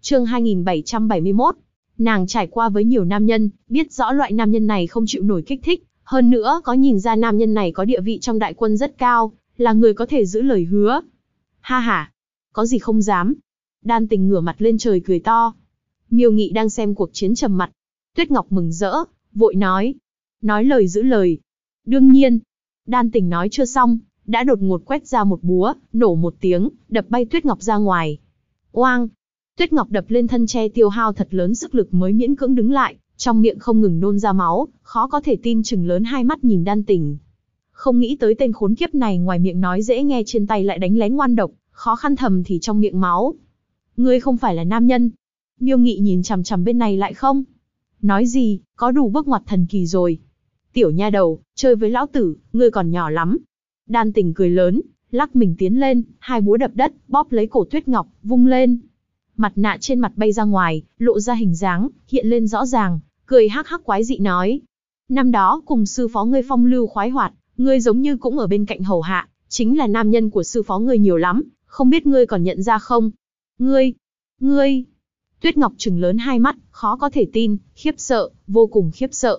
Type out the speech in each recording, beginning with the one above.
Chương 2771. Nàng trải qua với nhiều nam nhân, biết rõ loại nam nhân này không chịu nổi kích thích, hơn nữa có nhìn ra nam nhân này có địa vị trong đại quân rất cao, là người có thể giữ lời hứa. Ha ha, có gì không dám. Đan Tình ngửa mặt lên trời cười to. Miêu Nghị đang xem cuộc chiến trầm mặt. Tuyết Ngọc mừng rỡ, vội nói lời giữ lời. Đương nhiên. Đan Tình nói chưa xong, đã đột ngột quét ra một búa, nổ một tiếng, đập bay Tuyết Ngọc ra ngoài. Oang! Tuyết Ngọc đập lên thân tre tiêu hao thật lớn sức lực mới miễn cưỡng đứng lại, trong miệng không ngừng nôn ra máu, khó có thể tin chừng lớn hai mắt nhìn Đan Tình. Không nghĩ tới tên khốn kiếp này ngoài miệng nói dễ nghe trên tay lại đánh lén ngoan độc, khó khăn thầm thì trong miệng máu. Ngươi không phải là nam nhân. Miêu Nghị nhìn chằm chằm bên này lại không? Nói gì, có đủ bước ngoặt thần kỳ rồi. Tiểu nha đầu, chơi với lão tử, ngươi còn nhỏ lắm. Đan Tình cười lớn, lắc mình tiến lên, hai búa đập đất, bóp lấy cổ Tuyết Ngọc, vung lên. Mặt nạ trên mặt bay ra ngoài, lộ ra hình dáng, hiện lên rõ ràng, cười hắc hắc quái dị nói. Năm đó cùng sư phó ngươi phong lưu khoái hoạt, ngươi giống như cũng ở bên cạnh hầu hạ, chính là nam nhân của sư phó ngươi nhiều lắm, không biết ngươi còn nhận ra không? Ngươi. Tuyết Ngọc trừng lớn hai mắt, khó có thể tin, khiếp sợ, vô cùng khiếp sợ.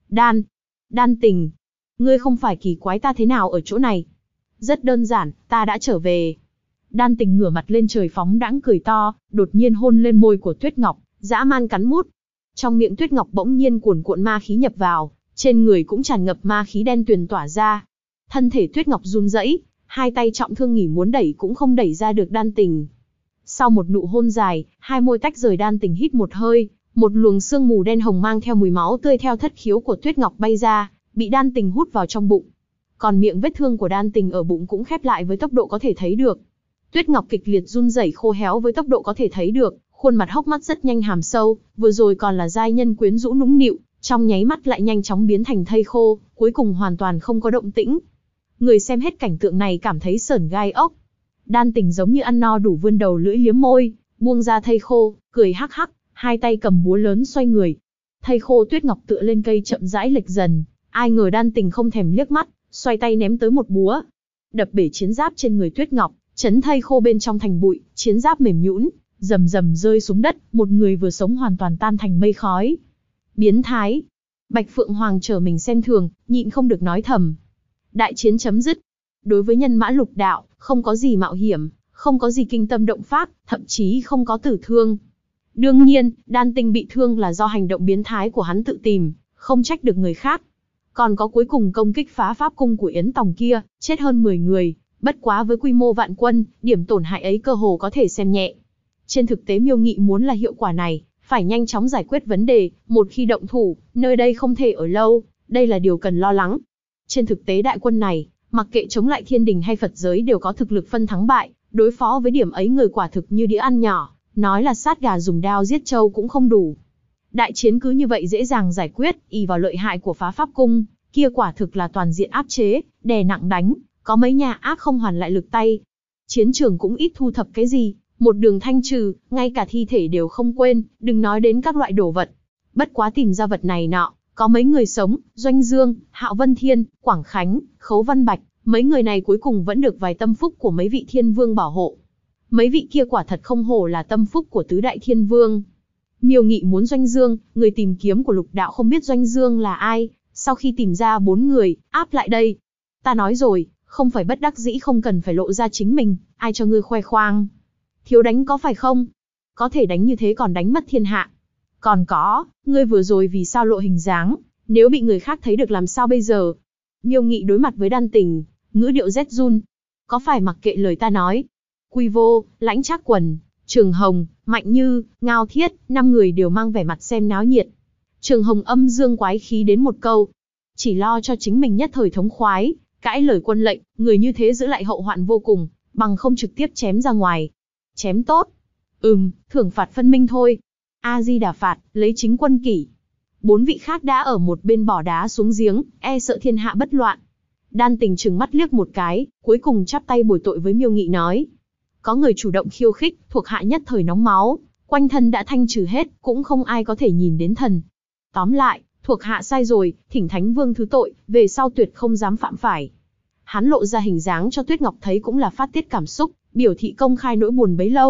Đan Tình, ngươi không phải kỳ quái ta thế nào ở chỗ này? Rất đơn giản, ta đã trở về. Đan Tình ngửa mặt lên trời phóng đãng cười to, đột nhiên hôn lên môi của Tuyết Ngọc, dã man cắn mút. Trong miệng Tuyết Ngọc bỗng nhiên cuồn cuộn ma khí nhập vào, trên người cũng tràn ngập ma khí đen tuyền tỏa ra. Thân thể Tuyết Ngọc run rẩy, hai tay trọng thương nghỉ muốn đẩy cũng không đẩy ra được Đan Tình. Sau một nụ hôn dài, hai môi tách rời, Đan Tình hít một hơi, một luồng sương mù đen hồng mang theo mùi máu tươi theo thất khiếu của Tuyết Ngọc bay ra, bị Đan Tình hút vào trong bụng. Còn miệng vết thương của Đan Tình ở bụng cũng khép lại với tốc độ có thể thấy được. Tuyết Ngọc kịch liệt run rẩy khô héo với tốc độ có thể thấy được, khuôn mặt hốc mắt rất nhanh hàm sâu, vừa rồi còn là giai nhân quyến rũ nũng nịu, trong nháy mắt lại nhanh chóng biến thành thây khô, cuối cùng hoàn toàn không có động tĩnh. Người xem hết cảnh tượng này cảm thấy sởn gai ốc. Đan Tình giống như ăn no đủ vươn đầu lưỡi liếm môi, buông ra thây khô, cười hắc hắc, hai tay cầm búa lớn xoay người. Thây khô Tuyết Ngọc tựa lên cây chậm rãi lệch dần, ai ngờ Đan Tình không thèm liếc mắt, xoay tay ném tới một búa, đập bể chiến giáp trên người Tuyết Ngọc, chấn thây khô bên trong thành bụi, chiến giáp mềm nhũn, rầm rầm rơi xuống đất, một người vừa sống hoàn toàn tan thành mây khói. Biến thái. Bạch Phượng Hoàng chờ mình xem thường, nhịn không được nói thầm. Đại chiến chấm dứt. Đối với nhân mã lục đạo, không có gì mạo hiểm, không có gì kinh tâm động phách, thậm chí không có tử thương. Đương nhiên, Đan Tình bị thương là do hành động biến thái của hắn tự tìm, không trách được người khác. Còn có cuối cùng công kích phá pháp cung của Yến Tòng kia, chết hơn 10 người, bất quá với quy mô vạn quân, điểm tổn hại ấy cơ hồ có thể xem nhẹ. Trên thực tế Miêu Nghị muốn là hiệu quả này, phải nhanh chóng giải quyết vấn đề, một khi động thủ, nơi đây không thể ở lâu, đây là điều cần lo lắng. Trên thực tế đại quân này, mặc kệ chống lại thiên đình hay Phật giới đều có thực lực phân thắng bại, đối phó với điểm ấy người quả thực như đĩa ăn nhỏ, nói là sát gà dùng đao giết trâu cũng không đủ. Đại chiến cứ như vậy dễ dàng giải quyết, ỷ vào lợi hại của phá pháp cung, kia quả thực là toàn diện áp chế, đè nặng đánh, có mấy nhà ác không hoàn lại lực tay. Chiến trường cũng ít thu thập cái gì, một đường thanh trừ, ngay cả thi thể đều không quên, đừng nói đến các loại đồ vật. Bất quá tìm ra vật này nọ, có mấy người sống, Doanh Dương, Hạo Vân Thiên, Quảng Khánh, Khấu Văn Bạch, mấy người này cuối cùng vẫn được vài tâm phúc của mấy vị thiên vương bảo hộ. Mấy vị kia quả thật không hổ là tâm phúc của tứ đại thiên vương. Miêu Nghị muốn Doanh Dương, người tìm kiếm của lục đạo không biết Doanh Dương là ai, sau khi tìm ra 4 người, áp lại đây. Ta nói rồi, không phải bất đắc dĩ không cần phải lộ ra chính mình, ai cho ngươi khoe khoang. Thiếu đánh có phải không? Có thể đánh như thế còn đánh mất thiên hạ. Còn có, ngươi vừa rồi vì sao lộ hình dáng, nếu bị người khác thấy được làm sao bây giờ? Miêu Nghị đối mặt với Đan Tình, ngữ điệu rét run. Có phải mặc kệ lời ta nói? Quy Vô, Lãnh Trác Quần, Trường Hồng, Mạnh Như, Ngao Thiết, 5 người đều mang vẻ mặt xem náo nhiệt. Trường Hồng âm dương quái khí đến một câu. Chỉ lo cho chính mình nhất thời thống khoái, cãi lời quân lệnh, người như thế giữ lại hậu hoạn vô cùng, bằng không trực tiếp chém ra ngoài. Chém tốt. Thưởng phạt phân minh thôi. A-di-đà Phạt, lấy chính quân kỷ. 4 vị khác đã ở một bên bỏ đá xuống giếng, e sợ thiên hạ bất loạn. Đan Tình trừng mắt liếc một cái, cuối cùng chắp tay bồi tội với Miêu Nghị nói. Có người chủ động khiêu khích, thuộc hạ nhất thời nóng máu, quanh thân đã thanh trừ hết, cũng không ai có thể nhìn đến thần. Tóm lại, thuộc hạ sai rồi, thỉnh Thánh Vương thứ tội, về sau tuyệt không dám phạm phải. Hắn lộ ra hình dáng cho Tuyết Ngọc thấy cũng là phát tiết cảm xúc, biểu thị công khai nỗi buồn bấy lâu,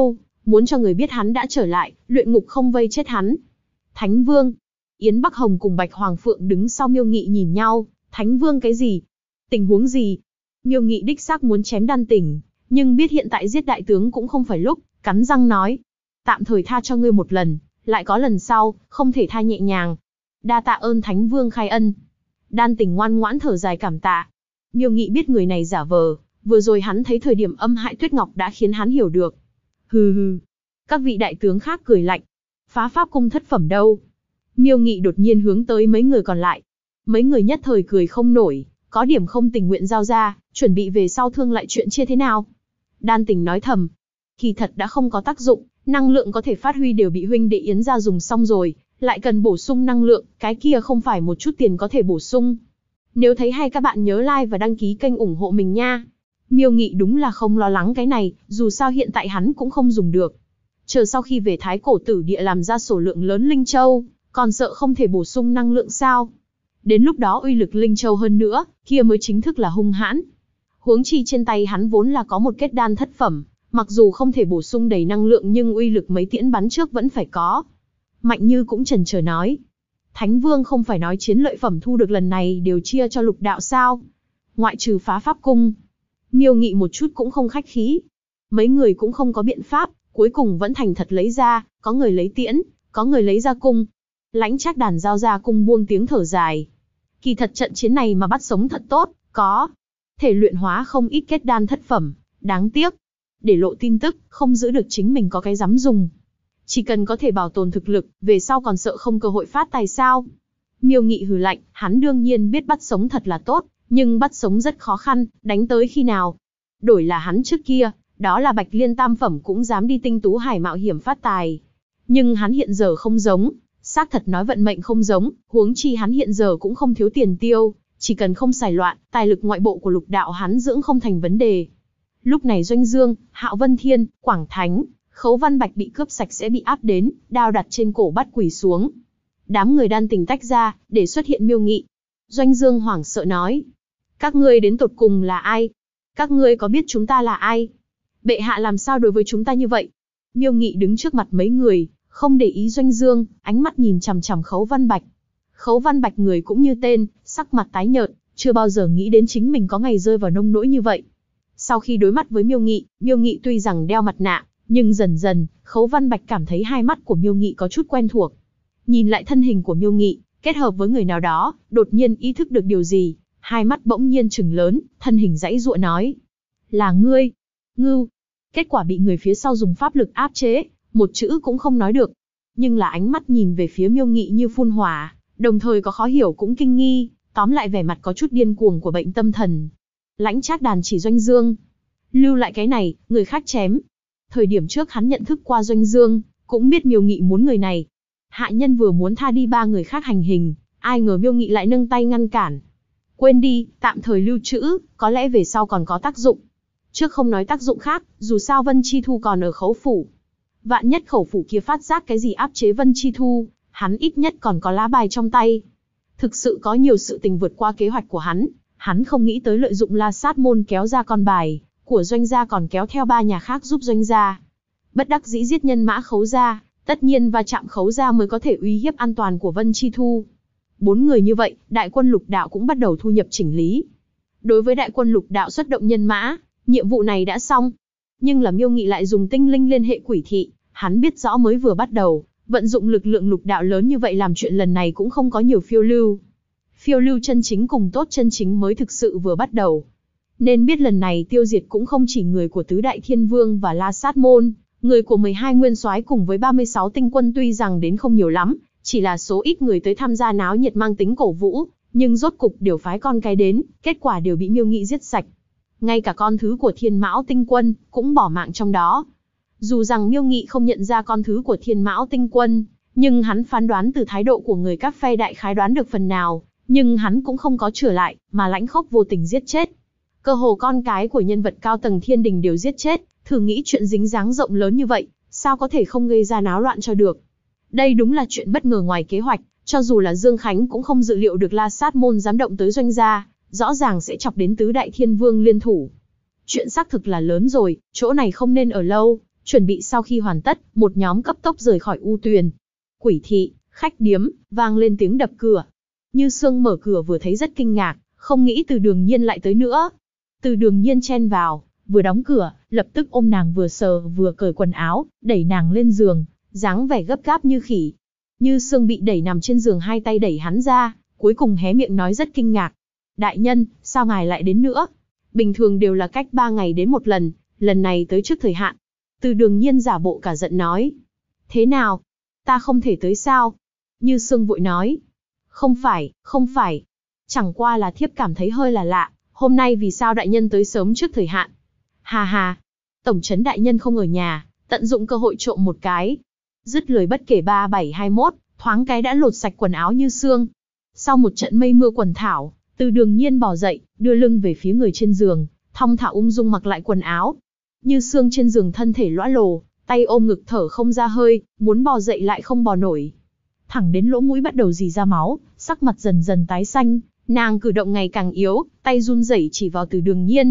muốn cho người biết hắn đã trở lại, luyện ngục không vây chết hắn. Thánh Vương. Yến Bắc Hồng cùng Bạch Hoàng Phượng đứng sau Miêu Nghị nhìn nhau, Thánh Vương cái gì? Tình huống gì? Miêu Nghị đích xác muốn chém Đan Tỉnh, nhưng biết hiện tại giết đại tướng cũng không phải lúc, cắn răng nói. Tạm thời tha cho ngươi một lần, lại có lần sau, không thể tha nhẹ nhàng. Đa tạ ơn Thánh Vương khai ân. Đan Tỉnh ngoan ngoãn thở dài cảm tạ. Miêu Nghị biết người này giả vờ, vừa rồi hắn thấy thời điểm âm hại Tuyết Ngọc đã khiến hắn hiểu được. Hừ hừ. Các vị đại tướng khác cười lạnh. Phá Pháp Cung thất phẩm đâu? Miêu Nghị đột nhiên hướng tới mấy người còn lại. Mấy người nhất thời cười không nổi, có điểm không tình nguyện giao ra, chuẩn bị về sau thương lại chuyện chia thế nào. Đan Tỉnh nói thầm. Kỳ thật đã không có tác dụng, năng lượng có thể phát huy đều bị huynh đệ Yến gia dùng xong rồi, lại cần bổ sung năng lượng, cái kia không phải một chút tiền có thể bổ sung. Nếu thấy hay các bạn nhớ like và đăng ký kênh ủng hộ mình nha. Miêu Nghị đúng là không lo lắng cái này, dù sao hiện tại hắn cũng không dùng được. Chờ sau khi về Thái Cổ Tử Địa làm ra số lượng lớn Linh Châu, còn sợ không thể bổ sung năng lượng sao? Đến lúc đó uy lực Linh Châu hơn nữa, kia mới chính thức là hung hãn. Huống chi trên tay hắn vốn là có một kết đan thất phẩm, mặc dù không thể bổ sung đầy năng lượng nhưng uy lực mấy tiễn bắn trước vẫn phải có. Mạnh Như cũng chần chờ nói. Thánh Vương không phải nói chiến lợi phẩm thu được lần này đều chia cho lục đạo sao? Ngoại trừ Phá Pháp Cung. Miêu Nghị một chút cũng không khách khí. Mấy người cũng không có biện pháp, cuối cùng vẫn thành thật lấy ra, có người lấy tiễn, có người lấy ra cung. Lãnh Trác Đàn giao ra cung buông tiếng thở dài. Kỳ thật trận chiến này mà bắt sống thật tốt, có thể luyện hóa không ít kết đan thất phẩm, đáng tiếc. Để lộ tin tức, không giữ được chính mình có cái dám dùng. Chỉ cần có thể bảo tồn thực lực, về sau còn sợ không cơ hội phát tài sao. Miêu Nghị hừ lạnh, hắn đương nhiên biết bắt sống thật là tốt, nhưng bắt sống rất khó khăn, đánh tới khi nào. Đổi là hắn trước kia, đó là Bạch Liên tam phẩm cũng dám đi Tinh Tú Hải mạo hiểm phát tài. Nhưng hắn hiện giờ không giống, xác thật nói vận mệnh không giống, huống chi hắn hiện giờ cũng không thiếu tiền tiêu, chỉ cần không xài loạn, tài lực ngoại bộ của lục đạo hắn dưỡng không thành vấn đề. Lúc này Doanh Dương, Hạo Vân Thiên, Quảng Thánh, Khấu Văn Bạch bị cướp sạch sẽ bị áp đến, đao đặt trên cổ bắt quỳ xuống. Đám người Đan Tỉnh tách ra, để xuất hiện Miêu Nghị. Doanh Dương hoảng sợ nói. Các ngươi đến tột cùng là ai? Các ngươi có biết chúng ta là ai? Bệ hạ làm sao đối với chúng ta như vậy? Miêu Nghị đứng trước mặt mấy người, không để ý Doanh Dương, ánh mắt nhìn chằm chằm Khấu Văn Bạch. Khấu Văn Bạch người cũng như tên, sắc mặt tái nhợt, chưa bao giờ nghĩ đến chính mình có ngày rơi vào nông nỗi như vậy. Sau khi đối mặt với Miêu Nghị tuy rằng đeo mặt nạ, nhưng dần dần, Khấu Văn Bạch cảm thấy hai mắt của Miêu Nghị có chút quen thuộc. Nhìn lại thân hình của Miêu Nghị, kết hợp với người nào đó, đột nhiên ý thức được điều gì, hai mắt bỗng nhiên trừng lớn, thân hình giãy giụa nói. Là ngươi, Ngưu. Kết quả bị người phía sau dùng pháp lực áp chế, một chữ cũng không nói được. Nhưng là ánh mắt nhìn về phía Miêu Nghị như phun hỏa, đồng thời có khó hiểu cũng kinh nghi, tóm lại vẻ mặt có chút điên cuồng của bệnh tâm thần. Lãnh Trác Đàn chỉ Doanh Dương. Lưu lại cái này, người khác chém. Thời điểm trước hắn nhận thức qua Doanh Dương, cũng biết Miêu Nghị muốn người này. Hạ nhân vừa muốn tha đi ba người khác hành hình, ai ngờ Miêu Nghị lại nâng tay ngăn cản. Quên đi, tạm thời lưu trữ, có lẽ về sau còn có tác dụng. Trước không nói tác dụng khác, dù sao Vân Chi Thu còn ở Khấu Phủ. Vạn nhất Khẩu Phủ kia phát giác cái gì áp chế Vân Chi Thu, hắn ít nhất còn có lá bài trong tay. Thực sự có nhiều sự tình vượt qua kế hoạch của hắn không nghĩ tới lợi dụng La Sát Môn kéo ra con bài của Doanh gia còn kéo theo ba nhà khác giúp Doanh gia. Bất đắc dĩ giết nhân mã Khấu gia, tất nhiên va chạm Khấu gia mới có thể uy hiếp an toàn của Vân Chi Thu. 4 người như vậy, đại quân lục đạo cũng bắt đầu thu nhập chỉnh lý. Đối với đại quân lục đạo xuất động nhân mã, nhiệm vụ này đã xong. Nhưng là Miêu Nghị lại dùng tinh linh liên hệ quỷ thị, hắn biết rõ mới vừa bắt đầu, vận dụng lực lượng lục đạo lớn như vậy làm chuyện lần này cũng không có nhiều phiêu lưu. Phiêu lưu chân chính cùng tốt chân chính mới thực sự vừa bắt đầu. Nên biết lần này tiêu diệt cũng không chỉ người của Tứ Đại Thiên Vương và La Sát Môn, người của 12 nguyên soái cùng với 36 tinh quân tuy rằng đến không nhiều lắm, chỉ là số ít người tới tham gia náo nhiệt mang tính cổ vũ, nhưng rốt cục đều phái con cái đến, kết quả đều bị Miêu Nghị giết sạch. Ngay cả con thứ của Thiên Mão Tinh Quân cũng bỏ mạng trong đó. Dù rằng Miêu Nghị không nhận ra con thứ của Thiên Mão Tinh Quân, nhưng hắn phán đoán từ thái độ của người các phe đại khái đoán được phần nào, nhưng hắn cũng không có trở lại, mà lãnh khốc vô tình giết chết. Cơ hồ con cái của nhân vật cao tầng thiên đình đều giết chết, thử nghĩ chuyện dính dáng rộng lớn như vậy, sao có thể không gây ra náo loạn cho được. Đây đúng là chuyện bất ngờ ngoài kế hoạch, cho dù là Dương Khánh cũng không dự liệu được La Sát Môn dám động tới Doanh gia, rõ ràng sẽ chọc đến Tứ Đại Thiên Vương liên thủ. Chuyện xác thực là lớn rồi, chỗ này không nên ở lâu, Chuẩn bị sau khi hoàn tất, một nhóm cấp tốc rời khỏi U Tuyền. Quỷ thị, khách điếm, vang lên tiếng đập cửa. Như Sương mở cửa vừa thấy rất kinh ngạc, không nghĩ Từ Đường Nhiên lại tới nữa. Từ Đường Nhiên chen vào, vừa đóng cửa, lập tức ôm nàng vừa sờ vừa cởi quần áo, đẩy nàng lên giường, dáng vẻ gấp gáp như khỉ. Như Sương bị đẩy nằm trên giường, hai tay đẩy hắn ra, cuối cùng hé miệng nói rất kinh ngạc. Đại nhân, sao ngài lại đến nữa? Bình thường đều là cách 3 ngày đến một lần, lần này tới trước thời hạn. Từ Đường Nhiên giả bộ cả giận nói. Thế nào? Ta không thể tới sao? Như Sương vội nói. Không phải. Chẳng qua là thiếp cảm thấy hơi là lạ, hôm nay vì sao đại nhân tới sớm trước thời hạn? Hà hà, tổng trấn đại nhân không ở nhà, tận dụng cơ hội trộm một cái. Dứt lời bất kể 3721, thoáng cái đã lột sạch quần áo Như Sương. Sau một trận mây mưa quần thảo, Từ Đường Nhiên bò dậy, đưa lưng về phía người trên giường, thong thả ung dung mặc lại quần áo. Như Sương trên giường thân thể lõa lồ, tay ôm ngực thở không ra hơi, muốn bò dậy lại không bò nổi. Thẳng đến lỗ mũi bắt đầu rỉ ra máu, sắc mặt dần dần tái xanh, nàng cử động ngày càng yếu, tay run rẩy chỉ vào Từ Đường Nhiên.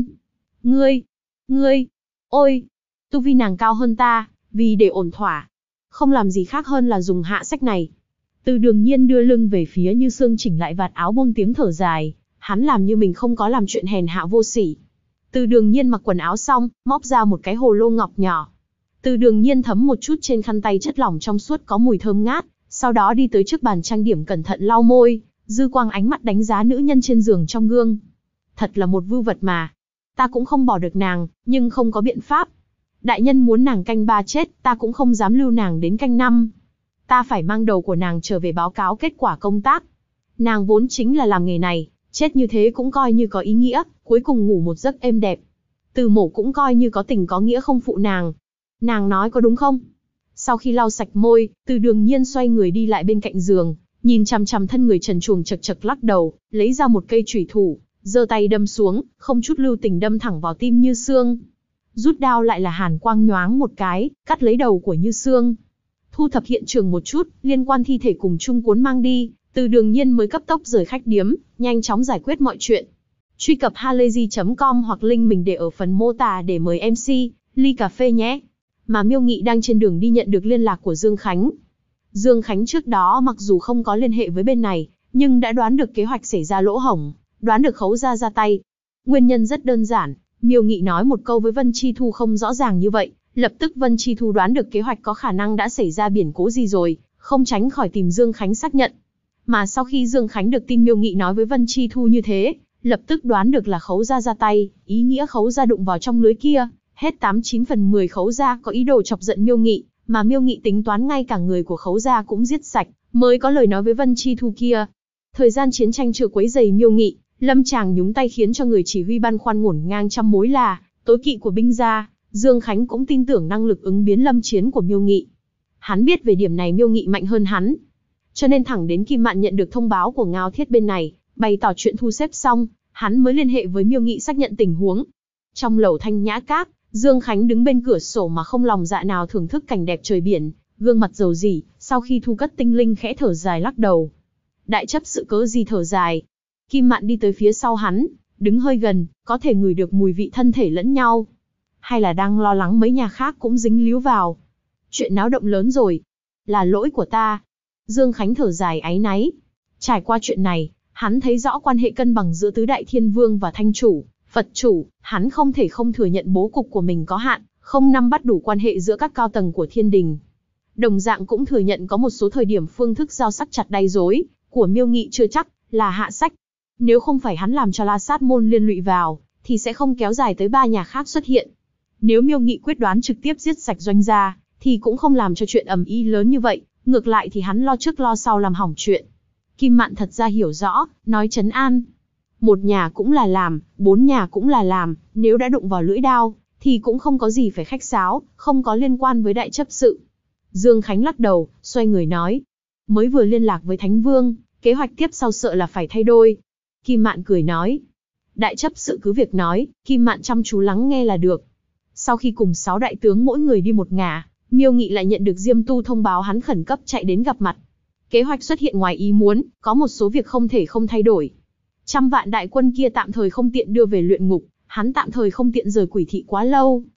Ngươi, ôi, tu vi nàng cao hơn ta, vì để ổn thỏa, không làm gì khác hơn là dùng hạ sách này. Từ Đường Nhiên đưa lưng về phía Như Sương, chỉnh lại vạt áo, buông tiếng thở dài, hắn làm như mình không có làm chuyện hèn hạ vô sỉ. Từ Đường Nhiên mặc quần áo xong, móc ra một cái hồ lô ngọc nhỏ. Từ Đường Nhiên thấm một chút trên khăn tay chất lỏng trong suốt có mùi thơm ngát, sau đó đi tới trước bàn trang điểm cẩn thận lau môi, dư quang ánh mắt đánh giá nữ nhân trên giường trong gương. Thật là một vưu vật mà. Ta cũng không bỏ được nàng, nhưng không có biện pháp. Đại nhân muốn nàng canh 3 chết, ta cũng không dám lưu nàng đến canh 5. Ta phải mang đầu của nàng trở về báo cáo kết quả công tác. Nàng vốn chính là làm nghề này, chết như thế cũng coi như có ý nghĩa, cuối cùng ngủ một giấc êm đẹp. Từ Mổ cũng coi như có tình có nghĩa không phụ nàng. Nàng nói có đúng không? Sau khi lau sạch môi, Từ Đường Nhiên xoay người đi lại bên cạnh giường, nhìn chằm chằm thân người trần truồng chật chật lắc đầu, lấy ra một cây chủy thủ, giơ tay đâm xuống, không chút lưu tình đâm thẳng vào tim Như Sương. Rút đao lại là hàn quang nhoáng một cái, cắt lấy đầu của Như Sương. Thu thập hiện trường một chút, liên quan thi thể cùng chung cuốn mang đi, Từ Đường Nhiên mới cấp tốc rời khách điếm, nhanh chóng giải quyết mọi chuyện. Truy cập halayzi.com hoặc link mình để ở phần mô tả để mời MC ly cà phê nhé. Mà Miêu Nghị đang trên đường đi nhận được liên lạc của Dương Khánh. Dương Khánh trước đó mặc dù không có liên hệ với bên này, nhưng đã đoán được kế hoạch xảy ra lỗ hổng, đoán được Khấu gia ra tay. Nguyên nhân rất đơn giản, Miêu Nghị nói một câu với Vân Chi Thu không rõ ràng như vậy, lập tức Vân Chi Thu đoán được kế hoạch có khả năng đã xảy ra biến cố gì rồi, không tránh khỏi tìm Dương Khánh xác nhận. Mà sau khi Dương Khánh được tin Miêu Nghị nói với Vân Chi Thu như thế, lập tức đoán được là Khấu gia ra tay, ý nghĩa Khấu gia đụng vào trong lưới kia, hết 89 phần 10 Khấu gia có ý đồ chọc giận Miêu Nghị, mà Miêu Nghị tính toán ngay cả người của Khấu gia cũng giết sạch, mới có lời nói với Vân Chi Thu kia. Thời gian chiến tranh chưa quấy rầy Miêu Nghị, lâm chàng nhúng tay khiến cho người chỉ huy băn khoăn ngổn ngang trăm mối là tối kỵ của binh gia. Dương Khánh cũng tin tưởng năng lực ứng biến lâm chiến của Miêu Nghị. Hắn biết về điểm này Miêu Nghị mạnh hơn hắn. Cho nên thẳng đến Kim Mạn nhận được thông báo của Ngao Thiết bên này, bày tỏ chuyện thu xếp xong, hắn mới liên hệ với Miêu Nghị xác nhận tình huống. Trong lầu Thanh Nhã Các, Dương Khánh đứng bên cửa sổ mà không lòng dạ nào thưởng thức cảnh đẹp trời biển, gương mặt dầu dỉ, sau khi thu cất tinh linh khẽ thở dài lắc đầu. Đại chấp sự cớ gì thở dài? Kim Mạn đi tới phía sau hắn, đứng hơi gần, có thể ngửi được mùi vị thân thể lẫn nhau. Hay là đang lo lắng mấy nhà khác cũng dính líu vào? Chuyện náo động lớn rồi. Là lỗi của ta. Dương Khánh thở dài áy náy. Trải qua chuyện này, hắn thấy rõ quan hệ cân bằng giữa tứ đại thiên vương và thanh chủ, Phật chủ, hắn không thể không thừa nhận bố cục của mình có hạn, không nắm bắt đủ quan hệ giữa các cao tầng của thiên đình. Đồng dạng cũng thừa nhận có một số thời điểm phương thức giao sắc chặt đay rối của Miêu Nghị chưa chắc là hạ sách. Nếu không phải hắn làm cho La Sát môn liên lụy vào, thì sẽ không kéo dài tới 3 nhà khác xuất hiện. Nếu Miêu Nghị quyết đoán trực tiếp giết sạch doanh gia, thì cũng không làm cho chuyện ầm ĩ lớn như vậy, ngược lại thì hắn lo trước lo sau làm hỏng chuyện. Kim Mạn thật ra hiểu rõ, nói trấn an. Một nhà cũng là làm, 4 nhà cũng là làm, nếu đã đụng vào lưỡi đao, thì cũng không có gì phải khách sáo, không có liên quan với đại chấp sự. Dương Khánh lắc đầu, xoay người nói. Mới vừa liên lạc với Thánh Vương, kế hoạch tiếp sau sợ là phải thay đổi. Kim Mạn cười nói. Đại chấp sự cứ việc nói, Kim Mạn chăm chú lắng nghe là được. Sau khi cùng 6 đại tướng mỗi người đi một ngả, Miêu Nghị lại nhận được Diêm Tu thông báo hắn khẩn cấp chạy đến gặp mặt. Kế hoạch xuất hiện ngoài ý muốn, có một số việc không thể không thay đổi. 100 vạn đại quân kia tạm thời không tiện đưa về luyện ngục, hắn tạm thời không tiện rời Quỷ thị quá lâu,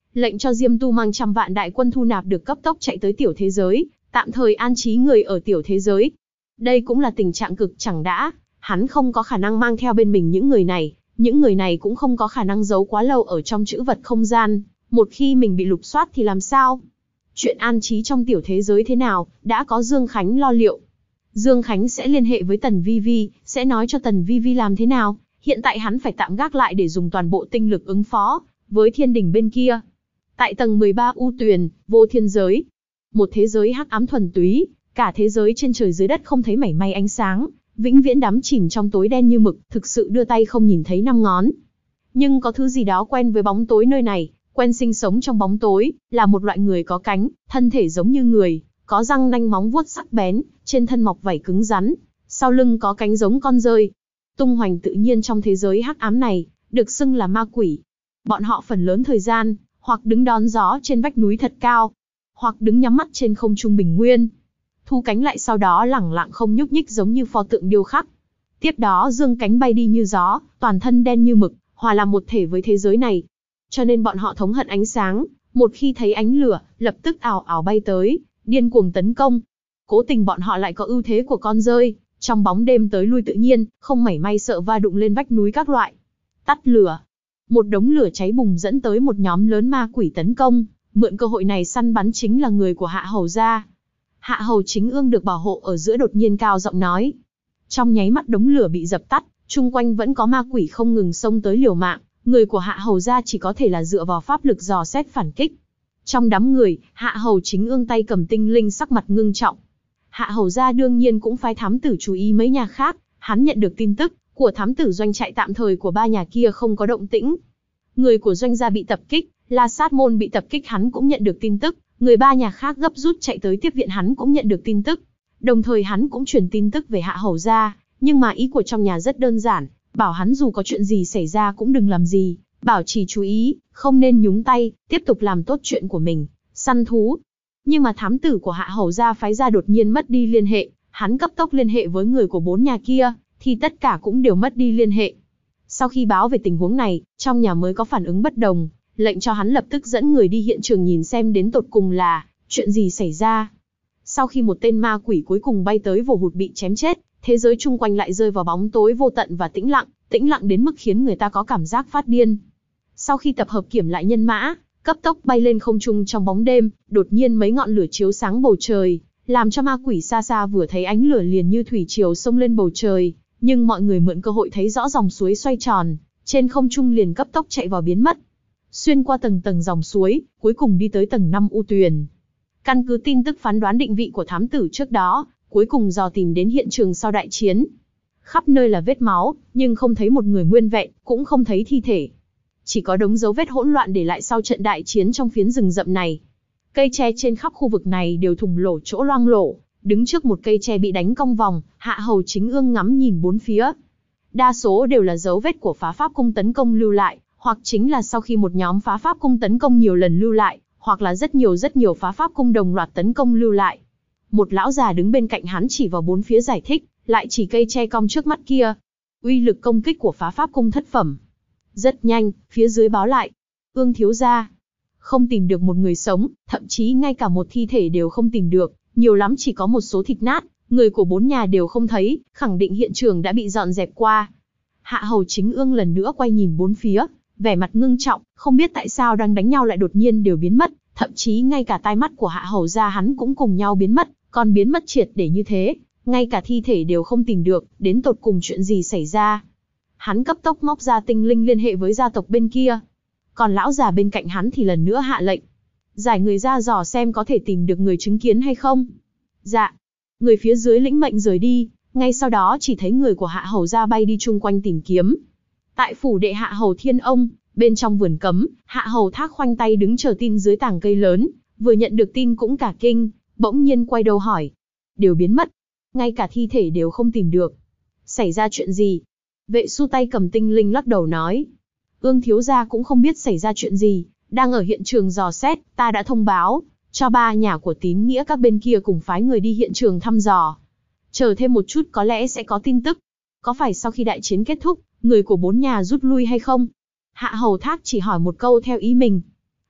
lệnh cho Diêm Tu mang trăm vạn đại quân thu nạp được cấp tốc chạy tới tiểu thế giới, tạm thời an trí người ở tiểu thế giới. Đây cũng là tình trạng cực chẳng đã, hắn không có khả năng mang theo bên mình những người này cũng không có khả năng giấu quá lâu ở trong trữ vật không gian, một khi mình bị lục soát thì làm sao? Chuyện an trí trong tiểu thế giới thế nào, đã có Dương Khánh lo liệu. Dương Khánh sẽ liên hệ với Tần Vi Vi, sẽ nói cho Tần Vi Vi làm thế nào, hiện tại hắn phải tạm gác lại để dùng toàn bộ tinh lực ứng phó với thiên đình bên kia. Tại tầng 13 U Tuyền, vô thiên giới, một thế giới hắc ám thuần túy, cả thế giới trên trời dưới đất không thấy mảy may ánh sáng, vĩnh viễn đắm chìm trong tối đen như mực, thực sự đưa tay không nhìn thấy năm ngón. Nhưng có thứ gì đó quen với bóng tối nơi này, quen sinh sống trong bóng tối, là một loại người có cánh, thân thể giống như người, có răng nanh móng vuốt sắc bén, trên thân mọc vảy cứng rắn, sau lưng có cánh giống con dơi. Tung hoành tự nhiên trong thế giới hắc ám này, được xưng là ma quỷ. Bọn họ phần lớn thời gian, hoặc đứng đón gió trên vách núi thật cao, hoặc đứng nhắm mắt trên không trung bình nguyên. Thu cánh lại sau đó lẳng lặng không nhúc nhích giống như pho tượng điêu khắc. Tiếp đó dương cánh bay đi như gió, toàn thân đen như mực, hòa làm một thể với thế giới này. Cho nên bọn họ thống hận ánh sáng, một khi thấy ánh lửa, lập tức ào ào bay tới, điên cuồng tấn công. Cố tình bọn họ lại có ưu thế của con dơi, trong bóng đêm tới lui tự nhiên, không mảy may sợ va đụng lên vách núi các loại. Tắt lửa. Một đống lửa cháy bùng dẫn tới một nhóm lớn ma quỷ tấn công, mượn cơ hội này săn bắn chính là người của Hạ Hầu gia. Hạ Hầu Chính Ương được bảo hộ ở giữa đột nhiên cao giọng nói. Trong nháy mắt đống lửa bị dập tắt, chung quanh vẫn có ma quỷ không ngừng xông tới liều mạng, người của Hạ Hầu gia chỉ có thể là dựa vào pháp lực dò xét phản kích. Trong đám người, Hạ Hầu Chính Ương tay cầm tinh linh sắc mặt ngưng trọng. Hạ Hầu gia đương nhiên cũng phái thám tử chú ý mấy nhà khác, hắn nhận được tin tức của thám tử doanh trại tạm thời của ba nhà kia không có động tĩnh. Người của doanh gia bị tập kích, La Sát môn bị tập kích hắn cũng nhận được tin tức, người ba nhà khác gấp rút chạy tới tiếp viện hắn cũng nhận được tin tức. Đồng thời hắn cũng truyền tin tức về Hạ Hầu gia, nhưng mà ý của trong nhà rất đơn giản, bảo hắn dù có chuyện gì xảy ra cũng đừng làm gì, bảo chỉ chú ý, không nên nhúng tay, tiếp tục làm tốt chuyện của mình, săn thú. Nhưng mà thám tử của Hạ Hầu gia phái ra đột nhiên mất đi liên hệ, hắn cấp tốc liên hệ với người của bốn nhà kia, thì tất cả cũng đều mất đi liên hệ. Sau khi báo về tình huống này, trong nhà mới có phản ứng bất đồng, lệnh cho hắn lập tức dẫn người đi hiện trường nhìn xem đến tột cùng là chuyện gì xảy ra. Sau khi một tên ma quỷ cuối cùng bay tới vồ hụt bị chém chết, thế giới chung quanh lại rơi vào bóng tối vô tận và tĩnh lặng đến mức khiến người ta có cảm giác phát điên. Sau khi tập hợp kiểm lại nhân mã, cấp tốc bay lên không trung trong bóng đêm, đột nhiên mấy ngọn lửa chiếu sáng bầu trời, làm cho ma quỷ xa xa vừa thấy ánh lửa liền như thủy triều xông lên bầu trời, nhưng mọi người mượn cơ hội thấy rõ dòng suối xoay tròn, trên không trung liền cấp tốc chạy vào biến mất. Xuyên qua tầng tầng dòng suối, cuối cùng đi tới tầng 5 U Tuyền. Căn cứ tin tức phán đoán định vị của thám tử trước đó, cuối cùng dò tìm đến hiện trường sau đại chiến. Khắp nơi là vết máu, nhưng không thấy một người nguyên vẹn, cũng không thấy thi thể. Chỉ có đống dấu vết hỗn loạn để lại sau trận đại chiến trong phiến rừng rậm này. Cây tre trên khắp khu vực này đều thủng lỗ chỗ loang lổ, đứng trước một cây tre bị đánh cong vòng, Hạ Hầu Chính Ương ngắm nhìn bốn phía. Đa số đều là dấu vết của phá pháp cung tấn công lưu lại, hoặc chính là sau khi một nhóm phá pháp cung tấn công nhiều lần lưu lại, hoặc là rất nhiều phá pháp cung đồng loạt tấn công lưu lại. Một lão già đứng bên cạnh hắn chỉ vào bốn phía giải thích, lại chỉ cây tre cong trước mắt kia. Uy lực công kích của phá pháp cung thất phẩm. Rất nhanh, phía dưới báo lại. Ương thiếu gia, không tìm được một người sống, thậm chí ngay cả một thi thể đều không tìm được, nhiều lắm chỉ có một số thịt nát, người của bốn nhà đều không thấy, khẳng định hiện trường đã bị dọn dẹp qua. Hạ Hầu Chính Ương lần nữa quay nhìn bốn phía, vẻ mặt ngưng trọng, không biết tại sao đang đánh nhau lại đột nhiên đều biến mất, thậm chí ngay cả tai mắt của Hạ Hầu gia hắn cũng cùng nhau biến mất, còn biến mất triệt để như thế, ngay cả thi thể đều không tìm được, đến tột cùng chuyện gì xảy ra. Hắn cấp tốc móc ra tinh linh liên hệ với gia tộc bên kia. Còn lão già bên cạnh hắn thì lần nữa hạ lệnh. Giải người ra dò xem có thể tìm được người chứng kiến hay không. Dạ. Người phía dưới lĩnh mệnh rời đi, ngay sau đó chỉ thấy người của Hạ Hầu gia bay đi chung quanh tìm kiếm. Tại phủ đệ Hạ Hầu Thiên Ông, bên trong vườn cấm, Hạ Hầu Thác khoanh tay đứng chờ tin dưới tàng cây lớn, vừa nhận được tin cũng cả kinh, bỗng nhiên quay đầu hỏi. Đều biến mất, ngay cả thi thể đều không tìm được. Xảy ra chuyện gì? Vệ Su tay cầm tinh linh lắc đầu nói. Ương thiếu gia cũng không biết xảy ra chuyện gì, đang ở hiện trường dò xét, ta đã thông báo cho ba nhà của tín nghĩa các bên kia cùng phái người đi hiện trường thăm dò. Chờ thêm một chút có lẽ sẽ có tin tức. Có phải sau khi đại chiến kết thúc, người của bốn nhà rút lui hay không? Hạ Hầu Thác chỉ hỏi một câu theo ý mình.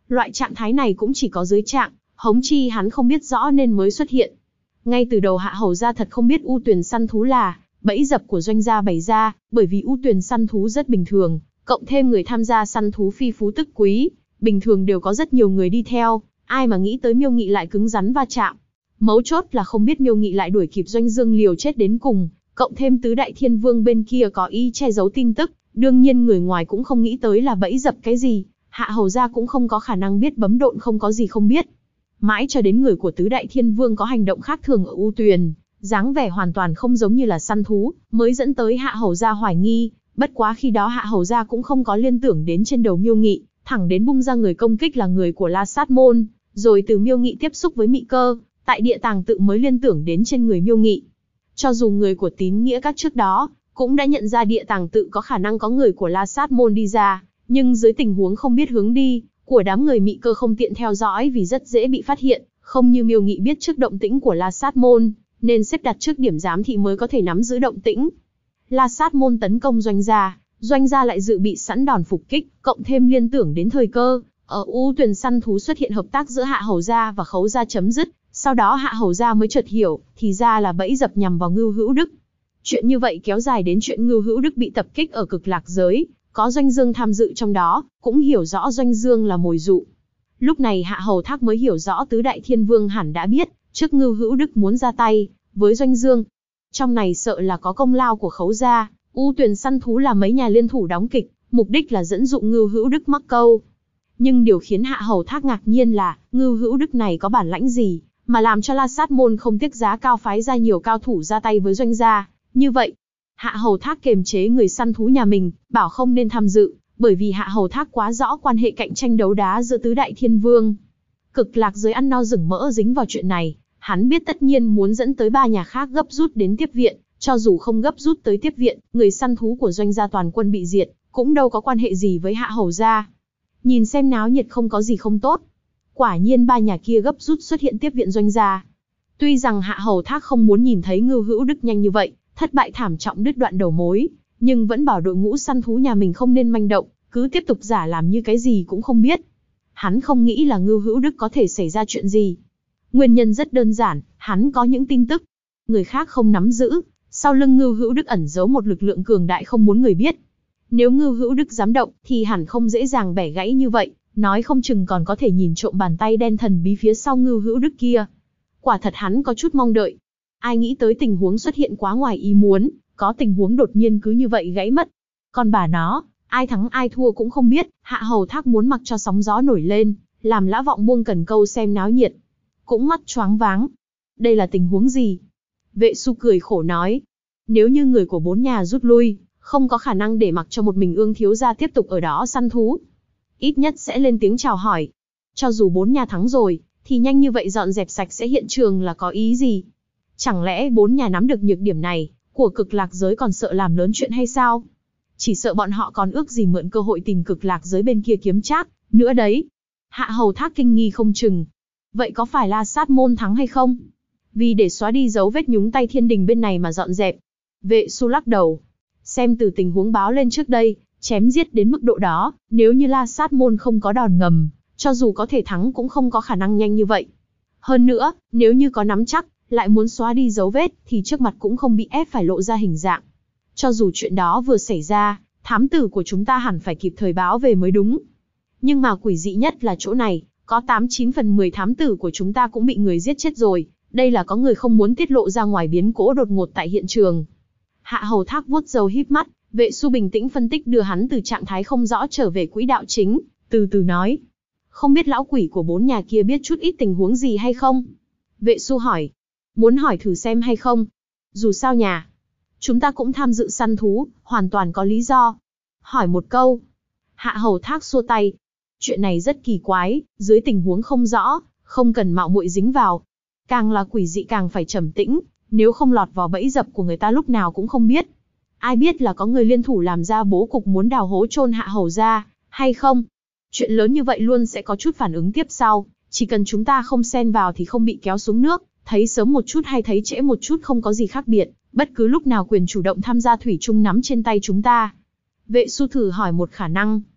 Loại trạng thái này cũng chỉ có dưới trạng, Hống Chi hắn không biết rõ nên mới xuất hiện. Ngay từ đầu Hạ Hầu gia thật không biết U Tuyền săn thú là bẫy dập của Doanh gia bày ra, bởi vì U Tuyền săn thú rất bình thường, cộng thêm người tham gia săn thú phi phú tức quý, bình thường đều có rất nhiều người đi theo, ai mà nghĩ tới Miêu Nghị lại cứng rắn va chạm. Mấu chốt là không biết Miêu Nghị lại đuổi kịp Doanh Dương liều chết đến cùng, cộng thêm tứ đại thiên vương bên kia có ý che giấu tin tức, đương nhiên người ngoài cũng không nghĩ tới là bẫy dập cái gì, Hạ Hầu gia cũng không có khả năng biết bấm độn không có gì không biết. Mãi cho đến người của tứ đại thiên vương có hành động khác thường ở U Tuyền, dáng vẻ hoàn toàn không giống như là săn thú, mới dẫn tới Hạ Hầu gia hoài nghi, bất quá khi đó Hạ Hầu gia cũng không có liên tưởng đến trên đầu Miêu Nghị, thẳng đến bung ra người công kích là người của La Sát môn, rồi từ Miêu Nghị tiếp xúc với Mị Cơ, tại địa tàng tự mới liên tưởng đến trên người Miêu Nghị. Cho dù người của Tín Nghĩa Các trước đó cũng đã nhận ra địa tàng tự có khả năng có người của La Sát môn đi ra, nhưng dưới tình huống không biết hướng đi của đám người Mị Cơ không tiện theo dõi vì rất dễ bị phát hiện, không như Miêu Nghị biết trước động tĩnh của La Sát môn, nên xếp đặt trước điểm giám thị mới có thể nắm giữ động tĩnh. La Sát môn tấn công Doanh gia lại dự bị sẵn đòn phục kích, cộng thêm liên tưởng đến thời cơ, ở U Tuyền săn thú xuất hiện hợp tác giữa Hạ Hầu gia và Khấu gia chấm dứt, sau đó Hạ Hầu gia mới chợt hiểu, thì ra là bẫy dập nhằm vào Ngưu Hữu Đức. Chuyện như vậy kéo dài đến chuyện Ngưu Hữu Đức bị tập kích ở Cực Lạc giới, có Doanh Dương tham dự trong đó, cũng hiểu rõ Doanh Dương là mồi dụ. Lúc này Hạ Hầu Thác mới hiểu rõ tứ đại thiên vương hẳn đã biết, trước Ngưu Hữu Đức muốn ra tay với Doanh Dương. Trong này sợ là có công lao của Khấu gia, U Tuyền săn thú là mấy nhà liên thủ đóng kịch, mục đích là dẫn dụ Ngưu Hữu Đức mắc câu. Nhưng điều khiến Hạ Hầu Thác ngạc nhiên là, Ngưu Hữu Đức này có bản lãnh gì, mà làm cho La Sát môn không tiếc giá cao phái ra nhiều cao thủ ra tay với Doanh gia. Như vậy, Hạ Hầu Thác kiềm chế người săn thú nhà mình, bảo không nên tham dự, bởi vì Hạ Hầu Thác quá rõ quan hệ cạnh tranh đấu đá giữa tứ đại thiên vương. Cực Lạc giới ăn no rừng mỡ dính vào chuyện này, hắn biết tất nhiên muốn dẫn tới ba nhà khác gấp rút đến tiếp viện, cho dù không gấp rút tới tiếp viện, người săn thú của Doanh gia toàn quân bị diệt, cũng đâu có quan hệ gì với Hạ Hầu gia. Nhìn xem náo nhiệt không có gì không tốt. Quả nhiên ba nhà kia gấp rút xuất hiện tiếp viện Doanh gia. Tuy rằng Hạ Hầu Thác không muốn nhìn thấy Ngưu Hữu Đức nhanh như vậy, thất bại thảm trọng đứt đoạn đầu mối, nhưng vẫn bảo đội ngũ săn thú nhà mình không nên manh động, cứ tiếp tục giả làm như cái gì cũng không biết. Hắn không nghĩ là Ngưu Hữu Đức có thể xảy ra chuyện gì. Nguyên nhân rất đơn giản, hắn có những tin tức người khác không nắm giữ, sau lưng Ngưu Hữu Đức ẩn giấu một lực lượng cường đại không muốn người biết. Nếu Ngưu Hữu Đức dám động, thì hẳn không dễ dàng bẻ gãy như vậy, nói không chừng còn có thể nhìn trộm bàn tay đen thần bí phía sau Ngưu Hữu Đức kia. Quả thật hắn có chút mong đợi. Ai nghĩ tới tình huống xuất hiện quá ngoài ý muốn, có tình huống đột nhiên cứ như vậy gãy mất. Còn bà nó, ai thắng ai thua cũng không biết, Hạ Hầu Thác muốn mặc cho sóng gió nổi lên, làm Lã Vọng buông cần câu xem náo nhiệt. Cũng mắt choáng váng. Đây là tình huống gì? Vệ Su cười khổ nói. Nếu như người của bốn nhà rút lui, không có khả năng để mặc cho một mình Ương thiếu gia tiếp tục ở đó săn thú. Ít nhất sẽ lên tiếng chào hỏi. Cho dù bốn nhà thắng rồi, thì nhanh như vậy dọn dẹp sạch sẽ hiện trường là có ý gì? Chẳng lẽ bốn nhà nắm được nhược điểm này, của Cực Lạc giới còn sợ làm lớn chuyện hay sao? Chỉ sợ bọn họ còn ước gì mượn cơ hội tìm Cực Lạc giới bên kia kiếm trác, nữa đấy. Hạ Hầu Thác kinh nghi không chừng. Vậy có phải La Sát môn thắng hay không? Vì để xóa đi dấu vết nhúng tay thiên đình bên này mà dọn dẹp. Vệ Su lắc đầu. Xem từ tình huống báo lên trước đây, chém giết đến mức độ đó, nếu như La Sát môn không có đòn ngầm, cho dù có thể thắng cũng không có khả năng nhanh như vậy. Hơn nữa, nếu như có nắm chắc, lại muốn xóa đi dấu vết, thì trước mặt cũng không bị ép phải lộ ra hình dạng. Cho dù chuyện đó vừa xảy ra, thám tử của chúng ta hẳn phải kịp thời báo về mới đúng. Nhưng mà quỷ dị nhất là chỗ này, có 89 phần 10 thám tử của chúng ta cũng bị người giết chết rồi. Đây là có người không muốn tiết lộ ra ngoài biến cố đột ngột tại hiện trường. Hạ Hầu Thác vuốt râu híp mắt, Vệ Su bình tĩnh phân tích đưa hắn từ trạng thái không rõ trở về quỹ đạo chính, từ từ nói. Không biết lão quỷ của bốn nhà kia biết chút ít tình huống gì hay không? Vệ Su hỏi. Muốn hỏi thử xem hay không? Dù sao chúng ta cũng tham dự săn thú, hoàn toàn có lý do. Hỏi một câu. Hạ Hầu Thác xua tay. Chuyện này rất kỳ quái, dưới tình huống không rõ, không cần mạo muội dính vào. Càng là quỷ dị càng phải trầm tĩnh, nếu không lọt vào bẫy dập của người ta lúc nào cũng không biết. Ai biết là có người liên thủ làm ra bố cục muốn đào hố chôn Hạ Hầu gia, hay không? Chuyện lớn như vậy luôn sẽ có chút phản ứng tiếp sau, chỉ cần chúng ta không xen vào thì không bị kéo xuống nước, thấy sớm một chút hay thấy trễ một chút không có gì khác biệt, bất cứ lúc nào quyền chủ động tham gia thủy chung nắm trên tay chúng ta. Vệ Su thử hỏi một khả năng.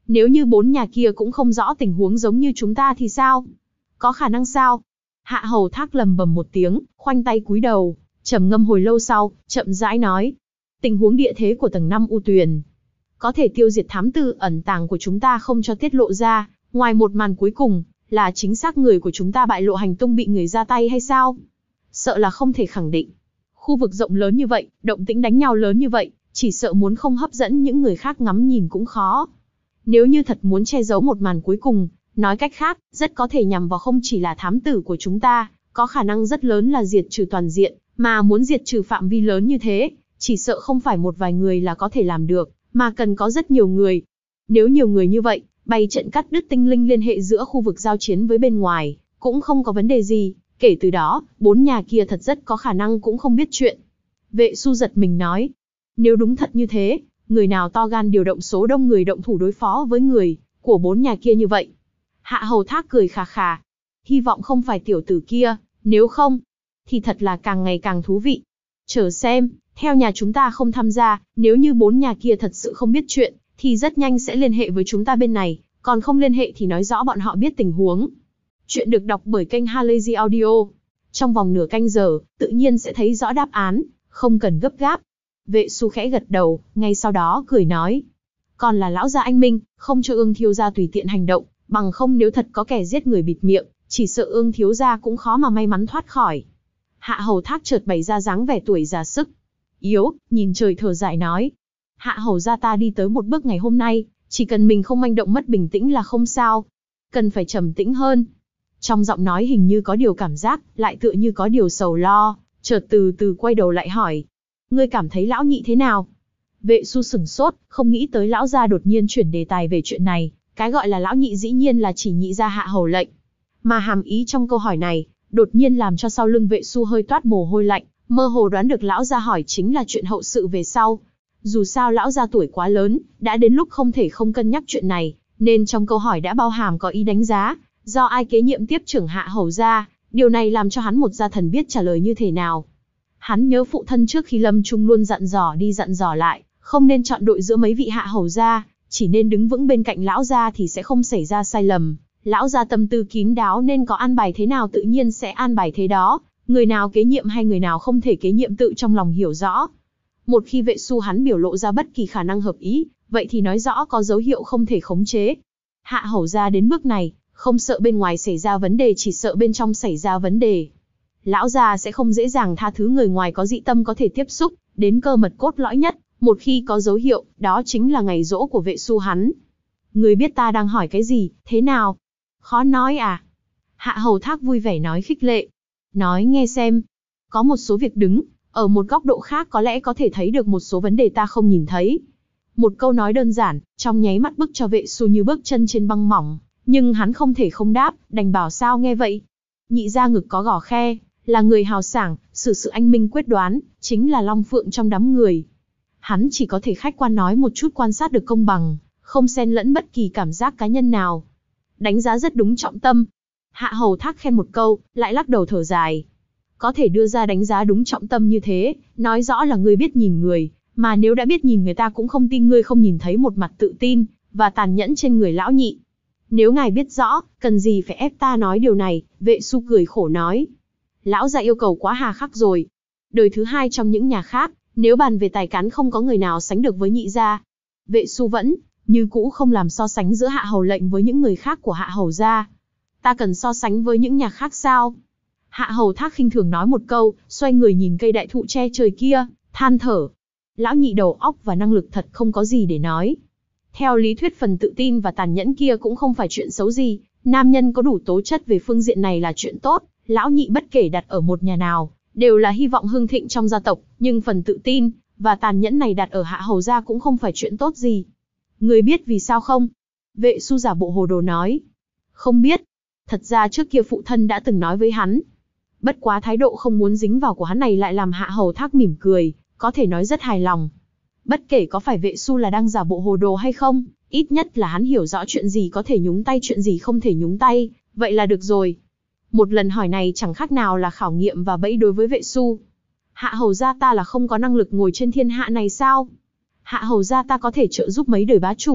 Nếu như 4 nhà kia cũng không rõ tình huống giống như chúng ta thì sao? Có khả năng sao? Hạ Hầu Thác lầm bầm một tiếng, khoanh tay cúi đầu, trầm ngâm hồi lâu sau, chậm rãi nói. Tình huống địa thế của tầng 5 U Tuyền có thể tiêu diệt thám tử ẩn tàng của chúng ta không cho tiết lộ ra, ngoài một màn cuối cùng, là chính xác người của chúng ta bại lộ hành tung bị người ra tay hay sao? Sợ là không thể khẳng định. Khu vực rộng lớn như vậy, động tĩnh đánh nhau lớn như vậy, chỉ sợ muốn không hấp dẫn những người khác ngắm nhìn cũng khó. Nếu như thật muốn che giấu một màn cuối cùng, nói cách khác, rất có thể nhằm vào không chỉ là thám tử của chúng ta, có khả năng rất lớn là diệt trừ toàn diện, mà muốn diệt trừ phạm vi lớn như thế, chỉ sợ không phải một vài người là có thể làm được, mà cần có rất nhiều người. Nếu nhiều người như vậy, bày trận cắt đứt tinh linh liên hệ giữa khu vực giao chiến với bên ngoài, cũng không có vấn đề gì, kể từ đó, 4 nhà kia thật rất có khả năng cũng không biết chuyện. Vệ Su giật mình nói, nếu đúng thật như thế, người nào to gan điều động số đông người động thủ đối phó với người của 4 nhà kia như vậy? Hạ Hầu Thác cười khà khà, hy vọng không phải tiểu tử kia, nếu không, thì thật là càng ngày càng thú vị. Chờ xem, theo nhà chúng ta không tham gia, nếu như 4 nhà kia thật sự không biết chuyện, thì rất nhanh sẽ liên hệ với chúng ta bên này, còn không liên hệ thì nói rõ bọn họ biết tình huống. Chuyện được đọc bởi kênh Halazy Audio. Trong vòng nửa canh giờ, tự nhiên sẽ thấy rõ đáp án, không cần gấp gáp. Vệ Su khẽ gật đầu, ngay sau đó cười nói. Còn là lão gia anh minh, không cho Ương thiếu gia tùy tiện hành động, bằng không nếu thật có kẻ giết người bịt miệng, chỉ sợ Ương thiếu gia cũng khó mà may mắn thoát khỏi. Hạ Hầu Thác chợt bày ra dáng vẻ tuổi già sức yếu, nhìn trời thở dài nói. Hạ Hầu gia ta đi tới một bước ngày hôm nay, chỉ cần mình không manh động mất bình tĩnh là không sao. Cần phải trầm tĩnh hơn. Trong giọng nói hình như có điều cảm giác, lại tựa như có điều sầu lo, chợt từ từ quay đầu lại hỏi. Ngươi cảm thấy lão nhị thế nào? Vệ Su sửng sốt, không nghĩ tới lão gia đột nhiên chuyển đề tài về chuyện này, cái gọi là lão nhị dĩ nhiên là chỉ nhị gia Hạ Hầu lệnh. Mà hàm ý trong câu hỏi này, đột nhiên làm cho sau lưng Vệ Su hơi toát mồ hôi lạnh, mơ hồ đoán được lão gia hỏi chính là chuyện hậu sự về sau. Dù sao lão gia tuổi quá lớn, đã đến lúc không thể không cân nhắc chuyện này, nên trong câu hỏi đã bao hàm có ý đánh giá, do ai kế nhiệm tiếp trưởng Hạ Hầu gia, điều này làm cho hắn một gia thần biết trả lời như thế nào. Hắn nhớ phụ thân trước khi lâm chung luôn dặn dò đi dặn dò lại, không nên chọn đội giữa mấy vị Hạ Hầu gia, chỉ nên đứng vững bên cạnh lão gia thì sẽ không xảy ra sai lầm. Lão gia tâm tư kín đáo nên có an bài thế nào tự nhiên sẽ an bài thế đó, người nào kế nhiệm hay người nào không thể kế nhiệm tự trong lòng hiểu rõ. Một khi Vệ Su hắn biểu lộ ra bất kỳ khả năng hợp ý, vậy thì nói rõ có dấu hiệu không thể khống chế. Hạ Hầu gia đến bước này, không sợ bên ngoài xảy ra vấn đề chỉ sợ bên trong xảy ra vấn đề. Lão gia sẽ không dễ dàng tha thứ người ngoài có dị tâm có thể tiếp xúc, đến cơ mật cốt lõi nhất, một khi có dấu hiệu, đó chính là ngày giỗ của Vệ Su hắn. Người biết ta đang hỏi cái gì, thế nào? Khó nói à? Hạ Hầu Thác vui vẻ nói khích lệ. Nói nghe xem. Có một số việc đứng, ở một góc độ khác có lẽ có thể thấy được một số vấn đề ta không nhìn thấy. Một câu nói đơn giản, trong nháy mắt bức cho Vệ Su như bước chân trên băng mỏng, nhưng hắn không thể không đáp, đành bảo sao nghe vậy. Nhị gia ngực có gò khe, là người hào sảng, xử sự anh minh quyết đoán, chính là long phượng trong đám người. Hắn chỉ có thể khách quan nói một chút quan sát được công bằng, không xen lẫn bất kỳ cảm giác cá nhân nào. Đánh giá rất đúng trọng tâm. Hạ Hầu Thác khen một câu, lại lắc đầu thở dài. Có thể đưa ra đánh giá đúng trọng tâm như thế, nói rõ là ngươi biết nhìn người, mà nếu đã biết nhìn người ta cũng không tin ngươi không nhìn thấy một mặt tự tin và tàn nhẫn trên người lão nhị. Nếu ngài biết rõ, cần gì phải ép ta nói điều này, Vệ Su cười khổ nói. Lão gia yêu cầu quá hà khắc rồi. Đời thứ hai trong những nhà khác, nếu bàn về tài cán không có người nào sánh được với nhị gia. Vệ Su vẫn, như cũ không làm so sánh giữa Hạ Hầu lệnh với những người khác của Hạ Hầu gia. Ta cần so sánh với những nhà khác sao? Hạ Hầu Thác khinh thường nói một câu, xoay người nhìn cây đại thụ che trời kia, than thở. Lão nhị đầu óc và năng lực thật không có gì để nói. Theo lý thuyết phần tự tin và tàn nhẫn kia cũng không phải chuyện xấu gì, nam nhân có đủ tố chất về phương diện này là chuyện tốt, lão nhị bất kể đặt ở một nhà nào, đều là hy vọng hưng thịnh trong gia tộc, nhưng phần tự tin và tàn nhẫn này đặt ở Hạ Hầu gia cũng không phải chuyện tốt gì. Người biết vì sao không? Vệ Su giả bộ hồ đồ nói. Không biết. Thật ra trước kia phụ thân đã từng nói với hắn. Bất quá thái độ không muốn dính vào của hắn này lại làm Hạ Hầu Thác mỉm cười, có thể nói rất hài lòng. Bất kể có phải Vệ Su là đang giả bộ hồ đồ hay không, ít nhất là hắn hiểu rõ chuyện gì có thể nhúng tay chuyện gì không thể nhúng tay, vậy là được rồi. Một lần hỏi này chẳng khác nào là khảo nghiệm và bẫy đối với Vệ Su. Hạ Hầu gia ta là không có năng lực ngồi trên thiên hạ này sao? Hạ Hầu gia ta có thể trợ giúp mấy đời bá chủ,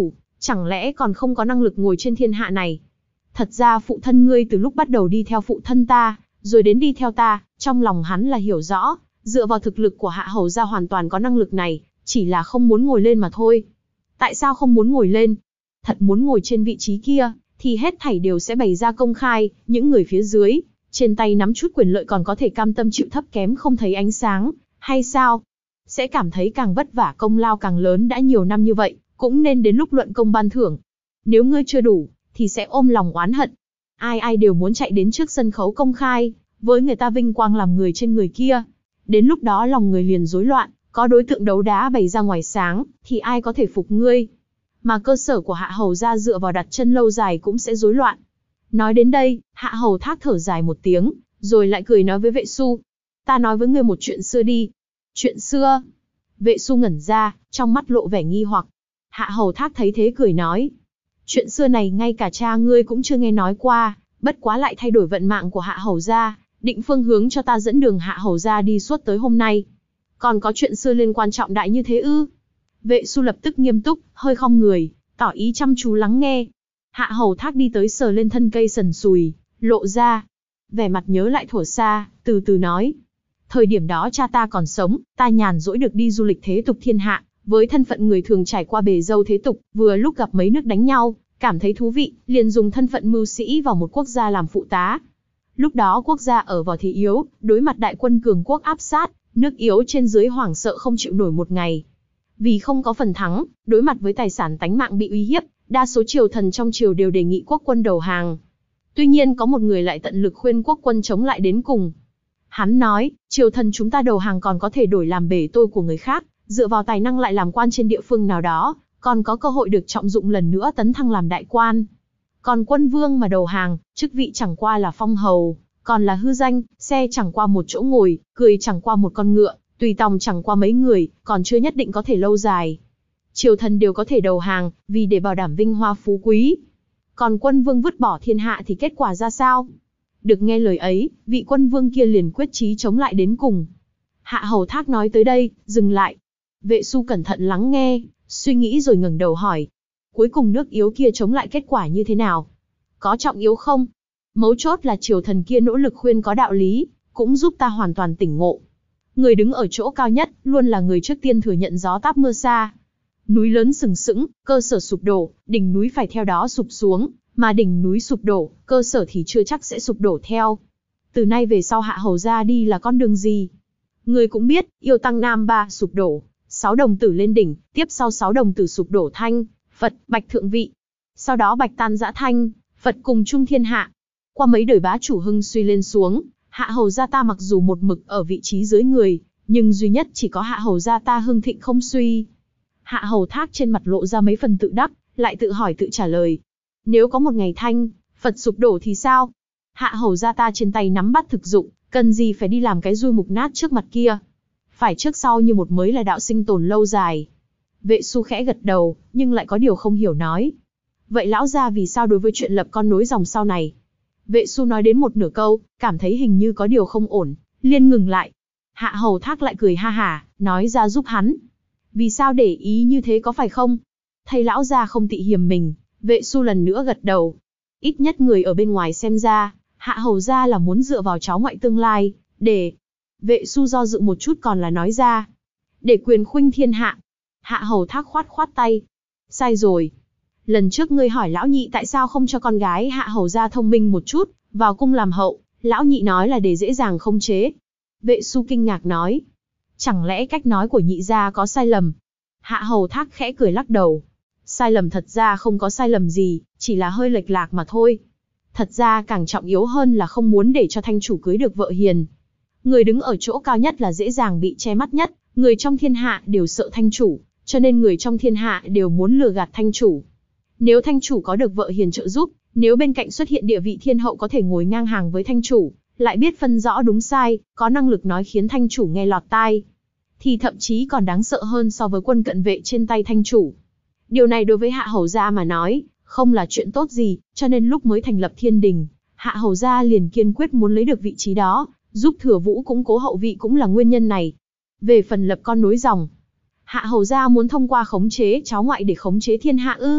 Chẳng lẽ còn không có năng lực ngồi trên thiên hạ này? Thật ra phụ thân ngươi từ lúc bắt đầu đi theo phụ thân ta, rồi đến đi theo ta, trong lòng hắn là hiểu rõ, dựa vào thực lực của Hạ Hầu gia hoàn toàn có năng lực này, chỉ là không muốn ngồi lên mà thôi. Tại sao không muốn ngồi lên? Thật muốn ngồi trên vị trí kia, thì hết thảy đều sẽ bày ra công khai, những người phía dưới, trên tay nắm chút quyền lợi còn có thể cam tâm chịu thấp kém không thấy ánh sáng, hay sao? Sẽ cảm thấy càng vất vả công lao càng lớn, đã nhiều năm như vậy, cũng nên đến lúc luận công ban thưởng. Nếu ngươi chưa đủ, thì sẽ ôm lòng oán hận. Ai ai đều muốn chạy đến trước sân khấu công khai, với người ta vinh quang làm người trên người kia. Đến lúc đó lòng người liền rối loạn, có đối tượng đấu đá bày ra ngoài sáng, thì ai có thể phục ngươi. Mà cơ sở của Hạ Hầu gia dựa vào đặt chân lâu dài cũng sẽ rối loạn. Nói đến đây, Hạ Hầu Thác thở dài một tiếng, rồi lại cười nói với Vệ Xu. Ta nói với ngươi một chuyện xưa đi. Chuyện xưa? Vệ Xu ngẩn ra, trong mắt lộ vẻ nghi hoặc. Hạ Hầu Thác thấy thế cười nói. Chuyện xưa này ngay cả cha ngươi cũng chưa nghe nói qua, bất quá lại thay đổi vận mạng của Hạ Hầu gia, định phương hướng cho ta dẫn đường Hạ Hầu gia đi suốt tới hôm nay. Còn có chuyện xưa liên quan trọng đại như thế ư? Vệ Xu lập tức nghiêm túc, hơi khom người, tỏ ý chăm chú lắng nghe. Hạ Hầu Thác đi tới sờ lên thân cây sần sùi, lộ ra vẻ mặt nhớ lại thuở xa, từ từ nói. Thời điểm đó cha ta còn sống, ta nhàn rỗi được đi du lịch thế tục thiên hạ, với thân phận người thường trải qua bề dâu thế tục, vừa lúc gặp mấy nước đánh nhau, cảm thấy thú vị, liền dùng thân phận mưu sĩ vào một quốc gia làm phụ tá. Lúc đó quốc gia ở vào thế yếu, đối mặt đại quân cường quốc áp sát, nước yếu trên dưới hoảng sợ không chịu nổi một ngày. Vì không có phần thắng, đối mặt với tài sản tánh mạng bị uy hiếp, đa số triều thần trong triều đều đề nghị quốc quân đầu hàng. Tuy nhiên có một người lại tận lực khuyên quốc quân chống lại đến cùng. Hắn nói, triều thần chúng ta đầu hàng còn có thể đổi làm bể tôi của người khác, dựa vào tài năng lại làm quan trên địa phương nào đó, còn có cơ hội được trọng dụng lần nữa tấn thăng làm đại quan. Còn quân vương mà đầu hàng, chức vị chẳng qua là phong hầu, còn là hư danh, xe chẳng qua một chỗ ngồi, cười chẳng qua một con ngựa, tùy tòng chẳng qua mấy người, còn chưa nhất định có thể lâu dài. Triều thần đều có thể đầu hàng, vì để bảo đảm vinh hoa phú quý. Còn quân vương vứt bỏ thiên hạ thì kết quả ra sao? Được nghe lời ấy, vị quân vương kia liền quyết chí chống lại đến cùng. Hạ Hầu Thác nói tới đây, dừng lại. Vệ Xu cẩn thận lắng nghe, suy nghĩ rồi ngẩng đầu hỏi. Cuối cùng nước yếu kia chống lại kết quả như thế nào? Có trọng yếu không? Mấu chốt là triều thần kia nỗ lực khuyên có đạo lý, cũng giúp ta hoàn toàn tỉnh ngộ. Người đứng ở chỗ cao nhất, luôn là người trước tiên thừa nhận gió táp mưa xa. Núi lớn sừng sững, cơ sở sụp đổ, đỉnh núi phải theo đó sụp xuống, mà đỉnh núi sụp đổ, cơ sở thì chưa chắc sẽ sụp đổ theo. Từ nay về sau Hạ Hầu gia đi là con đường gì? Người cũng biết, Yêu Tăng Nam Ba sụp đổ, 6 đồng tử lên đỉnh, tiếp sau 6 đồng tử sụp đổ Thanh, Phật, Bạch thượng vị. Sau đó Bạch tan rã Thanh, Phật cùng chung thiên hạ. Qua mấy đời bá chủ hưng suy lên xuống, Hạ Hầu gia ta mặc dù một mực ở vị trí dưới người, nhưng duy nhất chỉ có Hạ Hầu gia ta hưng thịnh không suy. Hạ Hầu Thác trên mặt lộ ra mấy phần tự đắc, lại tự hỏi tự trả lời. Nếu có một ngày Thanh, Phật sụp đổ thì sao? Hạ Hầu gia ta trên tay nắm bắt thực dụng, cần gì phải đi làm cái dui mục nát trước mặt kia? Phải trước sau như một mới là đạo sinh tồn lâu dài. Vệ Xu khẽ gật đầu, nhưng lại có điều không hiểu nói. Vậy lão gia vì sao đối với chuyện lập con nối dòng sau này? Vệ Xu nói đến một nửa câu, cảm thấy hình như có điều không ổn, liền ngừng lại. Hạ Hầu Thác lại cười ha hả, nói ra giúp hắn. Vì sao để ý như thế có phải không? Thấy lão gia không tị hiềm mình, Vệ Xu lần nữa gật đầu. Ít nhất người ở bên ngoài xem ra, Hạ Hầu gia là muốn dựa vào cháu ngoại tương lai, để... Vệ Xu do dự một chút còn là nói ra. Để quyền khuynh thiên hạ. Hạ Hầu Thác khoát khoát tay. Sai rồi. Lần trước ngươi hỏi lão nhị tại sao không cho con gái Hạ Hầu gia thông minh một chút, vào cung làm hậu, lão nhị nói là để dễ dàng khống chế. Vệ Xu kinh ngạc nói. Chẳng lẽ cách nói của nhị gia có sai lầm? Hạ Hầu Thác khẽ cười lắc đầu. Sai lầm thật ra không có sai lầm gì, chỉ là hơi lệch lạc mà thôi. Thật ra càng trọng yếu hơn là không muốn để cho thanh chủ cưới được vợ hiền. Người đứng ở chỗ cao nhất là dễ dàng bị che mắt nhất, người trong thiên hạ đều sợ thanh chủ, cho nên người trong thiên hạ đều muốn lừa gạt thanh chủ. Nếu thanh chủ có được vợ hiền trợ giúp, nếu bên cạnh xuất hiện địa vị thiên hậu có thể ngồi ngang hàng với thanh chủ, lại biết phân rõ đúng sai, có năng lực nói khiến thanh chủ nghe lọt tai, thì thậm chí còn đáng sợ hơn so với quân cận vệ trên tay thanh chủ. Điều này đối với Hạ Hầu gia mà nói, không là chuyện tốt gì, cho nên lúc mới thành lập Thiên Đình, Hạ Hầu gia liền kiên quyết muốn lấy được vị trí đó, giúp Thừa Vũ củng cố hậu vị cũng là nguyên nhân này. Về phần lập con nối dòng, Hạ Hầu gia muốn thông qua khống chế cháu ngoại để khống chế thiên hạ ư?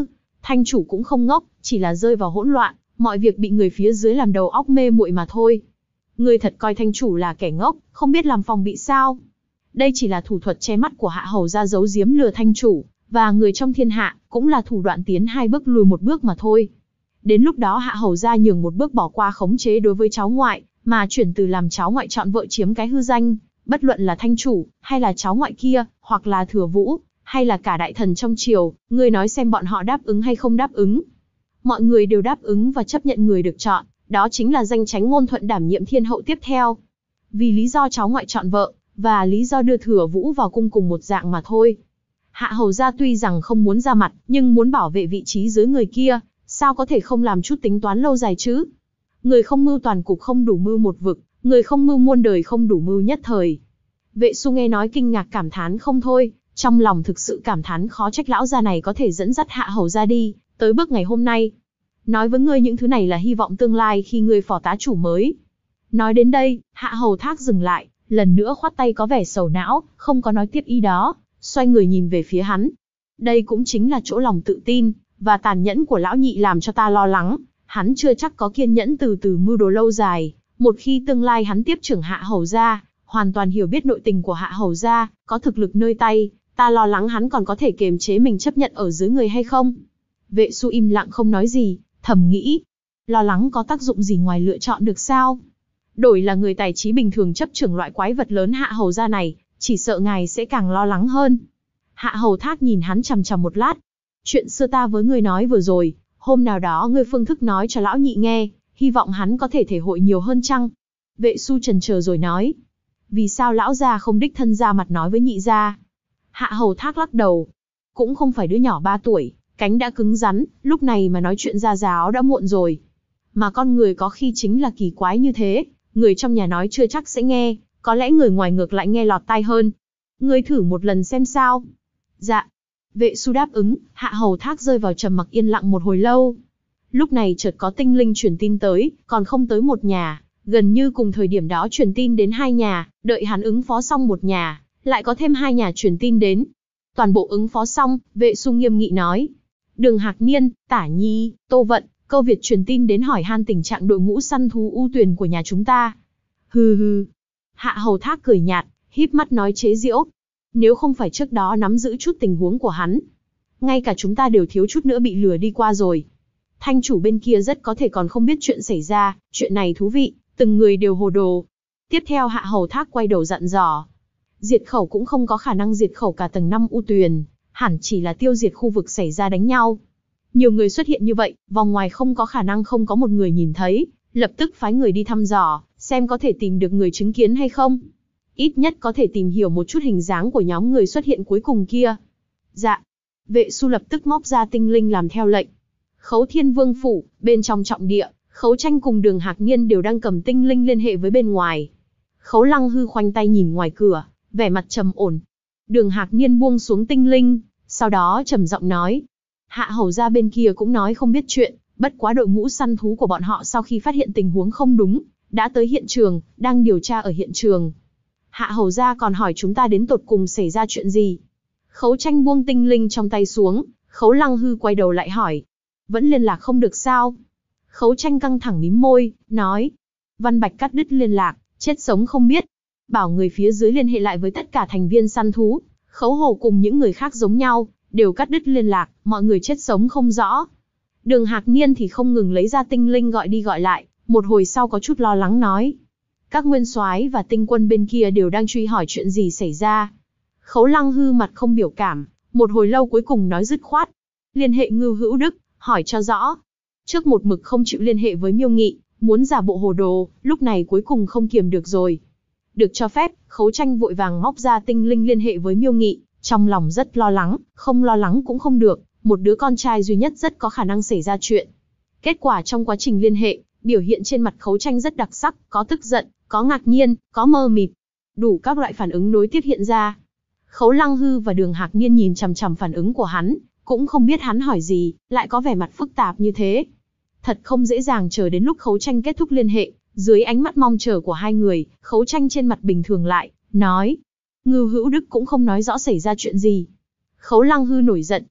Thanh chủ cũng không ngốc, chỉ là rơi vào hỗn loạn, mọi việc bị người phía dưới làm đầu óc mê muội mà thôi. Ngươi thật coi thanh chủ là kẻ ngốc, không biết làm phòng bị sao? Đây chỉ là thủ thuật che mắt của Hạ Hầu gia giấu giếm lừa thanh chủ, và người trong thiên hạ, cũng là thủ đoạn tiến 2 bước lùi 1 bước mà thôi. Đến lúc đó Hạ Hầu gia nhường 1 bước bỏ qua khống chế đối với cháu ngoại, mà chuyển từ làm cháu ngoại chọn vợ chiếm cái hư danh, bất luận là thanh chủ, hay là cháu ngoại kia, hoặc là Thừa Vũ, hay là cả đại thần trong triều, ngươi nói xem bọn họ đáp ứng hay không đáp ứng. Mọi người đều đáp ứng và chấp nhận người được chọn, đó chính là danh Chánh Ngôn Thuận đảm nhiệm thiên hậu tiếp theo. Vì lý do cháu ngoại chọn vợ, và lý do đưa Thừa Vũ vào cung cùng một dạng mà thôi. Hạ Hầu gia tuy rằng không muốn ra mặt, nhưng muốn bảo vệ vị trí dưới người kia, sao có thể không làm chút tính toán lâu dài chứ? Người không mưu toàn cục không đủ mưu một vực, người không mưu muôn đời không đủ mưu nhất thời. Vệ Xu nghe nói kinh ngạc cảm thán không thôi, trong lòng thực sự cảm thán khó trách lão già này có thể dẫn dắt Hạ Hầu gia đi tới bước ngày hôm nay. Nói với ngươi những thứ này là hy vọng tương lai khi ngươi phò tá chủ mới. Nói đến đây, Hạ Hầu Thác dừng lại, lần nữa khoát tay có vẻ sầu não, không có nói tiếp ý đó, xoay người nhìn về phía hắn. Đây cũng chính là chỗ lòng tự tin và tàn nhẫn của lão nhị làm cho ta lo lắng, hắn chưa chắc có kiên nhẫn từ từ mưu đồ lâu dài, một khi tương lai hắn tiếp trưởng Hạ Hầu gia, hoàn toàn hiểu biết nội tình của Hạ Hầu gia, có thực lực nơi tay, ta lo lắng hắn còn có thể kiềm chế mình chấp nhận ở dưới người hay không. Vệ Xu im lặng không nói gì, thầm nghĩ, lo lắng có tác dụng gì ngoài lựa chọn được sao? Đổi là người tài trí bình thường chấp trưởng loại quái vật lớn Hạ Hầu gia này, chỉ sợ ngài sẽ càng lo lắng hơn. Hạ Hầu Thác nhìn hắn chằm chằm một lát. Chuyện xưa ta với ngươi nói vừa rồi, hôm nào đó ngươi phương thức nói cho lão nhị nghe, hy vọng hắn có thể thể hội nhiều hơn chăng? Vệ Xu chần chờ rồi nói. Vì sao lão gia không đích thân ra mặt nói với nhị gia? Hạ Hầu Thác lắc đầu. Cũng không phải đứa nhỏ 3 tuổi, cánh đã cứng rắn, lúc này mà nói chuyện ra giáo đã muộn rồi. Mà con người có khi chính là kỳ quái như thế, người trong nhà nói chưa chắc sẽ nghe, có lẽ người ngoài ngược lại nghe lọt tai hơn. Ngươi thử một lần xem sao. Dạ. Vệ Xu đáp ứng, Hạ Hầu Thác rơi vào trầm mặc yên lặng một hồi lâu. Lúc này chợt có tinh linh truyền tin tới, còn không tới một nhà, gần như cùng thời điểm đó truyền tin đến 2 nhà, đợi hắn ứng phó xong một nhà, lại có thêm 2 nhà truyền tin đến. Toàn bộ ứng phó xong, Vệ Xu nghiêm nghị nói. Đường Hạc Niên, Tả Nhi, Tô Vận, Câu Việt truyền tin đến hỏi han tình trạng đội ngũ săn thú U Tuyền của nhà chúng ta. Hừ hừ. Hạ Hầu Thác cười nhạt, híp mắt nói chế giễu. Nếu không phải trước đó nắm giữ chút tình huống của hắn, ngay cả chúng ta đều thiếu chút nữa bị lừa đi qua rồi. Thanh chủ bên kia rất có thể còn không biết chuyện xảy ra, chuyện này thú vị, từng người đều hồ đồ. Tiếp theo Hạ Hầu Thác quay đầu dặn dò. Diệt khẩu cũng không có khả năng diệt khẩu cả tầng 5 U Tuyền, hẳn chỉ là tiêu diệt khu vực xảy ra đánh nhau. Nhiều người xuất hiện như vậy, vòng ngoài không có khả năng không có một người nhìn thấy, lập tức phái người đi thăm dò, xem có thể tìm được người chứng kiến hay không. Ít nhất có thể tìm hiểu một chút hình dáng của nhóm người xuất hiện cuối cùng kia. Dạ. Vệ Xu lập tức móc ra tinh linh làm theo lệnh. Khấu Thiên Vương phủ, bên trong trọng địa, Khấu Tranh cùng Đường Hạc Niên đều đang cầm tinh linh liên hệ với bên ngoài. Khấu Lăng Hư khoanh tay nhìn ngoài cửa, vẻ mặt trầm ổn. Đường Hạc Niên buông xuống tinh linh, sau đó trầm giọng nói. Hạ Hầu gia bên kia cũng nói không biết chuyện, bất quá đội ngũ săn thú của bọn họ sau khi phát hiện tình huống không đúng, đã tới hiện trường, đang điều tra ở hiện trường. Hạ Hầu gia còn hỏi chúng ta đến tột cùng xảy ra chuyện gì. Khấu Tranh buông tinh linh trong tay xuống, Khấu Lăng Hư quay đầu lại hỏi. Vẫn liên lạc không được sao? Khấu Tranh căng thẳng mím môi, nói. Văn Bạch cắt đứt liên lạc, chết sống không biết. Bảo người phía dưới liên hệ lại với tất cả thành viên săn thú. Khấu Hồ cùng những người khác giống nhau, đều cắt đứt liên lạc, mọi người chết sống không rõ. Đường Hạc Niên thì không ngừng lấy ra tinh linh gọi đi gọi lại, một hồi sau có chút lo lắng nói. Các nguyên soái và tinh quân bên kia đều đang truy hỏi chuyện gì xảy ra. Khấu Lăng Hư mặt không biểu cảm, một hồi lâu cuối cùng nói dứt khoát. Liên hệ Ngưu Hữu Đức, hỏi cho rõ. Trước một mực không chịu liên hệ với Miêu Nghị, muốn giả bộ hồ đồ, lúc này cuối cùng không kiềm được rồi. Được cho phép, Khấu Tranh vội vàng móc ra tinh linh liên hệ với Miêu Nghị, trong lòng rất lo lắng, không lo lắng cũng không được, một đứa con trai duy nhất rất có khả năng xảy ra chuyện. Kết quả trong quá trình liên hệ, biểu hiện trên mặt Khấu Tranh rất đặc sắc, có tức giận, có ngạc nhiên, có mơ mịt. Đủ các loại phản ứng nối tiếp hiện ra. Khấu Lăng Hư và Đường Hạc Niên nhìn chằm chằm phản ứng của hắn, cũng không biết hắn hỏi gì, lại có vẻ mặt phức tạp như thế. Thật không dễ dàng chờ đến lúc Khấu Tranh kết thúc liên hệ, dưới ánh mắt mong chờ của hai người, Khấu Tranh trên mặt bình thường lại, nói. Ngưu Hữu Đức cũng không nói rõ xảy ra chuyện gì. Khấu Lăng Hư nổi giận.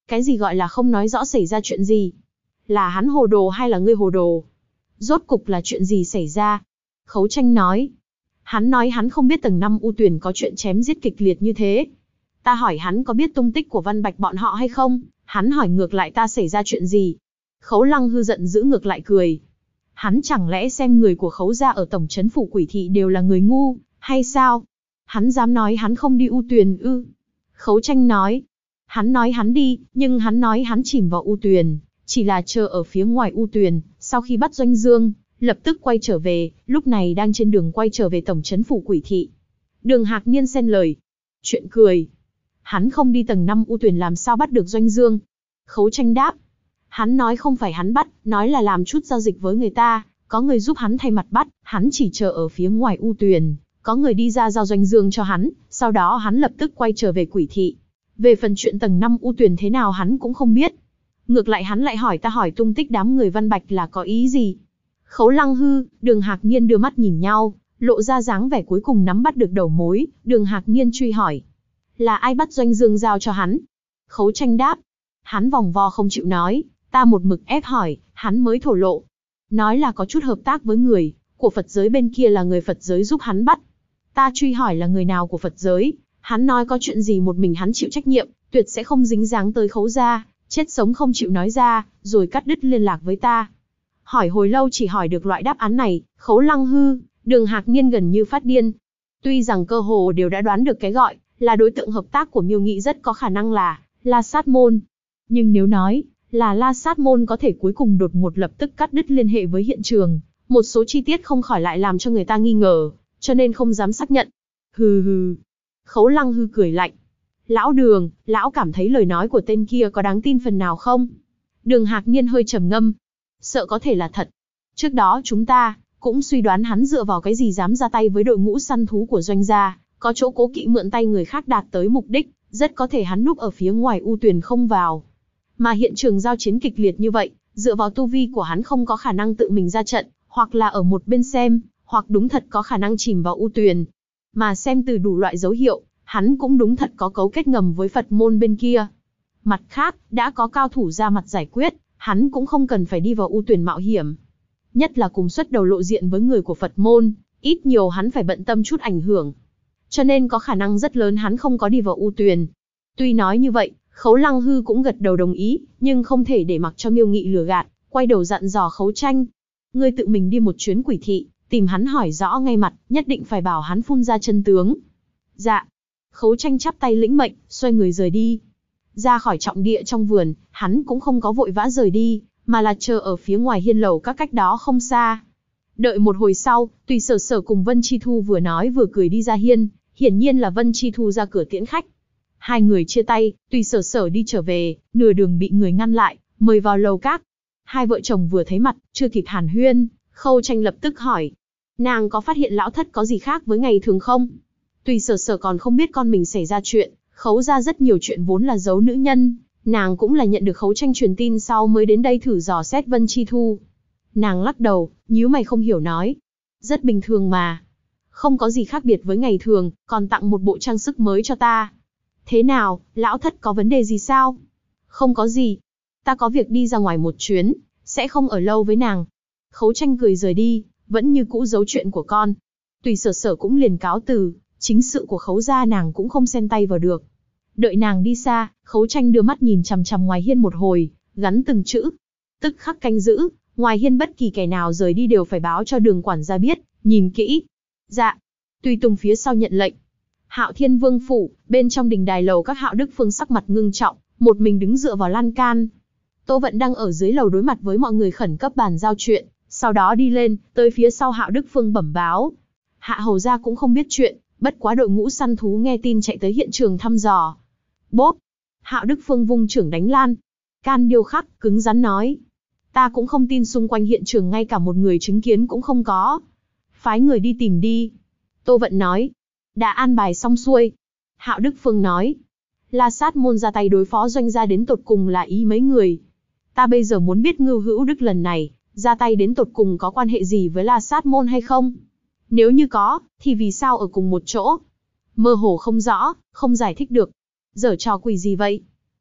Cái gì gọi là không nói rõ xảy ra chuyện gì? Là hắn hồ đồ hay là ngươi hồ đồ? Rốt cục là chuyện gì xảy ra? Khấu Tranh nói. Hắn nói hắn không biết tầng 5 U Tuyền có chuyện chém giết kịch liệt như thế. Ta hỏi hắn có biết tung tích của Văn Bạch bọn họ hay không? Hắn hỏi ngược lại ta xảy ra chuyện gì? Khấu Lăng Hư giận dữ ngược lại cười. Hắn chẳng lẽ xem người của Khấu gia ở tổng trấn phủ Quỷ thị đều là người ngu, hay sao? Hắn dám nói hắn không đi U Tuyền ư? Khấu Tranh nói. Hắn nói hắn đi, nhưng hắn nói hắn chìm vào U Tuyền, chỉ là chờ ở phía ngoài U Tuyền, sau khi bắt Doanh Dương, lập tức quay trở về, lúc này đang trên đường quay trở về tổng trấn phủ Quỷ thị. Đường Hạc Niên xen lời. Chuyện cười. Hắn không đi tầng 5 U Tuyền làm sao bắt được Doanh Dương? Khấu Tranh đáp. Hắn nói không phải hắn bắt, nói là làm chút giao dịch với người ta, có người giúp hắn thay mặt bắt, hắn chỉ chờ ở phía ngoài U Tuyền, có người đi ra giao Doanh Dương cho hắn, sau đó hắn lập tức quay trở về Quỷ thị. Về phần chuyện tầng 5 U Tuyền thế nào hắn cũng không biết. Ngược lại hắn lại hỏi ta hỏi tung tích đám người Văn Bạch là có ý gì? Khấu Lăng Hư, Đường Hạc Niên đưa mắt nhìn nhau, lộ ra dáng vẻ cuối cùng nắm bắt được đầu mối. Đường Hạc Niên truy hỏi. Là ai bắt Doanh Dương giao cho hắn? Khấu Tranh đáp. Hắn vòng vo không chịu nói, ta một mực ép hỏi, hắn mới thổ lộ. Nói là có chút hợp tác với người của Phật giới bên kia là người Phật giới giúp hắn bắt. Ta truy hỏi là người nào của Phật giới, hắn nói có chuyện gì một mình hắn chịu trách nhiệm, tuyệt sẽ không dính dáng tới Khấu gia, chết sống không chịu nói ra, rồi cắt đứt liên lạc với ta. Hỏi hồi lâu chỉ hỏi được loại đáp án này, Khấu Lăng Hư, Đường Hạc Niên gần như phát điên. Tuy rằng cơ hồ đều đã đoán được cái gọi là đối tượng hợp tác của Miêu Nghị rất có khả năng là La Sát Môn. Nhưng nếu nói là La Sát Môn có thể cuối cùng đột ngột lập tức cắt đứt liên hệ với hiện trường, một số chi tiết không khỏi lại làm cho người ta nghi ngờ, cho nên không dám xác nhận. Hừ hừ. Khấu Lăng Hư cười lạnh. Lão Đường, lão cảm thấy lời nói của tên kia có đáng tin phần nào không? Đường Hạc Niên hơi trầm ngâm. Sợ có thể là thật. Trước đó chúng ta cũng suy đoán hắn dựa vào cái gì dám ra tay với đội ngũ săn thú của Doanh gia, có chỗ cố kỵ mượn tay người khác đạt tới mục đích, rất có thể hắn núp ở phía ngoài U Tuyền không vào. Mà hiện trường giao chiến kịch liệt như vậy, dựa vào tu vi của hắn không có khả năng tự mình ra trận, hoặc là ở một bên xem, hoặc đúng thật có khả năng chìm vào U Tuyền. Mà xem từ đủ loại dấu hiệu, hắn cũng đúng thật có cấu kết ngầm với Phật môn bên kia. Mặt khác, đã có cao thủ ra mặt giải quyết, hắn cũng không cần phải đi vào U Tuyền mạo hiểm. Nhất là cùng xuất đầu lộ diện với người của Phật môn, ít nhiều hắn phải bận tâm chút ảnh hưởng. Cho nên có khả năng rất lớn hắn không có đi vào U Tuyền. Tuy nói như vậy, Khấu Lăng Hư cũng gật đầu đồng ý, nhưng không thể để mặc cho Miêu Nghị lừa gạt, quay đầu dặn dò Khấu Tranh. Ngươi tự mình đi một chuyến Quỷ thị, tìm hắn hỏi rõ ngay mặt, nhất định phải bảo hắn phun ra chân tướng. Dạ. Khấu Tranh chắp tay lĩnh mệnh, xoay người rời đi. Ra khỏi trọng địa trong vườn, hắn cũng không có vội vã rời đi, mà là chờ ở phía ngoài hiên lầu các cách đó không xa. Đợi một hồi sau, Tùy Sở Sở cùng Vân Chi Thu vừa nói vừa cười đi ra hiên, hiển nhiên là Vân Chi Thu ra cửa tiễn khách. Hai người chia tay, Tùy Sở Sở đi trở về, nửa đường bị người ngăn lại, mời vào lầu các. Hai vợ chồng vừa thấy mặt, chưa kịp hàn huyên, Khâu Tranh lập tức hỏi. Nàng có phát hiện lão thất có gì khác với ngày thường không? Tùy Sở Sở còn không biết con mình xảy ra chuyện, Khấu ra rất nhiều chuyện vốn là giấu nữ nhân, nàng cũng là nhận được Khấu Tranh truyền tin sau mới đến đây thử dò xét Vân Chi Thu. Nàng lắc đầu, nhíu mày không hiểu nói. Rất bình thường mà. Không có gì khác biệt với ngày thường, còn tặng một bộ trang sức mới cho ta. Thế nào, lão thất có vấn đề gì sao? Không có gì. Ta có việc đi ra ngoài một chuyến, sẽ không ở lâu với nàng. Khấu Tranh cười rời đi, vẫn như cũ giấu chuyện của con. Tùy Sở Sở cũng liền cáo từ, chính sự của Khấu gia nàng cũng không xen tay vào được. Đợi nàng đi xa, Khấu Tranh đưa mắt nhìn chằm chằm ngoài hiên một hồi, gắn từng chữ. Tức khắc canh giữ, ngoài hiên bất kỳ kẻ nào rời đi đều phải báo cho Đường quản gia biết, nhìn kỹ. Dạ. Tùy Tùng phía sau nhận lệnh. Hạo Thiên Vương phủ, bên trong đình đài lầu các Hạo Đức Phương sắc mặt ngưng trọng, một mình đứng dựa vào lan can. Tô Vận đang ở dưới lầu đối mặt với mọi người khẩn cấp bàn giao chuyện, sau đó đi lên, tới phía sau Hạo Đức Phương bẩm báo. Hạ hầu gia cũng không biết chuyện, bất quá đội ngũ săn thú nghe tin chạy tới hiện trường thăm dò. Bốp! Hạo Đức Phương vung chưởng đánh lan. Can điêu khắc, cứng rắn nói. Ta cũng không tin xung quanh hiện trường ngay cả một người chứng kiến cũng không có. Phái người đi tìm đi. Tô Vận nói. Đã an bài xong xuôi. Hạo Đức Phương nói. La Sát môn ra tay đối phó Doanh gia đến tột cùng là ý mấy người. Ta bây giờ muốn biết Ngưu Hữu Đức lần này, ra tay đến tột cùng có quan hệ gì với La Sát môn hay không? Nếu như có, thì vì sao ở cùng một chỗ? Mơ hồ không rõ, không giải thích được. Giở trò quỷ gì vậy?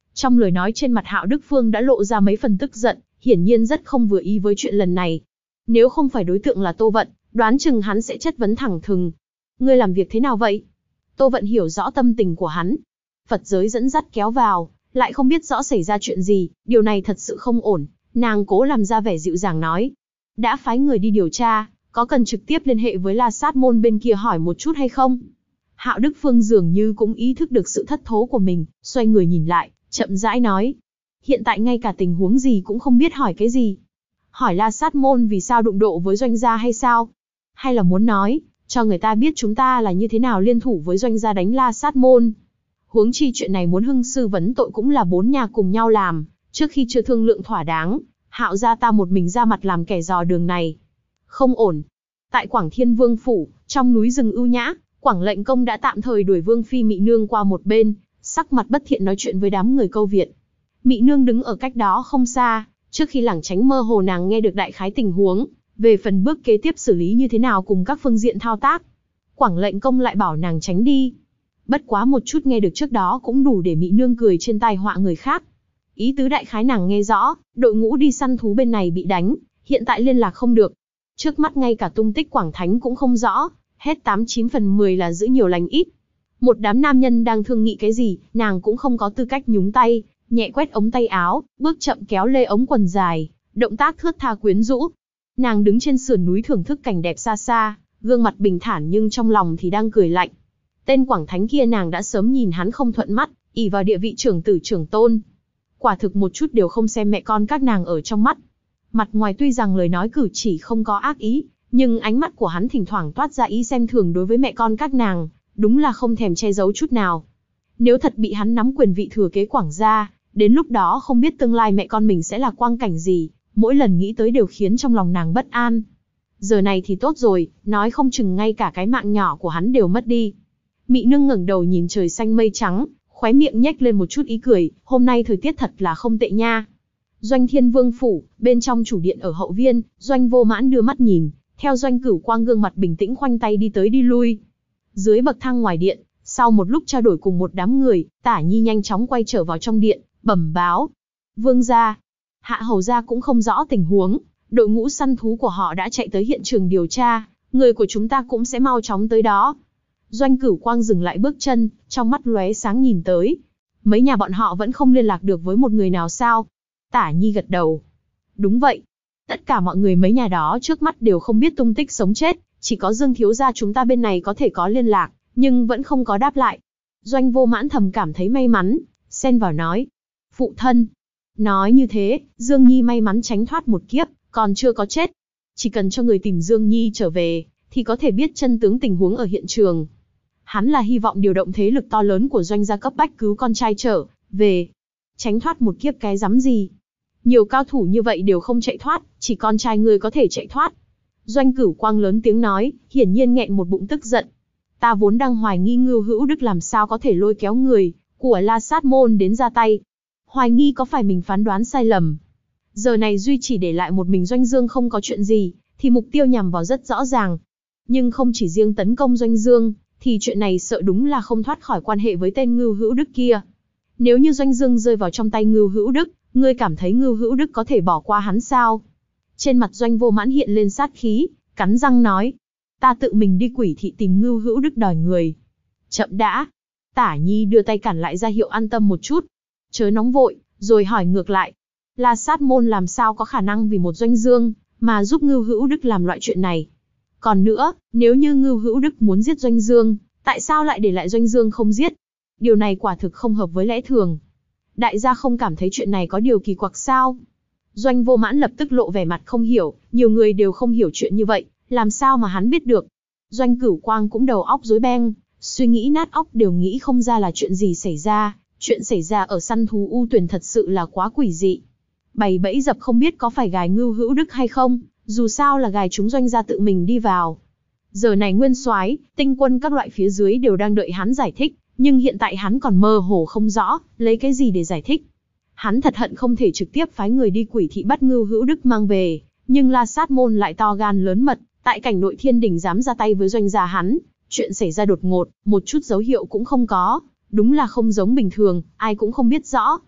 Trong lời nói trên mặt Hạo Đức Phương đã lộ ra mấy phần tức giận, hiển nhiên rất không vừa ý với chuyện lần này. Nếu không phải đối tượng là Tô Vận, đoán chừng hắn sẽ chất vấn thẳng thừng. Ngươi làm việc thế nào vậy? Tô Vận hiểu rõ tâm tình của hắn. Phật giới dẫn dắt kéo vào, lại không biết rõ xảy ra chuyện gì, điều này thật sự không ổn. Nàng cố làm ra vẻ dịu dàng nói. Đã phái người đi điều tra, có cần trực tiếp liên hệ với La Sát Môn bên kia hỏi một chút hay không? Hạo Đức Phương dường như cũng ý thức được sự thất thố của mình, xoay người nhìn lại, chậm rãi nói. Hiện tại ngay cả tình huống gì cũng không biết hỏi cái gì. Hỏi La Sát Môn vì sao đụng độ với Doanh gia hay sao? Hay là muốn nói, cho người ta biết chúng ta là như thế nào liên thủ với Doanh gia đánh La Sát Môn? Huống chi chuyện này muốn hưng sư vấn tội cũng là 4 nhà cùng nhau làm, trước khi chưa thương lượng thỏa đáng, Hạo gia ta một mình ra mặt làm kẻ dò đường này. Không ổn. Tại Quảng Thiên Vương phủ, trong núi rừng ưu nhã, Quảng Lệnh Công đã tạm thời đuổi Vương phi Mị Nương qua một bên, sắc mặt bất thiện nói chuyện với đám người câu viện. Mị Nương đứng ở cách đó không xa, trước khi lảng tránh mơ hồ nàng nghe được đại khái tình huống, về phần bước kế tiếp xử lý như thế nào cùng các phương diện thao tác. Quảng Lệnh Công lại bảo nàng tránh đi. Bất quá một chút nghe được trước đó cũng đủ để Mị Nương cười trên tai họa người khác. Ý tứ đại khái nàng nghe rõ, đội ngũ đi săn thú bên này bị đánh, hiện tại liên lạc không được. Trước mắt ngay cả tung tích Quảng Thánh cũng không rõ, hết 89 phần 10 là giữ nhiều lành ít. Một đám nam nhân đang thương nghị cái gì, nàng cũng không có tư cách nhúng tay, nhẹ quét ống tay áo, bước chậm kéo lê ống quần dài, động tác thướt tha quyến rũ. Nàng đứng trên sườn núi thưởng thức cảnh đẹp xa xa, gương mặt bình thản nhưng trong lòng thì đang cười lạnh. Tên Quảng Thánh kia nàng đã sớm nhìn hắn không thuận mắt, ỷ vào địa vị trưởng tử trưởng tôn. Quả thực một chút đều không xem mẹ con các nàng ở trong mắt. Mặt ngoài tuy rằng lời nói cử chỉ không có ác ý, nhưng ánh mắt của hắn thỉnh thoảng toát ra ý xem thường đối với mẹ con các nàng, đúng là không thèm che giấu chút nào. Nếu thật bị hắn nắm quyền vị thừa kế Quảng gia, đến lúc đó không biết tương lai mẹ con mình sẽ là quang cảnh gì, mỗi lần nghĩ tới đều khiến trong lòng nàng bất an. Giờ này thì tốt rồi, nói không chừng ngay cả cái mạng nhỏ của hắn đều mất đi. Mị Nương ngẩng đầu nhìn trời xanh mây trắng, khóe miệng nhếch lên một chút ý cười, hôm nay thời tiết thật là không tệ nha. Doanh Thiên Vương phủ, bên trong chủ điện ở hậu viên, Doanh Vô Mãn đưa mắt nhìn, theo Doanh Cửu Quang gương mặt bình tĩnh khoanh tay đi tới đi lui. Dưới bậc thang ngoài điện, sau một lúc trao đổi cùng một đám người, Tả Nhi nhanh chóng quay trở vào trong điện, bẩm báo. Vương gia, Hạ hầu gia cũng không rõ tình huống, đội ngũ săn thú của họ đã chạy tới hiện trường điều tra, người của chúng ta cũng sẽ mau chóng tới đó. Doanh Cửu Quang dừng lại bước chân, trong mắt lóe sáng nhìn tới. Mấy nhà bọn họ vẫn không liên lạc được với một người nào sao? Tả Nhi gật đầu. Đúng vậy. Tất cả mọi người mấy nhà đó trước mắt đều không biết tung tích sống chết, chỉ có Dương thiếu gia chúng ta bên này có thể có liên lạc, nhưng vẫn không có đáp lại. Doanh Vô Mãn thầm cảm thấy may mắn, xen vào nói. Phụ thân. Nói như thế, Dương Nhi may mắn tránh thoát một kiếp, còn chưa có chết. Chỉ cần cho người tìm Dương Nhi trở về, thì có thể biết chân tướng tình huống ở hiện trường. Hắn là hy vọng điều động thế lực to lớn của Doanh gia cấp bách cứu con trai trở về. Tránh thoát một kiếp cái rắm gì? Nhiều cao thủ như vậy đều không chạy thoát, chỉ con trai ngươi có thể chạy thoát. Doanh Cửu Quang lớn tiếng nói, hiển nhiên nghẹn một bụng tức giận. Ta vốn đang hoài nghi Ngưu Hữu Đức làm sao có thể lôi kéo người của La Sát Môn đến ra tay. Hoài nghi có phải mình phán đoán sai lầm. Giờ này duy chỉ để lại một mình Doanh Dương không có chuyện gì, thì mục tiêu nhằm vào rất rõ ràng. Nhưng không chỉ riêng tấn công Doanh Dương, thì chuyện này sợ đúng là không thoát khỏi quan hệ với tên Ngưu Hữu Đức kia. Nếu như Doanh Dương rơi vào trong tay Ngưu Hữu Đức, ngươi cảm thấy Ngưu Hữu Đức có thể bỏ qua hắn sao? Trên mặt Doanh Vô Mãn hiện lên sát khí, cắn răng nói. Ta tự mình đi Quỷ thị tìm Ngưu Hữu Đức đòi người. Chậm đã. Tả Nhi đưa tay cản lại ra hiệu an tâm một chút. Chớ nóng vội, rồi hỏi ngược lại. La Sát Môn làm sao có khả năng vì một Doanh Dương, mà giúp Ngưu Hữu Đức làm loại chuyện này? Còn nữa, nếu như Ngưu Hữu Đức muốn giết Doanh Dương, tại sao lại để lại Doanh Dương không giết? Điều này quả thực không hợp với lẽ thường. Đại gia không cảm thấy chuyện này có điều kỳ quặc sao? Doanh Vô Mãn lập tức lộ vẻ mặt không hiểu, nhiều người đều không hiểu chuyện như vậy, làm sao mà hắn biết được? Doanh Cửu Quang cũng đầu óc rối beng, suy nghĩ nát óc đều nghĩ không ra là chuyện gì xảy ra. Chuyện xảy ra ở săn thú U Tuyển thật sự là quá quỷ dị. Bày bẫy dập không biết có phải gài Ngưu Hữu Đức hay không, dù sao là gài chúng Doanh gia tự mình đi vào. Giờ này Nguyên Soái, Tinh Quân các loại phía dưới đều đang đợi hắn giải thích, nhưng hiện tại hắn còn mơ hồ không rõ, lấy cái gì để giải thích. Hắn thật hận không thể trực tiếp phái người đi Quỷ thị bắt Ngưu Hữu Đức mang về, nhưng La Sát Môn lại to gan lớn mật, tại cảnh nội Thiên Đình dám ra tay với Doanh gia hắn, chuyện xảy ra đột ngột, một chút dấu hiệu cũng không có, đúng là không giống bình thường, ai cũng không biết rõ.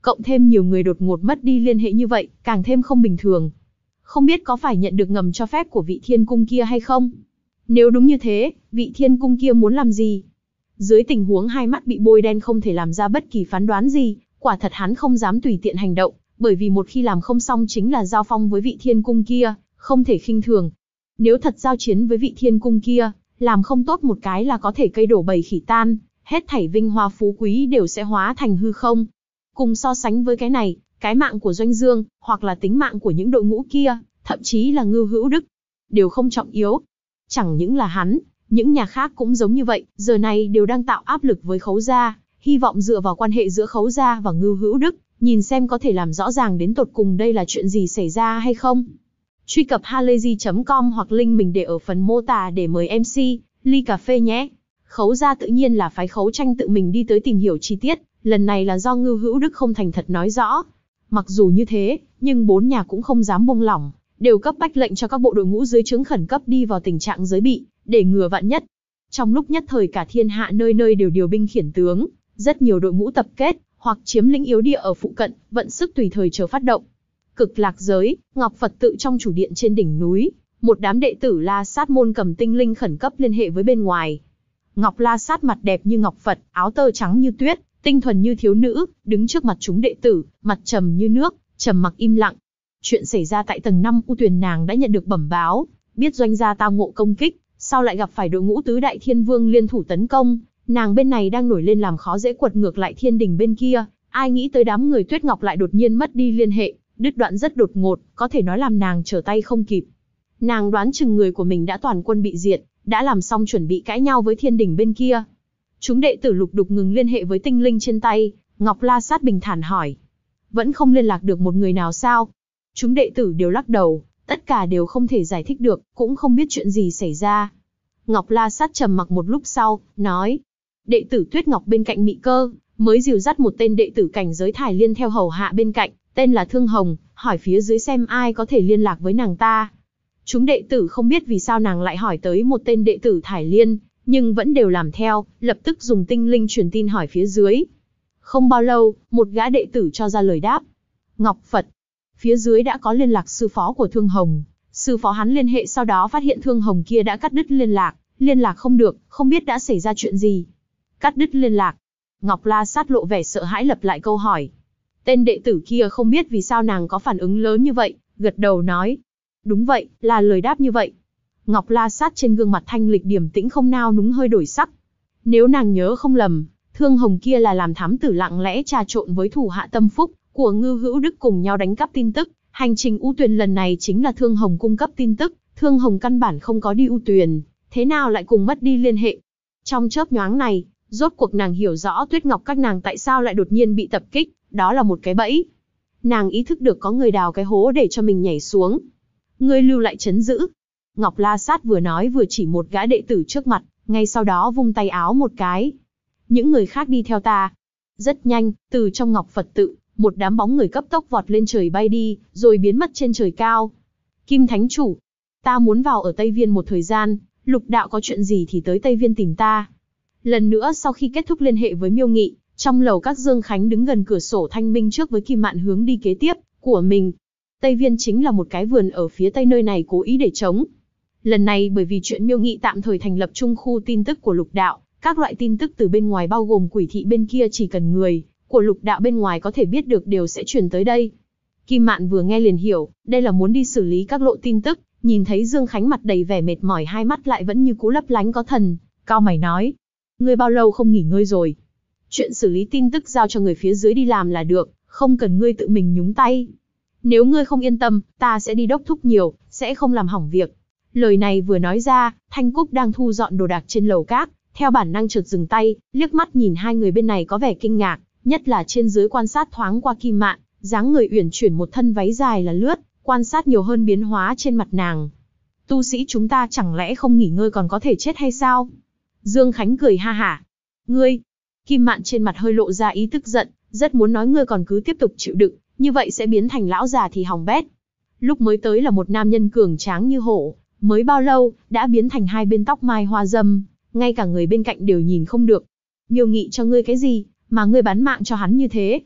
Cộng thêm nhiều người đột ngột mất đi liên hệ như vậy, càng thêm không bình thường. Không biết có phải nhận được ngầm cho phép của vị thiên cung kia hay không? Nếu đúng như thế, vị thiên cung kia muốn làm gì? Dưới tình huống hai mắt bị bôi đen không thể làm ra bất kỳ phán đoán gì, quả thật hắn không dám tùy tiện hành động, bởi vì một khi làm không xong chính là giao phong với vị thiên cung kia, không thể khinh thường. Nếu thật giao chiến với vị thiên cung kia, làm không tốt một cái là có thể cây đổ bầy khỉ tan, hết thảy vinh hoa phú quý đều sẽ hóa thành hư không. Cùng so sánh với cái này, cái mạng của Doanh Dương, hoặc là tính mạng của những đội ngũ kia, thậm chí là Ngưu Hữu Đức, đều không trọng yếu. Chẳng những là hắn, những nhà khác cũng giống như vậy, giờ này đều đang tạo áp lực với Khấu gia, hy vọng dựa vào quan hệ giữa Khấu gia và Ngưu Hữu Đức, nhìn xem có thể làm rõ ràng đến tột cùng đây là chuyện gì xảy ra hay không. Truy cập halayzi.com hoặc link mình để ở phần mô tả để mời MC, ly cà phê nhé. Khấu gia tự nhiên là phái Khấu Tranh tự mình đi tới tìm hiểu chi tiết, lần này là do Ngưu Hữu Đức không thành thật nói rõ. Mặc dù như thế, nhưng bốn nhà cũng không dám buông lỏng, đều cấp bách lệnh cho các bộ đội ngũ dưới trướng khẩn cấp đi vào tình trạng giới bị, để ngừa vạn nhất. Trong lúc nhất thời cả thiên hạ nơi nơi đều điều binh khiển tướng, rất nhiều đội ngũ tập kết, hoặc chiếm lĩnh yếu địa ở phụ cận, vận sức tùy thời chờ phát động. Cực Lạc giới, Ngọc Phật tự trong chủ điện trên đỉnh núi, một đám đệ tử La Sát môn cầm tinh linh khẩn cấp liên hệ với bên ngoài. Ngọc La Sát mặt đẹp như ngọc Phật, áo tơ trắng như tuyết, tinh thuần như thiếu nữ, đứng trước mặt chúng đệ tử, mặt trầm như nước, trầm mặc im lặng. Chuyện xảy ra tại tầng 5 U Tuyền nàng đã nhận được bẩm báo, biết Doanh gia tao ngộ công kích, sau lại gặp phải đội ngũ tứ đại thiên vương liên thủ tấn công, nàng bên này đang nổi lên làm khó dễ quật ngược lại thiên đình bên kia, ai nghĩ tới đám người Tuyết Ngọc lại đột nhiên mất đi liên hệ, đứt đoạn rất đột ngột, có thể nói làm nàng trở tay không kịp. Nàng đoán chừng người của mình đã toàn quân bị diệt, đã làm xong chuẩn bị cãi nhau với thiên đình bên kia. Chúng đệ tử lục đục ngừng liên hệ với tinh linh trên tay, Ngọc La Sát bình thản hỏi. Vẫn không liên lạc được một người nào sao? Chúng đệ tử đều lắc đầu, tất cả đều không thể giải thích được, cũng không biết chuyện gì xảy ra. Ngọc La Sát trầm mặc một lúc sau, nói. Đệ tử Tuyết Ngọc bên cạnh Mị Cơ, mới dìu dắt một tên đệ tử cảnh giới Thải Liên theo hầu hạ bên cạnh, tên là Thương Hồng, hỏi phía dưới xem ai có thể liên lạc với nàng ta. Chúng đệ tử không biết vì sao nàng lại hỏi tới một tên đệ tử Thải Liên, nhưng vẫn đều làm theo, lập tức dùng tinh linh truyền tin hỏi phía dưới. Không bao lâu, một gã đệ tử cho ra lời đáp. Ngọc Phật. Phía dưới đã có liên lạc sư phó của Thương Hồng. Sư phó hắn liên hệ sau đó phát hiện Thương Hồng kia đã cắt đứt liên lạc không được, không biết đã xảy ra chuyện gì. Cắt đứt liên lạc. Ngọc La Sát lộ vẻ sợ hãi lặp lại câu hỏi. Tên đệ tử kia không biết vì sao nàng có phản ứng lớn như vậy, gật đầu nói. Đúng vậy, là lời đáp như vậy. Ngọc La Sát trên gương mặt thanh lịch điềm tĩnh không nao núng hơi đổi sắc. Nếu nàng nhớ không lầm, Thương Hồng kia là làm thám tử lặng lẽ trà trộn với thủ hạ Tâm Phúc của Ngưu Hữu Đức cùng nhau đánh cắp tin tức. Hành trình U Tuyền lần này chính là Thương Hồng cung cấp tin tức, Thương Hồng căn bản không có đi U Tuyền, thế nào lại cùng mất đi liên hệ. Trong chớp nhoáng này, rốt cuộc nàng hiểu rõ Tuyết Ngọc các nàng tại sao lại đột nhiên bị tập kích, đó là một cái bẫy. Nàng ý thức được có người đào cái hố để cho mình nhảy xuống. Ngươi lưu lại trấn giữ. Ngọc La Sát vừa nói vừa chỉ một gã đệ tử trước mặt, ngay sau đó vung tay áo một cái. Những người khác đi theo ta. Rất nhanh, từ trong Ngọc Phật tự, một đám bóng người cấp tốc vọt lên trời bay đi, rồi biến mất trên trời cao. Kim Thánh Chủ, ta muốn vào ở Tây Viên một thời gian, Lục đạo có chuyện gì thì tới Tây Viên tìm ta. Lần nữa sau khi kết thúc liên hệ với Miêu Nghị, trong lầu các Dương Khánh đứng gần cửa sổ thanh minh trước với Kim Mạn hướng đi kế tiếp của mình. Tây Viên chính là một cái vườn ở phía tây nơi này cố ý để trống. Lần này bởi vì chuyện Miêu Nghị tạm thời thành lập trung khu tin tức của Lục đạo, các loại tin tức từ bên ngoài bao gồm quỷ thị bên kia chỉ cần người của Lục đạo bên ngoài có thể biết được đều sẽ truyền tới đây. Kim Mạn vừa nghe liền hiểu, đây là muốn đi xử lý các lộ tin tức, nhìn thấy Dương Khánh mặt đầy vẻ mệt mỏi hai mắt lại vẫn như cũ lấp lánh có thần, cau mày nói. Ngươi bao lâu không nghỉ ngơi rồi? Chuyện xử lý tin tức giao cho người phía dưới đi làm là được, không cần ngươi tự mình nhúng tay. Nếu ngươi không yên tâm, ta sẽ đi đốc thúc nhiều, sẽ không làm hỏng việc. Lời này vừa nói ra, Thanh Cúc đang thu dọn đồ đạc trên lầu các, theo bản năng chợt dừng tay, liếc mắt nhìn hai người bên này có vẻ kinh ngạc, nhất là trên dưới quan sát thoáng qua Kim Mạn, dáng người uyển chuyển một thân váy dài là lướt, quan sát nhiều hơn biến hóa trên mặt nàng. Tu sĩ chúng ta chẳng lẽ không nghỉ ngơi còn có thể chết hay sao? Dương Khánh cười ha hả. Ngươi! Kim Mạn trên mặt hơi lộ ra ý tức giận, rất muốn nói ngươi còn cứ tiếp tục chịu đựng, như vậy sẽ biến thành lão già thì hỏng bét. Lúc mới tới là một nam nhân cường tráng như hổ, mới bao lâu, đã biến thành hai bên tóc mai hoa dâm, ngay cả người bên cạnh đều nhìn không được. Miêu Nghị cho ngươi cái gì, mà ngươi bán mạng cho hắn như thế?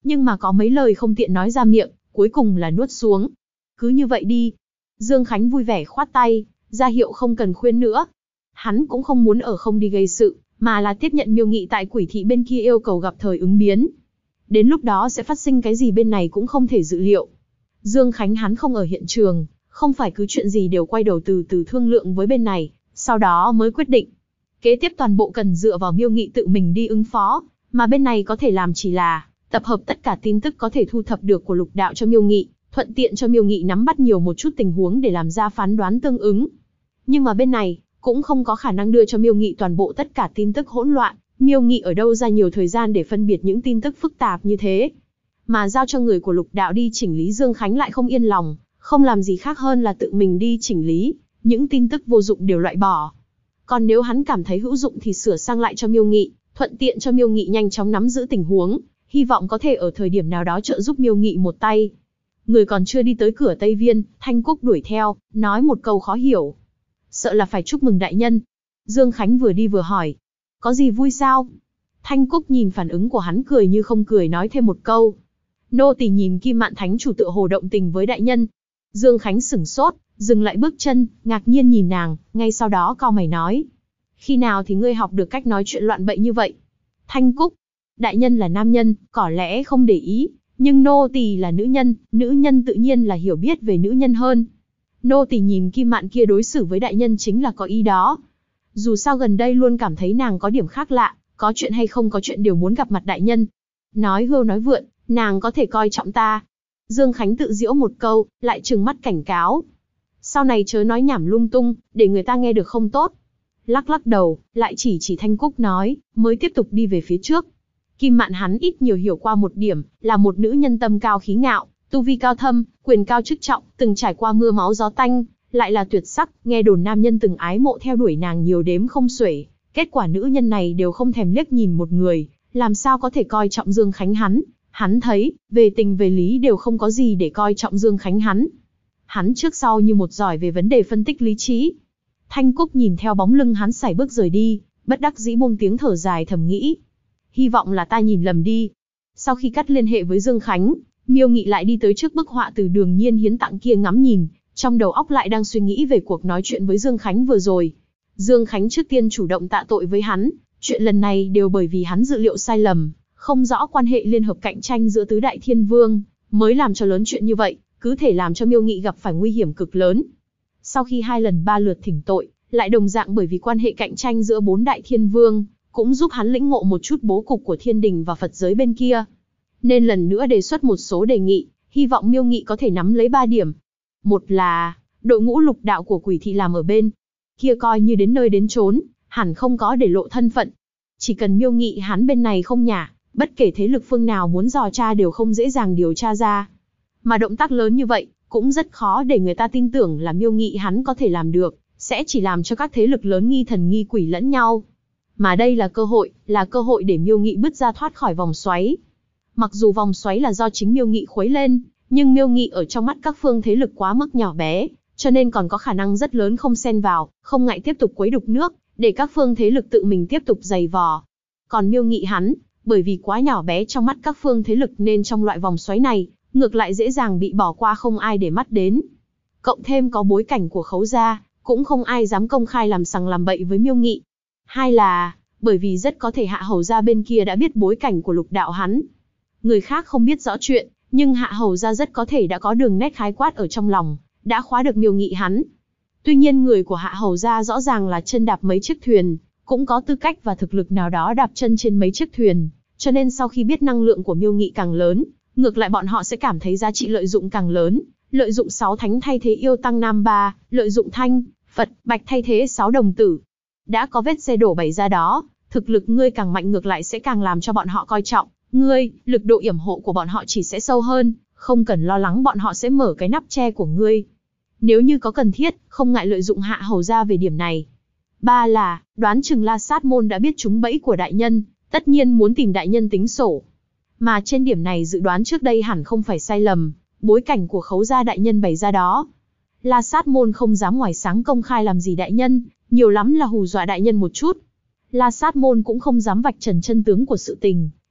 nhưng mà có mấy lời không tiện nói ra miệng, cuối cùng là nuốt xuống. Cứ như vậy đi. Dương Khánh vui vẻ khoát tay, ra hiệu không cần khuyên nữa. Hắn cũng không muốn ở không đi gây sự, mà là tiếp nhận Miêu Nghị tại Quỷ thị bên kia yêu cầu gặp thời ứng biến. Đến lúc đó sẽ phát sinh cái gì bên này cũng không thể dự liệu. Dương Khánh hắn không ở hiện trường, không phải cứ chuyện gì đều quay đầu từ từ thương lượng với bên này, sau đó mới quyết định. Kế tiếp toàn bộ cần dựa vào Miêu Nghị tự mình đi ứng phó, mà bên này có thể làm chỉ là tập hợp tất cả tin tức có thể thu thập được của Lục Đạo cho Miêu Nghị, thuận tiện cho Miêu Nghị nắm bắt nhiều một chút tình huống để làm ra phán đoán tương ứng. Nhưng mà bên này cũng không có khả năng đưa cho Miêu Nghị toàn bộ tất cả tin tức hỗn loạn, Miêu Nghị ở đâu ra nhiều thời gian để phân biệt những tin tức phức tạp như thế. Mà giao cho người của Lục Đạo đi chỉnh lý, Dương Khánh lại không yên lòng, không làm gì khác hơn là tự mình đi chỉnh lý, những tin tức vô dụng đều loại bỏ. Còn nếu hắn cảm thấy hữu dụng thì sửa sang lại cho Miêu Nghị, thuận tiện cho Miêu Nghị nhanh chóng nắm giữ tình huống, hy vọng có thể ở thời điểm nào đó trợ giúp Miêu Nghị một tay. Người còn chưa đi tới cửa Tây Viên, Thanh Cúc đuổi theo, nói một câu khó hiểu. Sợ là phải chúc mừng đại nhân. Dương Khánh vừa đi vừa hỏi. Có gì vui sao? Thanh Cúc nhìn phản ứng của hắn cười như không cười, nói thêm một câu. Nô tỳ nhìn Kim Mạn Thánh chủ tựa hồ động tình với đại nhân. Dương Khánh sửng sốt, dừng lại bước chân, ngạc nhiên nhìn nàng, ngay sau đó cau mày nói. Khi nào thì ngươi học được cách nói chuyện loạn bậy như vậy? Thanh Cúc, đại nhân là nam nhân, có lẽ không để ý, nhưng nô tỳ là nữ nhân tự nhiên là hiểu biết về nữ nhân hơn. Nô tỳ nhìn Kim Mạn kia đối xử với đại nhân chính là có ý đó. Dù sao gần đây luôn cảm thấy nàng có điểm khác lạ, có chuyện hay không có chuyện đều muốn gặp mặt đại nhân. Nói hưu nói vượn, nàng có thể coi trọng ta. Dương Khánh tự giễu một câu, lại trừng mắt cảnh cáo. Sau này chớ nói nhảm lung tung, để người ta nghe được không tốt. Lắc lắc đầu, lại chỉ Thanh Cúc nói, mới tiếp tục đi về phía trước. Kim Mạn hắn ít nhiều hiểu qua một điểm, là một nữ nhân tâm cao khí ngạo, tu vi cao thâm, quyền cao chức trọng, từng trải qua mưa máu gió tanh, lại là tuyệt sắc, nghe đồn nam nhân từng ái mộ theo đuổi nàng nhiều đếm không xuể. Kết quả nữ nhân này đều không thèm liếc nhìn một người, làm sao có thể coi trọng Dương Khánh hắn. Hắn thấy, về tình về lý đều không có gì để coi trọng Dương Khánh hắn. Hắn trước sau như một giỏi về vấn đề phân tích lý trí. Thanh Cúc nhìn theo bóng lưng hắn sải bước rời đi, bất đắc dĩ buông tiếng thở dài thầm nghĩ. Hy vọng là ta nhìn lầm đi. Sau khi cắt liên hệ với Dương Khánh, Miêu Nghị lại đi tới trước bức họa từ Đường Nhiên hiến tặng kia ngắm nhìn, trong đầu óc lại đang suy nghĩ về cuộc nói chuyện với Dương Khánh vừa rồi. Dương Khánh trước tiên chủ động tạ tội với hắn, chuyện lần này đều bởi vì hắn dự liệu sai lầm, không rõ quan hệ liên hợp cạnh tranh giữa tứ đại thiên vương, mới làm cho lớn chuyện như vậy, cứ thể làm cho Miêu Nghị gặp phải nguy hiểm cực lớn. Sau khi 2 lần 3 lượt thỉnh tội, lại đồng dạng bởi vì quan hệ cạnh tranh giữa 4 đại thiên vương, cũng giúp hắn lĩnh ngộ một chút bố cục của thiên đình và Phật giới bên kia. Nên lần nữa đề xuất một số đề nghị, hy vọng Miêu Nghị có thể nắm lấy 3 điểm. Một là, đội ngũ Lục Đạo của Quỷ thị làm ở bên kia coi như đến nơi đến chốn, hẳn không có để lộ thân phận. Chỉ cần Miêu Nghị hắn bên này không nhả, bất kể thế lực phương nào muốn dò tra đều không dễ dàng điều tra ra. Mà động tác lớn như vậy, cũng rất khó để người ta tin tưởng là Miêu Nghị hắn có thể làm được, sẽ chỉ làm cho các thế lực lớn nghi thần nghi quỷ lẫn nhau. Mà đây là cơ hội để Miêu Nghị bứt ra thoát khỏi vòng xoáy. Mặc dù vòng xoáy là do chính Miêu Nghị khuấy lên, nhưng Miêu Nghị ở trong mắt các phương thế lực quá mức nhỏ bé, cho nên còn có khả năng rất lớn không xen vào, không ngại tiếp tục quấy đục nước, để các phương thế lực tự mình tiếp tục giày vò. Còn Miêu Nghị hắn, bởi vì quá nhỏ bé trong mắt các phương thế lực nên trong loại vòng xoáy này, ngược lại dễ dàng bị bỏ qua, không ai để mắt đến. Cộng thêm có bối cảnh của Khấu gia, cũng không ai dám công khai làm sằng làm bậy với Miêu Nghị. Hai là, bởi vì rất có thể Hạ Hầu gia bên kia đã biết bối cảnh của Lục Đạo hắn. Người khác không biết rõ chuyện, nhưng Hạ Hầu gia rất có thể đã có đường nét khái quát ở trong lòng, đã khóa được Miêu Nghị hắn. Tuy nhiên người của Hạ Hầu gia rõ ràng là chân đạp mấy chiếc thuyền, cũng có tư cách và thực lực nào đó đạp chân trên mấy chiếc thuyền, cho nên sau khi biết năng lượng của Miêu Nghị càng lớn, ngược lại bọn họ sẽ cảm thấy giá trị lợi dụng càng lớn, lợi dụng 6 thánh thay thế yêu tăng nam 3, lợi dụng Thanh, Phật, Bạch thay thế 6 đồng tử. Đã có vết xe đổ bày ra đó, thực lực ngươi càng mạnh ngược lại sẽ càng làm cho bọn họ coi trọng ngươi, lực độ yểm hộ của bọn họ chỉ sẽ sâu hơn, không cần lo lắng bọn họ sẽ mở cái nắp che của ngươi. Nếu như có cần thiết, không ngại lợi dụng Hạ Hầu gia về điểm này. 3 là, đoán chừng La Sát môn đã biết trúng bẫy của đại nhân, tất nhiên muốn tìm đại nhân tính sổ. Mà trên điểm này dự đoán trước đây hẳn không phải sai lầm, bối cảnh của Khấu gia đại nhân bày ra đó. La Sát môn không dám ngoài sáng công khai làm gì đại nhân, nhiều lắm là hù dọa đại nhân một chút. La Sát môn cũng không dám vạch trần chân tướng của sự tình,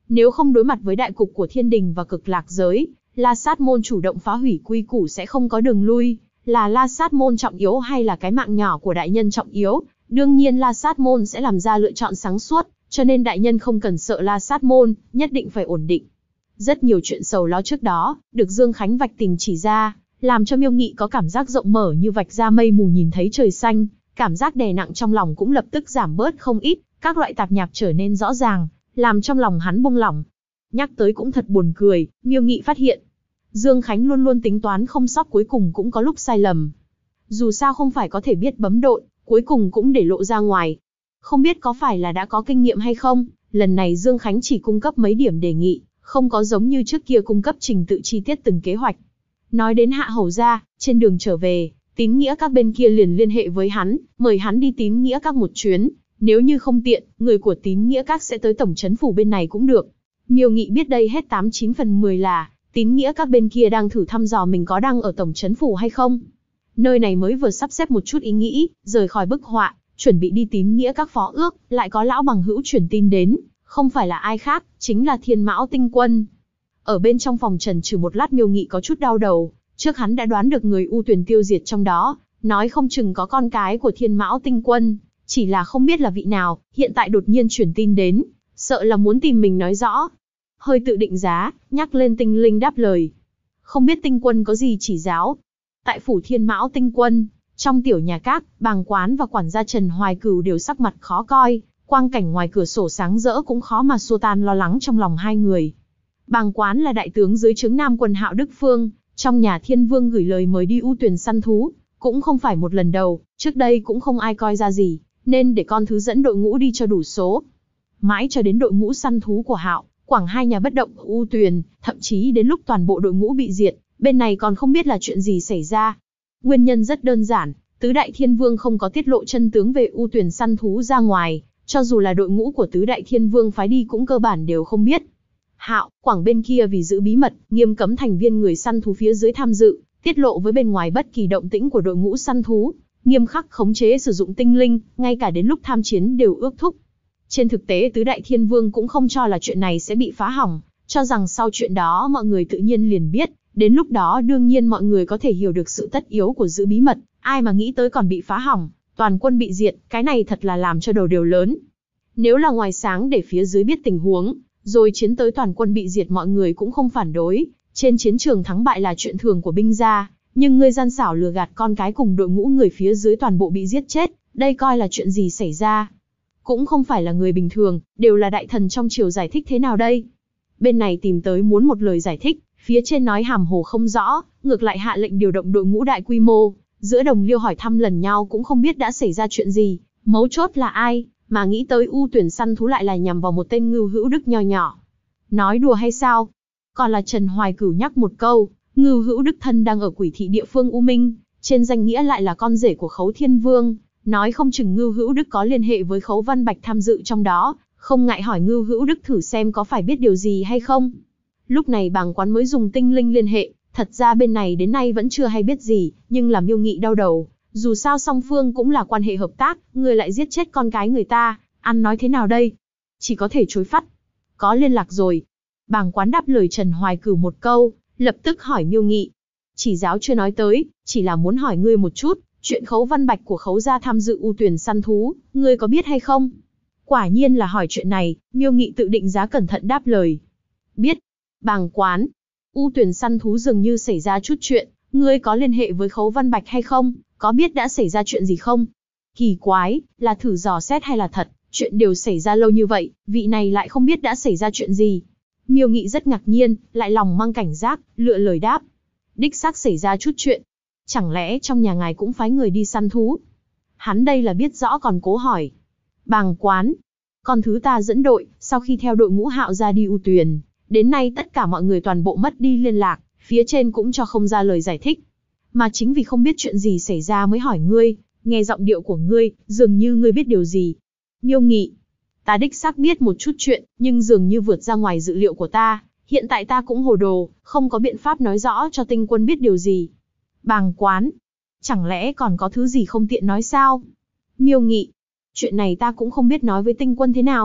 Nếu không đối mặt với đại cục của thiên đình và cực lạc giới, La Sát môn chủ động phá hủy quy củ sẽ không có đường lui, là La Sát môn trọng yếu hay là cái mạng nhỏ của đại nhân trọng yếu, đương nhiên La Sát môn sẽ làm ra lựa chọn sáng suốt, cho nên đại nhân không cần sợ La Sát môn, nhất định phải ổn định. Rất nhiều chuyện sầu lo trước đó, được Dương Khánh vạch tình chỉ ra, làm cho Miêu Nghị có cảm giác rộng mở như vạch ra mây mù nhìn thấy trời xanh, cảm giác đè nặng trong lòng cũng lập tức giảm bớt không ít, các loại tạp nhạp trở nên rõ ràng, làm trong lòng hắn buông lỏng. Nhắc tới cũng thật buồn cười, Miêu Nghị phát hiện, Dương Khánh luôn luôn tính toán không sót cuối cùng cũng có lúc sai lầm. Dù sao không phải có thể biết bấm độn, cuối cùng cũng để lộ ra ngoài. Không biết có phải là đã có kinh nghiệm hay không, lần này Dương Khánh chỉ cung cấp mấy điểm đề nghị, không có giống như trước kia cung cấp trình tự chi tiết từng kế hoạch. Nói đến Hạ Hầu gia, trên đường trở về, tín nghĩa các bên kia liền liên hệ với hắn, mời hắn đi tín nghĩa các một chuyến. Nếu như không tiện, người của tín nghĩa các sẽ tới tổng trấn phủ bên này cũng được. Miêu Nghị biết đây hết 89 phần 10 là tín nghĩa các bên kia đang thử thăm dò mình có đang ở tổng trấn phủ hay không. Nơi này mới vừa sắp xếp một chút ý nghĩ, rời khỏi bức họa, chuẩn bị đi tín nghĩa các phó ước, lại có lão bằng hữu truyền tin đến, không phải là ai khác, chính là Thiên Mão Tinh Quân. Ở bên trong phòng trần trừ một lát, Miêu Nghị có chút đau đầu, trước hắn đã đoán được người U Tuyền tiêu diệt trong đó, nói không chừng có con cái của Thiên Mão Tinh Quân, chỉ là không biết là vị nào, hiện tại đột nhiên truyền tin đến, sợ là muốn tìm mình nói rõ. Hơi tự định giá, nhắc lên Tinh Linh đáp lời. Không biết Tinh Quân có gì chỉ giáo. Tại phủ Thiên Mão Tinh Quân, trong tiểu nhà các, bàng quán và quản gia Trần Hoài Cửu đều sắc mặt khó coi, quang cảnh ngoài cửa sổ sáng rỡ cũng khó mà xua tan lo lắng trong lòng hai người. Bàng quán là đại tướng dưới trướng Nam Quân Hạo Đức Phương, trong nhà Thiên Vương gửi lời mời đi U Tuyền săn thú, cũng không phải một lần đầu, trước đây cũng không ai coi ra gì, nên để con thứ dẫn đội ngũ đi cho đủ số. Mãi cho đến đội ngũ săn thú của Hạo, Quảng hai nhà bất động ở U Tuyền, thậm chí đến lúc toàn bộ đội ngũ bị diệt, bên này còn không biết là chuyện gì xảy ra. Nguyên nhân rất đơn giản, Tứ Đại Thiên Vương không có tiết lộ chân tướng về U Tuyền săn thú ra ngoài, cho dù là đội ngũ của Tứ Đại Thiên Vương phái đi cũng cơ bản đều không biết. Hạo, Quảng bên kia vì giữ bí mật, nghiêm cấm thành viên người săn thú phía dưới tham dự, tiết lộ với bên ngoài bất kỳ động tĩnh của đội ngũ săn thú, nghiêm khắc khống chế sử dụng tinh linh, ngay cả đến lúc tham chiến đều ước thúc. Trên thực tế Tứ Đại Thiên Vương cũng không cho là chuyện này sẽ bị phá hỏng, cho rằng sau chuyện đó mọi người tự nhiên liền biết, đến lúc đó đương nhiên mọi người có thể hiểu được sự tất yếu của giữ bí mật, ai mà nghĩ tới còn bị phá hỏng, toàn quân bị diệt, cái này thật là làm cho đầu đều lớn. Nếu là ngoài sáng để phía dưới biết tình huống, rồi chiến tới toàn quân bị diệt mọi người cũng không phản đối, trên chiến trường thắng bại là chuyện thường của binh gia, nhưng ngươi gian xảo lừa gạt con cái cùng đội ngũ người phía dưới toàn bộ bị giết chết, đây coi là chuyện gì xảy ra? Cũng không phải là người bình thường, đều là đại thần trong triều, giải thích thế nào đây? Bên này tìm tới muốn một lời giải thích, phía trên nói hàm hồ không rõ, ngược lại hạ lệnh điều động đội ngũ đại quy mô, giữa đồng liêu hỏi thăm lần nhau cũng không biết đã xảy ra chuyện gì, mấu chốt là ai, mà nghĩ tới U Tuyển săn thú lại là nhằm vào một tên Ngưu Hữu Đức nho nhỏ. Nói đùa hay sao? Còn là Trần Hoài Cửu nhắc một câu, Ngưu Hữu Đức thân đang ở Quỷ thị địa phương U Minh, trên danh nghĩa lại là con rể của Khấu Thiên Vương, nói không chừng Ngưu Hữu Đức có liên hệ với Khấu Văn Bạch tham dự trong đó, không ngại hỏi Ngưu Hữu Đức thử xem có phải biết điều gì hay không. Lúc này bàng quán mới dùng tinh linh liên hệ, thật ra bên này đến nay vẫn chưa hay biết gì, nhưng làm Miêu Nghị đau đầu, dù sao song phương cũng là quan hệ hợp tác, người lại giết chết con cái người ta, ăn nói thế nào đây? Chỉ có thể chối phắt. Có liên lạc rồi. Bàng quán đáp lời Trần Hoài Cửu một câu, lập tức hỏi Miêu Nghị. Chỉ giáo chưa nói tới, chỉ là muốn hỏi ngươi một chút, chuyện Khấu Văn Bạch của Khấu gia tham dự U Tuyển săn thú, ngươi có biết hay không? Quả nhiên là hỏi chuyện này, Miêu Nghị tự định giá cẩn thận đáp lời. Biết. Bàng quán. U Tuyển săn thú dường như xảy ra chút chuyện, ngươi có liên hệ với Khấu Văn Bạch hay không? Có biết đã xảy ra chuyện gì không? Kỳ quái, là thử dò xét hay là thật, chuyện đều xảy ra lâu như vậy, vị này lại không biết đã xảy ra chuyện gì. Miêu Nghị rất ngạc nhiên, lại lòng mang cảnh giác, lựa lời đáp. Đích xác xảy ra chút chuyện. Chẳng lẽ trong nhà ngài cũng phái người đi săn thú? Hắn đây là biết rõ còn cố hỏi. Bàng quán. Con thứ ta dẫn đội, sau khi theo đội ngũ Hạo ra đi U Tuyền, đến nay tất cả mọi người toàn bộ mất đi liên lạc, phía trên cũng cho không ra lời giải thích. Mà chính vì không biết chuyện gì xảy ra mới hỏi ngươi, nghe giọng điệu của ngươi, dường như ngươi biết điều gì. Miêu Nghị. Ta đích xác biết một chút chuyện, nhưng dường như vượt ra ngoài dự liệu của ta, hiện tại ta cũng hồ đồ, không có biện pháp nói rõ cho Tinh Quân biết điều gì. Bàng quán. Chẳng lẽ còn có thứ gì không tiện nói sao? Miêu Nghị. Chuyện này ta cũng không biết nói với Tinh Quân thế nào,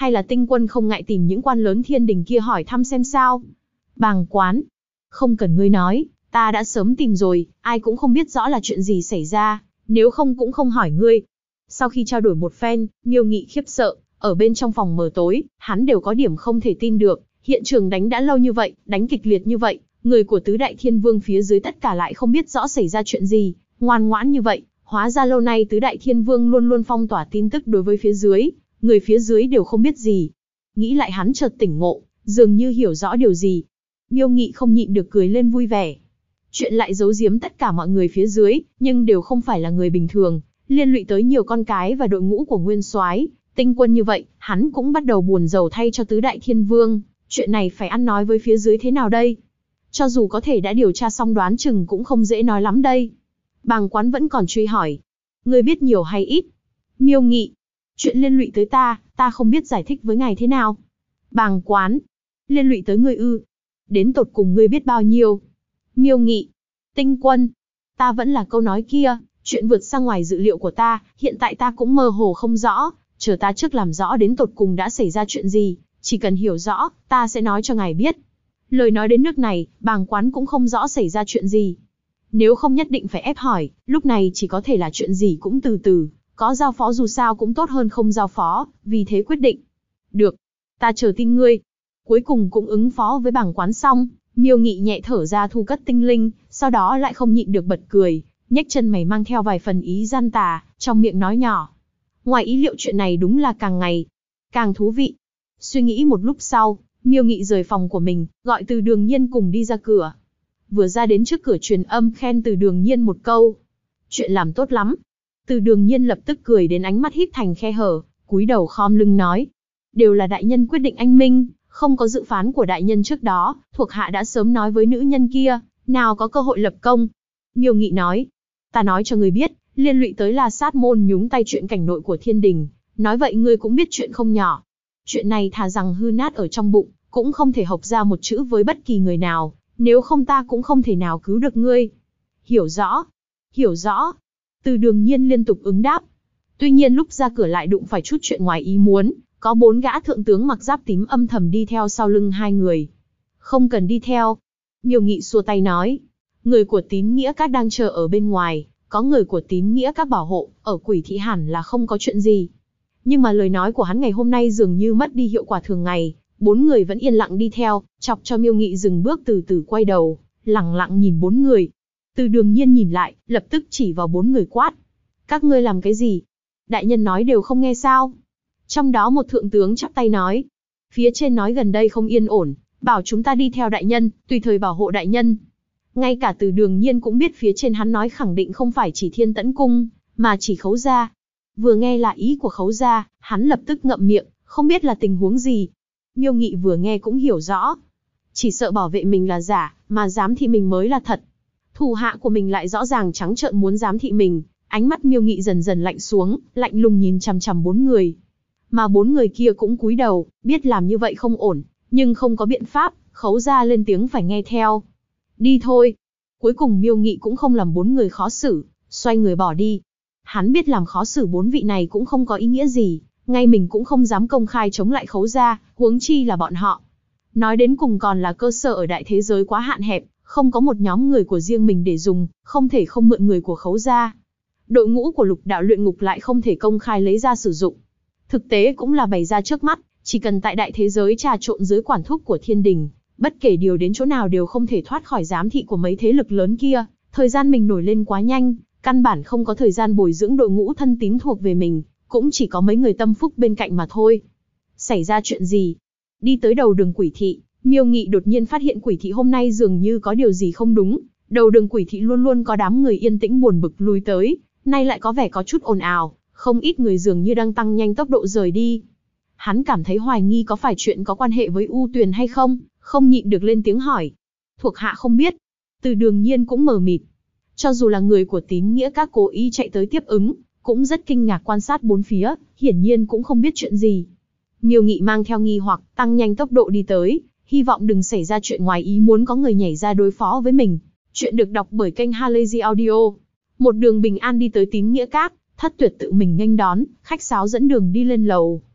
Hay là Tinh Quân không ngại tìm những quan lớn thiên đình kia hỏi thăm xem sao? Bàng Quán, không cần ngươi nói, ta đã sớm tìm rồi, ai cũng không biết rõ là chuyện gì xảy ra, nếu không cũng không hỏi ngươi. Sau khi trao đổi một phen, Miêu Nghị khiếp sợ, ở bên trong phòng mờ tối, hắn đều có điểm không thể tin được, hiện trường đánh đã lâu như vậy, đánh kịch liệt như vậy, người của tứ đại thiên vương phía dưới tất cả lại không biết rõ xảy ra chuyện gì, ngoan ngoãn như vậy, hóa ra lâu nay tứ đại thiên vương luôn luôn phong tỏa tin tức đối với phía dưới, người phía dưới đều không biết gì. Nghĩ lại hắn chợt tỉnh ngộ, dường như hiểu rõ điều gì. Miêu Nghị không nhịn được cười lên vui vẻ. Chuyện lại giấu giếm tất cả mọi người phía dưới, nhưng đều không phải là người bình thường, liên lụy tới nhiều con cái và đội ngũ của Nguyên Soái, Tinh Quân như vậy, hắn cũng bắt đầu buồn rầu thay cho tứ đại thiên vương, chuyện này phải ăn nói với phía dưới thế nào đây? Cho dù có thể đã điều tra xong đoán chừng cũng không dễ nói lắm đây. Bàng Quán vẫn còn truy hỏi. Ngươi biết nhiều hay ít? Miêu Nghị. Chuyện liên lụy tới ta không biết giải thích với ngài thế nào. Bàng Quán. Liên lụy tới ngươi ư? Đến tột cùng ngươi biết bao nhiêu? Miêu Nghị. Tinh Quân. Ta vẫn là câu nói kia, chuyện vượt ra ngoài dự liệu của ta, hiện tại ta cũng mơ hồ không rõ, chờ ta trước làm rõ đến tột cùng đã xảy ra chuyện gì, chỉ cần hiểu rõ, ta sẽ nói cho ngài biết. Lời nói đến nước này, Bàng Quán cũng không rõ xảy ra chuyện gì. Nếu không nhất định phải ép hỏi, lúc này chỉ có thể là chuyện gì cũng từ từ, có giao phó dù sao cũng tốt hơn không giao phó, vì thế quyết định. Được, ta chờ tin ngươi. Cuối cùng cũng ứng phó với Bàng Quán xong, Miêu Nghị nhẹ thở ra thu cất tinh linh, sau đó lại không nhịn được bật cười, nhếch chân mày mang theo vài phần ý gian tà, trong miệng nói nhỏ. Ngoài ý liệu chuyện này đúng là càng ngày càng thú vị. Suy nghĩ một lúc sau, Miêu Nghị rời phòng của mình, gọi Từ Đường Nhiên cùng đi ra cửa. Vừa ra đến trước cửa truyền âm khen Từ Đường Nhiên một câu. Chuyện làm tốt lắm. Từ Đường Nhiên lập tức cười đến ánh mắt híp thành khe hở, cúi đầu khom lưng nói. Đều là đại nhân quyết định anh minh, không có dự phán của đại nhân trước đó, thuộc hạ đã sớm nói với nữ nhân kia, nào có cơ hội lập công. Miêu Nghị nói. Ta nói cho ngươi biết, liên lụy tới La Sát Môn nhúng tay chuyện cảnh nội của thiên đình, nói vậy ngươi cũng biết chuyện không nhỏ. Chuyện này thà rằng hư nát ở trong bụng, cũng không thể hộc ra một chữ với bất kỳ người nào, nếu không ta cũng không thể nào cứu được ngươi. Hiểu rõ, hiểu rõ. Từ Đường Nhiên liên tục ứng đáp. Tuy nhiên lúc ra cửa lại đụng phải chút chuyện ngoài ý muốn, có 4 gã thượng tướng mặc giáp tím âm thầm đi theo sau lưng hai người. Không cần đi theo. Miêu Nghị xua tay nói. Người của Tín Nghĩa Các đang chờ ở bên ngoài, có người của Tín Nghĩa Các bảo hộ, ở Quỷ Thị hẳn là không có chuyện gì. Nhưng mà lời nói của hắn ngày hôm nay dường như mất đi hiệu quả thường ngày, 4 người vẫn yên lặng đi theo, chọc cho Miêu Nghị dừng bước từ từ quay đầu, lẳng lặng nhìn 4 người. Từ Đường Nhiên nhìn lại, lập tức chỉ vào 4 người quát. Các ngươi làm cái gì? Đại nhân nói đều không nghe sao? Trong đó một thượng tướng chắp tay nói. Phía trên nói gần đây không yên ổn, bảo chúng ta đi theo đại nhân, tùy thời bảo hộ đại nhân. Ngay cả Từ Đường Nhiên cũng biết phía trên hắn nói khẳng định không phải chỉ Thiên Tẫn Cung, mà chỉ Khấu gia. Vừa nghe là ý của Khấu gia, hắn lập tức ngậm miệng, không biết là tình huống gì. Miêu Nghị vừa nghe cũng hiểu rõ. Chỉ sợ bảo vệ mình là giả, mà giám thị mình mới là thật. Thủ hạ của mình lại rõ ràng trắng trợn muốn giám thị mình, ánh mắt Miêu Nghị dần dần lạnh xuống, lạnh lùng nhìn chằm chằm 4 người. Mà 4 người kia cũng cúi đầu, biết làm như vậy không ổn, nhưng không có biện pháp, Khấu gia lên tiếng phải nghe theo. Đi thôi. Cuối cùng Miêu Nghị cũng không làm 4 người khó xử, xoay người bỏ đi. Hắn biết làm khó xử 4 vị này cũng không có ý nghĩa gì, ngay mình cũng không dám công khai chống lại Khấu gia, huống chi là bọn họ. Nói đến cùng còn là cơ sở ở đại thế giới quá hạn hẹp, không có một nhóm người của riêng mình để dùng, không thể không mượn người của Khấu gia. Đội ngũ của Lục Đạo Luyện Ngục lại không thể công khai lấy ra sử dụng. Thực tế cũng là bày ra trước mắt, chỉ cần tại đại thế giới trà trộn dưới quản thúc của thiên đình, bất kể điều đến chỗ nào đều không thể thoát khỏi giám thị của mấy thế lực lớn kia. Thời gian mình nổi lên quá nhanh, căn bản không có thời gian bồi dưỡng đội ngũ thân tín thuộc về mình, cũng chỉ có mấy người tâm phúc bên cạnh mà thôi. Xảy ra chuyện gì? Đi tới đầu đường Quỷ Thị, Miêu Nghị đột nhiên phát hiện Quỷ Thị hôm nay dường như có điều gì không đúng. Đầu đường Quỷ Thị luôn luôn có đám người yên tĩnh buồn bực lui tới, nay lại có vẻ có chút ồn ào, không ít người dường như đang tăng nhanh tốc độ rời đi. Hắn cảm thấy hoài nghi có phải chuyện có quan hệ với U Tuyền hay không, không nhịn được lên tiếng hỏi. Thuộc hạ không biết. Từ Đường Nhiên cũng mờ mịt. Cho dù là người của Tín Nghĩa Các cố ý chạy tới tiếp ứng, cũng rất kinh ngạc quan sát bốn phía, hiển nhiên cũng không biết chuyện gì. Miêu Nghị mang theo nghi hoặc, tăng nhanh tốc độ đi tới, hy vọng đừng xảy ra chuyện ngoài ý muốn có người nhảy ra đối phó với mình. Chuyện được đọc bởi kênh Halazy Audio. Một đường bình an đi tới Tín Nghĩa Các, Thất Tuyệt tự mình nghênh đón, khách sáo dẫn đường đi lên lầu.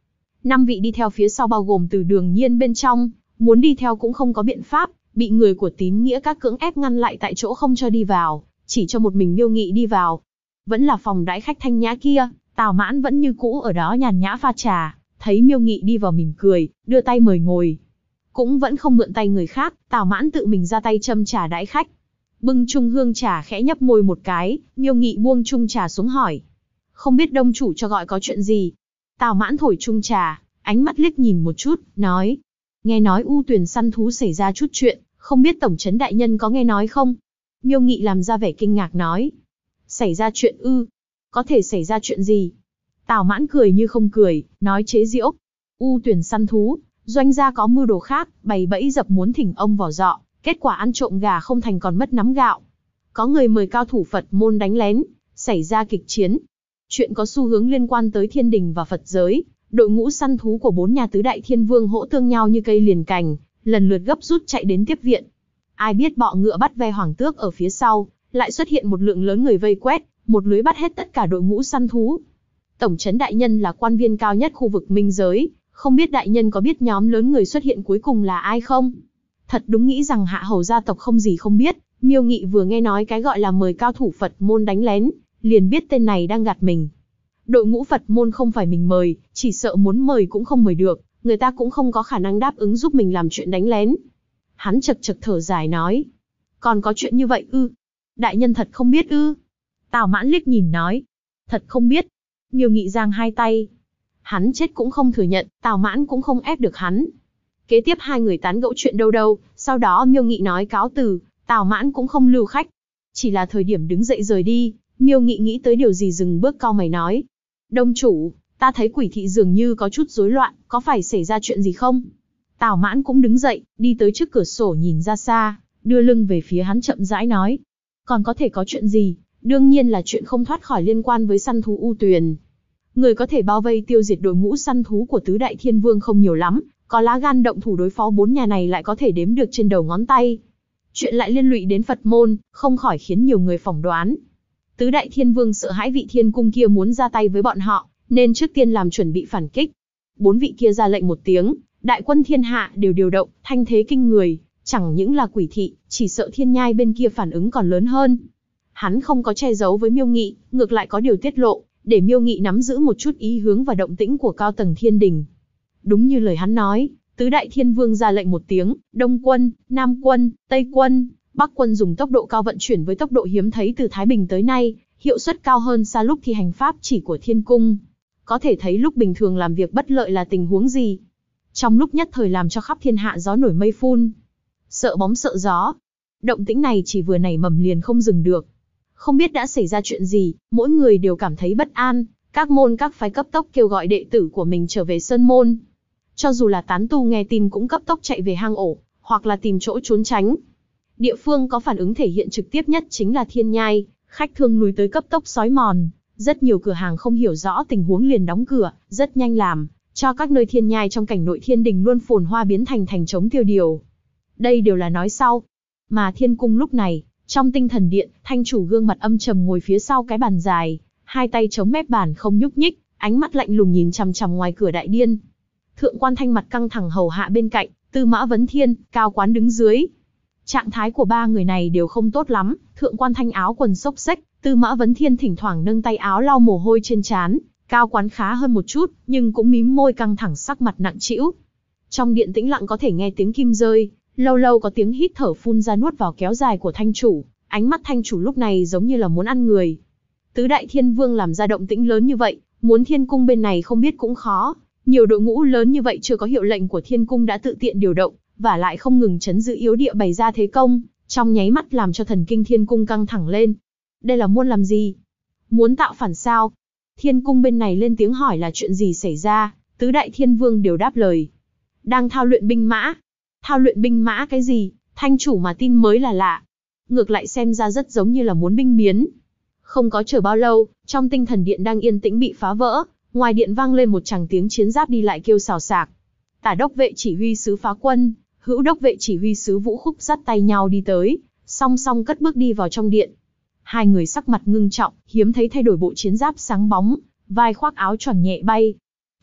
5 vị đi theo phía sau bao gồm Từ Đường Nhiên bên trong, muốn đi theo cũng không có biện pháp, bị người của Tín Nghĩa Các cưỡng ép ngăn lại tại chỗ không cho đi vào, chỉ cho một mình Miêu Nghị đi vào. Vẫn là phòng đãi khách thanh nhã kia, Tào Mãn vẫn như cũ ở đó nhàn nhã pha trà, thấy Miêu Nghị đi vào mỉm cười, đưa tay mời ngồi. Cũng vẫn không mượn tay người khác, Tào Mãn tự mình ra tay châm trà đãi khách. Bưng chung hương trà khẽ nhấp môi một cái, Miêu Nghị buông chung trà xuống hỏi. Không biết đông chủ cho gọi có chuyện gì? Tào Mãn thổi chung trà, ánh mắt liếc nhìn một chút, nói. Nghe nói U Tuyền săn thú xảy ra chút chuyện, không biết tổng trấn đại nhân có nghe nói không? Miêu Nghị làm ra vẻ kinh ngạc nói. Xảy ra chuyện ư? Có thể xảy ra chuyện gì? Tào Mãn cười như không cười, nói chế giễu. U Tuyền săn thú, doanh gia có mưu đồ khác, bày bẫy dập muốn thỉnh ông vào dọ, kết quả ăn trộm gà không thành còn mất nắm gạo. Có người mời cao thủ Phật môn đánh lén, xảy ra kịch chiến. Chuyện có xu hướng liên quan tới thiên đình và Phật giới, đội ngũ săn thú của 4 nhà tứ đại thiên vương hỗ tương nhau như cây liền cành, lần lượt gấp rút chạy đến tiếp viện. Ai biết bọ ngựa bắt ve hoàng tước ở phía sau, lại xuất hiện một lượng lớn người vây quét, một lưới bắt hết tất cả đội ngũ săn thú. Tổng trấn đại nhân là quan viên cao nhất khu vực minh giới, không biết đại nhân có biết nhóm lớn người xuất hiện cuối cùng là ai không? Thật đúng nghĩ rằng hạ hầu gia tộc không gì không biết, Miêu Nghị vừa nghe nói cái gọi là mời cao thủ Phật môn đánh lén, liền biết tên này đang gạt mình. Đội ngũ Phật môn không phải mình mời, chỉ sợ muốn mời cũng không mời được, người ta cũng không có khả năng đáp ứng giúp mình làm chuyện đánh lén. Hắn chật chật thở dài nói. Còn có chuyện như vậy ư? Đại nhân thật không biết ư? Tào Mãn liếc nhìn nói. Thật không biết. Miêu Nghị giang hai tay. Hắn chết cũng không thừa nhận, Tào Mãn cũng không ép được hắn. Kế tiếp hai người tán gẫu chuyện đâu, sau đó Miêu Nghị nói cáo từ, Tào Mãn cũng không lưu khách. Chỉ là thời điểm đứng dậy rời đi, Miêu Nghị nghĩ tới điều gì dừng bước cau mày nói. Đông chủ, ta thấy Quỷ thị dường như có chút rối loạn, có phải xảy ra chuyện gì không? Tào Mãn cũng đứng dậy, đi tới trước cửa sổ nhìn ra xa, đưa lưng về phía hắn chậm rãi nói. Còn có thể có chuyện gì? Đương nhiên là chuyện không thoát khỏi liên quan với săn thú U Tuyền. Người có thể bao vây tiêu diệt đội ngũ săn thú của tứ đại thiên vương không nhiều lắm, có lá gan động thủ đối phó 4 nhà này lại có thể đếm được trên đầu ngón tay. Chuyện lại liên lụy đến Phật môn, không khỏi khiến nhiều người phỏng đoán. Tứ đại thiên vương sợ hãi vị thiên cung kia muốn ra tay với bọn họ, nên trước tiên làm chuẩn bị phản kích. 4 vị kia ra lệnh một tiếng, đại quân thiên hạ đều điều động, thanh thế kinh người, chẳng những là Quỷ thị, chỉ sợ Thiên Nhai bên kia phản ứng còn lớn hơn. Hắn không có che giấu với Miêu Nghị, ngược lại có điều tiết lộ, để Miêu Nghị nắm giữ một chút ý hướng và động tĩnh của cao tầng thiên đình. Đúng như lời hắn nói, tứ đại thiên vương ra lệnh một tiếng, Đông quân, Nam quân, Tây quân, Bắc quân dùng tốc độ cao vận chuyển với tốc độ hiếm thấy từ Thái Bình tới nay, hiệu suất cao hơn xa lúc thi hành pháp chỉ của thiên cung. Có thể thấy lúc bình thường làm việc bất lợi là tình huống gì. Trong lúc nhất thời làm cho khắp thiên hạ gió nổi mây phun. Sợ bóng sợ gió. Động tĩnh này chỉ vừa nảy mầm liền không dừng được. Không biết đã xảy ra chuyện gì, mỗi người đều cảm thấy bất an, các môn các phái cấp tốc kêu gọi đệ tử của mình trở về sơn môn. Cho dù là tán tu nghe tin cũng cấp tốc chạy về hang ổ, hoặc là tìm chỗ trốn tránh. Địa phương có phản ứng thể hiện trực tiếp nhất chính là Thiên Nhai, khách thương lùi tới cấp tốc xói mòn. Rất nhiều cửa hàng không hiểu rõ tình huống liền đóng cửa, rất nhanh làm cho các nơi Thiên Nhai trong cảnh nội thiên đình luôn phồn hoa biến thành thành trống tiêu điều. Đây đều là nói sau. Mà thiên cung lúc này, trong tinh thần điện, thanh chủ gương mặt âm trầm ngồi phía sau cái bàn dài, hai tay chống mép bàn không nhúc nhích, ánh mắt lạnh lùng nhìn chằm chằm ngoài cửa đại điện. Thượng quan Thanh mặt căng thẳng hầu hạ bên cạnh, Tư Mã Vấn Thiên, Cao Quán đứng dưới. Trạng thái của ba người này đều không tốt lắm, Thượng quan Thanh áo quần xốc xếch, Tư Mã Vấn Thiên thỉnh thoảng nâng tay áo lau mồ hôi trên trán, Cao Quán khá hơn một chút, nhưng cũng mím môi căng thẳng sắc mặt nặng trĩu. Trong điện tĩnh lặng có thể nghe tiếng kim rơi, lâu lâu có tiếng hít thở phun ra nuốt vào kéo dài của thanh chủ, ánh mắt thanh chủ lúc này giống như là muốn ăn người. Tứ đại thiên vương làm ra động tĩnh lớn như vậy, muốn thiên cung bên này không biết cũng khó. Nhiều đội ngũ lớn như vậy chưa có hiệu lệnh của thiên cung đã tự tiện điều động, và lại không ngừng chấn giữ yếu địa bày ra thế công, trong nháy mắt làm cho thần kinh thiên cung căng thẳng lên. Đây là muốn làm gì? Muốn tạo phản sao? Thiên cung bên này lên tiếng hỏi là chuyện gì xảy ra, tứ đại thiên vương đều đáp lời. Đang thao luyện binh mã. Thao luyện binh mã cái gì? Thanh chủ mà tin mới là lạ. Ngược lại xem ra rất giống như là muốn binh biến. Không có chờ bao lâu, trong tinh thần điện đang yên tĩnh bị phá vỡ, ngoài điện vang lên một tràng tiếng chiến giáp đi lại kêu xào xạc. Tả đốc vệ chỉ huy sứ Phá Quân, hữu đốc vệ chỉ huy sứ Vũ Khúc dắt tay nhau đi tới, song song cất bước đi vào trong điện. Hai người sắc mặt ngưng trọng, hiếm thấy thay đổi bộ chiến giáp sáng bóng, vai khoác áo choàng nhẹ bay.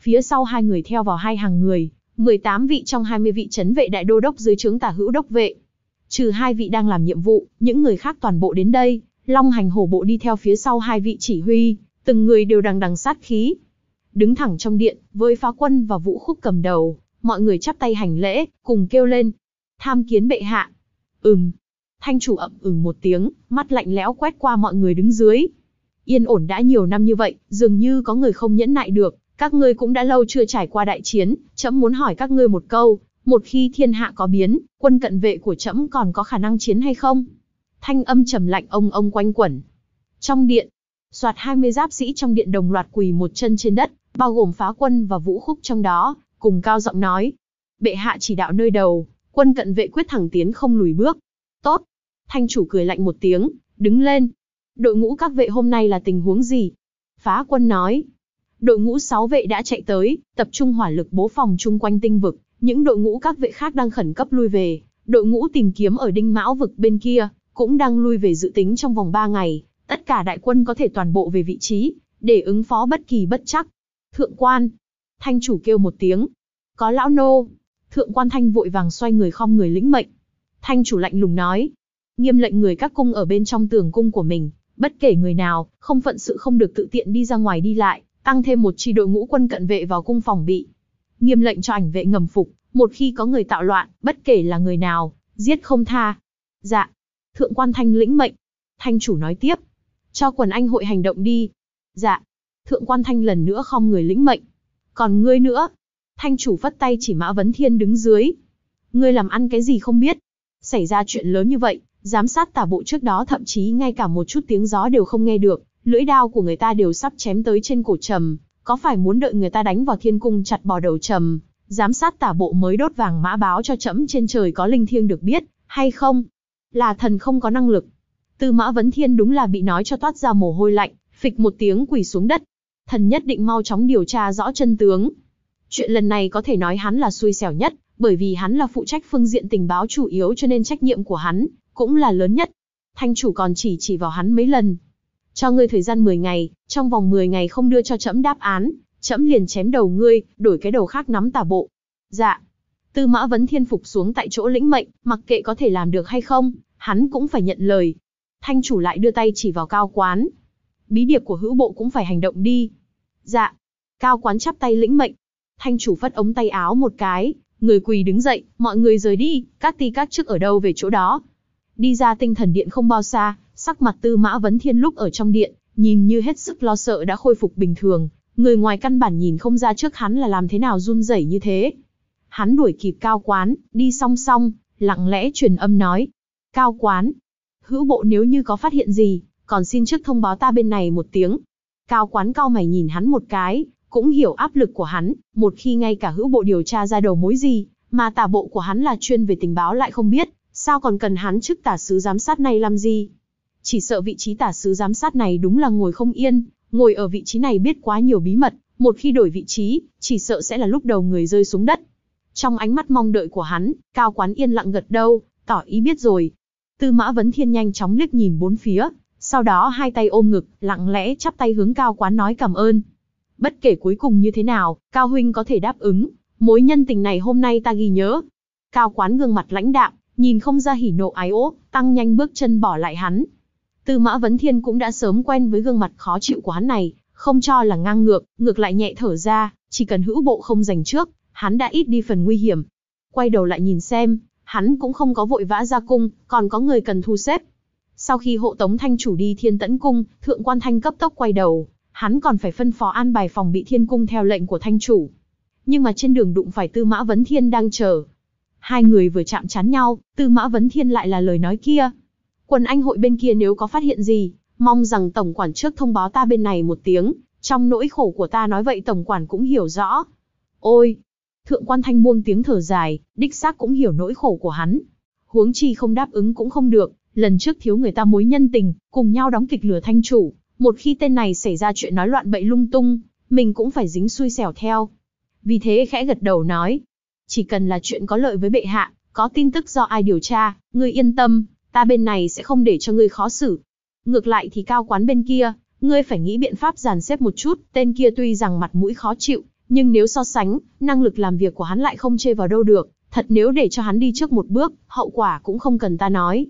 Phía sau hai người theo vào hai hàng người, 18 vị trong 20 vị trấn vệ đại đô đốc dưới trướng Tả Hữu đốc vệ. Trừ hai vị đang làm nhiệm vụ, những người khác toàn bộ đến đây, long hành hổ bộ đi theo phía sau hai vị chỉ huy, từng người đều đằng đằng sát khí. Đứng thẳng trong điện, với Phá Quân và Vũ Khúc cầm đầu, mọi người chắp tay hành lễ, cùng kêu lên: "Tham kiến bệ hạ." Thanh chủ ậm một tiếng, mắt lạnh lẽo quét qua mọi người đứng dưới. Yên ổn đã nhiều năm như vậy, dường như có người không nhẫn nại được. Các ngươi cũng đã lâu chưa trải qua đại chiến, trẫm muốn hỏi các ngươi một câu, một khi thiên hạ có biến, quân cận vệ của trẫm còn có khả năng chiến hay không? Thanh âm trầm lạnh ông quanh quẩn. Trong điện, soạt 20 giáp sĩ trong điện đồng loạt quỳ một chân trên đất, bao gồm Phá Quân và Vũ Khúc trong đó, cùng cao giọng nói: "Bệ hạ chỉ đạo nơi đầu, quân cận vệ quyết thẳng tiến không lùi bước." "Tốt." Thanh chủ cười lạnh một tiếng, đứng lên. "Đội ngũ các vệ hôm nay là tình huống gì?" Phá Quân nói. Đội ngũ 6 vệ đã chạy tới, tập trung hỏa lực bố phòng chung quanh tinh vực, những đội ngũ các vệ khác đang khẩn cấp lui về, đội ngũ tìm kiếm ở Đinh Mão vực bên kia, cũng đang lui về dự tính trong vòng 3 ngày, tất cả đại quân có thể toàn bộ về vị trí, để ứng phó bất kỳ bất trắc. "Thượng quan!" Thanh chủ kêu một tiếng. "Có lão nô." Thượng quan Thanh vội vàng xoay người khom người lĩnh mệnh. Thanh chủ lạnh lùng nói: "Nghiêm lệnh người các cung ở bên trong tường cung của mình, bất kể người nào, không phận sự không được tự tiện đi ra ngoài đi lại, tăng thêm một chi đội ngũ quân cận vệ vào cung phòng bị. Nghiêm lệnh cho ảnh vệ ngầm phục, một khi có người tạo loạn, bất kể là người nào, giết không tha." "Dạ." Thượng quan Thanh lĩnh mệnh. Thanh chủ nói tiếp: "Cho quần anh hội hành động đi." "Dạ." Thượng quan Thanh lần nữa khom người lĩnh mệnh. "Còn ngươi nữa." Thanh chủ phất tay chỉ Mã Vấn Thiên đứng dưới. "Ngươi làm ăn cái gì không biết? Xảy ra chuyện lớn như vậy, giám sát tả bộ trước đó thậm chí ngay cả một chút tiếng gió đều không nghe được, lưỡi đao của người ta đều sắp chém tới trên cổ trầm, có phải muốn đợi người ta đánh vào thiên cung chặt bỏ đầu trầm, giám sát tả bộ mới đốt vàng mã báo cho trẫm trên trời có linh thiêng được biết, hay không? Là thần không có năng lực." Tư Mã Vấn Thiên đúng là bị nói cho toát ra mồ hôi lạnh, phịch một tiếng quỳ xuống đất. Thần nhất định mau chóng điều tra rõ chân tướng. Chuyện lần này có thể nói hắn là xui xẻo nhất, bởi vì hắn là phụ trách phương diện tình báo chủ yếu cho nên trách nhiệm của hắn cũng là lớn nhất. Thanh chủ còn chỉ vào hắn mấy lần. "Cho ngươi thời gian 10 ngày, trong vòng 10 ngày không đưa cho trẫm đáp án, trẫm liền chém đầu ngươi, đổi cái đầu khác nắm tả bộ." "Dạ." Tư Mã Vấn Thiên phục xuống tại chỗ lĩnh mệnh, mặc kệ có thể làm được hay không, hắn cũng phải nhận lời. Thanh chủ lại đưa tay chỉ vào Cao Quán. "Bí điệp của Hữu bộ cũng phải hành động đi." "Dạ." Cao Quán chắp tay lĩnh mệnh. Thanh chủ phất ống tay áo một cái, người quỳ đứng dậy, "Mọi người rời đi, các ty các chức ở đâu về chỗ đó." Đi ra tinh thần điện không bao xa, sắc mặt Tư Mã Vấn Thiên lúc ở trong điện, nhìn như hết sức lo sợ đã khôi phục bình thường, người ngoài căn bản nhìn không ra trước hắn là làm thế nào run rẩy như thế. Hắn đuổi kịp Cao Quán, đi song song, lặng lẽ truyền âm nói: "Cao Quán, Hữu bộ nếu như có phát hiện gì, còn xin trước thông báo ta bên này một tiếng." Cao Quán cau mày nhìn hắn một cái, cũng hiểu áp lực của hắn, một khi ngay cả Hữu bộ điều tra ra đầu mối gì, mà tả bộ của hắn là chuyên về tình báo lại không biết, sao còn cần hắn chức tả sứ giám sát này làm gì? Chỉ sợ vị trí tả sứ giám sát này đúng là ngồi không yên, ngồi ở vị trí này biết quá nhiều bí mật, một khi đổi vị trí, chỉ sợ sẽ là lúc đầu người rơi xuống đất. Trong ánh mắt mong đợi của hắn, Cao Quán yên lặng gật đầu, tỏ ý biết rồi. Tư Mã Vấn Thiên nhanh chóng liếc nhìn bốn phía, sau đó hai tay ôm ngực, lặng lẽ chắp tay hướng Cao Quán nói cảm ơn. "Bất kể cuối cùng như thế nào, Cao huynh có thể đáp ứng, mối nhân tình này hôm nay ta ghi nhớ." Cao Quán gương mặt lãnh đạm, nhìn không ra hỉ nộ ái ố, tăng nhanh bước chân bỏ lại hắn. Tư Mã Vấn Thiên cũng đã sớm quen với gương mặt khó chịu của hắn này, không cho là ngang ngược, ngược lại nhẹ thở ra, chỉ cần Hữu bộ không giành trước, hắn đã ít đi phần nguy hiểm. Quay đầu lại nhìn xem, hắn cũng không có vội vã ra cung, còn có người cần thu xếp. Sau khi hộ tống Thanh chủ đi Thiên Tẫn cung, Thượng quan Thanh cấp tốc quay đầu, hắn còn phải phân phó an bài phòng bị Thiên cung theo lệnh của Thanh chủ. Nhưng mà trên đường đụng phải Tư Mã Vấn Thiên đang chờ. Hai người vừa chạm trán nhau, Tư Mã Vấn Thiên lại là lời nói kia: "Quần anh hội bên kia nếu có phát hiện gì, mong rằng tổng quản trước thông báo ta bên này một tiếng, trong nỗi khổ của ta nói vậy tổng quản cũng hiểu rõ." Ôi! Thượng quan Thanh buông tiếng thở dài, đích xác cũng hiểu nỗi khổ của hắn. Huống chi không đáp ứng cũng không được, lần trước thiếu người ta mối nhân tình, cùng nhau đóng kịch lừa Thanh chủ, một khi tên này xảy ra chuyện nói loạn bậy lung tung, mình cũng phải dính xui xẻo theo. Vì thế khẽ gật đầu nói: "Chỉ cần là chuyện có lợi với bệ hạ, có tin tức do ai điều tra, ngươi yên tâm, ta bên này sẽ không để cho ngươi khó xử. Ngược lại thì Cao Quán bên kia, ngươi phải nghĩ biện pháp dàn xếp một chút, tên kia tuy rằng mặt mũi khó chịu, Nhưng nếu so sánh, năng lực làm việc của hắn lại không chê vào đâu được, thật nếu để cho hắn đi trước một bước, hậu quả cũng không cần ta nói.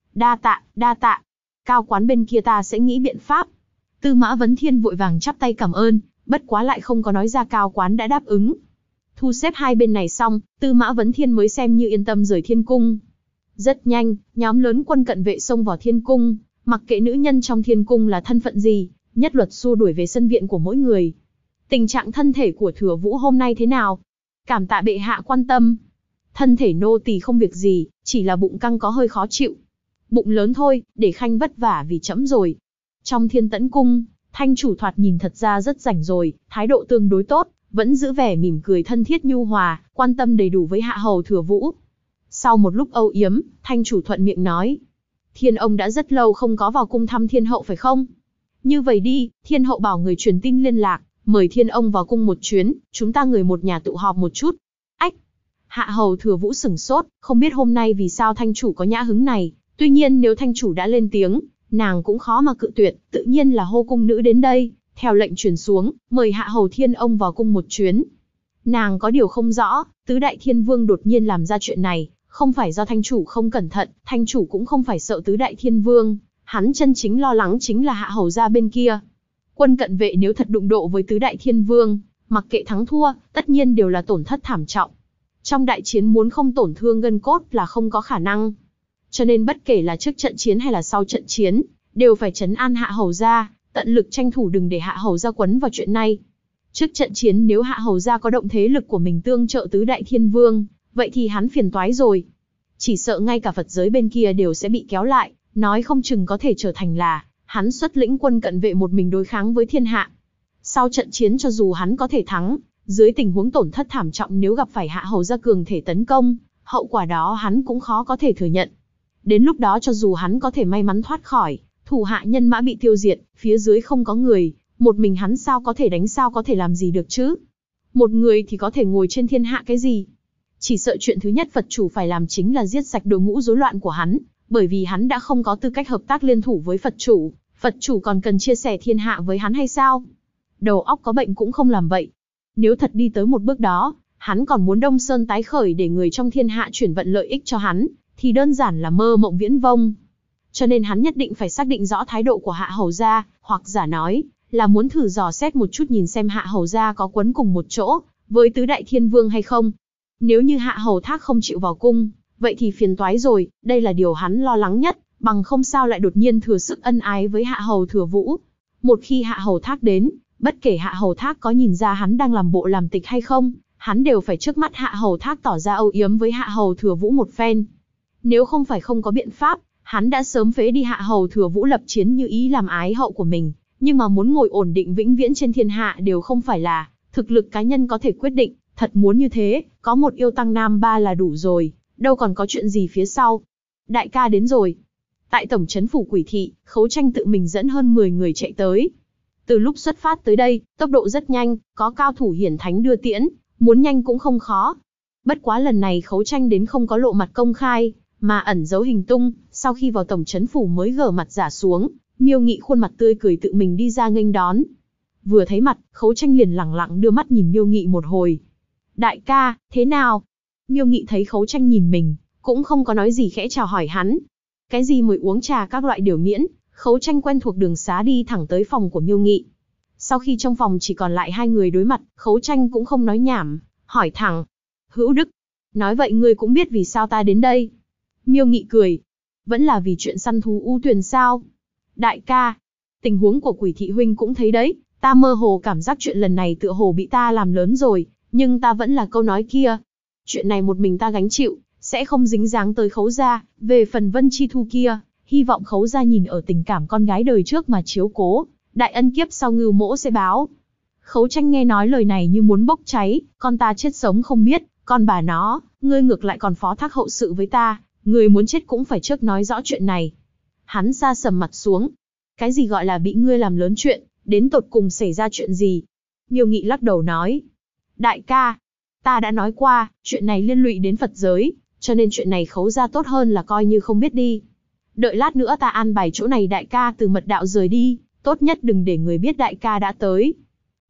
Đa tạ, cao quán bên kia ta sẽ nghĩ biện pháp. Tư Mã Vấn Thiên vội vàng chắp tay cảm ơn, bất quá lại không có nói ra cao quán đã đáp ứng. Thu xếp hai bên này xong, Tư Mã Vấn Thiên mới xem như yên tâm rời Thiên Cung. Rất nhanh, nhóm lớn quân cận vệ xông vào Thiên Cung, mặc kệ nữ nhân trong Thiên Cung là thân phận gì, nhất luật xua đuổi về sân viện của mỗi người. Tình trạng thân thể của Thừa Vũ hôm nay thế nào? Cảm tạ bệ hạ quan tâm. Thân thể nô tỳ không việc gì, chỉ là bụng căng có hơi khó chịu. Bụng lớn thôi, để khanh vất vả vì trẫm rồi. Trong Thiên Tẫn Cung, Thanh chủ thoạt nhìn thật ra rất rảnh rồi, thái độ tương đối tốt, vẫn giữ vẻ mỉm cười thân thiết nhu hòa, quan tâm đầy đủ với hạ hầu Thừa Vũ. Sau một lúc âu yếm, Thanh chủ thuận miệng nói: Thiên ông đã rất lâu không có vào cung thăm Thiên hậu phải không? Như vậy đi, Thiên hậu bảo người truyền tin liên lạc, mời Thiên ông vào cung một chuyến, chúng ta người một nhà tụ họp một chút. Ách! Hạ hầu Thừa Vũ sửng sốt, không biết hôm nay vì sao Thanh chủ có nhã hứng này, tuy nhiên nếu Thanh chủ đã lên tiếng, nàng cũng khó mà cự tuyệt, tự nhiên là hô cung nữ đến đây, theo lệnh truyền xuống, mời hạ hầu Thiên ông vào cung một chuyến. Nàng có điều không rõ, tứ đại thiên vương đột nhiên làm ra chuyện này, không phải do Thanh chủ không cẩn thận, Thanh chủ cũng không phải sợ tứ đại thiên vương, hắn chân chính lo lắng chính là hạ hầu gia bên kia. Quân cận vệ nếu thật đụng độ với tứ đại thiên vương, mặc kệ thắng thua, tất nhiên đều là tổn thất thảm trọng. Trong đại chiến muốn không tổn thương gân cốt là không có khả năng. Cho nên bất kể là trước trận chiến hay là sau trận chiến, đều phải trấn an hạ hầu gia, tận lực tranh thủ đừng để hạ hầu gia quấn vào chuyện này. Trước trận chiến nếu hạ hầu gia có động thế lực của mình tương trợ tứ đại thiên vương, vậy thì hắn phiền toái rồi. Chỉ sợ ngay cả Phật giới bên kia đều sẽ bị kéo lại, nói không chừng có thể trở thành là hắn xuất lĩnh quân cận vệ một mình đối kháng với thiên hạ. Sau trận chiến cho dù hắn có thể thắng, dưới tình huống tổn thất thảm trọng nếu gặp phải hạ hầu gia cường thể tấn công, hậu quả đó hắn cũng khó có thể thừa nhận. Đến lúc đó cho dù hắn có thể may mắn thoát khỏi, thủ hạ nhân mã bị tiêu diệt, phía dưới không có người, một mình hắn sao có thể đánh, sao có thể làm gì được chứ? Một người thì có thể ngồi trên thiên hạ cái gì? Chỉ sợ chuyện thứ nhất Phật chủ phải làm chính là giết sạch đội ngũ rối loạn của hắn, bởi vì hắn đã không có tư cách hợp tác liên thủ với Phật chủ còn cần chia sẻ thiên hạ với hắn hay sao? Đầu óc có bệnh cũng không làm vậy. Nếu thật đi tới một bước đó, hắn còn muốn Đông Sơn tái khởi để người trong thiên hạ chuyển vận lợi ích cho hắn, thì đơn giản là mơ mộng viễn vông. Cho nên hắn nhất định phải xác định rõ thái độ của hạ hầu gia, hoặc giả nói, là muốn thử dò xét một chút nhìn xem hạ hầu gia có quấn cùng một chỗ, với tứ đại thiên vương hay không. Nếu như hạ hầu thác không chịu vào cung, vậy thì phiền toái rồi, đây là điều hắn lo lắng nhất, bằng không sao lại đột nhiên thừa sức ân ái với hạ hầu Thừa Vũ. Một khi hạ hầu thác đến, bất kể hạ hầu thác có nhìn ra hắn đang làm bộ làm tịch hay không, hắn đều phải trước mắt hạ hầu thác tỏ ra âu yếm với hạ hầu Thừa Vũ một phen. Nếu không phải không có biện pháp, hắn đã sớm phế đi hạ hầu Thừa Vũ lập chiến như ý làm ái hậu của mình, nhưng mà muốn ngồi ổn định vĩnh viễn trên thiên hạ đều không phải là thực lực cá nhân có thể quyết định, thật muốn như thế, có một yêu tăng nam ba là đủ rồi, đâu còn có chuyện gì phía sau. Đại ca đến rồi. Tại tổng trấn phủ Quỷ Thị, Khấu Tranh tự mình dẫn hơn 10 người chạy tới. Từ lúc xuất phát tới đây, tốc độ rất nhanh, có cao thủ hiển thánh đưa tiễn, muốn nhanh cũng không khó. Bất quá lần này Khấu Tranh đến không có lộ mặt công khai, mà ẩn giấu hình tung, sau khi vào tổng trấn phủ mới gờ mặt giả xuống, Miêu Nghị khuôn mặt tươi cười tự mình đi ra nghênh đón. Vừa thấy mặt, Khấu Tranh liền lẳng lặng đưa mắt nhìn Miêu Nghị một hồi. Đại ca, thế nào? Miêu Nghị thấy Khấu Tranh nhìn mình, cũng không có nói gì, khẽ chào hỏi hắn. Cái gì mời uống trà các loại đều miễn, Khấu Tranh quen thuộc đường xá đi thẳng tới phòng của Miêu Nghị. Sau khi trong phòng chỉ còn lại hai người đối mặt, Khấu Tranh cũng không nói nhảm, hỏi thẳng. Hữu Đức, nói vậy ngươi cũng biết vì sao ta đến đây? Miêu Nghị cười. Vẫn là vì chuyện săn thú U Tuyền sao? Đại ca, tình huống của Quỷ Thị huynh cũng thấy đấy, ta mơ hồ cảm giác chuyện lần này tựa hồ bị ta làm lớn rồi, nhưng ta vẫn là câu nói kia. Chuyện này một mình ta gánh chịu, sẽ không dính dáng tới Khấu gia, về phần Vân Chi Thu kia, hy vọng Khấu gia nhìn ở tình cảm con gái đời trước mà chiếu cố, đại ân kiếp sau Ngưu Mỗ sẽ báo. Khấu Tranh nghe nói lời này như muốn bốc cháy, con ta chết sống không biết, con bà nó, ngươi ngược lại còn phó thác hậu sự với ta, ngươi muốn chết cũng phải trước nói rõ chuyện này. Hắn sa sầm mặt xuống. Cái gì gọi là bị ngươi làm lớn chuyện, đến tột cùng xảy ra chuyện gì? Miêu Nghị lắc đầu nói. Đại ca, ta đã nói qua, chuyện này liên lụy đến Phật giới, cho nên chuyện này Khấu gia tốt hơn là coi như không biết đi. Đợi lát nữa ta an bài chỗ này đại ca từ mật đạo rời đi, tốt nhất đừng để người biết đại ca đã tới.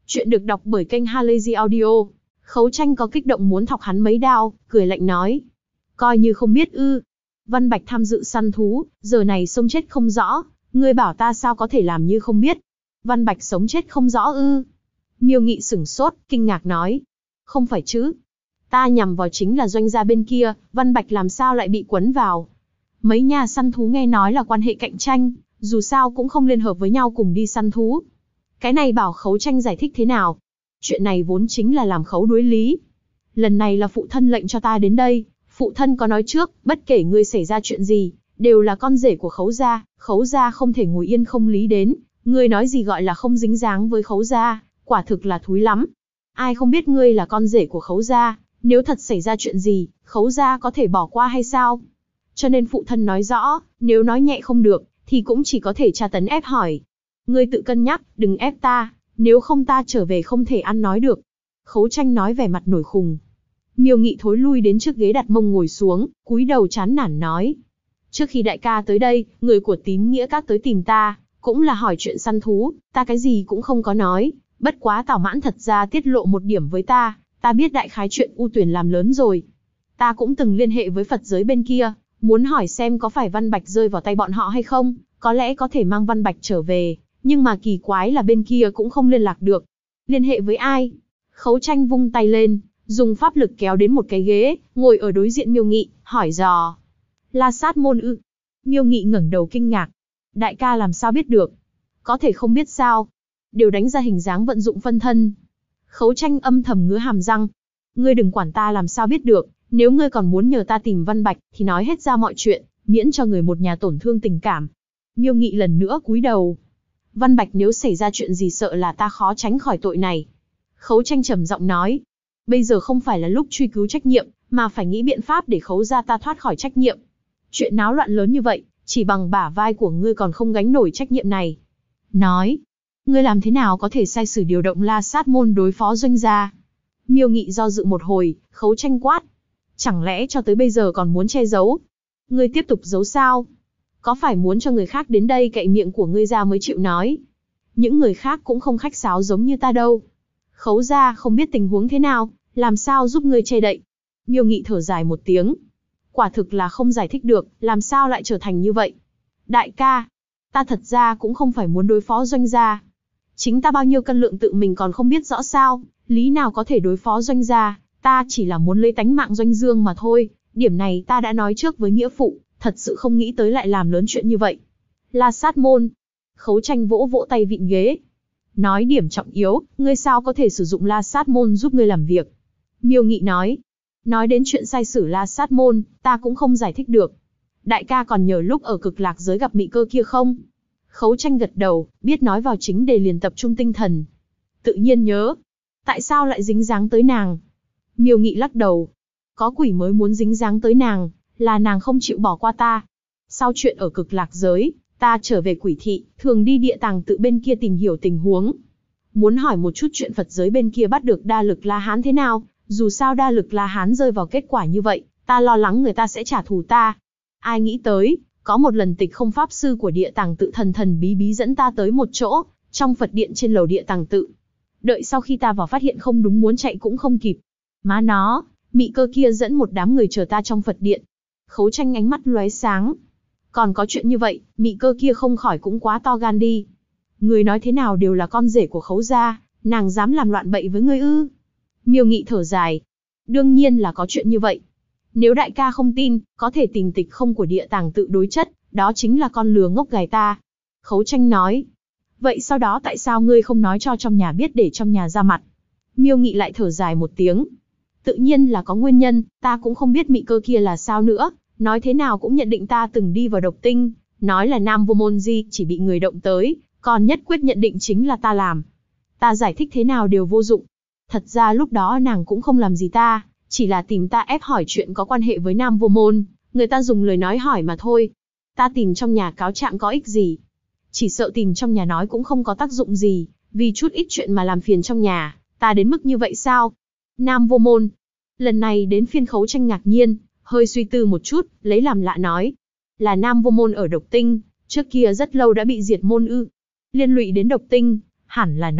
Chuyện được đọc bởi kênh Halazy Audio. Khấu Tranh có kích động muốn thọc hắn mấy đao, cười lạnh nói. Coi như không biết ư. Văn Bạch tham dự săn thú, giờ này sống chết không rõ, ngươi bảo ta sao có thể làm như không biết. Văn Bạch sống chết không rõ ư. Miêu Nghị sửng sốt, kinh ngạc nói. Không phải chứ. Ta nhằm vào chính là doanh gia bên kia, Văn Bạch làm sao lại bị quấn vào. Mấy nhà săn thú nghe nói là quan hệ cạnh tranh, dù sao cũng không liên hợp với nhau cùng đi săn thú. Cái này bảo Khấu Tranh giải thích thế nào? Chuyện này vốn chính là làm Khấu đối lý. Lần này là phụ thân lệnh cho ta đến đây, phụ thân có nói trước, bất kể ngươi xảy ra chuyện gì, đều là con rể của Khấu gia không thể ngồi yên không lý đến, ngươi nói gì gọi là không dính dáng với Khấu gia, quả thực là thúi lắm. Ai không biết ngươi là con rể của Khấu gia, nếu thật xảy ra chuyện gì, Khấu gia có thể bỏ qua hay sao? Cho nên phụ thân nói rõ, nếu nói nhẹ không được, thì cũng chỉ có thể tra tấn ép hỏi. Ngươi tự cân nhắc, đừng ép ta, nếu không ta trở về không thể ăn nói được. Khấu Tranh nói vẻ mặt nổi khùng. Miêu Nghị thối lui đến trước ghế đặt mông ngồi xuống, cúi đầu chán nản nói. Trước khi đại ca tới đây, người của Tín Nghĩa Các tới tìm ta, cũng là hỏi chuyện săn thú, ta cái gì cũng không có nói. Bất quá Tào Mãn thật ra tiết lộ một điểm với ta biết đại khái chuyện U Tuyển làm lớn rồi. Ta cũng từng liên hệ với Phật giới bên kia, muốn hỏi xem có phải Văn Bạch rơi vào tay bọn họ hay không, có lẽ có thể mang Văn Bạch trở về, nhưng mà kỳ quái là bên kia cũng không liên lạc được. Liên hệ với ai? Khấu Tranh vung tay lên, dùng pháp lực kéo đến một cái ghế, ngồi ở đối diện Miêu Nghị, hỏi dò. La Sát môn ư? Miêu Nghị ngẩng đầu kinh ngạc. Đại ca làm sao biết được? Có thể không biết sao? Đều đánh ra hình dáng vận dụng phân thân. Khấu Tranh âm thầm ngứa hàm răng. Ngươi đừng quản ta làm sao biết được, nếu ngươi còn muốn nhờ ta tìm Văn Bạch, thì nói hết ra mọi chuyện, miễn cho người một nhà tổn thương tình cảm. Miêu Nghị lần nữa cúi đầu. Văn Bạch nếu xảy ra chuyện gì sợ là ta khó tránh khỏi tội này. Khấu Tranh trầm giọng nói. Bây giờ không phải là lúc truy cứu trách nhiệm, mà phải nghĩ biện pháp để Khấu gia ta thoát khỏi trách nhiệm. Chuyện náo loạn lớn như vậy, chỉ bằng bả vai của ngươi còn không gánh nổi trách nhiệm này. Nói, ngươi làm thế nào có thể sai sử điều động La Sát môn đối phó doanh gia? Miêu Nghị do dự một hồi, Khấu Tranh quát. Chẳng lẽ cho tới bây giờ còn muốn che giấu? Ngươi tiếp tục giấu sao? Có phải muốn cho người khác đến đây cậy miệng của ngươi ra mới chịu nói? Những người khác cũng không khách sáo giống như ta đâu. Khấu gia không biết tình huống thế nào, làm sao giúp ngươi che đậy? Miêu Nghị thở dài một tiếng. Quả thực là không giải thích được, làm sao lại trở thành như vậy? Đại ca, ta thật ra cũng không phải muốn đối phó doanh gia. Chính ta bao nhiêu cân lượng tự mình còn không biết rõ sao, lý nào có thể đối phó doanh gia, ta chỉ là muốn lấy tánh mạng Doanh Dương mà thôi, điểm này ta đã nói trước với nghĩa phụ, thật sự không nghĩ tới lại làm lớn chuyện như vậy. La Sát môn. Khấu Tranh vỗ vỗ tay vịn ghế. Nói điểm trọng yếu, ngươi sao có thể sử dụng La Sát môn giúp ngươi làm việc? Miêu Nghị nói đến chuyện sai sử La Sát môn, ta cũng không giải thích được. Đại ca còn nhớ lúc ở Cực Lạc giới gặp Mị Cơ kia không? Khấu Tranh gật đầu, biết nói vào chính đề liền tập trung tinh thần. Tự nhiên nhớ. Tại sao lại dính dáng tới nàng? Miêu Nghị lắc đầu. Có quỷ mới muốn dính dáng tới nàng, là nàng không chịu bỏ qua ta. Sau chuyện ở Cực Lạc giới, ta trở về Quỷ thị, thường đi Địa Tàng Tự bên kia tìm hiểu tình huống. Muốn hỏi một chút chuyện Phật giới bên kia bắt được Đa Lực La Hán thế nào, dù sao Đa Lực La Hán rơi vào kết quả như vậy, ta lo lắng người ta sẽ trả thù ta. Ai nghĩ tới, có một lần Tịch Không pháp sư của Địa Tàng Tự thần bí bí dẫn ta tới một chỗ, trong Phật điện trên lầu Địa Tàng Tự. Đợi sau khi ta vào phát hiện không đúng muốn chạy cũng không kịp. Má nó, Mị Cơ kia dẫn một đám người chờ ta trong Phật điện. Khấu Tranh ánh mắt lóe sáng. Còn có chuyện như vậy, Mị Cơ kia không khỏi cũng quá to gan đi. Người nói thế nào đều là con rể của Khấu gia, nàng dám làm loạn bậy với ngươi ư? Miêu Nghị thở dài. Đương nhiên là có chuyện như vậy. Nếu đại ca không tin, có thể tìm Tịch Không của Địa Tàng Tự đối chất, đó chính là con lừa ngốc gài ta. Khấu Tranh nói. Vậy sau đó tại sao ngươi không nói cho trong nhà biết để trong nhà ra mặt? Miêu Nghị lại thở dài một tiếng. Tự nhiên là có nguyên nhân, ta cũng không biết Mị Cơ kia là sao nữa, nói thế nào cũng nhận định ta từng đi vào Độc Tinh, nói là Nam Vô Môn Di chỉ bị người động tới, còn nhất quyết nhận định chính là ta làm. Ta giải thích thế nào đều vô dụng. Thật ra lúc đó nàng cũng không làm gì ta, chỉ là tìm ta ép hỏi chuyện có quan hệ với Nam Vô Môn, người ta dùng lời nói hỏi mà thôi. Ta tìm trong nhà cáo trạng có ích gì? Chỉ sợ tìm trong nhà nói cũng không có tác dụng gì, vì chút ít chuyện mà làm phiền trong nhà, ta đến mức như vậy sao? Nam Vô Môn. Lần này đến phiên Khấu Tranh ngạc nhiên, hơi suy tư một chút, lấy làm lạ nói. Là Nam Vô Môn ở Độc Tinh, trước kia rất lâu đã bị diệt môn ư? Liên lụy đến Độc Tinh, hẳn là nó,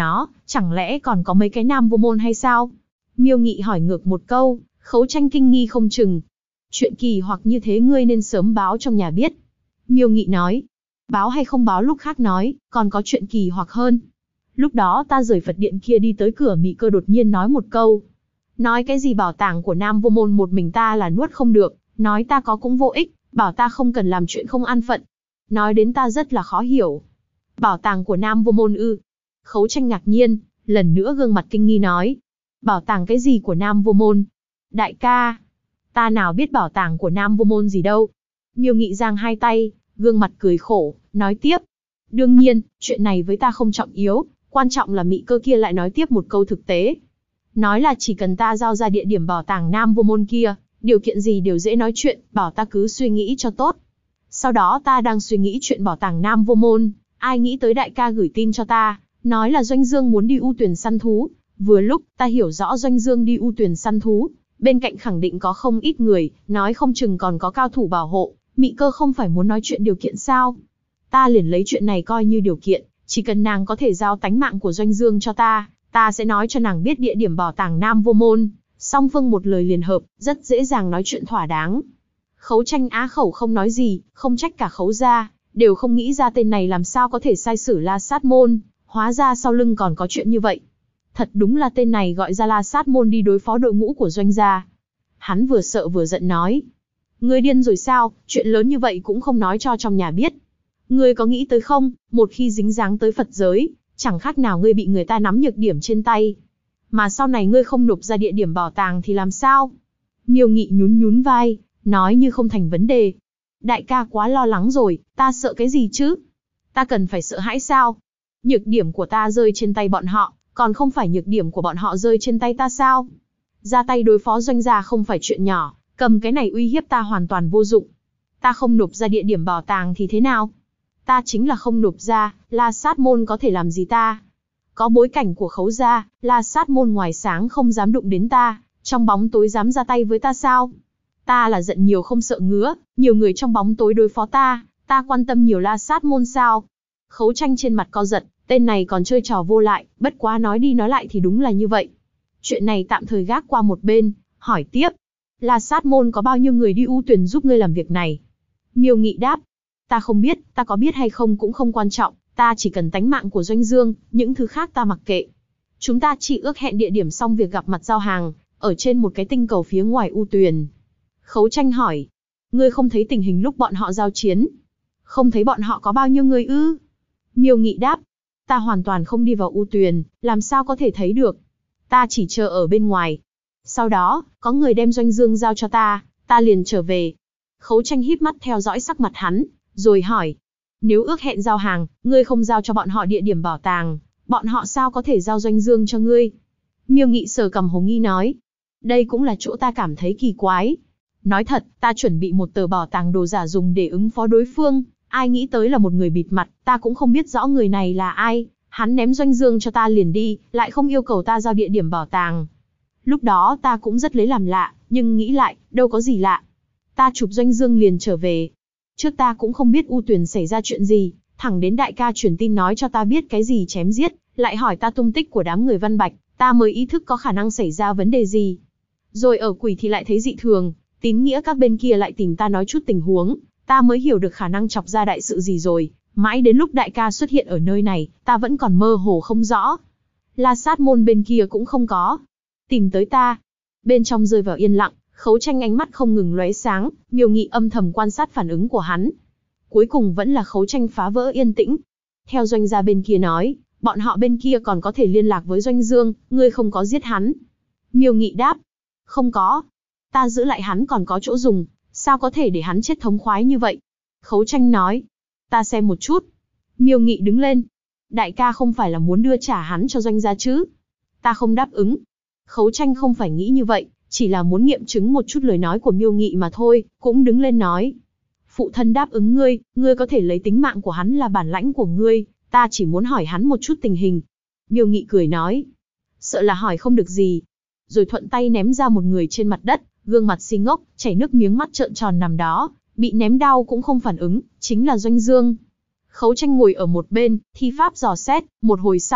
chẳng lẽ còn có mấy cái nam vô môn hay sao? Miêu Nghị hỏi ngược một câu, Khấu Tranh kinh nghi không chừng. Chuyện kỳ hoặc như thế ngươi nên sớm báo trong nhà biết. Miêu Nghị nói, báo hay không báo lúc khác nói, còn có chuyện kỳ hoặc hơn. Lúc đó ta rời Phật điện kia đi tới cửa Mị Cơ đột nhiên nói một câu. Nói cái gì bảo tàng của nam vô môn một mình ta là nuốt không được, nói ta có cũng vô ích, bảo ta không cần làm chuyện không an phận. Nói đến ta rất là khó hiểu. Bảo tàng của nam vô môn ư? Khấu Tranh ngạc nhiên, lần nữa gương mặt kinh nghi nói. Bảo tàng cái gì của nam vô môn? Đại ca, ta nào biết bảo tàng của nam vô môn gì đâu. Miêu Nghị giang hai tay, gương mặt cười khổ, nói tiếp. Đương nhiên, chuyện này với ta không trọng yếu, quan trọng là Mị Cơ kia lại nói tiếp một câu thực tế. Nói là chỉ cần ta giao ra địa điểm bảo tàng nam vô môn kia, điều kiện gì đều dễ nói chuyện, bảo ta cứ suy nghĩ cho tốt. Sau đó ta đang suy nghĩ chuyện bảo tàng nam vô môn, ai nghĩ tới đại ca gửi tin cho ta, nói là Doanh Dương muốn đi U Tuyền săn thú. Vừa lúc, ta hiểu rõ Doanh Dương đi U Tuyền săn thú, bên cạnh khẳng định có không ít người, nói không chừng còn có cao thủ bảo hộ, Mị Cơ không phải muốn nói chuyện điều kiện sao? Ta liền lấy chuyện này coi như điều kiện, chỉ cần nàng có thể giao tánh mạng của Doanh Dương cho ta, ta sẽ nói cho nàng biết địa điểm bảo tàng nam vô môn, song phương một lời liền hợp, rất dễ dàng nói chuyện thỏa đáng. Khấu Tranh á khẩu không nói gì, không trách cả Khấu gia, đều không nghĩ ra tên này làm sao có thể sai sử La Sát Môn, hóa ra sau lưng còn có chuyện như vậy. Thật đúng là tên này gọi ra La Sát Môn đi đối phó đội ngũ của Doanh gia. Hắn vừa sợ vừa giận nói. Ngươi điên rồi sao, chuyện lớn như vậy cũng không nói cho trong nhà biết. Ngươi có nghĩ tới không, một khi dính dáng tới Phật giới, chẳng khác nào ngươi bị người ta nắm nhược điểm trên tay. Mà sau này ngươi không nộp ra địa điểm bảo tàng thì làm sao? Miêu Nghị nhún nhún vai, nói như không thành vấn đề. Đại ca quá lo lắng rồi, ta sợ cái gì chứ? Ta cần phải sợ hãi sao? Nhược điểm của ta rơi trên tay bọn họ, còn không phải nhược điểm của bọn họ rơi trên tay ta sao? Ra tay đối phó Doanh gia không phải chuyện nhỏ, cầm cái này uy hiếp ta hoàn toàn vô dụng. Ta không nộp ra địa điểm bảo tàng thì thế nào? Ta chính là không nộp ra, La Sát Môn có thể làm gì ta? Có bối cảnh của Khấu gia, La Sát Môn ngoài sáng không dám đụng đến ta, trong bóng tối dám ra tay với ta sao? Ta là giận nhiều không sợ ngứa, nhiều người trong bóng tối đối phó ta quan tâm nhiều La Sát Môn sao? Khấu Tranh trên mặt co giật, tên này còn chơi trò vô lại, bất quá nói đi nói lại thì đúng là như vậy. Chuyện này tạm thời gác qua một bên, hỏi tiếp. La Sát Môn có bao nhiêu người đi U Tuyền giúp ngươi làm việc này? Miêu Nghị đáp. Ta không biết, ta có biết hay không cũng không quan trọng, ta chỉ cần tánh mạng của Doanh Dương, những thứ khác ta mặc kệ. Chúng ta chỉ ước hẹn địa điểm xong việc gặp mặt giao hàng, ở trên một cái tinh cầu phía ngoài U Tuyền. Khấu Tranh hỏi. Ngươi không thấy tình hình lúc bọn họ giao chiến? Không thấy bọn họ có bao nhiêu người ư? Miêu Nghị đáp. Ta hoàn toàn không đi vào U Tuyền, làm sao có thể thấy được? Ta chỉ chờ ở bên ngoài. Sau đó, có người đem Doanh Dương giao cho ta liền trở về. Khấu Tranh híp mắt theo dõi sắc mặt hắn, rồi hỏi. Nếu ước hẹn giao hàng, ngươi không giao cho bọn họ địa điểm bảo tàng, bọn họ sao có thể giao Doanh Dương cho ngươi? Miêu Nghị sờ cằm hồ nghi nói. Đây cũng là chỗ ta cảm thấy kỳ quái. Nói thật, ta chuẩn bị một tờ bảo tàng đồ giả dùng để ứng phó đối phương, ai nghĩ tới là một người bịt mặt, ta cũng không biết rõ người này là ai, hắn ném Doanh Dương cho ta liền đi, lại không yêu cầu ta giao địa điểm bảo tàng. Lúc đó ta cũng rất lấy làm lạ, nhưng nghĩ lại, đâu có gì lạ. Ta chụp Doanh Dương liền trở về. Trước ta cũng không biết U Tuyền xảy ra chuyện gì, thẳng đến đại ca truyền tin nói cho ta biết cái gì chém giết, lại hỏi ta tung tích của đám người Văn Bạch, ta mới ý thức có khả năng xảy ra vấn đề gì. Rồi ở Quỷ thì lại thấy dị thường, tín nghĩa các bên kia lại tìm ta nói chút tình huống, ta mới hiểu được khả năng chọc ra đại sự gì rồi. Mãi đến lúc đại ca xuất hiện ở nơi này, ta vẫn còn mơ hồ không rõ. La Sát Môn bên kia cũng không có tìm tới ta. Bên trong rơi vào yên lặng, Khấu Tranh ánh mắt không ngừng lóe sáng, Miêu Nghị âm thầm quan sát phản ứng của hắn. Cuối cùng vẫn là Khấu Tranh phá vỡ yên tĩnh. Theo Doanh gia bên kia nói, bọn họ bên kia còn có thể liên lạc với Doanh Dương, ngươi không có giết hắn. Miêu Nghị đáp, không có. Ta giữ lại hắn còn có chỗ dùng, sao có thể để hắn chết thống khoái như vậy? Khấu Tranh nói, ta xem một chút. Miêu Nghị đứng lên. Đại ca không phải là muốn đưa trả hắn cho Doanh gia chứ? Ta không đáp ứng. Khấu Tranh không phải nghĩ như vậy, chỉ là muốn nghiệm chứng một chút lời nói của Miêu Nghị mà thôi, cũng đứng lên nói. Phụ thân đáp ứng ngươi, ngươi có thể lấy tính mạng của hắn là bản lãnh của ngươi, ta chỉ muốn hỏi hắn một chút tình hình. Miêu Nghị cười nói. Sợ là hỏi không được gì. Rồi thuận tay ném ra một người trên mặt đất, gương mặt si ngốc, chảy nước miếng mắt trợn tròn nằm đó, bị ném đau cũng không phản ứng, chính là Doanh Dương. Khấu Tranh ngồi ở một bên, thi pháp dò xét, một hồi sau,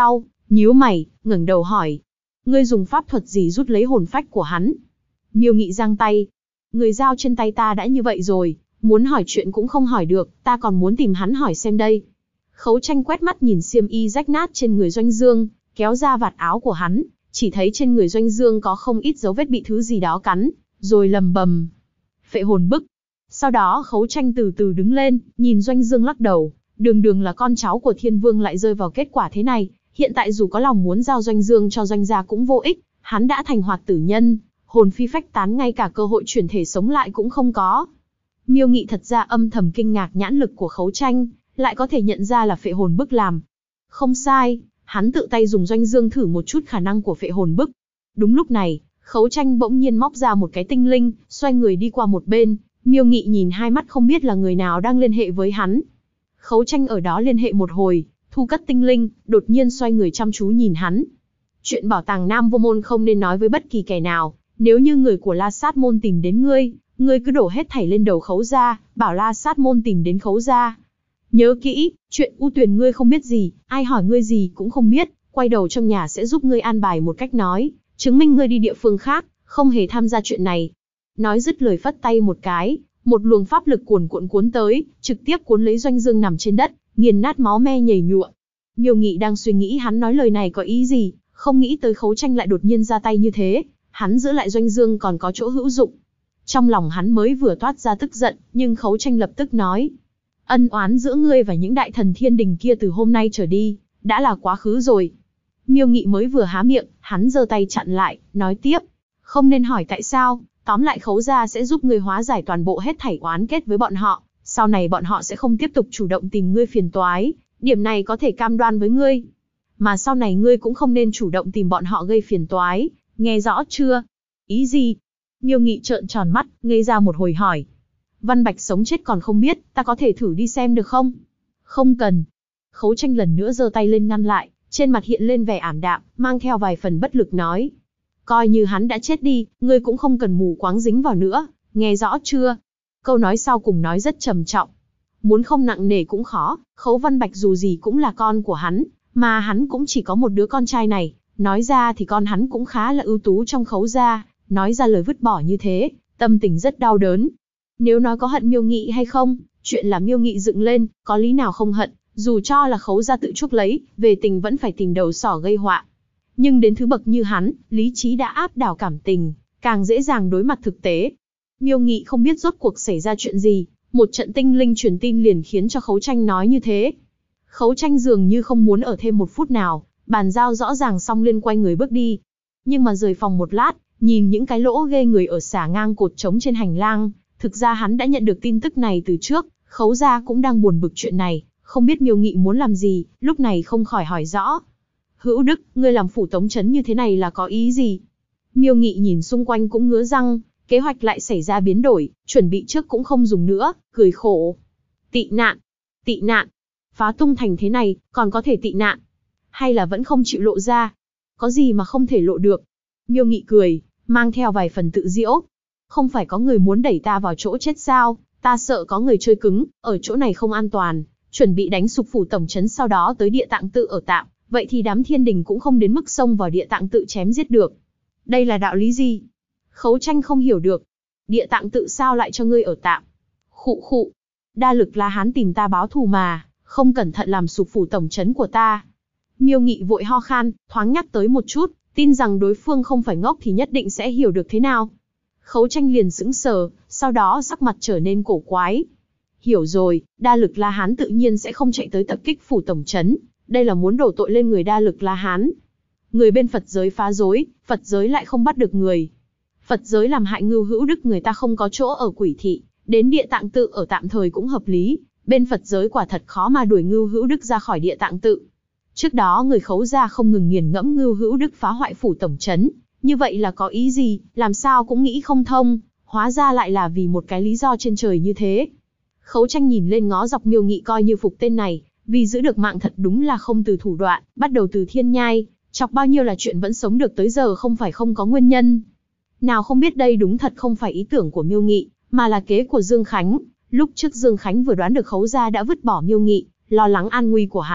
Nhíu mày, ngẩng đầu hỏi. Ngươi dùng pháp thuật gì rút lấy hồn phách của hắn? Miêu Nghị giang tay. Người dao trên tay ta đã như vậy rồi, muốn hỏi chuyện cũng không hỏi được, ta còn muốn tìm hắn hỏi xem đây. Khấu Tranh quét mắt nhìn xiêm y rách nát trên người Doanh Dương, kéo ra vạt áo của hắn, chỉ thấy trên người Doanh Dương có không ít dấu vết bị thứ gì đó cắn, rồi lầm bầm. Phệ hồn bức. Sau đó Khấu Tranh từ từ đứng lên, nhìn Doanh Dương lắc đầu, đường đường là con cháu của Thiên Vương lại rơi vào kết quả thế này, hiện tại dù có lòng muốn giao Doanh Dương cho Doanh gia cũng vô ích, hắn đã thành hoạt tử nhân, hồn phi phách tán, ngay cả cơ hội chuyển thể sống lại cũng không có. Miêu Nghị thật ra âm thầm kinh ngạc nhãn lực của Khấu Tranh, lại có thể nhận ra là phệ hồn bức làm. Không sai, hắn tự tay dùng Doanh Dương thử một chút khả năng của phệ hồn bức. Đúng lúc này, Khấu Tranh bỗng nhiên móc ra một cái tinh linh, xoay người đi qua một bên, Miêu Nghị nhìn hai mắt không biết là người nào đang liên hệ với hắn. Khấu Tranh ở đó liên hệ một hồi, thu cất tinh linh, đột nhiên xoay người chăm chú nhìn hắn. Chuyện bảo tàng Nam Vô Môn không nên nói với bất kỳ kẻ nào, nếu như người của La Sát Môn tìm đến ngươi, ngươi cứ đổ hết thảy lên đầu Khấu gia, bảo La Sát Môn tìm đến Khấu gia. Nhớ kỹ, chuyện U Tuyền ngươi không biết gì, ai hỏi ngươi gì cũng không biết, quay đầu trong nhà sẽ giúp ngươi an bài một cách nói, chứng minh ngươi đi địa phương khác, không hề tham gia chuyện này. Nói dứt lời phất tay một cái, một luồng pháp lực cuồn cuộn cuốn tới, trực tiếp cuốn lấy Doanh Dương nằm trên đất, nghiền nát máu me nhầy nhụa. Miêu Nghị đang suy nghĩ hắn nói lời này có ý gì, không nghĩ tới Khấu Tranh lại đột nhiên ra tay như thế, hắn giữ lại Doanh Dương còn có chỗ hữu dụng. Trong lòng hắn mới vừa toát ra tức giận, nhưng Khấu Tranh lập tức nói. Ân oán giữa ngươi và những đại thần thiên đình kia từ hôm nay trở đi, đã là quá khứ rồi. Miêu Nghị mới vừa há miệng, hắn giơ tay chặn lại, nói tiếp. Không nên hỏi tại sao, tóm lại Khấu gia sẽ giúp ngươi hóa giải toàn bộ hết thảy oán kết với bọn họ, sau này bọn họ sẽ không tiếp tục chủ động tìm ngươi phiền toái, điểm này có thể cam đoan với ngươi. Mà sau này ngươi cũng không nên chủ động tìm bọn họ gây phiền toái, nghe rõ chưa? Ý gì? Miêu Nghị trợn tròn mắt, ngây ra một hồi hỏi. Văn Bạch sống chết còn không biết, ta có thể thử đi xem được không? Không cần. Khấu Tranh lần nữa giơ tay lên ngăn lại, trên mặt hiện lên vẻ ảm đạm, mang theo vài phần bất lực nói. Coi như hắn đã chết đi, ngươi cũng không cần mù quáng dính vào nữa, nghe rõ chưa? Câu nói sau cùng nói rất trầm trọng. Muốn không nặng nề cũng khó, Khấu Văn Bạch dù gì cũng là con của hắn, mà hắn cũng chỉ có một đứa con trai này, nói ra thì con hắn cũng khá là ưu tú trong Khấu gia, nói ra lời vứt bỏ như thế, tâm tình rất đau đớn. Nếu nói có hận Miêu Nghị hay không, chuyện là Miêu Nghị dựng lên, có lý nào không hận, dù cho là Khấu gia tự chuốc lấy, về tình vẫn phải tìm đầu sỏ gây họa. Nhưng đến thứ bậc như hắn, lý trí đã áp đảo cảm tình, càng dễ dàng đối mặt thực tế. Miêu Nghị không biết rốt cuộc xảy ra chuyện gì, một trận tinh linh truyền tin liền khiến cho Khấu Tranh nói như thế. Khấu Tranh dường như không muốn ở thêm một phút nào, bàn giao rõ ràng xong liền quay người bước đi. Nhưng mà rời phòng một lát, nhìn những cái lỗ ghê người ở xà ngang cột trống trên hành lang, thực ra hắn đã nhận được tin tức này từ trước, Khấu gia cũng đang buồn bực chuyện này, không biết Miêu Nghị muốn làm gì, lúc này không khỏi hỏi rõ. Hữu Đức, ngươi làm phủ tống trấn như thế này là có ý gì? Miêu Nghị nhìn xung quanh cũng ngứa răng, kế hoạch lại xảy ra biến đổi, chuẩn bị trước cũng không dùng nữa, cười khổ. Tị nạn, tị nạn, phá tung thành thế này, còn có thể tị nạn? Hay là vẫn không chịu lộ ra? Có gì mà không thể lộ được? Miêu Nghị cười, mang theo vài phần tự giễu. Không phải có người muốn đẩy ta vào chỗ chết sao, ta sợ có người chơi cứng, ở chỗ này không an toàn, chuẩn bị đánh sụp phủ tổng trấn sau đó tới Địa Tạng Tự ở tạm, vậy thì đám thiên đình cũng không đến mức xông vào Địa Tạng Tự chém giết được. Đây là đạo lý gì? Khấu Tranh không hiểu được. Địa Tạng Tự sao lại cho ngươi ở tạm? Khụ khụ. Đa Lực La Hán tìm ta báo thù mà, không cẩn thận làm sụp phủ tổng trấn của ta. Miêu Nghị vội ho khan, thoáng nhắc tới một chút, tin rằng đối phương không phải ngốc thì nhất định sẽ hiểu được thế nào. Khấu Tranh liền sững sờ, sau đó sắc mặt trở nên cổ quái. Hiểu rồi, Đa Lực La Hán tự nhiên sẽ không chạy tới tập kích phủ tổng trấn, đây là muốn đổ tội lên người Đa Lực La Hán. Người bên Phật giới phá rối, Phật giới lại không bắt được người. Phật giới làm hại Ngưu Hữu Đức, người ta không có chỗ ở Quỷ thị, đến Địa Tạng Tự ở tạm thời cũng hợp lý, bên Phật giới quả thật khó mà đuổi Ngưu Hữu Đức ra khỏi Địa Tạng Tự. Trước đó người Khấu gia không ngừng nghiền ngẫm Ngưu Hữu Đức phá hoại phủ tổng trấn, như vậy là có ý gì, làm sao cũng nghĩ không thông, hóa ra lại là vì một cái lý do trên trời như thế. Khấu Tranh nhìn lên ngó dọc Miêu Nghị coi như phục tên này, vì giữ được mạng thật đúng là không từ thủ đoạn, bắt đầu từ thiên nhai, chọc bao nhiêu là chuyện vẫn sống được tới giờ không phải không có nguyên nhân. Nào không biết đây đúng thật không phải ý tưởng của Miêu Nghị, mà là kế của Dương Khánh. Lúc trước Dương Khánh vừa đoán được Khấu gia đã vứt bỏ Miêu Nghị, lo lắng an nguy của hắn,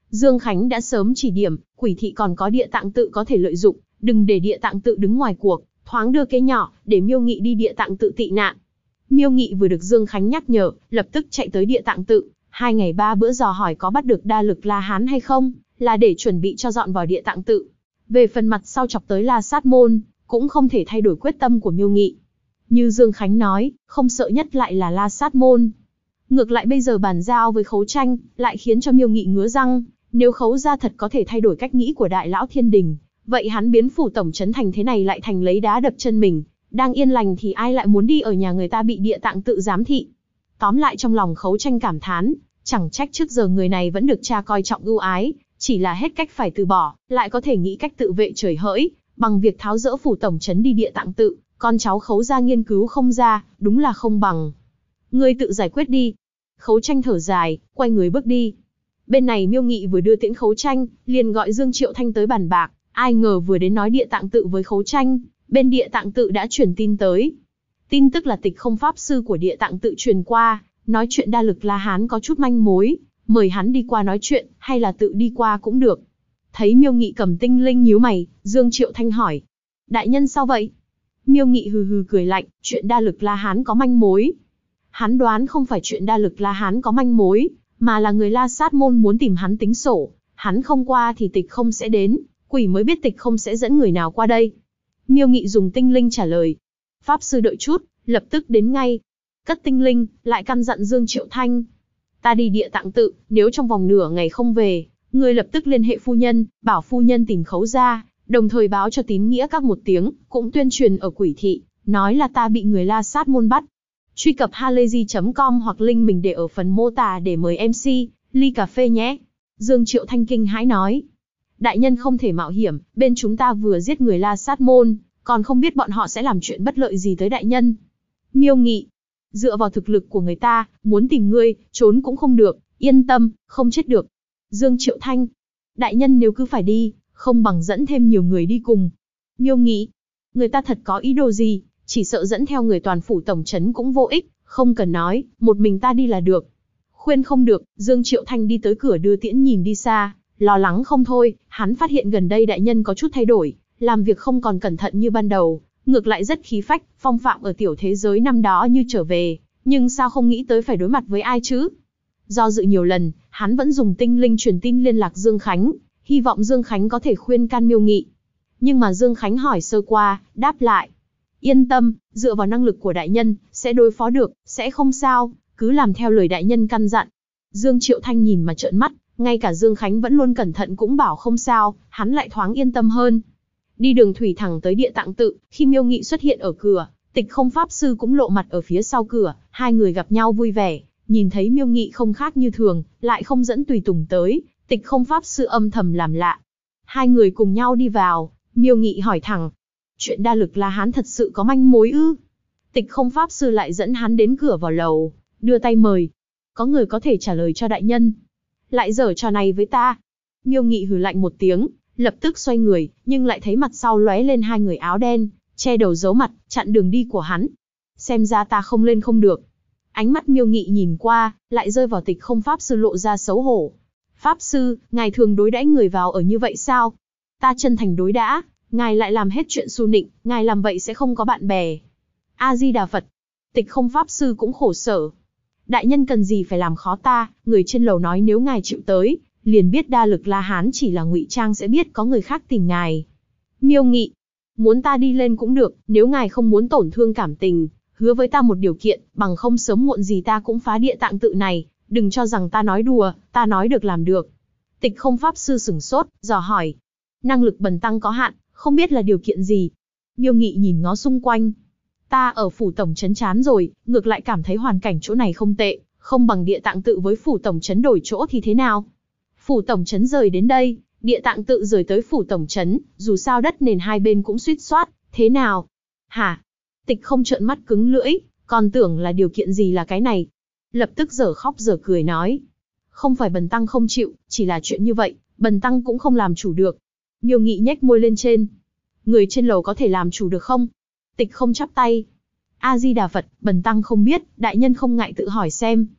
Dương Khánh đã sớm chỉ điểm, quỷ thị còn có địa tạng tự có thể lợi dụng, đừng để địa tạng tự đứng ngoài cuộc, thoáng đưa kế nhỏ, để Miêu Nghị đi địa tạng tự tị nạn. Miêu Nghị vừa được Dương Khánh nhắc nhở, lập tức chạy tới địa tạng tự, 2 ngày 3 bữa dò hỏi có bắt được đa lực La Hán hay không, là để chuẩn bị cho dọn vào địa tạng tự. Về phần mặt sau chọc tới La Sát Môn, cũng không thể thay đổi quyết tâm của Miêu Nghị. Như Dương Khánh nói, không sợ nhất lại là La Sát Môn. Ngược lại bây giờ bàn giao với Khấu Tranh, lại khiến cho Miêu Nghị ngứa răng, nếu Khấu gia thật có thể thay đổi cách nghĩ của đại lão Thiên Đình, vậy hắn biến phủ tổng trấn thành thế này lại thành lấy đá đập chân mình, đang yên lành thì ai lại muốn đi ở nhà người ta bị địa tạng tự giám thị. Tóm lại trong lòng Khấu Tranh cảm thán, chẳng trách trước giờ người này vẫn được cha coi trọng ưu ái, chỉ là hết cách phải từ bỏ, lại có thể nghĩ cách tự vệ trời hỡi, bằng việc tháo dỡ phủ tổng trấn đi địa tạng tự, con cháu Khấu gia nghiên cứu không ra, đúng là không bằng. Ngươi tự giải quyết đi. Khấu Tranh thở dài, quay người bước đi. Bên này Miêu Nghị vừa đưa tiễn Khấu Tranh, liền gọi Dương Triệu Thanh tới bàn bạc, ai ngờ vừa đến nói địa tạng tự với Khấu Tranh, bên địa tạng tự đã truyền tin tới. Tin tức là Tịch Không pháp sư của địa tạng tự truyền qua, nói chuyện đa lực La Hán có chút manh mối, mời hắn đi qua nói chuyện, hay là tự đi qua cũng được. Thấy Miêu Nghị cầm tinh linh nhíu mày, Dương Triệu Thanh hỏi, đại nhân sao vậy? Miêu Nghị hừ hừ cười lạnh, chuyện đa lực La Hán có manh mối. Hắn đoán không phải chuyện đa lực La Hán có manh mối, mà là người La Sát Môn muốn tìm hắn tính sổ, hắn không qua thì Tịch Không sẽ đến, quỷ mới biết Tịch Không sẽ dẫn người nào qua đây. Miêu Nghị dùng tinh linh trả lời, pháp sư đợi chút, lập tức đến ngay. Cất tinh linh, lại căn dặn Dương Triệu Thanh, ta đi địa tạng tự, nếu trong vòng nửa ngày không về, ngươi lập tức liên hệ phu nhân, bảo phu nhân tìm Khấu gia, đồng thời báo cho Tín Nghĩa các một tiếng, cũng tuyên truyền ở quỷ thị, nói là ta bị người La Sát Môn bắt. Truy cập halayzi.com hoặc link mình để ở phần mô tả để mời MC, ly cà phê nhé. Dương Triệu Thanh kinh hãi nói, đại nhân không thể mạo hiểm, bên chúng ta vừa giết người La Sát Môn, còn không biết bọn họ sẽ làm chuyện bất lợi gì tới đại nhân. Miêu Nghị, dựa vào thực lực của người ta, muốn tìm ngươi, trốn cũng không được, yên tâm, không chết được. Dương Triệu Thanh, đại nhân nếu cứ phải đi, không bằng dẫn thêm nhiều người đi cùng. Miêu Nghị, người ta thật có ý đồ gì, chỉ sợ dẫn theo người toàn phủ tổng trấn cũng vô ích, không cần nói, một mình ta đi là được. Khuyên không được, Dương Triệu Thanh đi tới cửa đưa tiễn nhìn đi xa, lo lắng không thôi, hắn phát hiện gần đây đại nhân có chút thay đổi, làm việc không còn cẩn thận như ban đầu, ngược lại rất khí phách, phong phạm ở tiểu thế giới năm đó như trở về, nhưng sao không nghĩ tới phải đối mặt với ai chứ? Do dự nhiều lần, hắn vẫn dùng tinh linh truyền tin liên lạc Dương Khánh, hy vọng Dương Khánh có thể khuyên can Miêu Nghị. Nhưng mà Dương Khánh hỏi sơ qua, đáp lại, yên tâm, dựa vào năng lực của đại nhân, sẽ đối phó được, sẽ không sao, cứ làm theo lời đại nhân căn dặn. Dương Triệu Thanh nhìn mà trợn mắt, ngay cả Dương Khánh vẫn luôn cẩn thận cũng bảo không sao, hắn lại thoáng yên tâm hơn. Đi đường thủy thẳng tới địa tạng tự, khi Miêu Nghị xuất hiện ở cửa, Tịch Không pháp sư cũng lộ mặt ở phía sau cửa, hai người gặp nhau vui vẻ, nhìn thấy Miêu Nghị không khác như thường, lại không dẫn tùy tùng tới, Tịch Không pháp sư âm thầm làm lạ. Hai người cùng nhau đi vào, Miêu Nghị hỏi thẳng, chuyện đa lực La Hán thật sự có manh mối ư? Tịch Không pháp sư lại dẫn hắn đến cửa vào lầu, đưa tay mời, có người có thể trả lời cho đại nhân. Lại giở trò này với ta. Miêu Nghị hừ lạnh một tiếng, lập tức xoay người, nhưng lại thấy mặt sau lóe lên hai người áo đen, che đầu giấu mặt, chặn đường đi của hắn. Xem ra ta không lên không được. Ánh mắt Miêu Nghị nhìn qua, lại rơi vào Tịch Không pháp sư lộ ra xấu hổ. Pháp sư, ngài thường đối đãi người vào ở như vậy sao? Ta chân thành đối đãi, ngài lại làm hết chuyện xu nịnh, ngài làm vậy sẽ không có bạn bè. A Di Đà Phật. Tịch Không pháp sư cũng khổ sở. Đại nhân cần gì phải làm khó ta, người trên lầu nói nếu ngài chịu tới, liền biết đa lực La Hán chỉ là ngụy trang sẽ biết có người khác tìm ngài. Miêu Nghị, muốn ta đi lên cũng được, nếu ngài không muốn tổn thương cảm tình, hứa với ta một điều kiện, bằng không sớm muộn gì ta cũng phá địa tạng tự này, đừng cho rằng ta nói đùa, ta nói được làm được. Tịch Không pháp sư sửng sốt, dò hỏi, năng lực bần tăng có hạn, không biết là điều kiện gì. Miêu Nghị nhìn ngó xung quanh, ta ở phủ tổng trấn chán rồi, ngược lại cảm thấy hoàn cảnh chỗ này không tệ, không bằng địa tạng tự với phủ tổng trấn đổi chỗ thì thế nào? Phủ tổng trấn rời đến đây, địa tạng tự rời tới phủ tổng trấn, dù sao đất nền hai bên cũng suýt soát, thế nào? Hả? Tịch Không trợn mắt cứng lưỡi, còn tưởng là điều kiện gì là cái này. Lập tức dở khóc dở cười nói, không phải bần tăng không chịu, chỉ là chuyện như vậy, bần tăng cũng không làm chủ được. Miêu Nghị nhếch môi lên trên, người trên lầu có thể làm chủ được không? Tịch Không chắp tay, A Di Đà Phật, bần tăng không biết, đại nhân không ngại tự hỏi xem.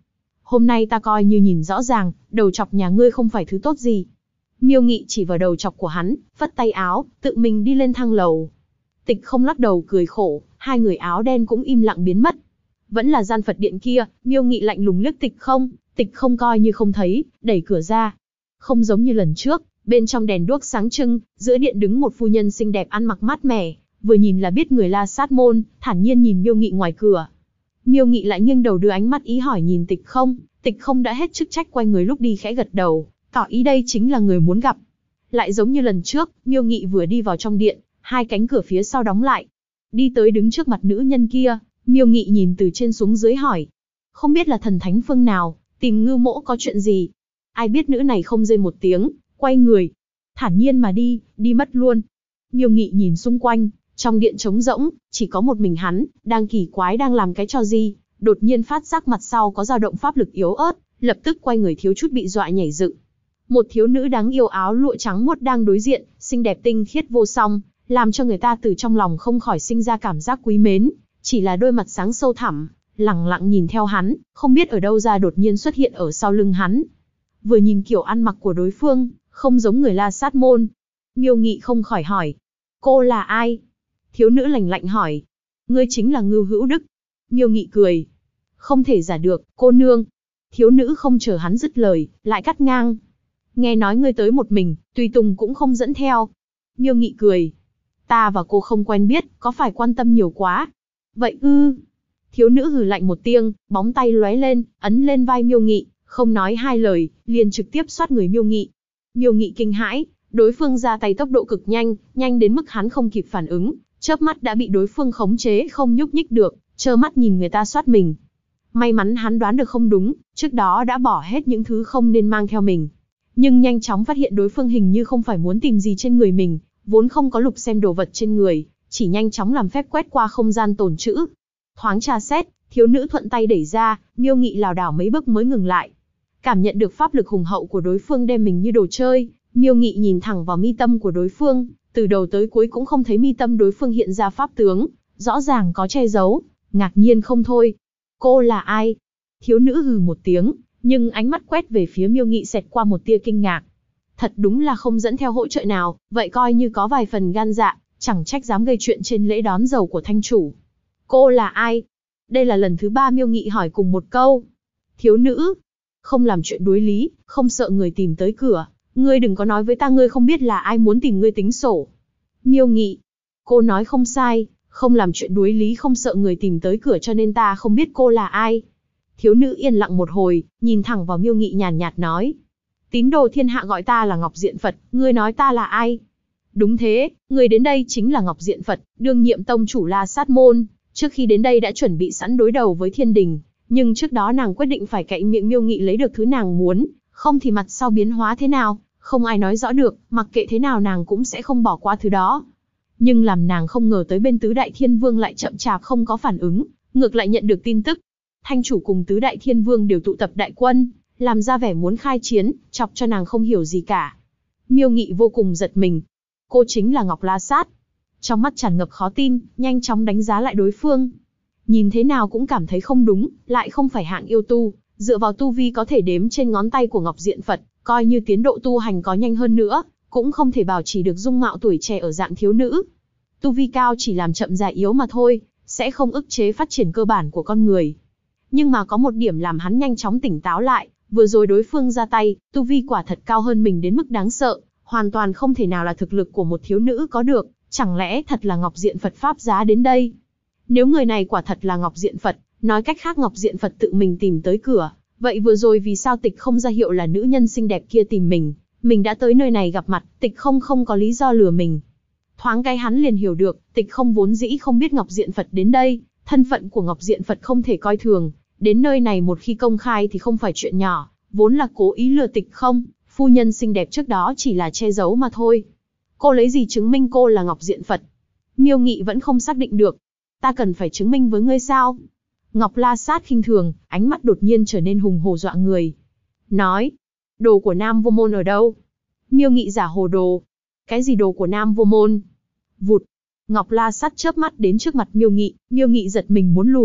Hôm nay ta coi như nhìn rõ ràng, đầu chọc nhà ngươi không phải thứ tốt gì. Miêu Nghị chỉ vào đầu chọc của hắn, phất tay áo, tự mình đi lên thang lầu. Tịch Không lắc đầu cười khổ, hai người áo đen cũng im lặng biến mất. Vẫn là gian Phật điện kia, Miêu Nghị lạnh lùng liếc Tịch Không coi như không thấy, đẩy cửa ra. Không giống như lần trước, bên trong đèn đuốc sáng trưng, giữa điện đứng một phu nhân xinh đẹp ăn mặc mát mẻ, vừa nhìn là biết người La Sát môn, thản nhiên nhìn Miêu Nghị ngoài cửa. Miêu Nghị lại nghiêng đầu đưa ánh mắt ý hỏi nhìn Tịch Không đã hết chức trách quay người lúc đi khẽ gật đầu, tỏ ý đây chính là người muốn gặp. Lại giống như lần trước, Miêu Nghị vừa đi vào trong điện, hai cánh cửa phía sau đóng lại. Đi tới đứng trước mặt nữ nhân kia, Miêu Nghị nhìn từ trên xuống dưới hỏi. Không biết là thần thánh phương nào, tìm Ngưu Mỗ có chuyện gì? Ai biết nữ này không rên một tiếng, quay người. Thản nhiên mà đi mất luôn. Miêu Nghị nhìn xung quanh, trong điện trống rỗng, chỉ có một mình hắn, đang kỳ quái đang làm cái trò gì. Đột nhiên phát giác mặt sau có dao động pháp lực yếu ớt, lập tức quay người thiếu chút bị dọa nhảy dựng. Một thiếu nữ đáng yêu áo lụa trắng muốt đang đối diện, xinh đẹp tinh khiết vô song, làm cho người ta từ trong lòng không khỏi sinh ra cảm giác quý mến. Chỉ là đôi mặt sáng sâu thẳm, lẳng lặng nhìn theo hắn, không biết ở đâu ra đột nhiên xuất hiện ở sau lưng hắn. Vừa nhìn kiểu ăn mặc của đối phương, không giống người La Sát môn. Miêu Nghị không khỏi hỏi, cô là ai? Thiếu nữ lạnh lạnh hỏi, ngươi chính là Ngưu Hữu Đức. Miêu Nghị cười, không thể giả được, cô nương. Thiếu nữ không chờ hắn dứt lời, lại cắt ngang, nghe nói ngươi tới một mình, tùy tùng cũng không dẫn theo. Miêu Nghị cười, ta và cô không quen biết, có phải quan tâm nhiều quá? Vậy ư? Thiếu nữ hừ lạnh một tiếng, bóng tay lóe lên, ấn lên vai Miêu Nghị, không nói hai lời, liền trực tiếp xoát người Miêu Nghị. Miêu Nghị kinh hãi, đối phương ra tay tốc độ cực nhanh, nhanh đến mức hắn không kịp phản ứng, chớp mắt đã bị đối phương khống chế không nhúc nhích được, trơ mắt nhìn người ta xoát mình. May mắn hắn đoán được không đúng, trước đó đã bỏ hết những thứ không nên mang theo mình. Nhưng nhanh chóng phát hiện đối phương hình như không phải muốn tìm gì trên người mình, vốn không có lục xem đồ vật trên người, chỉ nhanh chóng làm phép quét qua không gian tồn trữ. Thoáng tra xét, thiếu nữ thuận tay đẩy ra, Miêu Nghị lảo đảo mấy bước mới ngừng lại. Cảm nhận được pháp lực hùng hậu của đối phương đem mình như đồ chơi, Miêu Nghị nhìn thẳng vào mi tâm của đối phương, từ đầu tới cuối cũng không thấy mi tâm đối phương hiện ra pháp tướng, rõ ràng có che giấu, ngạc nhiên không thôi. Cô là ai? Thiếu nữ hừ một tiếng, nhưng ánh mắt quét về phía Miêu Nghị xẹt qua một tia kinh ngạc. Thật đúng là không dẫn theo hỗ trợ nào, vậy coi như có vài phần gan dạ, chẳng trách dám gây chuyện trên lễ đón dầu của thanh chủ. Cô là ai? Đây là lần thứ 3 Miêu Nghị hỏi cùng một câu. Thiếu nữ, không làm chuyện đối lý, không sợ người tìm tới cửa, ngươi đừng có nói với ta ngươi không biết là ai muốn tìm ngươi tính sổ. Miêu Nghị, cô nói không sai, không làm chuyện đối lý không sợ người tìm tới cửa cho nên ta không biết cô là ai. Thiếu nữ yên lặng một hồi, nhìn thẳng vào Miêu Nghị nhàn nhạt nói. Tín đồ thiên hạ gọi ta là Ngọc Diện Phật, ngươi nói ta là ai? Đúng thế, người đến đây chính là Ngọc Diện Phật, đương nhiệm tông chủ La Sát môn. Trước khi đến đây đã chuẩn bị sẵn đối đầu với thiên đình, nhưng trước đó nàng quyết định phải cậy miệng Miêu Nghị lấy được thứ nàng muốn, không thì mặt sau biến hóa thế nào, không ai nói rõ được, mặc kệ thế nào nàng cũng sẽ không bỏ qua thứ đó. Nhưng làm nàng không ngờ tới bên Tứ Đại Thiên Vương lại chậm chạp không có phản ứng, ngược lại nhận được tin tức. Thanh chủ cùng Tứ Đại Thiên Vương đều tụ tập đại quân, làm ra vẻ muốn khai chiến, chọc cho nàng không hiểu gì cả. Miêu Nghị vô cùng giật mình. Cô chính là Ngọc La Sát. Trong mắt tràn ngập khó tin, nhanh chóng đánh giá lại đối phương. Nhìn thế nào cũng cảm thấy không đúng, lại không phải hạng yêu tu, dựa vào tu vi có thể đếm trên ngón tay của Ngọc Diện Phật, coi như tiến độ tu hành có nhanh hơn nữa, cũng không thể bảo trì được dung mạo tuổi trẻ ở dạng thiếu nữ. Tu vi cao chỉ làm chậm già yếu mà thôi, sẽ không ức chế phát triển cơ bản của con người. Nhưng mà có một điểm làm hắn nhanh chóng tỉnh táo lại, vừa rồi đối phương ra tay, tu vi quả thật cao hơn mình đến mức đáng sợ, hoàn toàn không thể nào là thực lực của một thiếu nữ có được, chẳng lẽ thật là Ngọc Diện Phật pháp giá đến đây? Nếu người này quả thật là Ngọc Diện Phật, nói cách khác Ngọc Diện Phật tự mình tìm tới cửa, vậy vừa rồi vì sao Tịch Không ra hiệu là nữ nhân xinh đẹp kia tìm mình đã tới nơi này gặp mặt, Tịch Không không có lý do lừa mình. Thoáng cái hắn liền hiểu được, Tịch Không vốn dĩ không biết Ngọc Diện Phật đến đây, thân phận của Ngọc Diện Phật không thể coi thường, đến nơi này một khi công khai thì không phải chuyện nhỏ, vốn là cố ý lừa Tịch Không, phu nhân xinh đẹp trước đó chỉ là che giấu mà thôi. Cô lấy gì chứng minh cô là Ngọc Diện Phật? Miêu Nghị vẫn không xác định được. Ta cần phải chứng minh với ngươi sao? Ngọc La Sát khinh thường, ánh mắt đột nhiên trở nên hùng hổ dọa người. Nói, đồ của Nam Vô Môn ở đâu? Miêu Nghị giả hồ đồ. Cái gì đồ của Nam Vô Môn? Vụt. Ngọc La Sát chớp mắt đến trước mặt Miêu Nghị giật mình muốn lùi,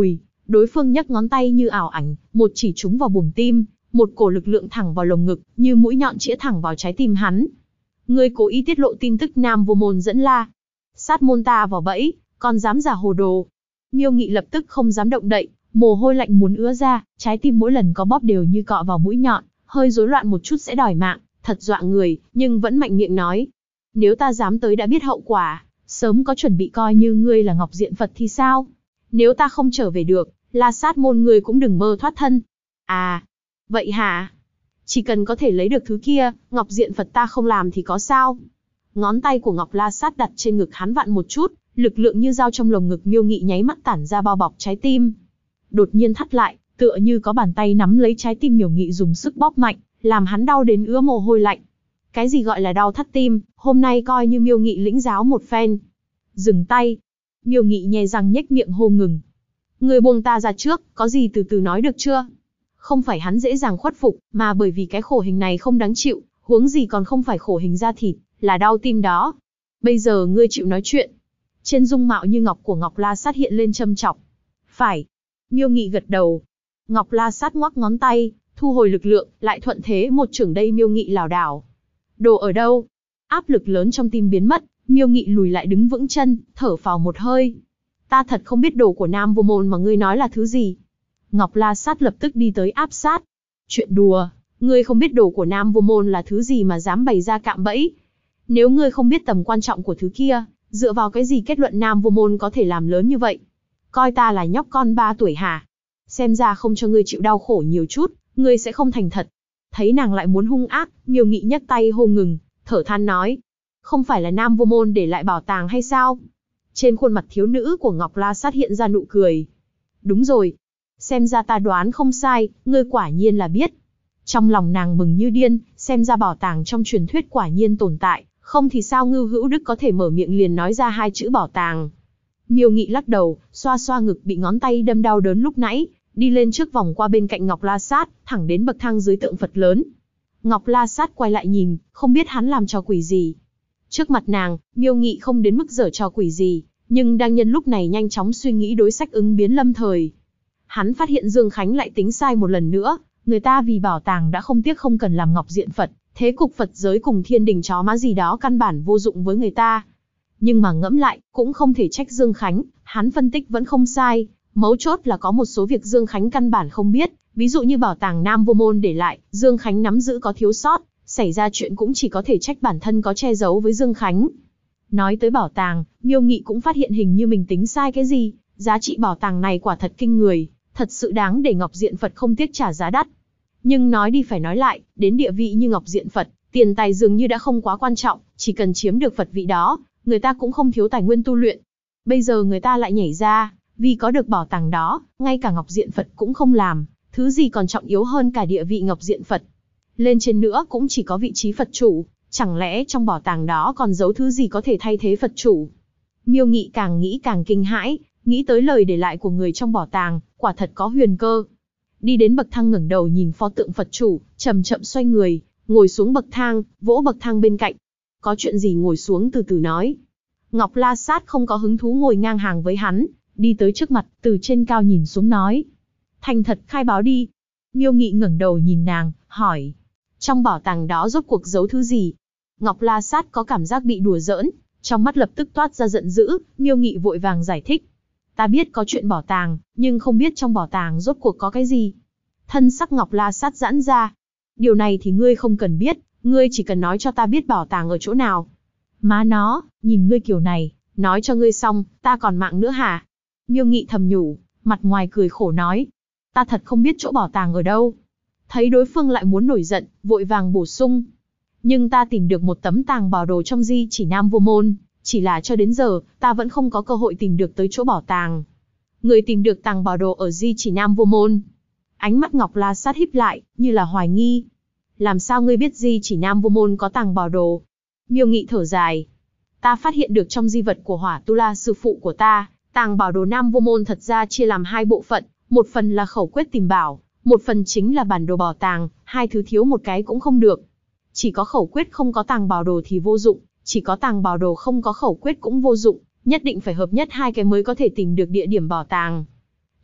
Đối phương nhấc ngón tay như ảo ảnh, một chỉ trúng vào buồng tim, một cổ lực lượng thẳng vào lồng ngực, như mũi nhọn chĩa thẳng vào trái tim hắn. Ngươi cố ý tiết lộ tin tức Nam Vô Môn dẫn La Sát môn ta vào bẫy, còn dám giả hồ đồ. Miêu Nghị lập tức không dám động đậy, mồ hôi lạnh muốn ứa ra, trái tim mỗi lần có bóp đều như cọ vào mũi nhọn, hơi rối loạn một chút sẽ đòi mạng, thật dọa người, nhưng vẫn mạnh miệng nói. Nếu ta dám tới đã biết hậu quả, sớm có chuẩn bị coi như ngươi là Ngọc Diện Phật thì sao? Nếu ta không trở về được, La Sát môn ngươi cũng đừng mơ thoát thân. À, vậy hả? Chỉ cần có thể lấy được thứ kia, Ngọc Diện Phật ta không làm thì có sao? Ngón tay của Ngọc La Sát đặt trên ngực hắn vặn một chút, lực lượng như dao trong lồng ngực Miêu Nghị nháy mắt tản ra bao bọc trái tim. Đột nhiên thắt lại, tựa như có bàn tay nắm lấy trái tim Miêu Nghị dùng sức bóp mạnh, làm hắn đau đến ứa mồ hôi lạnh. Cái gì gọi là đau thắt tim, hôm nay coi như Miêu Nghị lĩnh giáo một phen. Dừng tay. Miêu Nghị nhe răng nhếch miệng hô ngừng. Người buông ta ra trước, có gì từ từ nói được chưa? Không phải hắn dễ dàng khuất phục, mà bởi vì cái khổ hình này không đáng chịu, huống gì còn không phải khổ hình da thịt, là đau tim đó. Bây giờ ngươi chịu nói chuyện. Trên dung mạo như ngọc của Ngọc La Sát hiện lên châm chọc. Phải. Miêu Nghị gật đầu. Ngọc La Sát ngoắc ngón tay, thu hồi lực lượng, lại thuận thế một chưởng đây Miêu Nghị lảo đảo. Đồ ở đâu? Áp lực lớn trong tim biến mất, Miêu Nghị lùi lại đứng vững chân, thở phào một hơi. Ta thật không biết đồ của Nam Vô Môn mà ngươi nói là thứ gì. Ngọc La Sát lập tức đi tới áp sát. Chuyện đùa, ngươi không biết đồ của Nam Vô Môn là thứ gì mà dám bày ra cạm bẫy. Nếu ngươi không biết tầm quan trọng của thứ kia, dựa vào cái gì kết luận Nam Vô Môn có thể làm lớn như vậy? Coi ta là nhóc con 3 tuổi hả? Xem ra không cho ngươi chịu đau khổ nhiều chút, ngươi sẽ không thành thật. Thấy nàng lại muốn hung ác, Miêu Nghị nhấc tay hô ngừng, thở than nói. Không phải là Nam Vô Môn để lại bảo tàng hay sao? Trên khuôn mặt thiếu nữ của Ngọc La Sát hiện ra nụ cười. Đúng rồi. Xem ra ta đoán không sai, ngươi quả nhiên là biết. Trong lòng nàng mừng như điên, xem ra bảo tàng trong truyền thuyết quả nhiên tồn tại, không thì sao Ngưu Hữu Đức có thể mở miệng liền nói ra 2 chữ bảo tàng. Miêu Nghị lắc đầu, xoa xoa ngực bị ngón tay đâm đau đớn lúc nãy, đi lên trước vòng qua bên cạnh Ngọc La Sát, thẳng đến bậc thang dưới tượng Phật lớn. Ngọc La Sát quay lại nhìn, không biết hắn làm trò quỷ gì. Trước mặt nàng, Miêu Nghị không đến mức giở trò quỷ gì, nhưng đang nhân lúc này nhanh chóng suy nghĩ đối sách ứng biến lâm thời. Hắn phát hiện Dương Khánh lại tính sai một lần nữa, người ta vì bảo tàng đã không tiếc không cần làm Ngọc Diện Phật, thế cục Phật giới cùng thiên đình chó má gì đó căn bản vô dụng với người ta. Nhưng mà ngẫm lại, cũng không thể trách Dương Khánh, hắn phân tích vẫn không sai, mấu chốt là có một số việc Dương Khánh căn bản không biết, ví dụ như bảo tàng Nam Vô Môn để lại, Dương Khánh nắm giữ có thiếu sót, xảy ra chuyện cũng chỉ có thể trách bản thân có che giấu với Dương Khánh. Nói tới bảo tàng, Miêu Nghị cũng phát hiện hình như mình tính sai cái gì, giá trị bảo tàng này quả thật kinh người, thật sự đáng để Ngọc Diện Phật không tiếc trả giá đắt. Nhưng nói đi phải nói lại, đến địa vị như Ngọc Diện Phật, tiền tài dường như đã không quá quan trọng, chỉ cần chiếm được Phật vị đó, người ta cũng không thiếu tài nguyên tu luyện. Bây giờ người ta lại nhảy ra, vì có được bảo tàng đó, ngay cả Ngọc Diện Phật cũng không làm, thứ gì còn trọng yếu hơn cả địa vị Ngọc Diện Phật. Lên trên nữa cũng chỉ có vị trí Phật chủ, chẳng lẽ trong bảo tàng đó còn giấu thứ gì có thể thay thế Phật chủ? Miêu Nghị càng nghĩ càng kinh hãi, nghĩ tới lời để lại của người trong bảo tàng, quả thật có huyền cơ. Đi đến bậc thang ngẩng đầu nhìn pho tượng Phật chủ, chậm chậm xoay người, ngồi xuống bậc thang, vỗ bậc thang bên cạnh. Có chuyện gì ngồi xuống từ từ nói. Ngọc La Sát không có hứng thú ngồi ngang hàng với hắn, đi tới trước mặt, từ trên cao nhìn xuống nói. Thành thật khai báo đi. Miêu Nghị ngẩng đầu nhìn nàng, hỏi. Trong bảo tàng đó rốt cuộc giấu thứ gì? Ngọc La Sát có cảm giác bị đùa giỡn, trong mắt lập tức toát ra giận dữ, Miêu Nghị vội vàng giải thích. Ta biết có chuyện bảo tàng, nhưng không biết trong bảo tàng rốt cuộc có cái gì. Thân sắc Ngọc La Sát giãn ra. Điều này thì ngươi không cần biết, ngươi chỉ cần nói cho ta biết bảo tàng ở chỗ nào. Má nó, nhìn ngươi kiểu này, nói cho ngươi xong, ta còn mạng nữa hả? Miêu Nghị thầm nhủ, mặt ngoài cười khổ nói. Ta thật không biết chỗ bảo tàng ở đâu. Thấy đối phương lại muốn nổi giận, vội vàng bổ sung. Nhưng ta tìm được một tấm tàng bảo đồ trong di chỉ Nam Vô Môn, chỉ là cho đến giờ, ta vẫn không có cơ hội tìm được tới chỗ bảo tàng. Người tìm được tàng bảo đồ ở di chỉ Nam Vô Môn. Ánh mắt Ngọc La Sát híp lại, như là hoài nghi. Làm sao ngươi biết di chỉ Nam Vô Môn có tàng bảo đồ? Miêu Nghị thở dài. Ta phát hiện được trong di vật của Hỏa Tu La sư phụ của ta, tàng bảo đồ Nam Vô Môn thật ra chia làm 2 bộ phận, một phần là khẩu quyết tìm bảo, một phần chính là bản đồ bảo tàng, 2 thứ thiếu một cái cũng không được. Chỉ có khẩu quyết không có tàng bảo đồ thì vô dụng, chỉ có tàng bảo đồ không có khẩu quyết cũng vô dụng, nhất định phải hợp nhất 2 cái mới có thể tìm được địa điểm bảo tàng.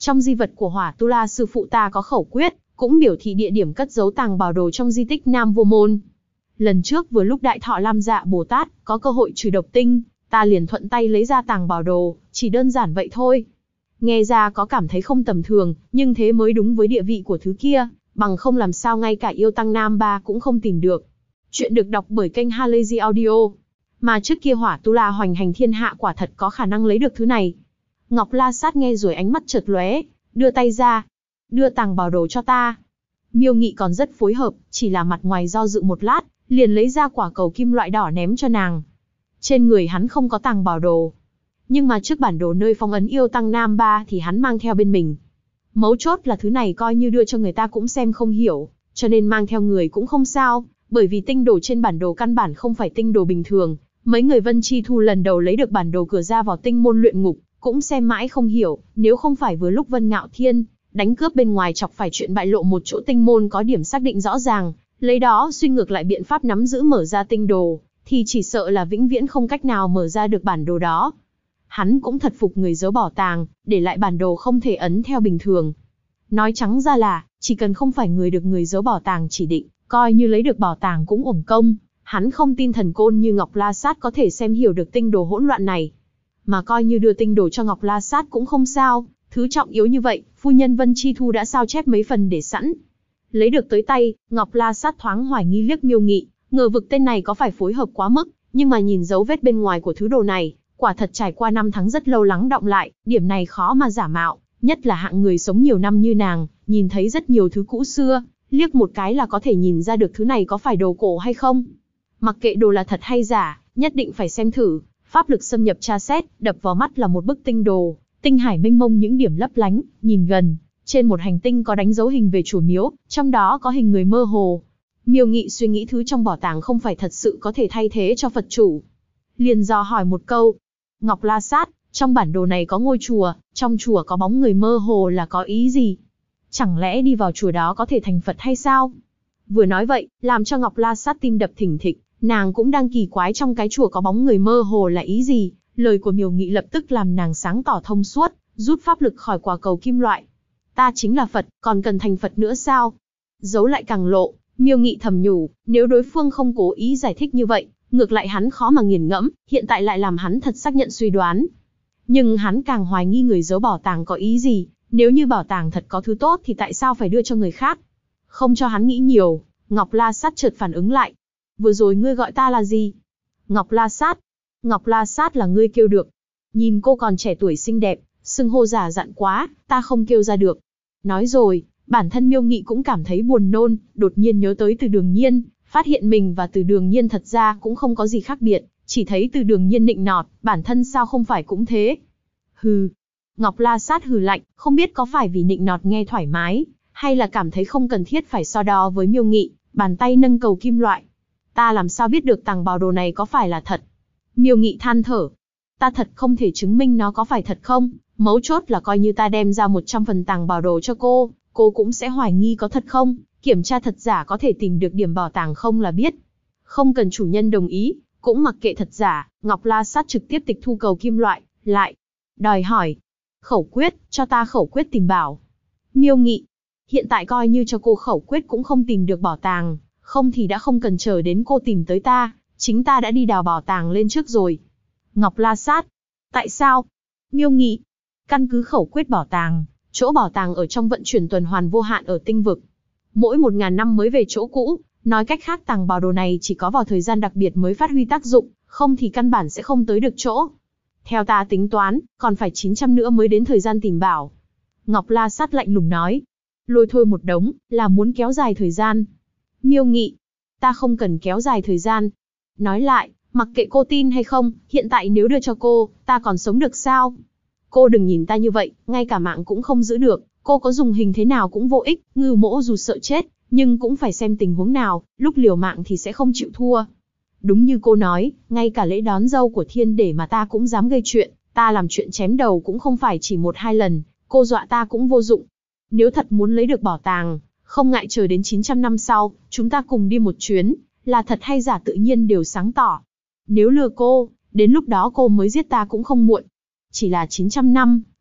Trong di vật của Hỏa Tu La sư phụ ta có khẩu quyết, cũng biểu thị địa điểm cất giấu tàng bảo đồ trong di tích Nam Vô Môn. Lần trước vừa lúc Đại Thọ Lam Dạ Bồ Tát có cơ hội trừ độc tinh, ta liền thuận tay lấy ra tàng bảo đồ, chỉ đơn giản vậy thôi. Nghe ra có cảm thấy không tầm thường, nhưng thế mới đúng với địa vị của thứ kia, bằng không làm sao ngay cả yêu tăng Nam Ba cũng không tìm được. Chuyện được đọc bởi kênh Halazy Audio. Mà trước kia Hỏa Tu La hoành hành thiên hạ quả thật có khả năng lấy được thứ này. Ngọc La Sát nghe rồi ánh mắt chợt lóe, đưa tay ra. Đưa tàng bảo đồ cho ta. Miêu Nghị còn rất phối hợp, chỉ là mặt ngoài do dự một lát, liền lấy ra quả cầu kim loại đỏ ném cho nàng. Trên người hắn không có tàng bảo đồ, nhưng mà trước bản đồ nơi phong ấn yêu tăng Nam Ba thì hắn mang theo bên mình. Mấu chốt là thứ này coi như đưa cho người ta cũng xem không hiểu, cho nên mang theo người cũng không sao, bởi vì tinh đồ trên bản đồ căn bản không phải tinh đồ bình thường. Mấy người Vân Chi Thu lần đầu lấy được bản đồ cửa ra vào tinh môn luyện ngục, cũng xem mãi không hiểu, nếu không phải vừa lúc Vân Ngạo Thiên đánh cướp bên ngoài chọc phải chuyện bại lộ một chỗ tinh môn có điểm xác định rõ ràng, lấy đó suy ngược lại biện pháp nắm giữ mở ra tinh đồ, thì chỉ sợ là vĩnh viễn không cách nào mở ra được bản đồ đó. Hắn cũng thật phục người giấu bảo tàng, để lại bản đồ không thể ấn theo bình thường. Nói trắng ra là, chỉ cần không phải người được người giấu bảo tàng chỉ định, coi như lấy được bảo tàng cũng uổng công. Hắn không tin thần côn như Ngọc La Sát có thể xem hiểu được tinh đồ hỗn loạn này. Mà coi như đưa tinh đồ cho Ngọc La Sát cũng không sao, thứ trọng yếu như vậy, phu nhân Vân Chi Thu đã sao chép mấy phần để sẵn. Lấy được tới tay, Ngọc La Sát thoáng hoài nghi liếc Miêu Nghị, ngờ vực tên này có phải phối hợp quá mức, nhưng mà nhìn dấu vết bên ngoài của thứ đồ này, quả thật trải qua năm tháng rất lâu lắng đọng lại, điểm này khó mà giả mạo, nhất là hạng người sống nhiều năm như nàng, nhìn thấy rất nhiều thứ cũ xưa, liếc một cái là có thể nhìn ra được thứ này có phải đồ cổ hay không. Mặc kệ đồ là thật hay giả, nhất định phải xem thử, pháp lực xâm nhập tra xét, đập vào mắt là một bức tinh đồ, tinh hải mênh mông những điểm lấp lánh, nhìn gần, trên một hành tinh có đánh dấu hình về chùa miếu, trong đó có hình người mơ hồ. Miêu Nghị suy nghĩ thứ trong bảo tàng không phải thật sự có thể thay thế cho Phật chủ. Liền dò hỏi một câu, Ngọc La Sát, trong bản đồ này có ngôi chùa, trong chùa có bóng người mơ hồ là có ý gì? Chẳng lẽ đi vào chùa đó có thể thành Phật hay sao? Vừa nói vậy, làm cho Ngọc La Sát tim đập thình thịch, nàng cũng đang kỳ quái trong cái chùa có bóng người mơ hồ là ý gì. Lời của Miêu Nghị lập tức làm nàng sáng tỏ thông suốt, rút pháp lực khỏi quả cầu kim loại. Ta chính là Phật, còn cần thành Phật nữa sao? Giấu lại càng lộ, Miêu Nghị thầm nhủ, nếu đối phương không cố ý giải thích như vậy, ngược lại hắn khó mà nghiền ngẫm, hiện tại lại làm hắn thật xác nhận suy đoán. Nhưng hắn càng hoài nghi người giấu bảo tàng có ý gì, nếu như bảo tàng thật có thứ tốt thì tại sao phải đưa cho người khác? Không cho hắn nghĩ nhiều, Ngọc La Sát chợt phản ứng lại. Vừa rồi ngươi gọi ta là gì? Ngọc La Sát. Ngọc La Sát là ngươi kêu được. Nhìn cô còn trẻ tuổi xinh đẹp, xưng hô giả dặn quá, ta không kêu ra được. Nói rồi, bản thân Miêu Nghị cũng cảm thấy buồn nôn, đột nhiên nhớ tới Từ Đường Nhiên, phát hiện mình và Từ Đường Nhiên thật ra cũng không có gì khác biệt, chỉ thấy Từ Đường Nhiên nịnh nọt, bản thân sao không phải cũng thế. Hừ. Ngọc La Sát hừ lạnh, không biết có phải vì nịnh nọt nghe thoải mái, hay là cảm thấy không cần thiết phải so đo với Miêu Nghị, bàn tay nâng cầu kim loại. Ta làm sao biết được tàng bảo đồ này có phải là thật? Miêu Nghị than thở. Ta thật không thể chứng minh nó có phải thật không, mấu chốt là coi như ta đem ra 100 phần tàng bảo đồ cho cô cũng sẽ hoài nghi có thật không, kiểm tra thật giả có thể tìm được điểm bảo tàng không là biết. Không cần chủ nhân đồng ý, cũng mặc kệ thật giả, Ngọc La Sát trực tiếp tịch thu cầu kim loại, lại đòi hỏi. Khẩu quyết, cho ta khẩu quyết tìm bảo. Miêu Nghị, hiện tại coi như cho cô khẩu quyết cũng không tìm được bảo tàng, không thì đã không cần chờ đến cô tìm tới ta, chính ta đã đi đào bảo tàng lên trước rồi. Ngọc La Sát, tại sao? Miêu Nghị, căn cứ khẩu quyết bảo tàng, chỗ bảo tàng ở trong vận chuyển tuần hoàn vô hạn ở tinh vực. Mỗi 1000 năm mới về chỗ cũ, nói cách khác tàng bảo đồ này chỉ có vào thời gian đặc biệt mới phát huy tác dụng, không thì căn bản sẽ không tới được chỗ. Theo ta tính toán, còn phải 900 nữa mới đến thời gian tìm bảo. Ngọc La Sát lạnh lùng nói. Lôi thôi một đống, là muốn kéo dài thời gian. Miêu Nghị, ta không cần kéo dài thời gian. Nói lại, mặc kệ cô tin hay không, hiện tại nếu đưa cho cô, ta còn sống được sao? Cô đừng nhìn ta như vậy, ngay cả mạng cũng không giữ được, cô có dùng hình thế nào cũng vô ích, Ngưu Mỗ dù sợ chết, nhưng cũng phải xem tình huống nào, lúc liều mạng thì sẽ không chịu thua. Đúng như cô nói, ngay cả lễ đón dâu của Thiên Để mà ta cũng dám gây chuyện, ta làm chuyện chém đầu cũng không phải chỉ 1-2 lần, cô dọa ta cũng vô dụng. Nếu thật muốn lấy được bảo tàng, không ngại chờ đến 900 năm sau, chúng ta cùng đi một chuyến, là thật hay giả tự nhiên đều sáng tỏ. Nếu lừa cô, đến lúc đó cô mới giết ta cũng không muộn. Chỉ là 900 năm,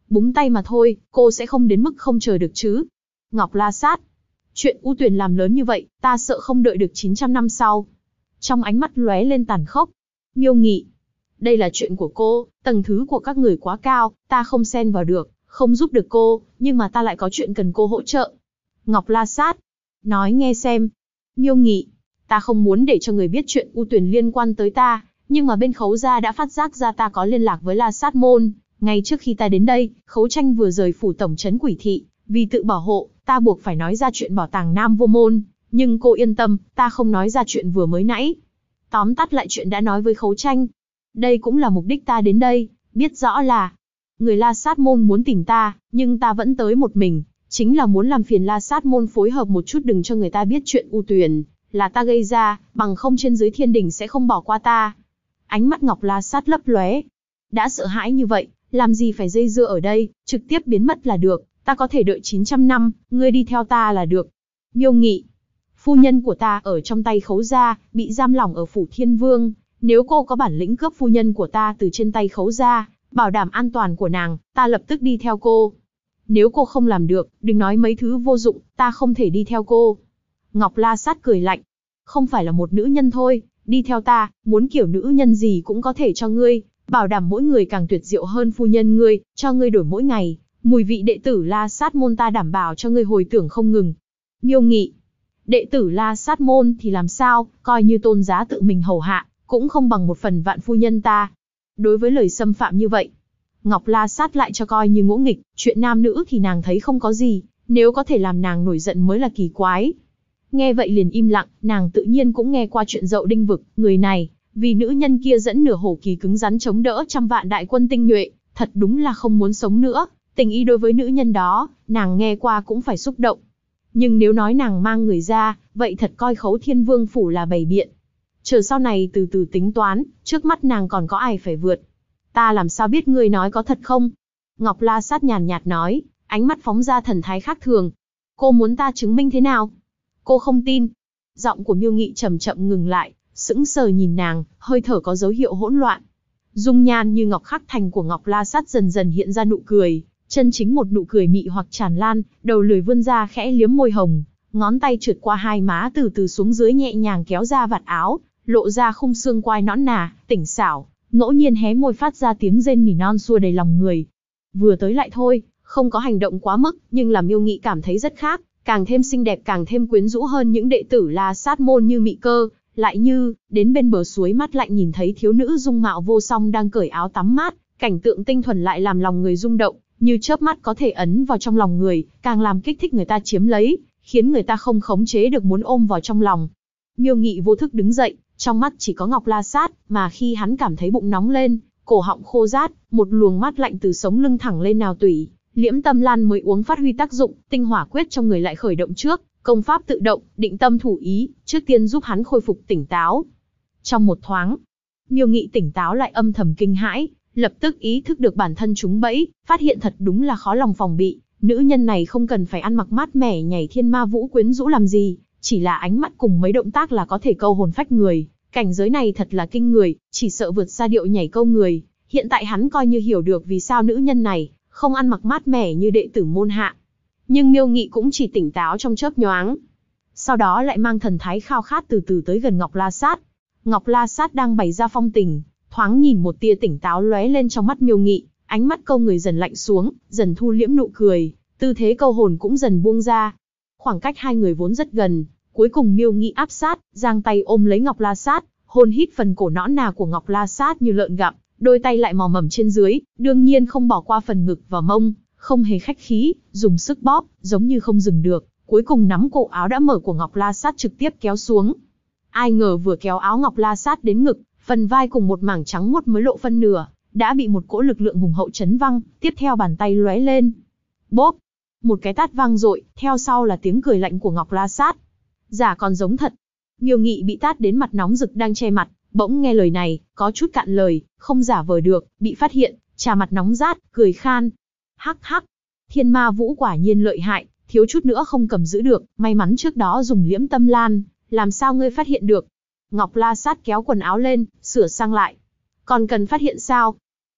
Búng tay mà thôi, cô sẽ không đến mức không chờ được chứ. Ngọc La Sát. Chuyện U Tuyền làm lớn như vậy, ta sợ không đợi được 900 năm sau. Trong ánh mắt lóe lên tàn khốc. Miêu Nghị. Đây là chuyện của cô, tầng thứ của các người quá cao, ta không xen vào được, không giúp được cô, nhưng mà ta lại có chuyện cần cô hỗ trợ. Ngọc La Sát. Nói nghe xem. Miêu Nghị. Ta không muốn để cho người biết chuyện U Tuyền liên quan tới ta, nhưng mà bên Khấu gia đã phát giác ra ta có liên lạc với La Sát môn. Ngay trước khi ta đến đây, Khấu Tranh vừa rời phủ tổng trấn Quỷ thị, vì tự bảo hộ, ta buộc phải nói ra chuyện bảo tàng Nam Vô Môn, nhưng cô yên tâm, ta không nói ra chuyện vừa mới nãy. Tóm tắt lại chuyện đã nói với Khấu Tranh. Đây cũng là mục đích ta đến đây, biết rõ là người La Sát môn muốn tìm ta, nhưng ta vẫn tới một mình, chính là muốn làm phiền La Sát môn phối hợp một chút, đừng cho người ta biết chuyện U Tuyền là ta gây ra, bằng không trên dưới thiên đình sẽ không bỏ qua ta. Ánh mắt Ngọc La Sát lấp lóe. Đã sợ hãi như vậy, làm gì phải dây dưa ở đây, trực tiếp biến mất là được, ta có thể đợi 900 năm, ngươi đi theo ta là được. Miêu Nghị. Phu nhân của ta ở trong tay Khấu gia, bị giam lỏng ở phủ Thiên Vương, nếu cô có bản lĩnh cướp phu nhân của ta từ trên tay Khấu gia, bảo đảm an toàn của nàng, ta lập tức đi theo cô. Nếu cô không làm được, đừng nói mấy thứ vô dụng, ta không thể đi theo cô. Ngọc La Sát cười lạnh. Không phải là một nữ nhân thôi, đi theo ta, muốn kiểu nữ nhân gì cũng có thể cho ngươi, bảo đảm mỗi người càng tuyệt diệu hơn phu nhân ngươi, cho ngươi đổi mỗi ngày, mùi vị đệ tử La Sát môn ta đảm bảo cho ngươi hồi tưởng không ngừng. Miêu Nghị. Đệ tử La Sát môn thì làm sao, coi như tôn giá tự mình hầu hạ, cũng không bằng 1/1000 phu nhân ta. Đối với lời xâm phạm như vậy, Ngọc La Sát lại cho coi như ngỗ nghịch, chuyện nam nữ thì nàng thấy không có gì, nếu có thể làm nàng nổi giận mới là kỳ quái. Nghe vậy liền im lặng, nàng tự nhiên cũng nghe qua chuyện Dậu Đinh vực, người này, vì nữ nhân kia dẫn nửa hổ kỳ cứng rắn chống đỡ trăm vạn đại quân tinh nhuệ, thật đúng là không muốn sống nữa, tình ý đối với nữ nhân đó, nàng nghe qua cũng phải xúc động. Nhưng nếu nói nàng mang người ra, vậy thật coi Khấu Thiên Vương phủ là bày biện. Chờ sau này từ từ tính toán, trước mắt nàng còn có ai phải vượt. Ta làm sao biết ngươi nói có thật không? Ngọc La Sát nhàn nhạt nói, ánh mắt phóng ra thần thái khác thường. Cô muốn ta chứng minh thế nào? Cô không tin. Giọng của Miêu Nghị chậm chậm ngừng lại, sững sờ nhìn nàng, hơi thở có dấu hiệu hỗn loạn. Dung nhan như ngọc khắc thành của Ngọc La Sát dần dần hiện ra nụ cười, chân chính một nụ cười mị hoặc tràn lan, đầu lưỡi vươn ra khẽ liếm môi hồng, ngón tay trượt qua hai má từ từ xuống dưới nhẹ nhàng kéo ra vạt áo, lộ ra khung xương quai nõn nà, tỉnh xảo, ngẫu nhiên hé môi phát ra tiếng rên nỉ non xua đầy lòng người. Vừa tới lại thôi, không có hành động quá mức, nhưng làm Miêu Nghị cảm thấy rất khác, càng thêm xinh đẹp, càng thêm quyến rũ hơn những đệ tử La Sát môn như Mị Cơ, lại như đến bên bờ suối mát lạnh nhìn thấy thiếu nữ dung mạo vô song đang cởi áo tắm mát, cảnh tượng tinh thuần lại làm lòng người rung động, như chớp mắt có thể ấn vào trong lòng người, càng làm kích thích người ta chiếm lấy, khiến người ta không khống chế được muốn ôm vào trong lòng. Miêu Nghị vô thức đứng dậy, trong mắt chỉ có Ngọc La Sát, mà khi hắn cảm thấy bụng nóng lên, cổ họng khô rát, một luồng mát lạnh từ sống lưng thẳng lên nào tủy, Liễm Tâm Lan mới uống phát huy tác dụng, tinh hỏa quyết trong người lại khởi động trước, công pháp tự động, định tâm thủ ý, trước tiên giúp hắn khôi phục tỉnh táo. Trong một thoáng, Miêu Nghị tỉnh táo lại âm thầm kinh hãi, lập tức ý thức được bản thân trúng bẫy, phát hiện thật đúng là khó lòng phòng bị, nữ nhân này không cần phải ăn mặc mát mẻ nhảy thiên ma vũ quyến rũ làm gì, chỉ là ánh mắt cùng mấy động tác là có thể câu hồn phách người, cảnh giới này thật là kinh người, chỉ sợ vượt xa điệu nhảy câu người. Hiện tại hắn coi như hiểu được vì sao nữ nhân này không ăn mặc mát mẻ như đệ tử môn hạ. Nhưng Miêu Nghị cũng chỉ tỉnh táo trong chớp nhoáng. Sau đó lại mang thần thái khao khát từ từ tới gần Ngọc La Sát. Ngọc La Sát đang bày ra phong tình, thoáng nhìn một tia tỉnh táo lóe lên trong mắt Miêu Nghị, ánh mắt câu người dần lạnh xuống, dần thu liễm nụ cười, tư thế câu hồn cũng dần buông ra. Khoảng cách hai người vốn rất gần, cuối cùng Miêu Nghị áp sát, giang tay ôm lấy Ngọc La Sát, hôn hít phần cổ nõn nà của Ngọc La Sát như lợn gặm, đôi tay lại mò mẫm trên dưới, đương nhiên không bỏ qua phần ngực và mông, không hề khách khí, dùng sức bóp, giống như không dừng được, cuối cùng nắm cổ áo đã mở của Ngọc La Sát trực tiếp kéo xuống. Ai ngờ vừa kéo áo Ngọc La Sát đến ngực, phần vai cùng một mảng trắng muốt mới lộ phân nửa, đã bị một cỗ lực lượng hùng hậu chấn văng, tiếp theo bàn tay lóe lên. Bốp! Một cái tát vang dội, theo sau là tiếng cười lạnh của Ngọc La Sát. Giả còn giống thật. Miêu Nghị bị tát đến mặt nóng rực đang che mặt, bỗng nghe lời này, có chút cạn lời, không giả vờ được, bị phát hiện, trà mặt nóng rát, cười khan. Hắc hắc! Thiên ma vũ quả nhiên lợi hại, thiếu chút nữa không cầm giữ được, may mắn trước đó dùng Liễm Tâm Lan, làm sao ngươi phát hiện được? Ngọc La Sát kéo quần áo lên, sửa sang lại. Còn cần phát hiện sao?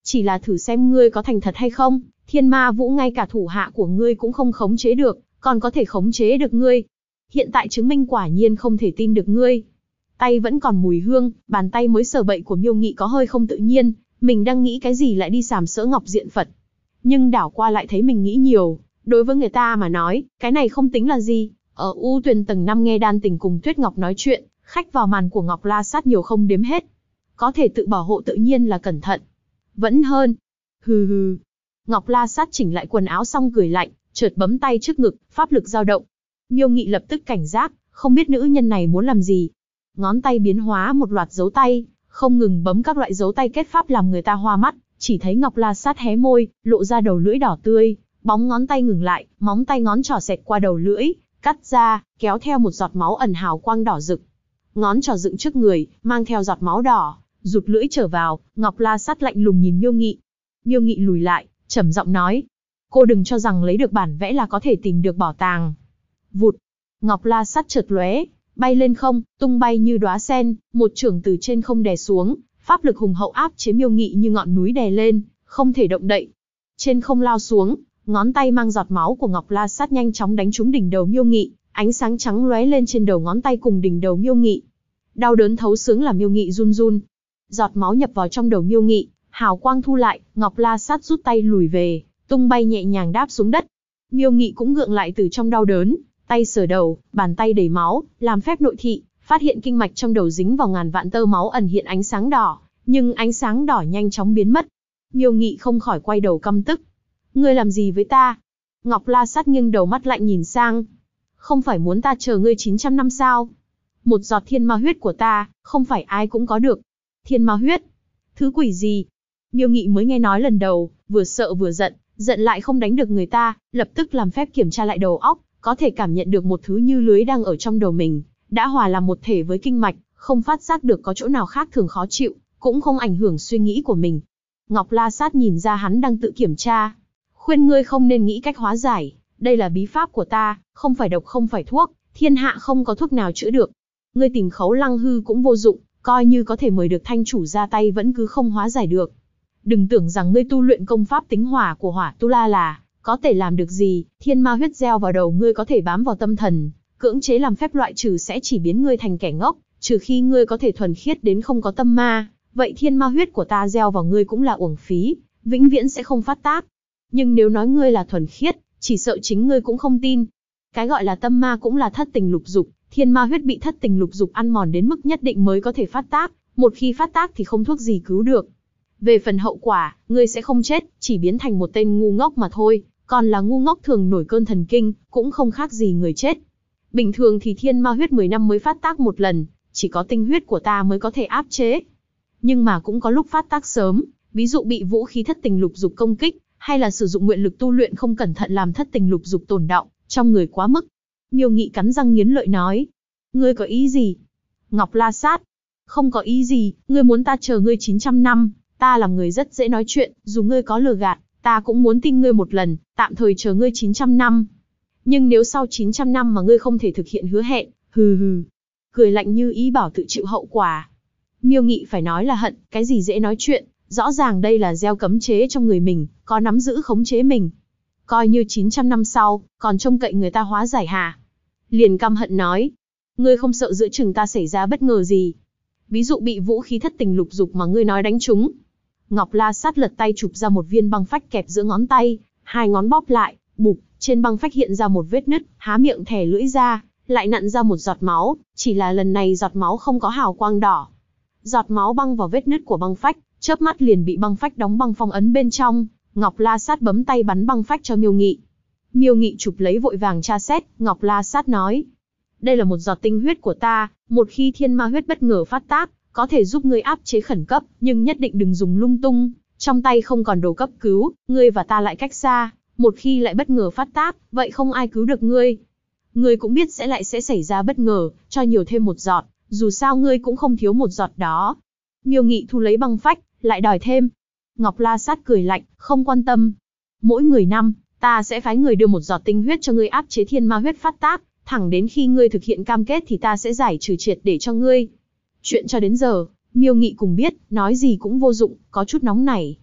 Chỉ là thử xem ngươi có thành thật hay không, Thiên Ma Vũ ngay cả thủ hạ của ngươi cũng không khống chế được, còn có thể khống chế được ngươi. Hiện tại chứng minh quả nhiên không thể tin được ngươi. Tay vẫn còn mùi hương, bàn tay mới sờ bậy của Miêu Nghị có hơi không tự nhiên, mình đang nghĩ cái gì lại đi sàm sỡ Ngọc Diện Phật. Nhưng đảo qua lại thấy mình nghĩ nhiều, đối với người ta mà nói, cái này không tính là gì. Ở U Tuyền tầng 5 nghe Đan Tình cùng Tuyết Ngọc nói chuyện, khách vào màn của Ngọc La Sát nhiều không đếm hết. Có thể tự bảo hộ tự nhiên là cẩn thận. Vẫn hơn. Hừ hừ. Ngọc La Sát chỉnh lại quần áo xong cười lạnh, chợt bấm tay trước ngực, pháp lực dao động. Miêu Nghị lập tức cảnh giác, không biết nữ nhân này muốn làm gì. Ngón tay biến hóa một loạt dấu tay, không ngừng bấm các loại dấu tay kết pháp làm người ta hoa mắt, chỉ thấy Ngọc La Sát hé môi, lộ ra đầu lưỡi đỏ tươi, bóng ngón tay ngừng lại, móng tay ngón trỏ xẹt qua đầu lưỡi, cắt ra, kéo theo một giọt máu ẩn hào quang đỏ rực. Ngón trỏ dựng trước người, mang theo giọt máu đỏ, rụt lưỡi trở vào, Ngọc La Sát lạnh lùng nhìn Miêu Nghị. Miêu Nghị lùi lại, trầm giọng nói: "Cô đừng cho rằng lấy được bản vẽ là có thể tìm được bảo tàng." Vụt, Ngọc La Sát chợt lóe, bay lên không, tung bay như đóa sen, một chưởng từ trên không đè xuống, pháp lực hùng hậu áp chế Miêu Nghị như ngọn núi đè lên, không thể động đậy. Trên không lao xuống, ngón tay mang giọt máu của Ngọc La Sát nhanh chóng đánh trúng đỉnh đầu Miêu Nghị, ánh sáng trắng lóe lên trên đầu ngón tay cùng đỉnh đầu Miêu Nghị. Đau đớn thấu xương làm Miêu Nghị run run. Giọt máu nhập vào trong đầu Miêu Nghị, hào quang thu lại, Ngọc La Sát rút tay lùi về, tung bay nhẹ nhàng đáp xuống đất. Miêu Nghị cũng gượng lại từ trong đau đớn, tay sờ đầu, bàn tay đầy máu, làm phép nội thị, phát hiện kinh mạch trong đầu dính vào ngàn vạn tơ máu ẩn hiện ánh sáng đỏ, nhưng ánh sáng đỏ nhanh chóng biến mất. Miêu Nghị không khỏi quay đầu căm tức. Ngươi làm gì với ta? Ngọc La Sát nghiêng đầu mắt lạnh nhìn sang. Không phải muốn ta chờ ngươi 900 năm sao? Một giọt thiên ma huyết của ta, không phải ai cũng có được. Thiên ma huyết? Thứ quỷ gì? Miêu Nghị mới nghe nói lần đầu, vừa sợ vừa giận, giận lại không đánh được người ta, lập tức làm phép kiểm tra lại đầu óc, có thể cảm nhận được một thứ như lưới đang ở trong đầu mình, đã hòa làm một thể với kinh mạch, không phát giác được có chỗ nào khác thường khó chịu, cũng không ảnh hưởng suy nghĩ của mình. Ngọc La Sát nhìn ra hắn đang tự kiểm tra. Khuyên ngươi không nên nghĩ cách hóa giải, đây là bí pháp của ta, không phải độc không phải thuốc, thiên hạ không có thuốc nào chữa được. Ngươi tìm Khấu Lăng Hư cũng vô dụng, coi như có thể mời được thanh chủ ra tay vẫn cứ không hóa giải được. Đừng tưởng rằng ngươi tu luyện công pháp tính hỏa của Hỏa Tu La là có thể làm được gì, thiên ma huyết gieo vào đầu ngươi có thể bám vào tâm thần, cưỡng chế làm phép loại trừ sẽ chỉ biến ngươi thành kẻ ngốc, trừ khi ngươi có thể thuần khiết đến không có tâm ma, vậy thiên ma huyết của ta gieo vào ngươi cũng là uổng phí, vĩnh viễn sẽ không phát tác. Nhưng nếu nói ngươi là thuần khiết, chỉ sợ chính ngươi cũng không tin. Cái gọi là tâm ma cũng là thất tình lục dục, thiên ma huyết bị thất tình lục dục ăn mòn đến mức nhất định mới có thể phát tác, một khi phát tác thì không thuốc gì cứu được. Về phần hậu quả, ngươi sẽ không chết, chỉ biến thành một tên ngu ngốc mà thôi, còn là ngu ngốc thường nổi cơn thần kinh, cũng không khác gì người chết. Bình thường thì thiên ma huyết 10 năm mới phát tác một lần, chỉ có tinh huyết của ta mới có thể áp chế. Nhưng mà cũng có lúc phát tác sớm, ví dụ bị vũ khí thất tình lục dục công kích, hay là sử dụng nguyện lực tu luyện không cẩn thận làm thất tình lục dục tồn đọng trong người quá mức. Miêu Nghị cắn răng nghiến lợi nói: Ngươi có ý gì? Ngọc La Sát: Không có ý gì, ngươi muốn ta chờ ngươi 900 năm, ta là người rất dễ nói chuyện, dù ngươi có lừa gạt, ta cũng muốn tin ngươi một lần, tạm thời chờ ngươi 900 năm. Nhưng nếu sau 900 năm mà ngươi không thể thực hiện hứa hẹn, hừ hừ, cười lạnh như ý bảo tự chịu hậu quả. Miêu Nghị phải nói là hận, cái gì dễ nói chuyện, rõ ràng đây là gieo cấm chế trong người mình, có nắm giữ khống chế mình. Coi như 900 năm sau, còn trông cậy người ta hóa giải hả? Liền căm hận nói: Ngươi không sợ giữa chừng ta xảy ra bất ngờ gì? Ví dụ bị vũ khí thất tình lục dục mà ngươi nói đánh trúng. Ngọc La Sát lật tay chụp ra một viên băng phách kẹp giữa ngón tay, hai ngón bóp lại, bụp, trên băng phách hiện ra một vết nứt, há miệng thè lưỡi ra, lại nặn ra một giọt máu, chỉ là lần này giọt máu không có hào quang đỏ. Giọt máu băng vào vết nứt của băng phách, chớp mắt liền bị băng phách đóng băng phong ấn bên trong. Ngọc La Sát bấm tay bắn băng phách cho Miêu Nghị. Miêu Nghị chụp lấy vội vàng tra xét, Ngọc La Sát nói: Đây là một giọt tinh huyết của ta, một khi thiên ma huyết bất ngờ phát tác, có thể giúp ngươi áp chế khẩn cấp, nhưng nhất định đừng dùng lung tung, trong tay không còn đồ cấp cứu, ngươi và ta lại cách xa, một khi lại bất ngờ phát tác, vậy không ai cứu được ngươi. Ngươi cũng biết sẽ xảy ra bất ngờ, cho nhiều thêm một giọt, dù sao ngươi cũng không thiếu một giọt đó. Miêu Nghị thu lấy băng phách, lại đòi thêm. Ngọc La Sát cười lạnh, không quan tâm. Mỗi 10 năm, ta sẽ phái người đưa một giọt tinh huyết cho ngươi áp chế thiên ma huyết phát tác, thẳng đến khi ngươi thực hiện cam kết thì ta sẽ giải trừ triệt để cho ngươi. Chuyện cho đến giờ, Miêu Nghị cùng biết, nói gì cũng vô dụng, có chút nóng nảy.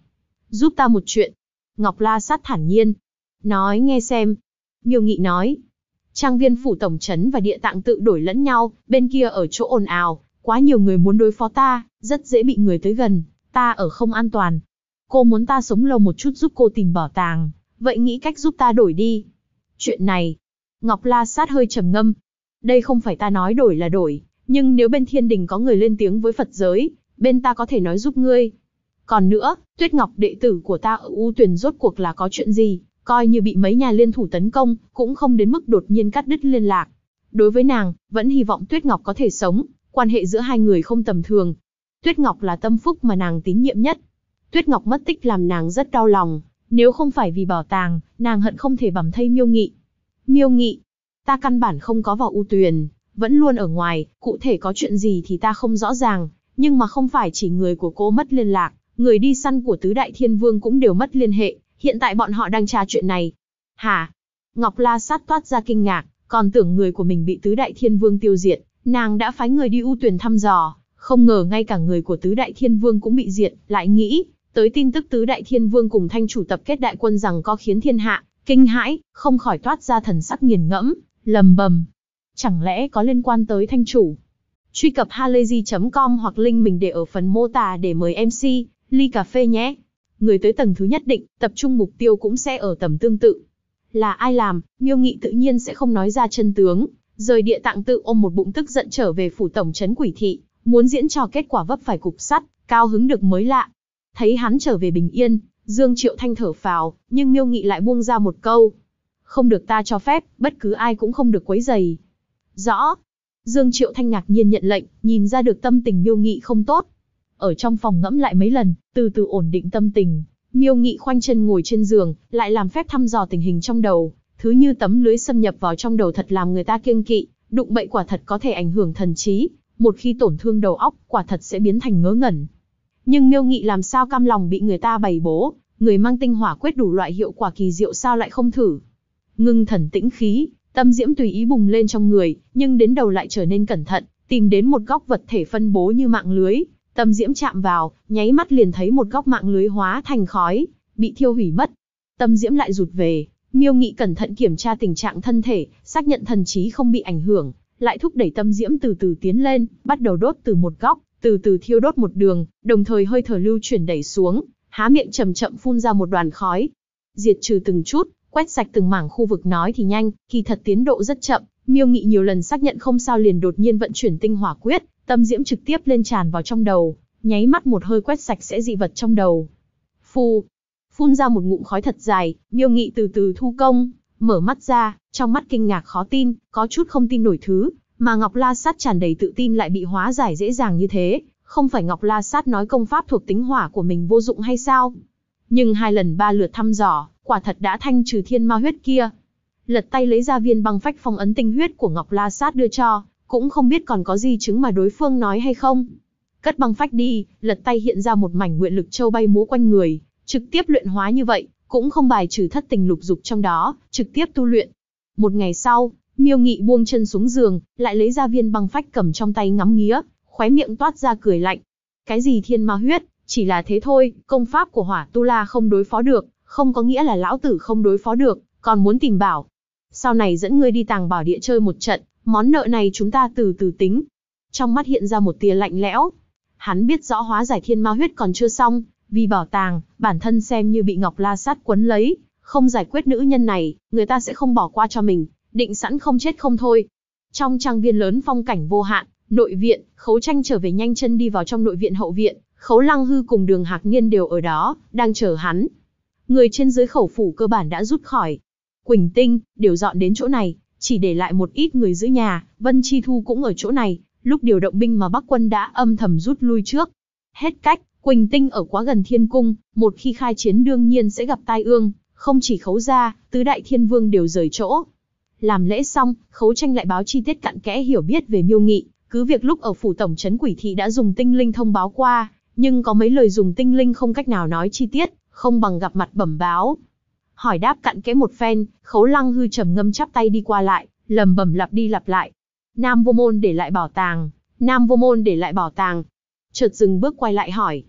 Giúp ta một chuyện. Ngọc La Sát thản nhiên. Nói nghe xem. Miêu Nghị nói. Trang viên phủ tổng trấn và địa tạng tự đổi lẫn nhau, bên kia ở chỗ ồn ào, quá nhiều người muốn đối phó ta, rất dễ bị người tới gần, ta ở không an toàn. Cô muốn ta sống lâu một chút giúp cô tìm bảo tàng, vậy nghĩ cách giúp ta đổi đi. Chuyện này, Ngọc La Sát hơi trầm ngâm. Đây không phải ta nói đổi là đổi, nhưng nếu bên thiên đình có người lên tiếng với Phật giới, bên ta có thể nói giúp ngươi. Còn nữa, Tuyết Ngọc đệ tử của ta ở U Tuyền rốt cuộc là có chuyện gì, coi như bị mấy nhà liên thủ tấn công, cũng không đến mức đột nhiên cắt đứt liên lạc. Đối với nàng, vẫn hy vọng Tuyết Ngọc có thể sống, quan hệ giữa hai người không tầm thường. Tuyết Ngọc là tâm phúc mà nàng tín nhiệm nhất. Tuyết Ngọc mất tích làm nàng rất đau lòng, nếu không phải vì bảo tàng, nàng hận không thể bằm thây Miêu Nghị. Miêu Nghị, ta căn bản không có vào U Tuyền, vẫn luôn ở ngoài, cụ thể có chuyện gì thì ta không rõ ràng, nhưng mà không phải chỉ người của cô mất liên lạc, người đi săn của Tứ Đại Thiên Vương cũng đều mất liên hệ, hiện tại bọn họ đang tra chuyện này. Hả? Ngọc La Sát toát ra kinh ngạc, còn tưởng người của mình bị Tứ Đại Thiên Vương tiêu diệt, nàng đã phái người đi U Tuyền thăm dò, không ngờ ngay cả người của Tứ Đại Thiên Vương cũng bị diệt, lại nghĩ tới tin tức Tứ Đại Thiên Vương cùng Thanh chủ tập kết đại quân rằng có khiến thiên hạ kinh hãi, không khỏi toát ra thần sắc nghiền ngẫm, lầm bầm. Chẳng lẽ có liên quan tới Thanh chủ? Truy cập halayzi.com hoặc link mình để ở phần mô tả để mời MC ly cà phê nhé. Người tới tầng thứ nhất định, tập trung mục tiêu cũng sẽ ở tầm tương tự. Là ai làm, Miêu Nghị tự nhiên sẽ không nói ra chân tướng, rời địa tạng tự ôm một bụng tức giận trở về phủ tổng trấn Quỷ Thị, muốn diễn trò kết quả vấp phải cục sắt, cao hứng được mới lạ. Thấy hắn trở về bình yên, Dương Triệu Thanh thở phào, nhưng Miêu Nghị lại buông ra một câu. Không được ta cho phép, bất cứ ai cũng không được quấy rầy. Rõ. Dương Triệu Thanh ngạc nhiên nhận lệnh, nhìn ra được tâm tình Miêu Nghị không tốt. Ở trong phòng ngẫm lại mấy lần, từ từ ổn định tâm tình, Miêu Nghị khoanh chân ngồi trên giường, lại làm phép thăm dò tình hình trong đầu. Thứ như tấm lưới xâm nhập vào trong đầu thật làm người ta kiêng kỵ, đụng bậy quả thật có thể ảnh hưởng thần trí, một khi tổn thương đầu óc, quả thật sẽ biến thành ngớ ngẩn. Nhưng Miêu Nghị làm sao cam lòng bị người ta bày bố, người mang tinh hỏa quyết đủ loại hiệu quả kỳ diệu sao lại không thử. Ngưng thần tĩnh khí, tâm diễm tùy ý bùng lên trong người, nhưng đến đầu lại trở nên cẩn thận, tìm đến một góc vật thể phân bố như mạng lưới. Tâm diễm chạm vào, nháy mắt liền thấy một góc mạng lưới hóa thành khói, bị thiêu hủy mất. Tâm diễm lại rụt về, Miêu Nghị cẩn thận kiểm tra tình trạng thân thể, xác nhận thần trí không bị ảnh hưởng, lại thúc đẩy tâm diễm từ từ tiến lên, bắt đầu đốt từ một góc, từ từ thiêu đốt một đường, đồng thời hơi thở lưu chuyển đẩy xuống, há miệng chậm chậm phun ra một đoàn khói. Diệt trừ từng chút, quét sạch từng mảng khu vực nói thì nhanh, kỳ thật tiến độ rất chậm. Miêu Nghị nhiều lần xác nhận không sao liền đột nhiên vận chuyển tinh hỏa quyết, tâm diễm trực tiếp lên tràn vào trong đầu, nháy mắt một hơi quét sạch sẽ dị vật trong đầu. Phù, phun ra một ngụm khói thật dài, Miêu Nghị từ từ thu công, mở mắt ra, trong mắt kinh ngạc khó tin, có chút không tin nổi thứ mà Ngọc La Sát tràn đầy tự tin lại bị hóa giải dễ dàng như thế. Không phải Ngọc La Sát nói công pháp thuộc tính hỏa của mình vô dụng hay sao? Nhưng 2 lần 3 lượt thăm dò, quả thật đã thanh trừ thiên ma huyết kia. Lật tay lấy ra viên băng phách phong ấn tinh huyết của Ngọc La Sát đưa cho, cũng không biết còn có gì chứng mà đối phương nói hay không. Cất băng phách đi, lật tay hiện ra một mảnh nguyện lực châu bay múa quanh người, trực tiếp luyện hóa như vậy, cũng không bài trừ thất tình lục dục trong đó, trực tiếp tu luyện. Một ngày sau, Miêu Nghị buông chân xuống giường, lại lấy ra viên băng phách cầm trong tay ngắm nghía, khóe miệng toát ra cười lạnh. Cái gì thiên ma huyết, chỉ là thế thôi, công pháp của Hỏa Tu La không đối phó được, không có nghĩa là lão tử không đối phó được, còn muốn tìm bảo. Sau này dẫn ngươi đi Tàng Bảo Địa chơi một trận, món nợ này chúng ta từ từ tính. Trong mắt hiện ra một tia lạnh lẽo. Hắn biết rõ hóa giải thiên ma huyết còn chưa xong, vì bảo tàng, bản thân xem như bị Ngọc La Sát quấn lấy, không giải quyết nữ nhân này, người ta sẽ không bỏ qua cho mình, định sẵn không chết không thôi. Trong trang viên lớn phong cảnh vô hạn, nội viện, Khấu Tranh trở về nhanh chân đi vào trong nội viện hậu viện, Khấu Lăng Hư cùng Đường Hạc Niên đều ở đó, đang chờ hắn. Người trên dưới khẩu phủ cơ bản đã rút khỏi. Quỳnh Tinh, đều dọn đến chỗ này, chỉ để lại một ít người giữ nhà, Vân Chi Thu cũng ở chỗ này, lúc điều động binh mà Bắc quân đã âm thầm rút lui trước. Hết cách, Quỳnh Tinh ở quá gần Thiên Cung, một khi khai chiến đương nhiên sẽ gặp tai ương, không chỉ Khấu gia, tứ đại thiên vương đều rời chỗ. Làm lễ xong, Khấu Tranh lại báo chi tiết cặn kẽ hiểu biết về Miêu Nghị, cứ việc lúc ở phủ tổng trấn Quỷ Thị đã dùng tinh linh thông báo qua, nhưng có mấy lời dùng tinh linh không cách nào nói chi tiết, không bằng gặp mặt bẩm báo. Hỏi đáp cặn kẽ một phen, Khấu Lăng Hư trầm ngâm chắp tay đi qua lại, lẩm bẩm lặp đi lặp lại. Nam Vô Môn để lại bảo tàng, Nam Vô Môn để lại bảo tàng. Chợt dừng bước quay lại hỏi.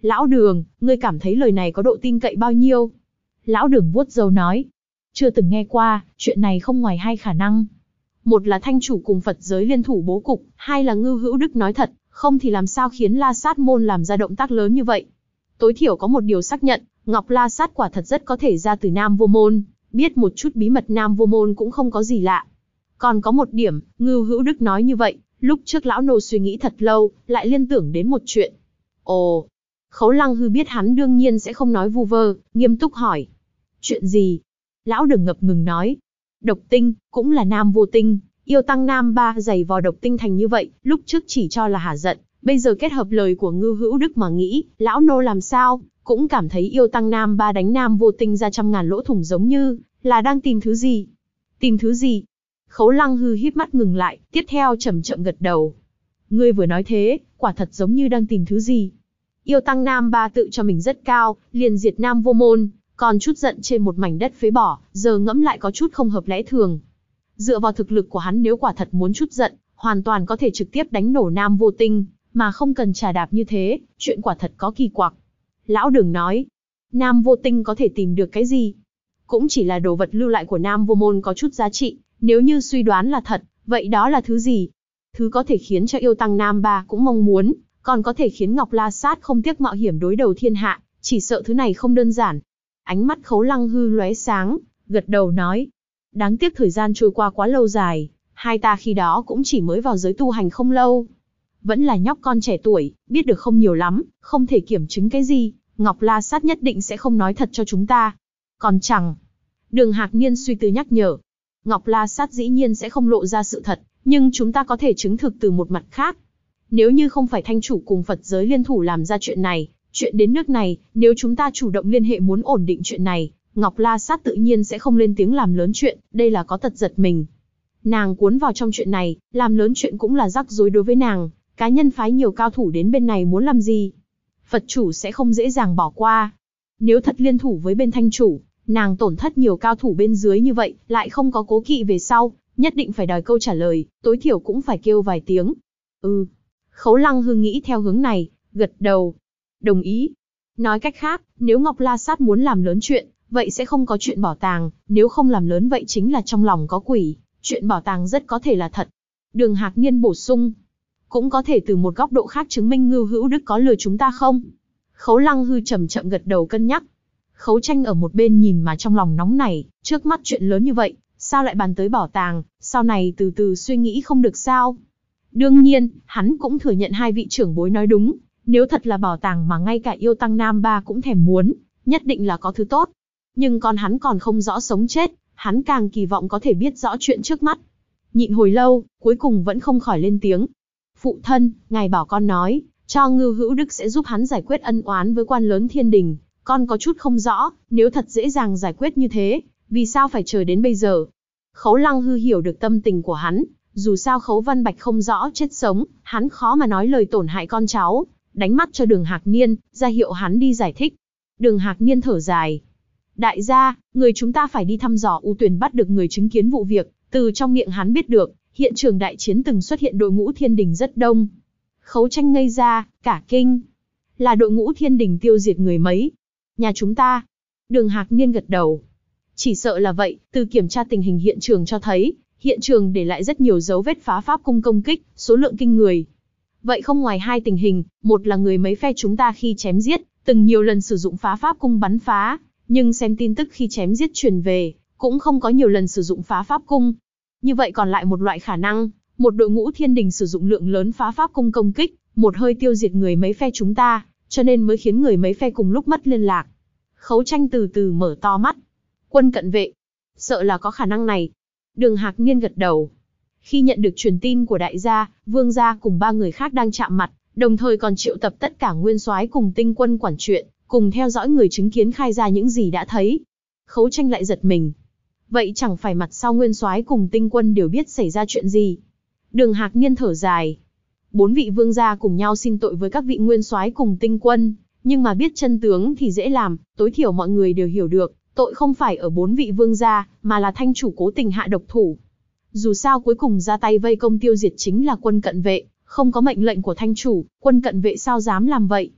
Lão Đường, ngươi cảm thấy lời này có độ tin cậy bao nhiêu? Lão Đường vuốt râu nói. Chưa từng nghe qua, chuyện này không ngoài hai khả năng. Một là Thanh chủ cùng Phật giới liên thủ bố cục, hai là Ngưu Hữu Đức nói thật, không thì làm sao khiến La Sát môn làm ra động tác lớn như vậy. Tối thiểu có một điều xác nhận, Ngọc La Sát quả thật rất có thể ra từ Nam Vô Môn, biết một chút bí mật Nam Vô Môn cũng không có gì lạ. Còn có một điểm, Ngưu Hữu Đức nói như vậy, lúc trước lão nô suy nghĩ thật lâu, lại liên tưởng đến một chuyện. Ồ, Khấu Lăng Hư biết hắn đương nhiên sẽ không nói vu vơ, nghiêm túc hỏi. Chuyện gì? Lão Đường ngập ngừng nói. Độc tinh, cũng là Nam Vô Tinh, yêu tăng Nam Ba giày vò độc tinh thành như vậy, lúc trước chỉ cho là hả giận, bây giờ kết hợp lời của Ngưu Hữu Đức mà nghĩ, lão nô làm sao, cũng cảm thấy yêu tăng Nam Ba đánh Nam Vô Tinh ra trăm ngàn lỗ thủng giống như là đang tìm thứ gì. Tìm thứ gì? Khấu Lăng Hư híp mắt ngừng lại, tiếp theo chậm chậm gật đầu. Ngươi vừa nói thế, quả thật giống như đang tìm thứ gì. Yêu tăng Nam Ba tự cho mình rất cao, liền diệt Nam Vô Môn, còn chút giận trên một mảnh đất phế bỏ, giờ ngẫm lại có chút không hợp lẽ thường. Dựa vào thực lực của hắn nếu quả thật muốn chút giận, hoàn toàn có thể trực tiếp đánh nổ Nam Vô Tinh, mà không cần trà đạp như thế, chuyện quả thật có kỳ quặc. Lão Đường nói, Nam Vô Tinh có thể tìm được cái gì? Cũng chỉ là đồ vật lưu lại của Nam Vô Môn có chút giá trị, nếu như suy đoán là thật, vậy đó là thứ gì? Thứ có thể khiến cho yêu tăng Nam Ba cũng mong muốn, còn có thể khiến Ngọc La Sát không tiếc mạo hiểm đối đầu thiên hạ, chỉ sợ thứ này không đơn giản. Ánh mắt Khấu Lăng Hư lóe sáng, gật đầu nói. Đáng tiếc thời gian trôi qua quá lâu dài, hai ta khi đó cũng chỉ mới vào giới tu hành không lâu. Vẫn là nhóc con trẻ tuổi, biết được không nhiều lắm, không thể kiểm chứng cái gì, Ngọc La Sát nhất định sẽ không nói thật cho chúng ta. Còn chẳng. Đường Hạc Niên suy tư nhắc nhở. Ngọc La Sát dĩ nhiên sẽ không lộ ra sự thật, nhưng chúng ta có thể chứng thực từ một mặt khác. Nếu như không phải Thanh chủ cùng Phật giới liên thủ làm ra chuyện này, chuyện đến nước này, nếu chúng ta chủ động liên hệ muốn ổn định chuyện này, Ngọc La Sát tự nhiên sẽ không lên tiếng làm lớn chuyện, đây là có tật giật mình. Nàng cuốn vào trong chuyện này, làm lớn chuyện cũng là rắc rối đối với nàng, cá nhân phái nhiều cao thủ đến bên này muốn làm gì? Phật chủ sẽ không dễ dàng bỏ qua. Nếu thật liên thủ với bên Thanh chủ, nàng tổn thất nhiều cao thủ bên dưới như vậy, lại không có cố kỵ về sau, nhất định phải đòi câu trả lời, tối thiểu cũng phải kêu vài tiếng. Khấu Lăng Hư nghĩ theo hướng này, gật đầu. Đồng ý. Nói cách khác, nếu Ngọc La Sát muốn làm lớn chuyện, vậy sẽ không có chuyện bảo tàng, nếu không làm lớn vậy chính là trong lòng có quỷ, chuyện bảo tàng rất có thể là thật. Đường Hạc Niên bổ sung. Cũng có thể từ một góc độ khác chứng minh Ngưu Hữu Đức có lừa chúng ta không? Khấu Lăng Hư chậm chậm gật đầu cân nhắc. Khấu Tranh ở một bên nhìn mà trong lòng nóng nảy, trước mắt chuyện lớn như vậy, sao lại bàn tới bảo tàng, sau này từ từ suy nghĩ không được sao? Đương nhiên, hắn cũng thừa nhận hai vị trưởng bối nói đúng, nếu thật là bảo tàng mà ngay cả yêu tăng Nam Ba cũng thèm muốn, nhất định là có thứ tốt. Nhưng con hắn còn không rõ sống chết, hắn càng kỳ vọng có thể biết rõ chuyện trước mắt. Nhịn hồi lâu, cuối cùng vẫn không khỏi lên tiếng. Phụ thân, ngài bảo con nói, cho Ngưu Hữu Đức sẽ giúp hắn giải quyết ân oán với quan lớn thiên đình. Con có chút không rõ, nếu thật dễ dàng giải quyết như thế, vì sao phải chờ đến bây giờ? Khấu Lăng Hư hiểu được tâm tình của hắn, dù sao Khấu Văn Bạch không rõ chết sống, hắn khó mà nói lời tổn hại con cháu, đánh mắt cho Đường Hạc Niên, ra hiệu hắn đi giải thích. Đường Hạc Niên thở dài. Đại gia, người chúng ta phải đi thăm dò U Tuyền bắt được người chứng kiến vụ việc, từ trong miệng hắn biết được, hiện trường đại chiến từng xuất hiện đội ngũ thiên đình rất đông. Khấu Tranh ngây ra, cả kinh. Là đội ngũ thiên đình tiêu diệt người mấy? Nhà chúng ta. Đường Hạc Niên gật đầu. Chỉ sợ là vậy, từ kiểm tra tình hình hiện trường cho thấy, hiện trường để lại rất nhiều dấu vết phá pháp cung công kích, số lượng kinh người. Vậy không ngoài hai tình hình, một là người mấy phe chúng ta khi chém giết, từng nhiều lần sử dụng phá pháp cung bắn phá, nhưng xem tin tức khi chém giết truyền về, cũng không có nhiều lần sử dụng phá pháp cung. Như vậy còn lại một loại khả năng, một đội ngũ thiên đình sử dụng lượng lớn phá pháp cung công kích, một hơi tiêu diệt người mấy phe chúng ta, cho nên mới khiến người mấy phe cùng lúc mất liên lạc. Khấu Tranh từ từ mở to mắt. Quân cận vệ. Sợ là có khả năng này. Đường Hạc Niên gật đầu. Khi nhận được truyền tin của đại gia, vương gia cùng ba người khác đang chạm mặt, đồng thời còn triệu tập tất cả nguyên soái cùng tinh quân quản chuyện, cùng theo dõi người chứng kiến khai ra những gì đã thấy. Khấu Tranh lại giật mình. Vậy chẳng phải mặt sau nguyên soái cùng tinh quân đều biết xảy ra chuyện gì? Đường Hạc Niên thở dài. 4 vị vương gia cùng nhau xin tội với các vị nguyên soái cùng tinh quân, nhưng mà biết chân tướng thì dễ làm, tối thiểu mọi người đều hiểu được, tội không phải ở 4 vị vương gia, mà là Thanh chủ cố tình hạ độc thủ. Dù sao cuối cùng ra tay vây công tiêu diệt chính là quân cận vệ, không có mệnh lệnh của Thanh chủ, quân cận vệ sao dám làm vậy?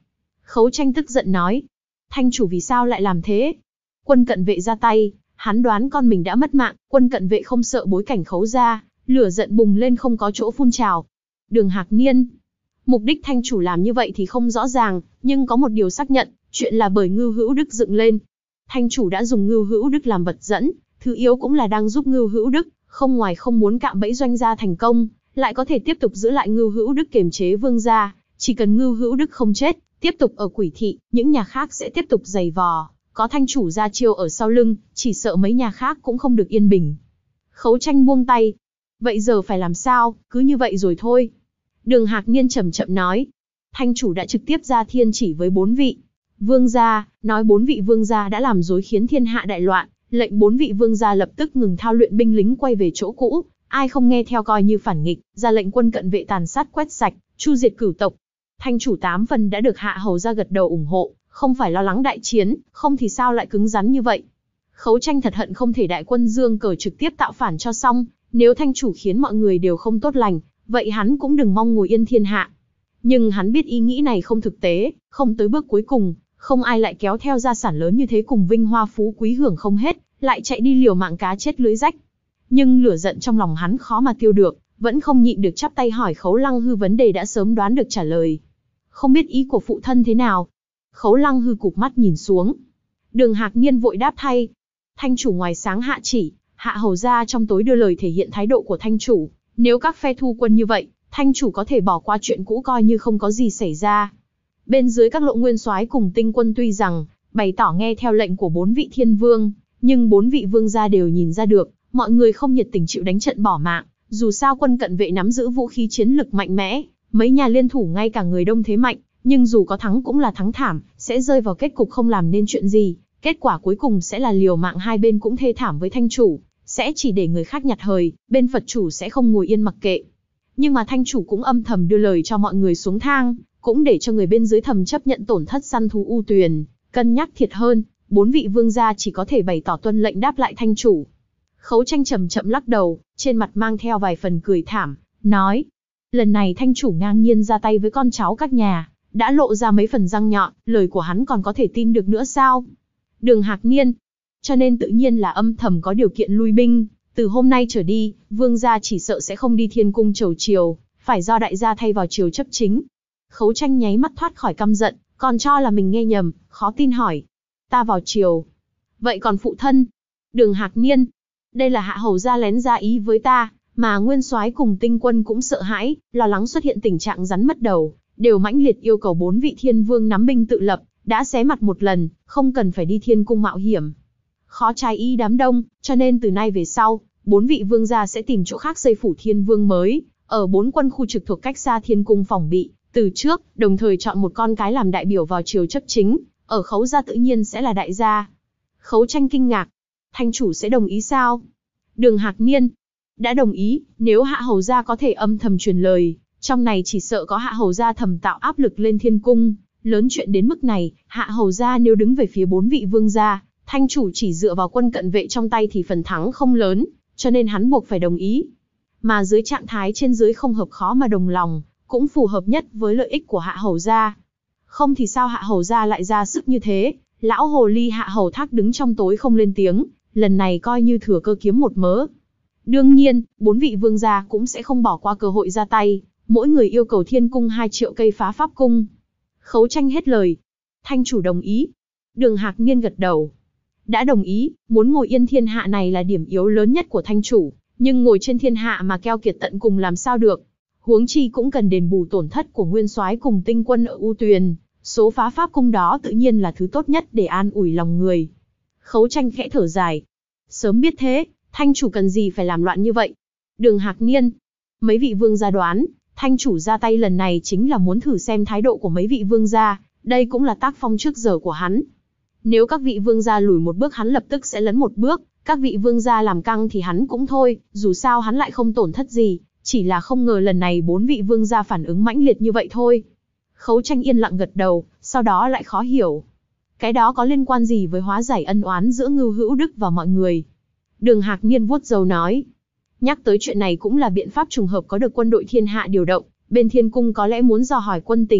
Khấu Tranh tức giận nói. Thanh chủ vì sao lại làm thế? Quân cận vệ ra tay, hắn đoán con mình đã mất mạng, quân cận vệ không sợ bối cảnh Khấu gia, lửa giận bùng lên không có chỗ phun trào. Đường Hạc Niên. Mục đích thanh chủ làm như vậy thì không rõ ràng, nhưng có một điều xác nhận, chuyện là bởi Ngưu Hữu Đức dựng lên. Thanh chủ đã dùng Ngưu Hữu Đức làm vật dẫn, thứ yếu cũng là đang giúp Ngưu Hữu Đức, không ngoài không muốn cạm bẫy Doanh gia thành công, lại có thể tiếp tục giữ lại Ngưu Hữu Đức kiềm chế Vương gia, chỉ cần Ngưu Hữu Đức không chết, tiếp tục ở Quỷ thị, những nhà khác sẽ tiếp tục giày vò, có thanh chủ ra chiêu ở sau lưng, chỉ sợ mấy nhà khác cũng không được yên bình. Khấu Tranh buông tay. Vậy giờ phải làm sao, cứ như vậy rồi thôi. Đường Hạc Niên chậm chậm nói. Thanh chủ đã trực tiếp ra thiên chỉ với 4 vị vương gia, nói 4 vị vương gia đã làm rối khiến thiên hạ đại loạn, lệnh 4 vị vương gia lập tức ngừng thao luyện binh lính quay về chỗ cũ, ai không nghe theo coi như phản nghịch, ra lệnh quân cận vệ tàn sát quét sạch, chu diệt cửu tộc. Thanh chủ 8 phần đã được Hạ hầu gia gật đầu ủng hộ, không phải lo lắng đại chiến, không thì sao lại cứng rắn như vậy. Khấu Tranh thật hận không thể đại quân Dương Cờ trực tiếp tạo phản cho xong, nếu thanh chủ khiến mọi người đều không tốt lành, vậy hắn cũng đừng mong ngồi yên thiên hạ. Nhưng hắn biết ý nghĩ này không thực tế, không tới bước cuối cùng, không ai lại kéo theo gia sản lớn như thế cùng vinh hoa phú quý hưởng không hết, lại chạy đi liều mạng cá chết lưới rách. Nhưng lửa giận trong lòng hắn khó mà tiêu được, vẫn không nhịn được chắp tay hỏi Khấu Lăng Hư vấn đề đã sớm đoán được trả lời. Không biết ý của phụ thân thế nào? Khấu Lăng Hư cụp mắt nhìn xuống. Đường Hạc Niên vội đáp thay. Thanh chủ ngoài sáng hạ chỉ, Hạ hầu gia trong tối đưa lời thể hiện thái độ của thanh chủ. Nếu các phe thu quân như vậy, thanh chủ có thể bỏ qua chuyện cũ coi như không có gì xảy ra. Bên dưới các lộ nguyên soái cùng tinh quân tuy rằng bày tỏ nghe theo lệnh của 4 vị thiên vương, nhưng 4 vị vương gia đều nhìn ra được, mọi người không nhiệt tình chịu đánh trận bỏ mạng. Dù sao quân cận vệ nắm giữ vũ khí chiến lực mạnh mẽ, mấy nhà liên thủ ngay cả người đông thế mạnh, nhưng dù có thắng cũng là thắng thảm, sẽ rơi vào kết cục không làm nên chuyện gì. Kết quả cuối cùng sẽ là liều mạng hai bên cũng thê thảm với thanh chủ, sẽ chỉ để người khác nhặt hời, bên Phật chủ sẽ không ngồi yên mặc kệ. Nhưng mà thanh chủ cũng âm thầm đưa lời cho mọi người xuống thang, cũng để cho người bên dưới thầm chấp nhận tổn thất săn thú U Tuyền, cân nhắc thiệt hơn, 4 vị vương gia chỉ có thể bày tỏ tuân lệnh đáp lại thanh chủ. Khấu Tranh chậm chậm lắc đầu, trên mặt mang theo vài phần cười thảm, nói: lần này thanh chủ ngang nhiên ra tay với con cháu các nhà, đã lộ ra mấy phần răng nhọn, lời của hắn còn có thể tin được nữa sao? Đường Hạc Niên, cho nên tự nhiên là âm thầm có điều kiện lui binh, từ hôm nay trở đi, vương gia chỉ sợ sẽ không đi thiên cung chầu triều, phải do đại gia thay vào triều chấp chính. Khấu Tranh nháy mắt thoát khỏi căm giận, còn cho là mình nghe nhầm, khó tin hỏi: ta vào triều? Vậy còn phụ thân? Đường Hạc Niên, đây là Hạ hầu gia lén ra ý với ta, mà nguyên soái cùng tinh quân cũng sợ hãi, lo lắng xuất hiện tình trạng rắn mất đầu, đều mãnh liệt yêu cầu 4 vị thiên vương nắm binh tự lập, đã xé mặt một lần, không cần phải đi thiên cung mạo hiểm. Khó trái ý đám đông, cho nên từ nay về sau, 4 vị vương gia sẽ tìm chỗ khác xây phủ thiên vương mới, ở 4 quân khu trực thuộc cách xa thiên cung phòng bị, từ trước, đồng thời chọn một con cái làm đại biểu vào triều chấp chính, ở Khấu gia tự nhiên sẽ là đại gia. Khấu Tranh kinh ngạc, thanh chủ sẽ đồng ý sao? Đường Hạc Niên, đã đồng ý, nếu Hạ hầu gia có thể âm thầm truyền lời, trong này chỉ sợ có Hạ hầu gia thầm tạo áp lực lên thiên cung, lớn chuyện đến mức này, Hạ hầu gia nếu đứng về phía 4 vị vương gia, thanh chủ chỉ dựa vào quân cận vệ trong tay thì phần thắng không lớn, cho nên hắn buộc phải đồng ý. Mà dưới trạng thái trên dưới không hợp khó mà đồng lòng, cũng phù hợp nhất với lợi ích của Hạ hầu gia. Không thì sao Hạ hầu gia lại ra sức như thế? Lão hồ ly Hạ hầu thác đứng trong tối không lên tiếng, lần này coi như thừa cơ kiếm một mớ. Đương nhiên, 4 vị vương gia cũng sẽ không bỏ qua cơ hội ra tay, mỗi người yêu cầu thiên cung 2 triệu cây phá pháp cung. Khấu Tranh hết lời. Thanh chủ đồng ý. Đường Hạc Niên gật đầu. Đã đồng ý, muốn ngồi yên thiên hạ này là điểm yếu lớn nhất của thanh chủ, nhưng ngồi trên thiên hạ mà keo kiệt tận cùng làm sao được. Huống chi cũng cần đền bù tổn thất của nguyên soái cùng tinh quân ở U Tuyền, số phá pháp cung đó tự nhiên là thứ tốt nhất để an ủi lòng người. Khấu Tranh khẽ thở dài. Sớm biết thế, thanh chủ cần gì phải làm loạn như vậy? Đường Hạc Niên, mấy vị vương gia đoán, thanh chủ ra tay lần này chính là muốn thử xem thái độ của mấy vị vương gia, đây cũng là tác phong trước giờ của hắn. Nếu các vị vương gia lùi một bước hắn lập tức sẽ lấn một bước, các vị vương gia làm căng thì hắn cũng thôi, dù sao hắn lại không tổn thất gì, chỉ là không ngờ lần này 4 vị vương gia phản ứng mãnh liệt như vậy thôi. Khấu Tranh yên lặng gật đầu, sau đó lại khó hiểu. Cái đó có liên quan gì với hóa giải ân oán giữa Ngưu Hữu Đức và mọi người? Đường Hạc Niên vuốt râu nói. Nhắc tới chuyện này cũng là biện pháp trùng hợp có được quân đội thiên hạ điều động, bên thiên cung có lẽ muốn dò hỏi quân tình,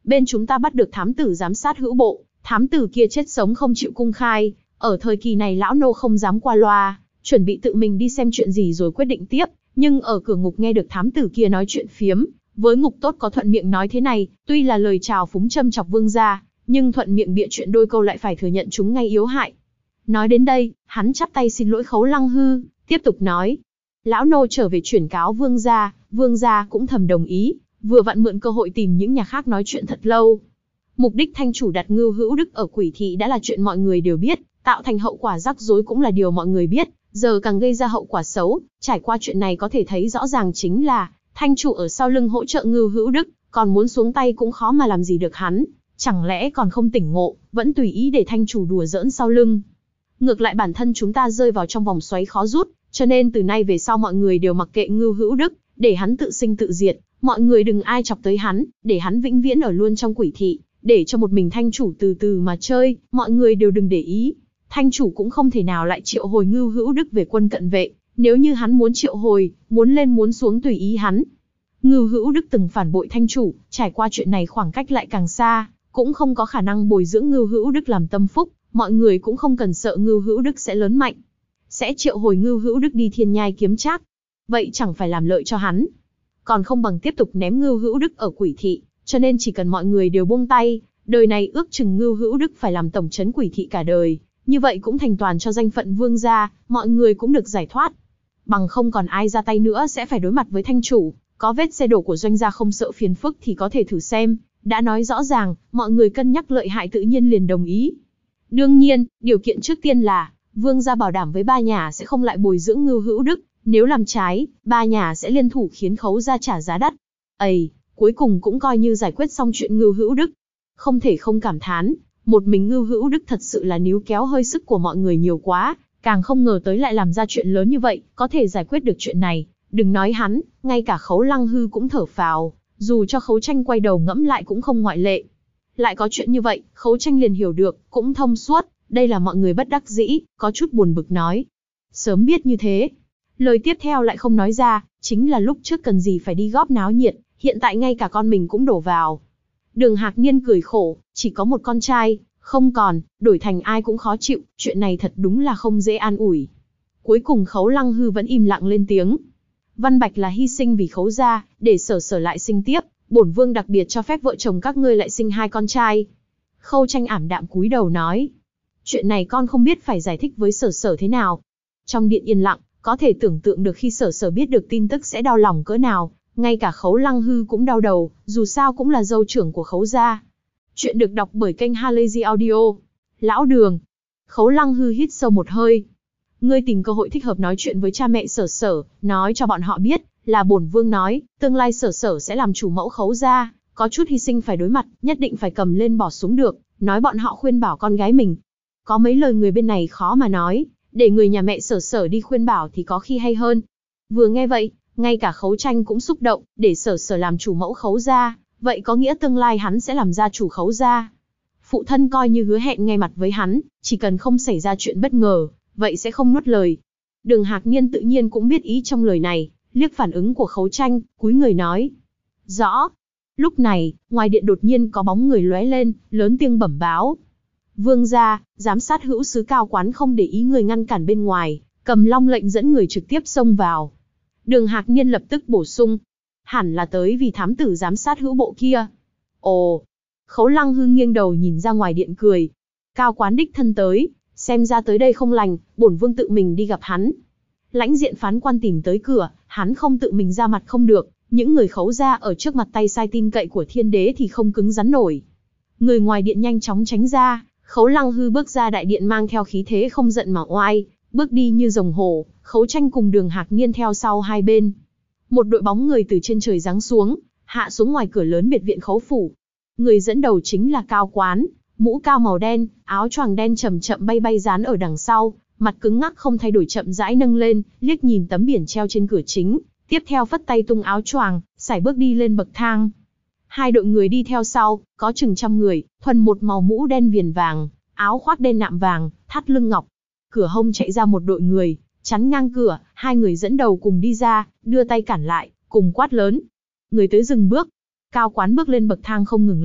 bên chúng ta bắt được thám tử giám sát hữu bộ, thám tử kia chết sống không chịu cung khai, ở thời kỳ này lão nô không dám qua loa, chuẩn bị tự mình đi xem chuyện gì rồi quyết định tiếp, nhưng ở cửa ngục nghe được thám tử kia nói chuyện phiếm, với ngục tốt có thuận miệng nói thế này, tuy là lời chào phúng châm chọc vương gia, nhưng thuận miệng bịa chuyện đôi câu lại phải thừa nhận chúng ngay yếu hại. Nói đến đây, hắn chắp tay xin lỗi Khấu Lăng Hư, tiếp tục nói, lão nô trở về chuyển cáo vương gia cũng thầm đồng ý, vừa vặn mượn cơ hội tìm những nhà khác nói chuyện thật lâu. Mục đích thanh chủ đặt Ngưu Hữu Đức ở Quỷ Thị đã là chuyện mọi người đều biết, tạo thành hậu quả rắc rối cũng là điều mọi người biết, giờ càng gây ra hậu quả xấu, trải qua chuyện này có thể thấy rõ ràng chính là, thanh chủ ở sau lưng hỗ trợ Ngưu Hữu Đức, còn muốn xuống tay cũng khó mà làm gì được hắn, chẳng lẽ còn không tỉnh ngộ, vẫn tùy ý để thanh chủ đùa giỡn sau lưng. Ngược lại bản thân chúng ta rơi vào trong vòng xoáy khó rút, cho nên từ nay về sau mọi người đều mặc kệ Ngưu Hữu Đức, để hắn tự sinh tự diệt, mọi người đừng ai chọc tới hắn, để hắn vĩnh viễn ở luôn trong Quỷ Thị, để cho một mình thanh chủ từ từ mà chơi, mọi người đều đừng để ý. Thanh chủ cũng không thể nào lại triệu hồi Ngưu Hữu Đức về quân cận vệ, nếu như hắn muốn triệu hồi, muốn lên muốn xuống tùy ý hắn. Ngưu Hữu Đức từng phản bội thanh chủ, trải qua chuyện này khoảng cách lại càng xa, cũng không có khả năng bồi dưỡng Ngưu Hữu Đức làm tâm phúc, mọi người cũng không cần sợ Ngưu Hữu Đức sẽ lớn mạnh. Sẽ triệu hồi Ngưu Hữu Đức đi thiên nhai kiếm trác. Vậy chẳng phải làm lợi cho hắn. Còn không bằng tiếp tục ném Ngưu Hữu Đức ở Quỷ Thị, cho nên chỉ cần mọi người đều buông tay, đời này ước chừng Ngưu Hữu Đức phải làm tổng trấn Quỷ Thị cả đời, như vậy cũng thành toàn cho danh phận vương gia, mọi người cũng được giải thoát. Bằng không còn ai ra tay nữa sẽ phải đối mặt với thanh chủ, có vết xe đổ của doanh gia không sợ phiền phức thì có thể thử xem, đã nói rõ ràng, mọi người cân nhắc lợi hại tự nhiên liền đồng ý. Đương nhiên, điều kiện trước tiên là, vương gia bảo đảm với ba nhà sẽ không lại bồi dưỡng Ngưu Hữu Đức, nếu làm trái, ba nhà sẽ liên thủ khiến Khấu gia trả giá đắt. Cuối cùng cũng coi như giải quyết xong chuyện Ngưu Hữu Đức. Không thể không cảm thán, một mình Ngưu Hữu Đức thật sự là níu kéo hơi sức của mọi người nhiều quá, càng không ngờ tới lại làm ra chuyện lớn như vậy, có thể giải quyết được chuyện này. Đừng nói hắn, ngay cả Khấu Lăng Hư cũng thở phào, dù cho Khấu Tranh quay đầu ngẫm lại cũng không ngoại lệ. Lại có chuyện như vậy, Khấu Tranh liền hiểu được, cũng thông suốt, đây là mọi người bất đắc dĩ, có chút buồn bực nói. Sớm biết như thế. Lời tiếp theo lại không nói ra, chính là lúc trước cần gì phải đi góp náo nhiệt, hiện tại ngay cả con mình cũng đổ vào. Đường Hạc Niên cười khổ, chỉ có một con trai, không còn, đổi thành ai cũng khó chịu, chuyện này thật đúng là không dễ an ủi. Cuối cùng Khấu Lăng Hư vẫn im lặng lên tiếng. Văn Bạch là hy sinh vì Khấu gia, để Sở lại sinh tiếp, bổn vương đặc biệt cho phép vợ chồng các ngươi lại sinh 2 con trai. Khâu Tranh ảm đạm cúi đầu nói. Chuyện này con không biết phải giải thích với Sở thế nào. Trong điện yên lặng, có thể tưởng tượng được khi Sở biết được tin tức sẽ đau lòng cỡ nào, ngay cả Khấu Lăng Hư cũng đau đầu, dù sao cũng là dâu trưởng của Khấu gia. Chuyện được đọc bởi kênh Halazy Audio. Lão Đường. Khấu Lăng Hư hít sâu một hơi. Ngươi tìm cơ hội thích hợp nói chuyện với cha mẹ Sở, nói cho bọn họ biết, là bổn vương nói, tương lai Sở sẽ làm chủ mẫu Khấu gia, có chút hy sinh phải đối mặt, nhất định phải cầm lên bỏ xuống được, nói bọn họ khuyên bảo con gái mình. Có mấy lời người bên này khó mà nói, để người nhà mẹ Sở đi khuyên bảo thì có khi hay hơn. Vừa nghe vậy, ngay cả Khấu Tranh cũng xúc động, để Sở làm chủ mẫu Khấu gia, vậy có nghĩa tương lai hắn sẽ làm gia chủ Khấu gia. Phụ thân coi như hứa hẹn ngay mặt với hắn, chỉ cần không xảy ra chuyện bất ngờ, vậy sẽ không nuốt lời. Đường Hạc Niên tự nhiên cũng biết ý trong lời này, liếc phản ứng của Khấu Tranh, cúi người nói. Rõ. Lúc này, ngoài điện đột nhiên có bóng người lóe lên, lớn tiếng bẩm báo. Vương gia, giám sát hữu sứ Cao Quán không để ý người ngăn cản bên ngoài, cầm long lệnh dẫn người trực tiếp xông vào. Đường Hạc Niên lập tức bổ sung. Hẳn là tới vì thám tử giám sát hữu bộ kia. Ồ. Khấu Lăng Hư nghiêng đầu nhìn ra ngoài điện cười. Cao Quán đích thân tới, xem ra tới đây không lành, bổn vương tự mình đi gặp hắn. Lãnh diện phán quan tìm tới cửa, hắn không tự mình ra mặt không được, những người Khấu gia ở trước mặt tay sai tin cậy của thiên đế thì không cứng rắn nổi. Người ngoài điện nhanh chóng tránh ra, Khấu Lăng Hư bước ra đại điện mang theo khí thế không giận mà oai, bước đi như rồng hổ, Khấu Tranh cùng Đường Hạc Niên theo sau hai bên. Một đội bóng người từ trên trời giáng xuống, hạ xuống ngoài cửa lớn biệt viện Khấu phủ. Người dẫn đầu chính là Cao Quán, mũ cao màu đen, áo choàng đen chậm chậm bay dán ở đằng sau, mặt cứng ngắc không thay đổi chậm rãi nâng lên, liếc nhìn tấm biển treo trên cửa chính, tiếp theo phất tay tung áo choàng, sải bước đi lên bậc thang. Hai đội người đi theo sau, có chừng 100 người, thuần một màu mũ đen viền vàng, áo khoác đen nạm vàng, thắt lưng ngọc. Cửa hông chạy ra một đội người, chắn ngang cửa, hai người dẫn đầu cùng đi ra, đưa tay cản lại, cùng quát lớn. Người tới dừng bước. Cao Quán bước lên bậc thang không ngừng lại,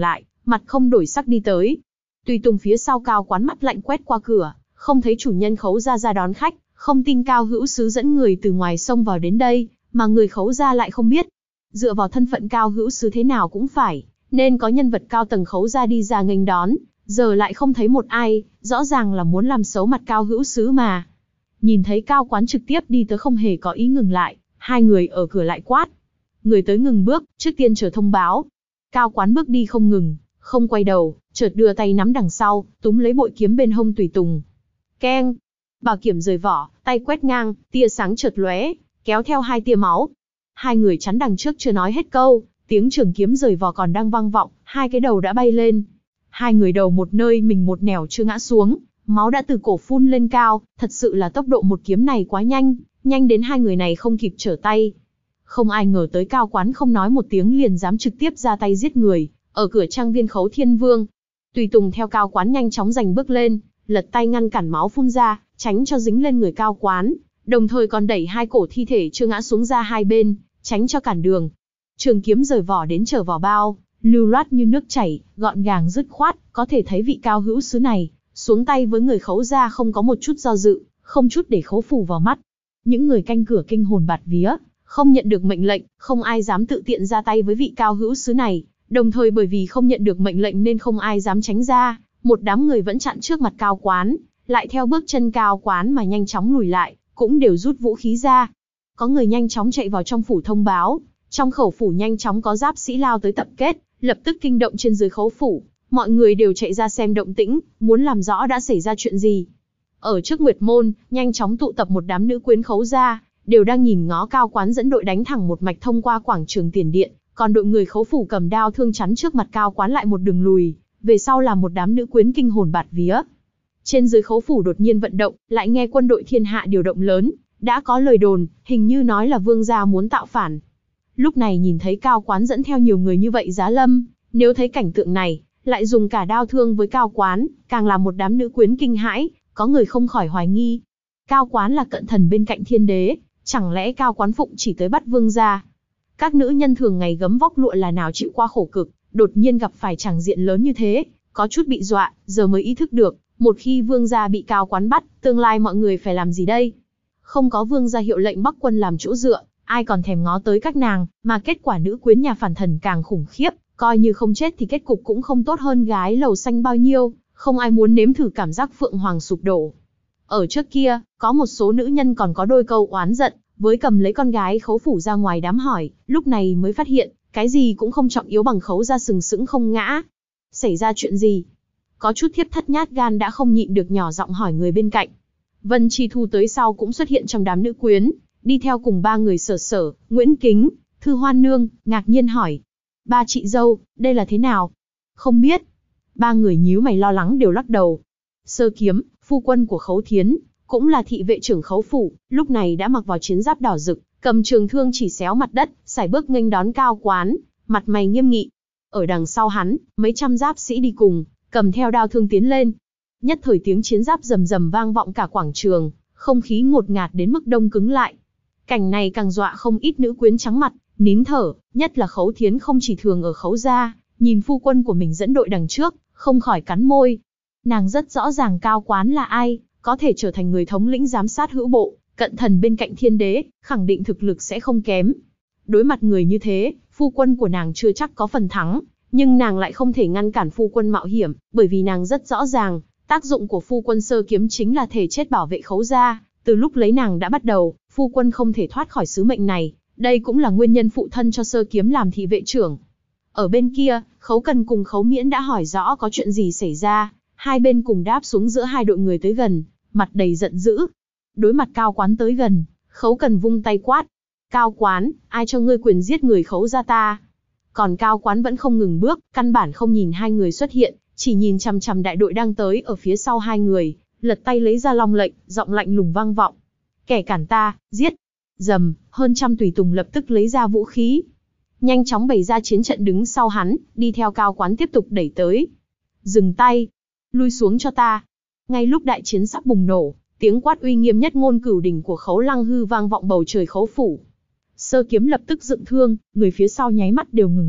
mặt không đổi sắc đi tới. Tùy tùng phía sau Cao Quán mắt lạnh quét qua cửa, không thấy chủ nhân Khấu gia ra đón khách, không tin Cao hữu sứ dẫn người từ ngoài sông vào đến đây, mà người Khấu gia lại không biết. Dựa vào thân phận Cao hữu sứ thế nào cũng phải, nên có nhân vật cao tầng Khấu gia đi ra nghênh đón, giờ lại không thấy một ai, rõ ràng là muốn làm xấu mặt Cao hữu sứ mà. Nhìn thấy Cao Quán trực tiếp đi tới không hề có ý ngừng lại, hai người ở cửa lại quát. Người tới ngừng bước, trước tiên chờ thông báo. Cao Quán bước đi không ngừng, không quay đầu, chợt đưa tay nắm đằng sau, túm lấy bội kiếm bên hông tùy tùng. Keng! Bảo kiếm rời vỏ, tay quét ngang, tia sáng chợt lóe, kéo theo hai tia máu. Hai người chắn đằng trước chưa nói hết câu, tiếng trường kiếm rời vỏ còn đang vang vọng, hai cái đầu đã bay lên. Hai người đầu một nơi mình một nẻo chưa ngã xuống, máu đã từ cổ phun lên cao, thật sự là tốc độ một kiếm này quá nhanh, nhanh đến hai người này không kịp trở tay. Không ai ngờ tới Cao Quán không nói một tiếng liền dám trực tiếp ra tay giết người, ở cửa trang viên Khấu Thiên Vương. Tùy tùng theo Cao Quán nhanh chóng giành bước lên, lật tay ngăn cản máu phun ra, tránh cho dính lên người Cao Quán, đồng thời còn đẩy hai cổ thi thể chưa ngã xuống ra hai bên, tránh cho cản đường. Trường kiếm rời vỏ đến trở vỏ bao, lưu loát như nước chảy, gọn gàng dứt khoát, có thể thấy vị Cao hữu sứ này, xuống tay với người Khấu gia không có một chút do dự, không chút để Khấu phủ vào mắt. Những người canh cửa kinh hồn bạt vía, không nhận được mệnh lệnh, không ai dám tự tiện ra tay với vị Cao hữu sứ này, đồng thời bởi vì không nhận được mệnh lệnh nên không ai dám tránh ra, một đám người vẫn chặn trước mặt Cao Quán, lại theo bước chân Cao Quán mà nhanh chóng lùi lại, cũng đều rút vũ khí ra. Có người nhanh chóng chạy vào trong phủ thông báo, trong khẩu phủ nhanh chóng có giáp sĩ lao tới tập kết, lập tức kinh động trên dưới khấu phủ, mọi người đều chạy ra xem động tĩnh, muốn làm rõ đã xảy ra chuyện gì. Ở trước Nguyệt Môn, nhanh chóng tụ tập một đám nữ quyến Khấu gia, đều đang nhìn ngó Cao Quán dẫn đội đánh thẳng một mạch thông qua quảng trường tiền điện, còn đội người Khấu phủ cầm đao thương chắn trước mặt Cao Quán lại một đường lùi, về sau là một đám nữ quyến kinh hồn bạt vía. Trên dưới Khấu phủ đột nhiên vận động, lại nghe quân đội thiên hạ điều động lớn, đã có lời đồn, hình như nói là vương gia muốn tạo phản. Lúc này nhìn thấy Cao Quán dẫn theo nhiều người như vậy giá lâm, nếu thấy cảnh tượng này, lại dùng cả đao thương với Cao Quán, càng làm một đám nữ quyến kinh hãi, có người không khỏi hoài nghi. Cao Quán là cận thần bên cạnh thiên đế, chẳng lẽ Cao Quán phụng chỉ tới bắt vương gia? Các nữ nhân thường ngày gấm vóc lụa là nào chịu qua khổ cực, đột nhiên gặp phải tràng diện lớn như thế, có chút bị dọa, giờ mới ý thức được, một khi vương gia bị Cao Quán bắt, tương lai mọi người phải làm gì đây? Không có vương gia hiệu lệnh bắc quân làm chỗ dựa, ai còn thèm ngó tới các nàng, mà kết quả nữ quyến nhà phản thần càng khủng khiếp, coi như không chết thì kết cục cũng không tốt hơn gái lầu xanh bao nhiêu, không ai muốn nếm thử cảm giác phượng hoàng sụp đổ. Ở trước kia, có một số nữ nhân còn có đôi câu oán giận, với cầm lấy con gái Khấu phủ ra ngoài đám hỏi, lúc này mới phát hiện, cái gì cũng không trọng yếu bằng Khấu gia sừng sững không ngã. Xảy ra chuyện gì? Có chút thiếp thất nhát gan đã không nhịn được nhỏ giọng hỏi người bên cạnh. Vân Chi Thu tới sau cũng xuất hiện trong đám nữ quyến, đi theo cùng ba người Sở Sở, Nguyễn Kính, Thư Hoan Nương, ngạc nhiên hỏi. Ba chị dâu, đây là thế nào? Không biết. Ba người nhíu mày lo lắng đều lắc đầu. Sơ Kiếm, phu quân của Khấu Thiến, cũng là thị vệ trưởng Khấu phủ, lúc này đã mặc vào chiến giáp đỏ rực, cầm trường thương chỉ xéo mặt đất, sải bước nghênh đón Cao Quán, mặt mày nghiêm nghị. Ở đằng sau hắn, mấy trăm giáp sĩ đi cùng, cầm theo đao thương tiến lên. Nhất thời tiếng chiến giáp rầm rầm vang vọng cả quảng trường, không khí ngột ngạt đến mức đông cứng lại. Cảnh này càng dọa không ít nữ quyến trắng mặt, nín thở, nhất là Khấu Thiến không chỉ thường ở Khấu gia, nhìn phu quân của mình dẫn đội đằng trước, không khỏi cắn môi. Nàng rất rõ ràng Cao Quán là ai, có thể trở thành người thống lĩnh giám sát hữu bộ, cận thần bên cạnh thiên đế, khẳng định thực lực sẽ không kém. Đối mặt người như thế, phu quân của nàng chưa chắc có phần thắng, nhưng nàng lại không thể ngăn cản phu quân mạo hiểm, bởi vì nàng rất rõ ràng, tác dụng của phu quân Sơ Kiếm chính là thể chết bảo vệ Khấu gia. Từ lúc lấy nàng đã bắt đầu, phu quân không thể thoát khỏi sứ mệnh này, đây cũng là nguyên nhân phụ thân cho Sơ Kiếm làm thị vệ trưởng. Ở bên kia, Khấu Cần cùng Khấu Miễn đã hỏi rõ có chuyện gì xảy ra, hai bên cùng đáp xuống giữa hai đội người tới gần, mặt đầy giận dữ. Đối mặt Cao Quán tới gần, Khấu Cần vung tay quát. Cao Quán, ai cho ngươi quyền giết người Khấu gia ta? Còn Cao Quán vẫn không ngừng bước, căn bản không nhìn hai người xuất hiện, chỉ nhìn chằm chằm đại đội đang tới ở phía sau hai người, lật tay lấy ra long lệnh, giọng lạnh lùng vang vọng. Kẻ cản ta, giết. Rầm, hơn trăm tùy tùng lập tức lấy ra vũ khí, nhanh chóng bày ra chiến trận đứng sau hắn, đi theo Cao Quán tiếp tục đẩy tới. Dừng tay, lui xuống cho ta. Ngay lúc đại chiến sắp bùng nổ, tiếng quát uy nghiêm nhất ngôn cửu đỉnh của Khấu Lăng Hư vang vọng bầu trời Khấu phủ. Sơ Kiếm lập tức dựng thương, người phía sau nháy mắt đều ngừng lại,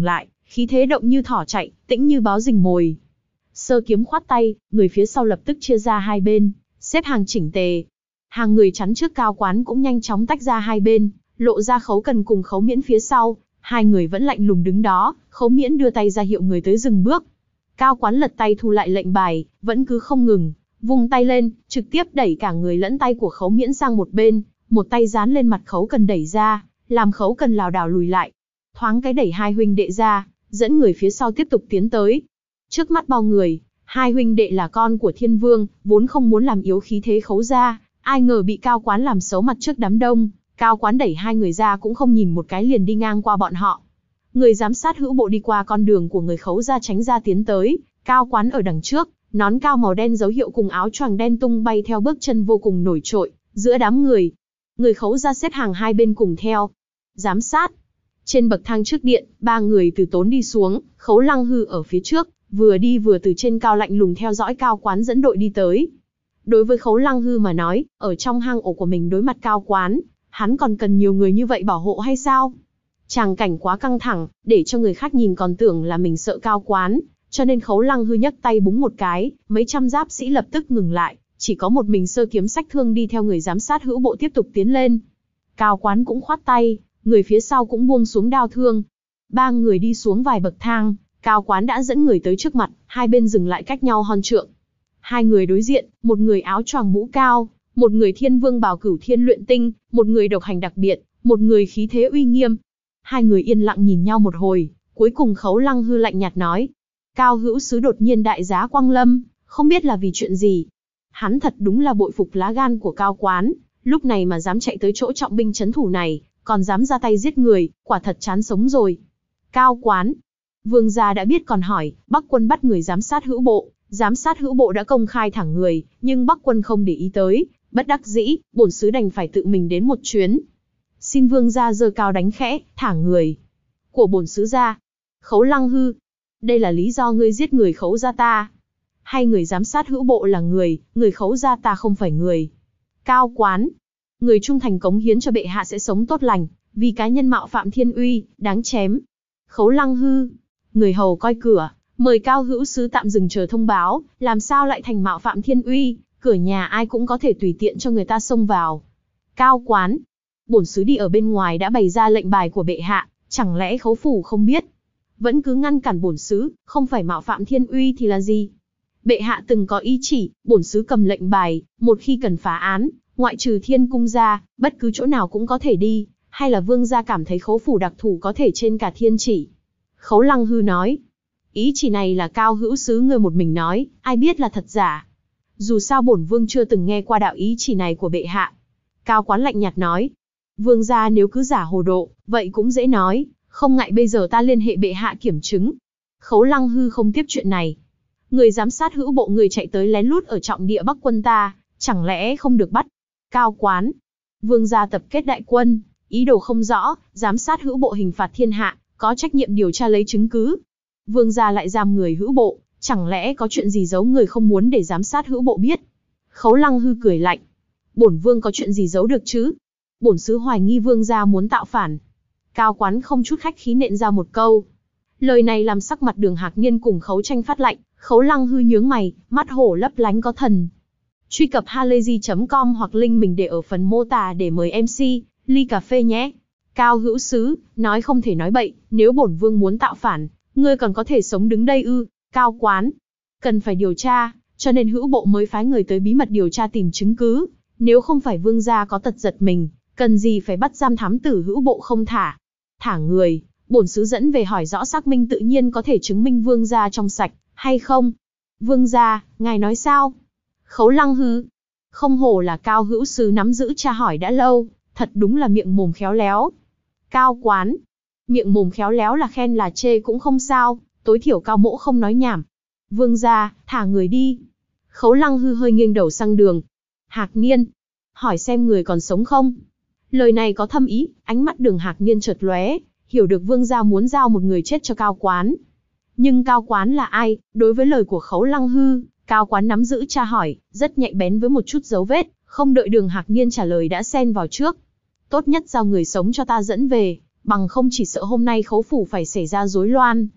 khí thế động như thỏ chạy, tĩnh như báo rình mồi. Sơ kiếm khoát tay, người phía sau lập tức chia ra hai bên, xếp hàng chỉnh tề. Hàng người chắn trước Cao Quán cũng nhanh chóng tách ra hai bên, lộ ra Khấu Cần cùng Khấu Miễn phía sau. Hai người vẫn lạnh lùng đứng đó, Khấu Miễn đưa tay ra hiệu người tới dừng bước. Cao Quán lật tay thu lại lệnh bài, vẫn cứ không ngừng, vung tay lên, trực tiếp đẩy cả người lẫn tay của Khấu Miễn sang một bên, một tay dán lên mặt Khấu Cần đẩy ra, làm Khấu Cần lảo đảo lùi lại. Thoáng cái đẩy hai huynh đệ ra, dẫn người phía sau tiếp tục tiến tới. Trước mắt bao người, hai huynh đệ là con của Thiên Vương, vốn không muốn làm yếu khí thế Khấu gia, ai ngờ bị Cao Quán làm xấu mặt trước đám đông. Cao Quán đẩy hai người ra cũng không nhìn một cái liền đi ngang qua bọn họ. Người giám sát Hữu Bộ đi qua con đường của người Khấu gia tránh ra tiến tới, Cao Quán ở đằng trước, nón cao màu đen dấu hiệu cùng áo choàng đen tung bay theo bước chân vô cùng nổi trội, giữa đám người. Người Khấu gia xếp hàng hai bên cùng theo. Giám sát. Trên bậc thang trước điện, ba người từ tốn đi xuống, Khấu Lăng Hư ở phía trước, vừa đi vừa từ trên cao lạnh lùng theo dõi Cao Quán dẫn đội đi tới. Đối với Khấu Lăng Hư mà nói, ở trong hang ổ của mình đối mặt Cao Quán, hắn còn cần nhiều người như vậy bảo hộ hay sao? Tràng cảnh quá căng thẳng, để cho người khác nhìn còn tưởng là mình sợ Cao Quán, cho nên Khấu Lăng Hư nhấc tay búng một cái, mấy trăm giáp sĩ lập tức ngừng lại, chỉ có một mình Sơ Kiếm xách thương đi theo người giám sát Hữu Bộ tiếp tục tiến lên. Cao Quán cũng khoát tay, người phía sau cũng buông xuống đao thương. Ba người đi xuống vài bậc thang, Cao Quán đã dẫn người tới trước mặt, hai bên dừng lại cách nhau hon trượng. Hai người đối diện, một người áo choàng mũ cao, một người Thiên Vương bào Cửu Thiên luyện tinh, một người độc hành đặc biệt, một người khí thế uy nghiêm. Hai người yên lặng nhìn nhau một hồi, cuối cùng Khấu Lăng Hư lạnh nhạt nói: Cao hữu sứ đột nhiên đại giá quang lâm, không biết là vì chuyện gì. Hắn thật đúng là bội phục lá gan của Cao Quán, lúc này mà dám chạy tới chỗ trọng binh trấn thủ này, còn dám ra tay giết người, quả thật chán sống rồi. Cao Quán, vương gia đã biết còn hỏi, Bắc quân bắt người giám sát Hữu Bộ, giám sát Hữu Bộ đã công khai thẳng người, nhưng Bắc quân không để ý tới, bất đắc dĩ, bổn sứ đành phải tự mình đến một chuyến. Xin vương gia giơ cao đánh khẽ, thả người của bổn sứ ra. Khấu Lăng Hư, đây là lý do ngươi giết người Khấu gia ta? Hay người giám sát Hữu Bộ là người Khấu gia ta không phải người? Cao Quán, người trung thành cống hiến cho bệ hạ sẽ sống tốt lành, vì cá nhân mạo phạm thiên uy, đáng chém. Khấu Lăng Hư, người hầu coi cửa, mời Cao hữu sứ tạm dừng chờ thông báo, làm sao lại thành mạo phạm thiên uy, cửa nhà ai cũng có thể tùy tiện cho người ta xông vào. Cao Quán, bổn sứ đi ở bên ngoài đã bày ra lệnh bài của bệ hạ, chẳng lẽ Khấu phủ không biết? Vẫn cứ ngăn cản bổn sứ, không phải mạo phạm thiên uy thì là gì? Bệ hạ từng có ý chỉ, bổn sứ cầm lệnh bài, một khi cần phá án, ngoại trừ Thiên cung ra, bất cứ chỗ nào cũng có thể đi, hay là vương gia cảm thấy Khấu phủ đặc thù có thể trên cả thiên chỉ? Khấu Lăng Hư nói, ý chỉ này là Cao hữu sứ người một mình nói, ai biết là thật giả. Dù sao bổn vương chưa từng nghe qua đạo ý chỉ này của bệ hạ. Cao Quán lạnh nhạt nói, vương gia nếu cứ giả hồ độ, vậy cũng dễ nói, không ngại bây giờ ta liên hệ bệ hạ kiểm chứng. Khấu Lăng Hư không tiếp chuyện này. Người giám sát Hữu Bộ người chạy tới lén lút ở trọng địa Bắc quân ta, chẳng lẽ không được bắt? Cao Quán, vương gia tập kết đại quân, ý đồ không rõ, giám sát Hữu Bộ hình phạt thiên hạ, có trách nhiệm điều tra lấy chứng cứ. Vương gia lại giam người Hữu Bộ, chẳng lẽ có chuyện gì giấu người không muốn để giám sát Hữu Bộ biết? Khấu Lăng Hư cười lạnh, bổn vương có chuyện gì giấu được chứ? Bổn sứ hoài nghi vương gia muốn tạo phản. Cao Quán không chút khách khí nện ra một câu. Lời này làm sắc mặt Đường Hạc Niên cùng Khấu Tranh phát lạnh. Khấu Lăng Hư nhướng mày, mắt hổ lấp lánh có thần. Truy cập halayzi.com hoặc link mình để ở phần mô tả để mời MC ly cà phê nhé. Cao hữu sứ, nói không thể nói bậy, nếu bổn vương muốn tạo phản, ngươi còn có thể sống đứng đây ư? Cao Quán, cần phải điều tra, cho nên Hữu Bộ mới phái người tới bí mật điều tra tìm chứng cứ. Nếu không phải vương gia có tật giật mình, cần gì phải bắt giam thám tử Hữu Bộ không thả? Thả người, bổn sứ dẫn về hỏi rõ xác minh tự nhiên có thể chứng minh vương gia trong sạch, hay không? Vương gia, ngài nói sao? Khấu Lăng Hư, không hổ là Cao hữu sứ nắm giữ tra hỏi đã lâu, thật đúng là miệng mồm khéo léo. Cao Quán, miệng mồm khéo léo là khen là chê cũng không sao, tối thiểu Cao mỗ không nói nhảm. Vương gia, thả người đi. Khấu Lăng Hư hơi nghiêng đầu sang Đường Hạc Niên, hỏi xem người còn sống không? Lời này có thâm ý, ánh mắt Đường Hạc Niên chợt lóe, hiểu được vương gia muốn giao một người chết cho Cao Quán. Nhưng Cao Quán là ai? Đối với lời của Khấu Lăng Hư, Cao Quán nắm giữ tra hỏi, rất nhạy bén với một chút dấu vết, không đợi Đường Hạc Niên trả lời đã xen vào trước. Tốt nhất giao người sống cho ta dẫn về, bằng không chỉ sợ hôm nay Khấu phủ phải xảy ra rối loạn.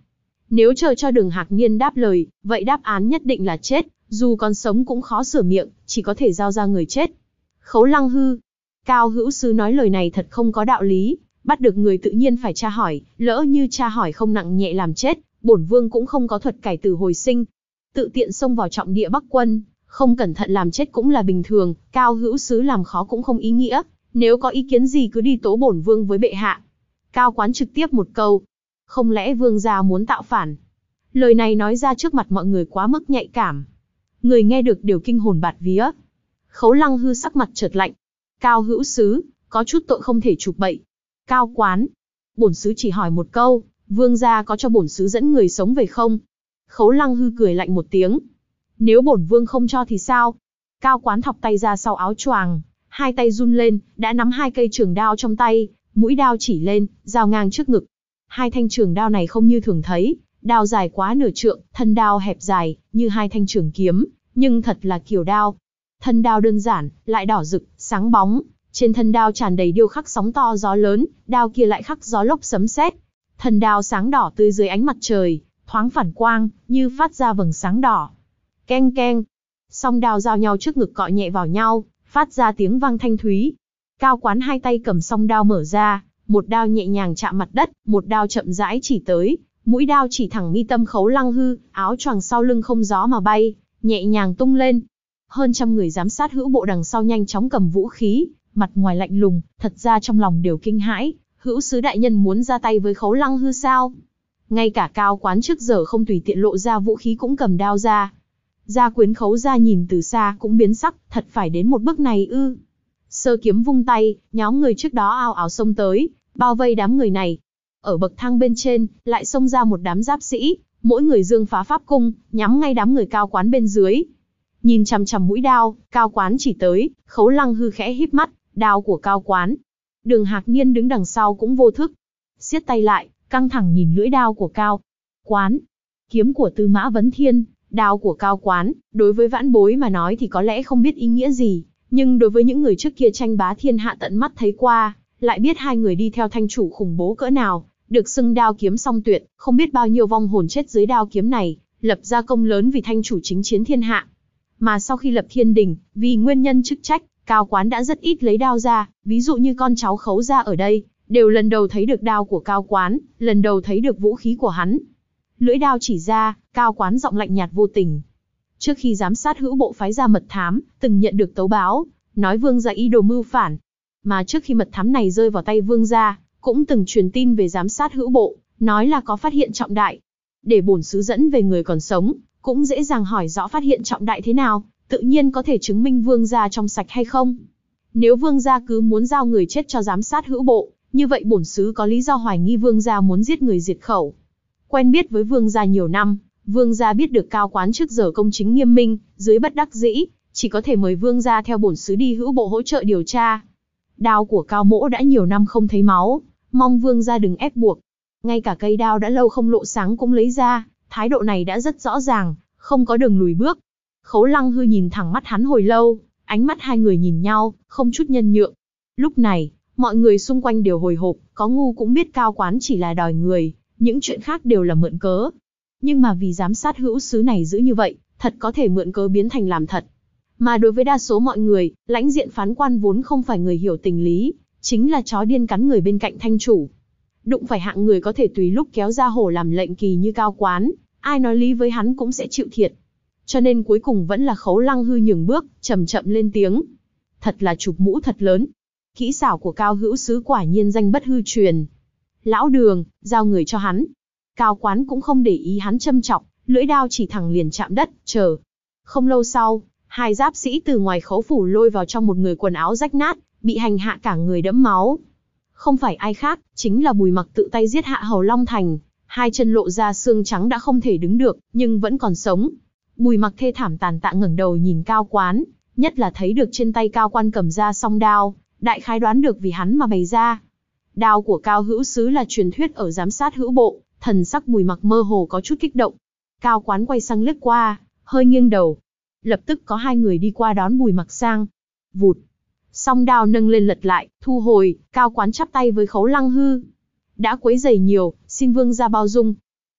Nếu chờ cho Đường Hạc Niên đáp lời, vậy đáp án nhất định là chết, dù còn sống cũng khó sửa miệng, chỉ có thể giao ra người chết. Khấu Lăng Hư. Cao Hữu Sứ nói lời này thật không có đạo lý, bắt được người tự nhiên phải tra hỏi, lỡ như tra hỏi không nặng nhẹ làm chết, bổn vương cũng không có thuật cải tử hồi sinh. Tự tiện xông vào trọng địa Bắc quân, không cẩn thận làm chết cũng là bình thường, Cao Hữu Sứ làm khó cũng không ý nghĩa, nếu có ý kiến gì cứ đi tố bổn vương với bệ hạ. Cao Quán trực tiếp một câu, không lẽ vương gia muốn tạo phản? Lời này nói ra trước mặt mọi người quá mức nhạy cảm. Người nghe được đều kinh hồn bạt vía. Khấu Lăng Hư sắc mặt chợt lạnh. Cao Hữu Sứ, có chút tội không thể chụp bậy. Cao Quán, bổn sứ chỉ hỏi một câu, vương gia có cho bổn sứ dẫn người sống về không? Khấu Lăng Hư cười lạnh một tiếng. Nếu bổn vương không cho thì sao? Cao Quán thọc tay ra sau áo choàng, hai tay run lên, đã nắm hai cây trường đao trong tay, mũi đao chỉ lên, giao ngang trước ngực. Hai thanh trường đao này không như thường thấy, đao dài quá nửa trượng, thân đao hẹp dài, như hai thanh trường kiếm, nhưng thật là kiểu đao. Thân đao đơn giản, lại đỏ rực, sáng bóng, trên thân đao tràn đầy điêu khắc sóng to gió lớn, đao kia lại khắc gió lốc sấm sét. Thân đao sáng đỏ tươi dưới ánh mặt trời, thoáng phản quang, như phát ra vầng sáng đỏ. Keng keng, song đao giao nhau trước ngực cọ nhẹ vào nhau, phát ra tiếng vang thanh thúy. Cao Quán hai tay cầm song đao mở ra, một đao nhẹ nhàng chạm mặt đất, một đao chậm rãi chỉ tới, mũi đao chỉ thẳng mi tâm Khấu Lăng Hư, áo choàng sau lưng không gió mà bay, nhẹ nhàng tung lên. Hơn trăm người giám sát hữu bộ đằng sau nhanh chóng cầm vũ khí, mặt ngoài lạnh lùng, thật ra trong lòng đều kinh hãi, Hữu Sứ đại nhân muốn ra tay với Khấu Lăng Hư sao? Ngay cả Cao Quán trước giờ không tùy tiện lộ ra vũ khí cũng cầm đao ra. Gia quyến Khấu gia nhìn từ xa cũng biến sắc, thật phải đến một bước này ư? Sơ kiếm vung tay, nhóm người trước đó ào ào xông tới, bao vây đám người này. Ở bậc thang bên trên, lại xông ra một đám giáp sĩ, mỗi người dương phá pháp cung, nhắm ngay đám người Cao Quán bên dưới. Nhìn chằm chằm mũi đao, Cao Quán chỉ tới, Khấu Lăng Hư khẽ híp mắt, đao của Cao Quán. Đường Hạc Niên đứng đằng sau cũng vô thức, siết tay lại, căng thẳng nhìn lưỡi đao của Cao Quán. Kiếm của Tư Mã Vấn Thiên, đao của Cao Quán, đối với vãn bối mà nói thì có lẽ không biết ý nghĩa gì, nhưng đối với những người trước kia tranh bá thiên hạ tận mắt thấy qua, lại biết hai người đi theo thanh chủ khủng bố cỡ nào, được xưng đao kiếm song tuyệt, không biết bao nhiêu vong hồn chết dưới đao kiếm này, lập ra công lớn vì thanh chủ chính chiến thiên hạ. Mà sau khi lập thiên đình, vì nguyên nhân chức trách, Cao Quán đã rất ít lấy đao ra, ví dụ như con cháu Khấu gia ở đây, đều lần đầu thấy được đao của Cao Quán, lần đầu thấy được vũ khí của hắn. Lưỡi đao chỉ ra, Cao Quán giọng lạnh nhạt vô tình. Trước khi giám sát hữu bộ phái ra mật thám, từng nhận được tấu báo, nói vương gia ý đồ mưu phản. Mà trước khi mật thám này rơi vào tay vương gia, cũng từng truyền tin về giám sát hữu bộ, nói là có phát hiện trọng đại. Để bổn sứ dẫn về người còn sống, cũng dễ dàng hỏi rõ phát hiện trọng đại thế nào, tự nhiên có thể chứng minh vương gia trong sạch hay không. Nếu vương gia cứ muốn giao người chết cho giám sát hữu bộ, như vậy bổn sứ có lý do hoài nghi vương gia muốn giết người diệt khẩu. Quen biết với vương gia nhiều năm, vương gia biết được Cao Quán trước giờ công chính nghiêm minh, dưới bất đắc dĩ, chỉ có thể mời vương gia theo bổn sứ đi hữu bộ hỗ trợ điều tra. Đao của Cao mỗ đã nhiều năm không thấy máu, mong vương gia đừng ép buộc. Ngay cả cây đao đã lâu không lộ sáng cũng lấy ra, thái độ này đã rất rõ ràng, không có đường lùi bước. Khấu Lăng Hư nhìn thẳng mắt hắn hồi lâu, ánh mắt hai người nhìn nhau, không chút nhân nhượng. Lúc này, mọi người xung quanh đều hồi hộp, có ngu cũng biết Cao Quán chỉ là đòi người, những chuyện khác đều là mượn cớ. Nhưng mà vì giám sát hữu sứ này giữ như vậy, thật có thể mượn cớ biến thành làm thật. Mà đối với đa số mọi người, lãnh diện phán quan vốn không phải người hiểu tình lý, chính là chó điên cắn người bên cạnh thanh chủ. Đụng phải hạng người có thể tùy lúc kéo ra hổ làm lệnh kỳ như Cao Quán, ai nói lý với hắn cũng sẽ chịu thiệt. Cho nên cuối cùng vẫn là Khấu Lăng Hư nhường bước, chậm chậm lên tiếng. Thật là chụp mũ thật lớn. Kỹ xảo của Cao hữu sứ quả nhiên danh bất hư truyền. Lão Đường, giao người cho hắn. Cao Quán cũng không để ý hắn châm chọc, lưỡi đao chỉ thẳng liền chạm đất, chờ. Không lâu sau, hai giáp sĩ từ ngoài khấu phủ lôi vào trong một người quần áo rách nát, bị hành hạ cả người đẫm máu. Không phải ai khác, chính là Bùi Mặc tự tay giết hạ hầu Long Thành, hai chân lộ ra xương trắng đã không thể đứng được, nhưng vẫn còn sống. Bùi Mặc thê thảm tàn tạ ngẩng đầu nhìn Cao Quán, nhất là thấy được trên tay Cao Quan cầm ra song đao, đại khái đoán được vì hắn mà bày ra. Đao của Cao hữu sứ là truyền thuyết ở giám sát hữu bộ, thần sắc Bùi Mặc mơ hồ có chút kích động. Cao Quán quay sang liếc qua, hơi nghiêng đầu. Lập tức có hai người đi qua đón Bùi Mặc sang. Vụt. Song đao nâng lên lật lại, thu hồi, Cao Quán chắp tay với Khấu Lăng Hư. Đã quấy rầy nhiều, xin vương gia bao dung.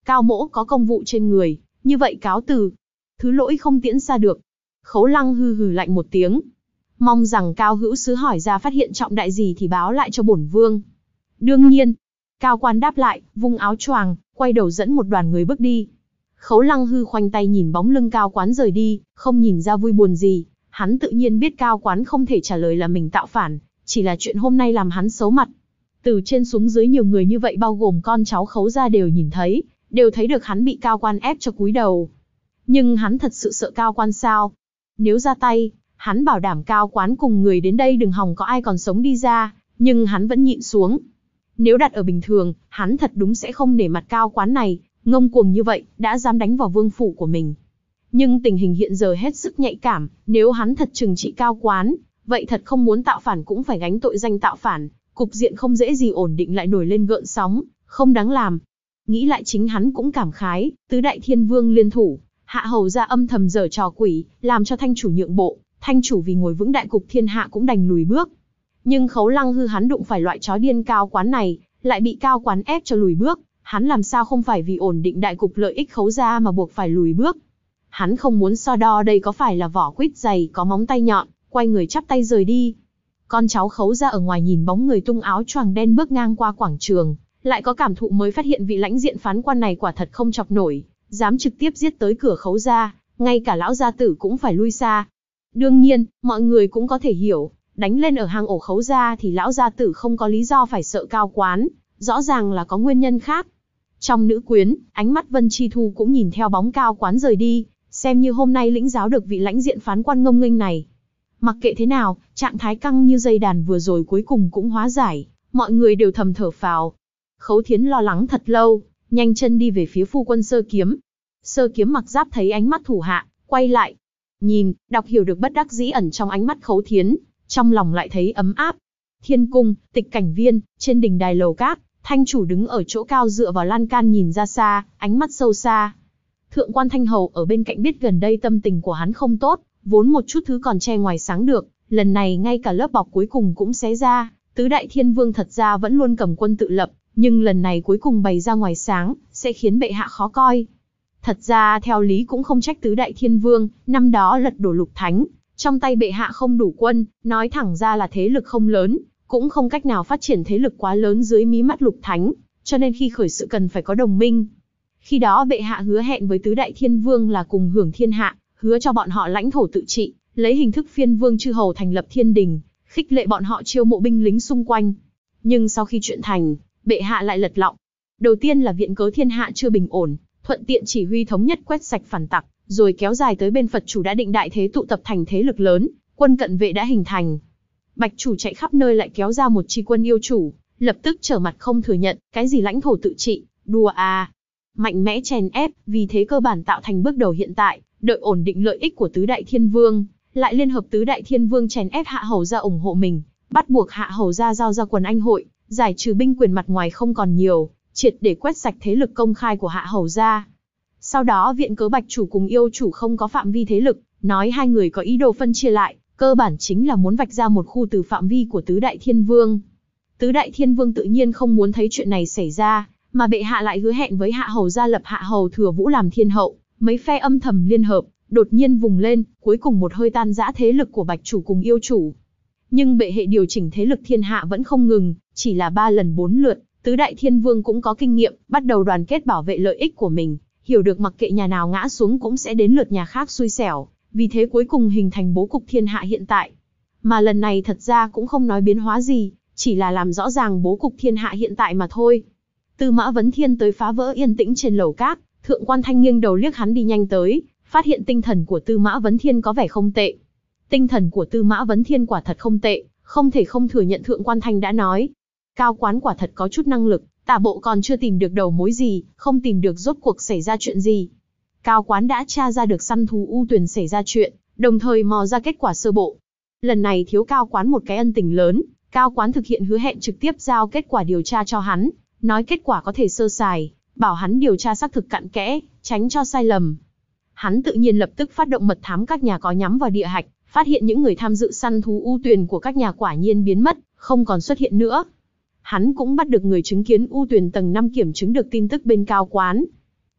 Cao mỗ có công vụ trên người, như vậy cáo từ. Thứ lỗi không tiễn xa được. Khấu Lăng hừ hừ lạnh một tiếng. Mong rằng Cao hữu sứ hỏi ra phát hiện trọng đại gì thì báo lại cho bổn vương. Đương nhiên. Cao quan đáp lại, vung áo choàng, quay đầu dẫn một đoàn người bước đi. Khấu Lăng hư khoanh tay nhìn bóng lưng Cao quán rời đi, không nhìn ra vui buồn gì. Hắn tự nhiên biết Cao quán không thể trả lời là mình tạo phản, chỉ là chuyện hôm nay làm hắn xấu mặt. Từ trên xuống dưới nhiều người như vậy bao gồm con cháu Khấu gia đều nhìn thấy, đều thấy được hắn bị Cao quan ép cho cúi đầu. Nhưng hắn thật sự sợ Cao quan sao? Nếu ra tay, hắn bảo đảm Cao quán cùng người đến đây đừng hòng có ai còn sống đi ra, nhưng hắn vẫn nhịn xuống. Nếu đặt ở bình thường, hắn thật đúng sẽ không nể mặt Cao quán này, ngông cuồng như vậy, đã dám đánh vào vương phủ của mình. Nhưng tình hình hiện giờ hết sức nhạy cảm, nếu hắn thật trừng trị Cao quán, vậy thật không muốn tạo phản cũng phải gánh tội danh tạo phản, cục diện không dễ gì ổn định lại nổi lên gợn sóng, không đáng làm. Nghĩ lại chính hắn cũng cảm khái, tứ đại thiên vương liên thủ, hạ hầu ra âm thầm giở trò quỷ, làm cho thanh chủ nhượng bộ, thanh chủ vì ngồi vững đại cục thiên hạ cũng đành lùi bước. Nhưng Khấu Lăng hư hắn đụng phải loại chó điên Cao quán này, lại bị Cao quán ép cho lùi bước, hắn làm sao không phải vì ổn định đại cục lợi ích Khấu gia mà buộc phải lùi bước. Hắn không muốn so đo đây có phải là vỏ quýt dày có móng tay nhọn, quay người chắp tay rời đi. Con cháu Khấu gia ở ngoài nhìn bóng người tung áo choàng đen bước ngang qua quảng trường, lại có cảm thụ mới phát hiện vị lãnh diện phán quan này quả thật không chọc nổi, dám trực tiếp giết tới cửa Khấu gia, ngay cả lão gia tử cũng phải lui xa. Đương nhiên, mọi người cũng có thể hiểu, đánh lên ở hang ổ Khấu gia thì lão gia tử không có lý do phải sợ Cao quán, rõ ràng là có nguyên nhân khác. Trong nữ quyến, ánh mắt Vân Chi Thu cũng nhìn theo bóng Cao quán rời đi, xem như hôm nay lĩnh giáo được vị lãnh diện phán quan ngông nghênh này. Mặc kệ thế nào, trạng thái căng như dây đàn vừa rồi cuối cùng cũng hóa giải, mọi người đều thầm thở phào. Khấu Thiến lo lắng thật lâu, nhanh chân đi về phía phu quân Sơ Kiếm. Sơ Kiếm mặc giáp thấy ánh mắt thủ hạ, quay lại, nhìn, đọc hiểu được bất đắc dĩ ẩn trong ánh mắt Khấu Thiến, trong lòng lại thấy ấm áp. Thiên cung, Tịch Cảnh Viên, trên đỉnh đài lầu cát, thanh chủ đứng ở chỗ cao dựa vào lan can nhìn ra xa, ánh mắt sâu xa. Thượng quan Thanh Hầu ở bên cạnh biết gần đây tâm tình của hắn không tốt, vốn một chút thứ còn che ngoài sáng được, lần này ngay cả lớp bọc cuối cùng cũng xé ra. Tứ đại thiên vương thật ra vẫn luôn cầm quân tự lập, nhưng lần này cuối cùng bày ra ngoài sáng, sẽ khiến bệ hạ khó coi. Thật ra theo lý cũng không trách tứ đại thiên vương, năm đó lật đổ Lục Thánh, trong tay bệ hạ không đủ quân, nói thẳng ra là thế lực không lớn, cũng không cách nào phát triển thế lực quá lớn dưới mí mắt Lục Thánh, cho nên khi khởi sự cần phải có đồng minh. Khi đó bệ hạ hứa hẹn với tứ đại thiên vương là cùng hưởng thiên hạ, hứa cho bọn họ lãnh thổ tự trị, lấy hình thức phiên vương chư hầu thành lập thiên đình, khích lệ bọn họ chiêu mộ binh lính xung quanh. Nhưng sau khi chuyện thành, bệ hạ lại lật lọng. Đầu tiên là viện cớ thiên hạ chưa bình ổn, thuận tiện chỉ huy thống nhất quét sạch phản tặc, rồi kéo dài tới bên Phật chủ đã định đại thế tụ tập thành thế lực lớn, quân cận vệ đã hình thành. Bạch chủ chạy khắp nơi lại kéo ra một chi quân yêu chủ, lập tức trở mặt không thừa nhận, cái gì lãnh thổ tự trị, đùa à. Mạnh mẽ chèn ép, vì thế cơ bản tạo thành bước đầu hiện tại, đợi ổn định lợi ích của tứ đại thiên vương, lại liên hợp tứ đại thiên vương chèn ép hạ hầu gia ủng hộ mình, bắt buộc hạ hầu gia giao ra quần anh hội, giải trừ binh quyền mặt ngoài không còn nhiều, triệt để quét sạch thế lực công khai của hạ hầu gia. Sau đó viện cớ Bạch chủ cùng yêu chủ không có phạm vi thế lực, nói hai người có ý đồ phân chia lại, cơ bản chính là muốn vạch ra một khu từ phạm vi của tứ đại thiên vương. Tứ đại thiên vương tự nhiên không muốn thấy chuyện này xảy ra, mà bệ hạ lại hứa hẹn với hạ hầu gia lập hạ hầu Thừa Vũ làm thiên hậu, mấy phe âm thầm liên hợp, đột nhiên vùng lên, cuối cùng một hơi tan rã thế lực của Bạch chủ cùng yêu chủ. Nhưng bệ hệ điều chỉnh thế lực thiên hạ vẫn không ngừng, chỉ là 3 lần 4 lượt, tứ đại thiên vương cũng có kinh nghiệm, bắt đầu đoàn kết bảo vệ lợi ích của mình, hiểu được mặc kệ nhà nào ngã xuống cũng sẽ đến lượt nhà khác xui xẻo, vì thế cuối cùng hình thành bố cục thiên hạ hiện tại. Mà lần này thật ra cũng không nói biến hóa gì, chỉ là làm rõ ràng bố cục thiên hạ hiện tại mà thôi. Tư Mã Vấn Thiên tới phá vỡ yên tĩnh trên lầu cát, Thượng quan Thanh nghiêng đầu liếc hắn đi nhanh tới, phát hiện tinh thần của Tư Mã Vấn Thiên có vẻ không tệ. Tinh thần của Tư Mã Vấn Thiên quả thật không tệ, không thể không thừa nhận Thượng quan Thanh đã nói. Cao quán quả thật có chút năng lực, tả bộ còn chưa tìm được đầu mối gì, không tìm được rốt cuộc xảy ra chuyện gì. Cao quán đã tra ra được săn thú U Tuyền xảy ra chuyện, đồng thời mò ra kết quả sơ bộ. Lần này thiếu Cao quán một cái ân tình lớn, Cao quán thực hiện hứa hẹn trực tiếp giao kết quả điều tra cho hắn, nói kết quả có thể sơ sài, bảo hắn điều tra xác thực cặn kẽ, tránh cho sai lầm. Hắn tự nhiên lập tức phát động mật thám các nhà có nhắm vào địa hạch, phát hiện những người tham dự săn thú U Tuyền của các nhà quả nhiên biến mất, không còn xuất hiện nữa. Hắn cũng bắt được người chứng kiến U Tuyền tầng 5 kiểm chứng được tin tức bên Cao quán.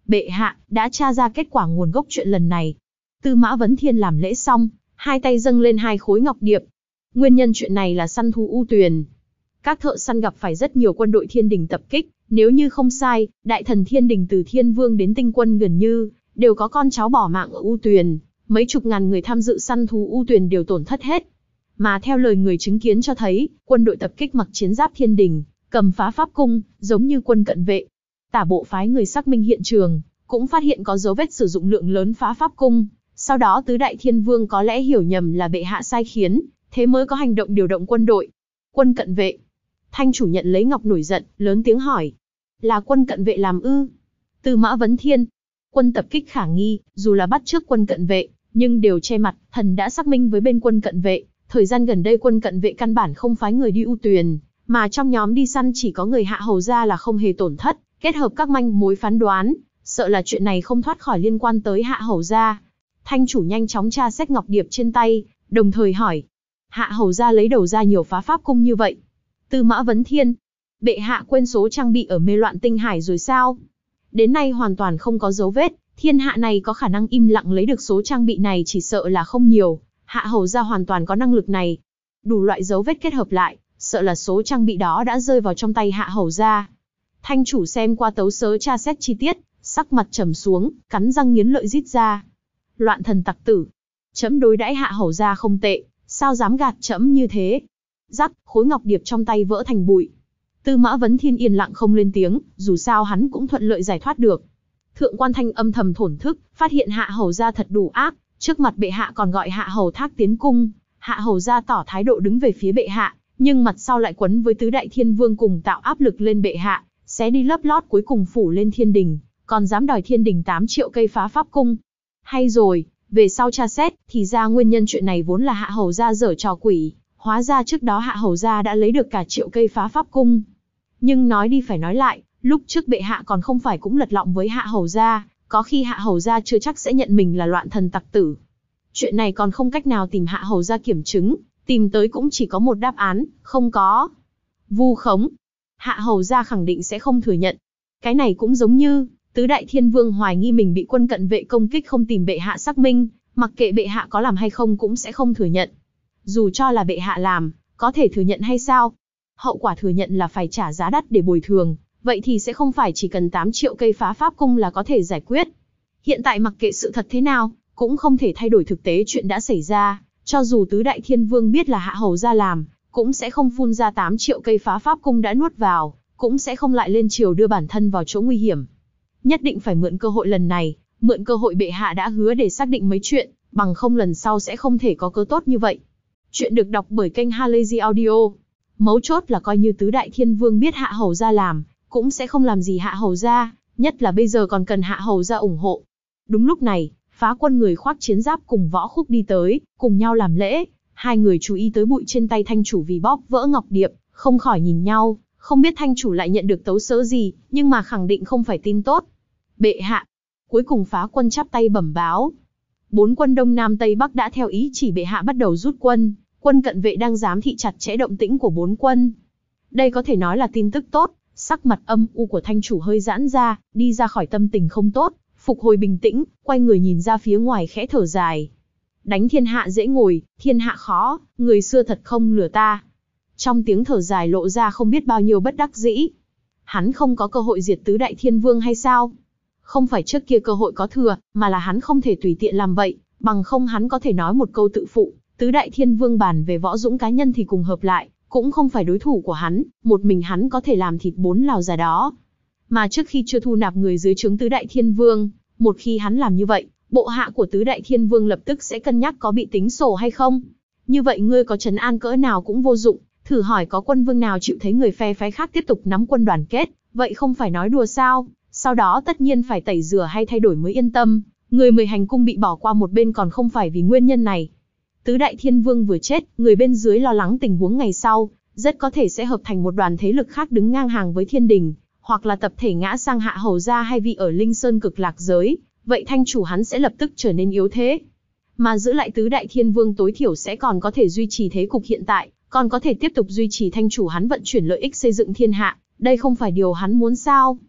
Bệ hạ, đã tra ra kết quả nguồn gốc chuyện lần này. Tư Mã Vấn Thiên làm lễ xong, hai tay dâng lên hai khối ngọc điệp. Nguyên nhân chuyện này là săn thú U Tuyền. Các thợ săn gặp phải rất nhiều quân đội thiên đình tập kích, nếu như không sai, đại thần thiên đình từ Thiên Vương đến Tinh Quân gần như đều có con cháu bỏ mạng ở U Tuyền, mấy chục ngàn người tham dự săn thú U Tuyền đều tổn thất hết. Mà theo lời người chứng kiến cho thấy, quân đội tập kích mặc chiến giáp thiên đình, cầm phá pháp cung, giống như quân cận vệ. Tả bộ phái người xác minh hiện trường, cũng phát hiện có dấu vết sử dụng lượng lớn phá pháp cung. Sau đó tứ đại thiên vương có lẽ hiểu nhầm là bệ hạ sai khiến, thế mới có hành động điều động quân đội. Quân cận vệ. Thanh chủ nhận lấy ngọc nổi giận, lớn tiếng hỏi. Là quân cận vệ làm ư? Tư Mã Vấn Thiên. Quân tập kích khả nghi, dù là bắt trước quân cận vệ, nhưng đều che mặt, thần đã xác minh với bên quân cận vệ. Thời gian gần đây quân cận vệ căn bản không phái người đi U Tuyền, mà trong nhóm đi săn chỉ có người Hạ Hầu gia là không hề tổn thất, kết hợp các manh mối phán đoán, sợ là chuyện này không thoát khỏi liên quan tới Hạ Hầu gia. Thanh chủ nhanh chóng tra xét ngọc điệp trên tay, đồng thời hỏi. Hạ Hầu gia lấy đầu ra nhiều phá pháp cung như vậy. Tư Mã Vấn Thiên. Bệ hạ quên số trang bị ở Mê Loạn Tinh Hải rồi sao? Đến nay hoàn toàn không có dấu vết, thiên hạ này có khả năng im lặng lấy được số trang bị này chỉ sợ là không nhiều. Hạ Hầu gia hoàn toàn có năng lực này. Đủ loại dấu vết kết hợp lại, sợ là số trang bị đó đã rơi vào trong tay Hạ Hầu gia. Thanh chủ xem qua tấu sớ tra xét chi tiết, sắc mặt trầm xuống, cắn răng nghiến lợi rít ra. Loạn thần tặc tử. Trẫm đối đãi Hạ Hầu gia không tệ, sao dám gạt trẫm như thế? Rắc, khối ngọc điệp trong tay vỡ thành bụi. Tư Mã Vấn Thiên yên lặng không lên tiếng, dù sao hắn cũng thuận lợi giải thoát được. Thượng quan Thanh âm thầm thổn thức, phát hiện Hạ Hầu gia thật đủ ác, trước mặt bệ hạ còn gọi Hạ Hầu Thác tiến cung. Hạ Hầu gia tỏ thái độ đứng về phía bệ hạ, nhưng mặt sau lại quấn với tứ đại thiên vương cùng tạo áp lực lên bệ hạ, xé đi lớp lót cuối cùng phủ lên thiên đình, còn dám đòi thiên đình 8 triệu cây phá pháp cung. Hay rồi, về sau tra xét, thì ra nguyên nhân chuyện này vốn là Hạ Hầu gia giở trò quỷ, hóa ra trước đó Hạ Hầu gia đã lấy được cả triệu cây phá pháp cung. Nhưng nói đi phải nói lại, lúc trước bệ hạ còn không phải cũng lật lọng với Hạ Hầu gia, có khi Hạ Hầu gia chưa chắc sẽ nhận mình là loạn thần tặc tử. Chuyện này còn không cách nào tìm Hạ Hầu gia kiểm chứng, tìm tới cũng chỉ có một đáp án, không có. Vu khống. Hạ Hầu gia khẳng định sẽ không thừa nhận. Cái này cũng giống như, tứ đại thiên vương hoài nghi mình bị quân cận vệ công kích không tìm bệ hạ xác minh, mặc kệ bệ hạ có làm hay không cũng sẽ không thừa nhận. Dù cho là bệ hạ làm, có thể thừa nhận hay sao? Hậu quả thừa nhận là phải trả giá đắt để bồi thường, vậy thì sẽ không phải chỉ cần 8 triệu cây phá pháp cung là có thể giải quyết. Hiện tại mặc kệ sự thật thế nào, cũng không thể thay đổi thực tế chuyện đã xảy ra, cho dù tứ đại thiên vương biết là Hạ Hầu gia làm, cũng sẽ không phun ra 8 triệu cây phá pháp cung đã nuốt vào, cũng sẽ không lại lên triều đưa bản thân vào chỗ nguy hiểm. Nhất định phải mượn cơ hội lần này, mượn cơ hội bệ hạ đã hứa để xác định mấy chuyện, bằng không lần sau sẽ không thể có cơ tốt như vậy. Chuyện được đọc bởi kênh Halazy Audio. Mấu chốt là coi như tứ đại thiên vương biết Hạ Hầu gia làm, cũng sẽ không làm gì Hạ Hầu gia, nhất là bây giờ còn cần Hạ Hầu gia ủng hộ. Đúng lúc này, Phá Quân người khoác chiến giáp cùng Võ Khúc đi tới, cùng nhau làm lễ. Hai người chú ý tới bụi trên tay thanh chủ vì bóp vỡ ngọc điệp, không khỏi nhìn nhau, không biết thanh chủ lại nhận được tấu sớ gì, nhưng mà khẳng định không phải tin tốt. Bệ hạ. Cuối cùng Phá Quân chắp tay bẩm báo. 4 quân Đông Nam Tây Bắc đã theo ý chỉ bệ hạ bắt đầu rút quân, quân cận vệ đang giám thị chặt chẽ động tĩnh của 4 quân. Đây có thể nói là tin tức tốt, sắc mặt âm u của thanh chủ hơi giãn ra, đi ra khỏi tâm tình không tốt, phục hồi bình tĩnh, quay người nhìn ra phía ngoài khẽ thở dài. Đánh thiên hạ dễ ngồi, thiên hạ khó, người xưa thật không lừa ta. Trong tiếng thở dài lộ ra không biết bao nhiêu bất đắc dĩ. Hắn không có cơ hội diệt tứ đại thiên vương hay sao? Không phải trước kia cơ hội có thừa, mà là hắn không thể tùy tiện làm vậy, bằng không hắn có thể nói một câu tự phụ, tứ đại thiên vương bàn về võ dũng cá nhân thì cùng hợp lại, cũng không phải đối thủ của hắn, một mình hắn có thể làm thịt 4 lão già đó. Mà trước khi chưa thu nạp người dưới trướng tứ đại thiên vương, một khi hắn làm như vậy, bộ hạ của tứ đại thiên vương lập tức sẽ cân nhắc có bị tính sổ hay không. Như vậy ngươi có trấn an cỡ nào cũng vô dụng, thử hỏi có quân vương nào chịu thấy người phe phái khác tiếp tục nắm quân đoàn kết, vậy không phải nói đùa sao? Sau đó tất nhiên phải tẩy rửa hay thay đổi mới yên tâm, người 10 hành cung bị bỏ qua một bên còn không phải vì nguyên nhân này. Tứ đại thiên vương vừa chết, người bên dưới lo lắng tình huống ngày sau, rất có thể sẽ hợp thành một đoàn thế lực khác đứng ngang hàng với thiên đình, hoặc là tập thể ngã sang Hạ Hầu gia hay vị ở Linh Sơn Cực Lạc giới, vậy thanh chủ hắn sẽ lập tức trở nên yếu thế. Mà giữ lại tứ đại thiên vương tối thiểu sẽ còn có thể duy trì thế cục hiện tại, còn có thể tiếp tục duy trì thanh chủ hắn vận chuyển lợi ích xây dựng thiên hạ, đây không phải điều hắn muốn sao?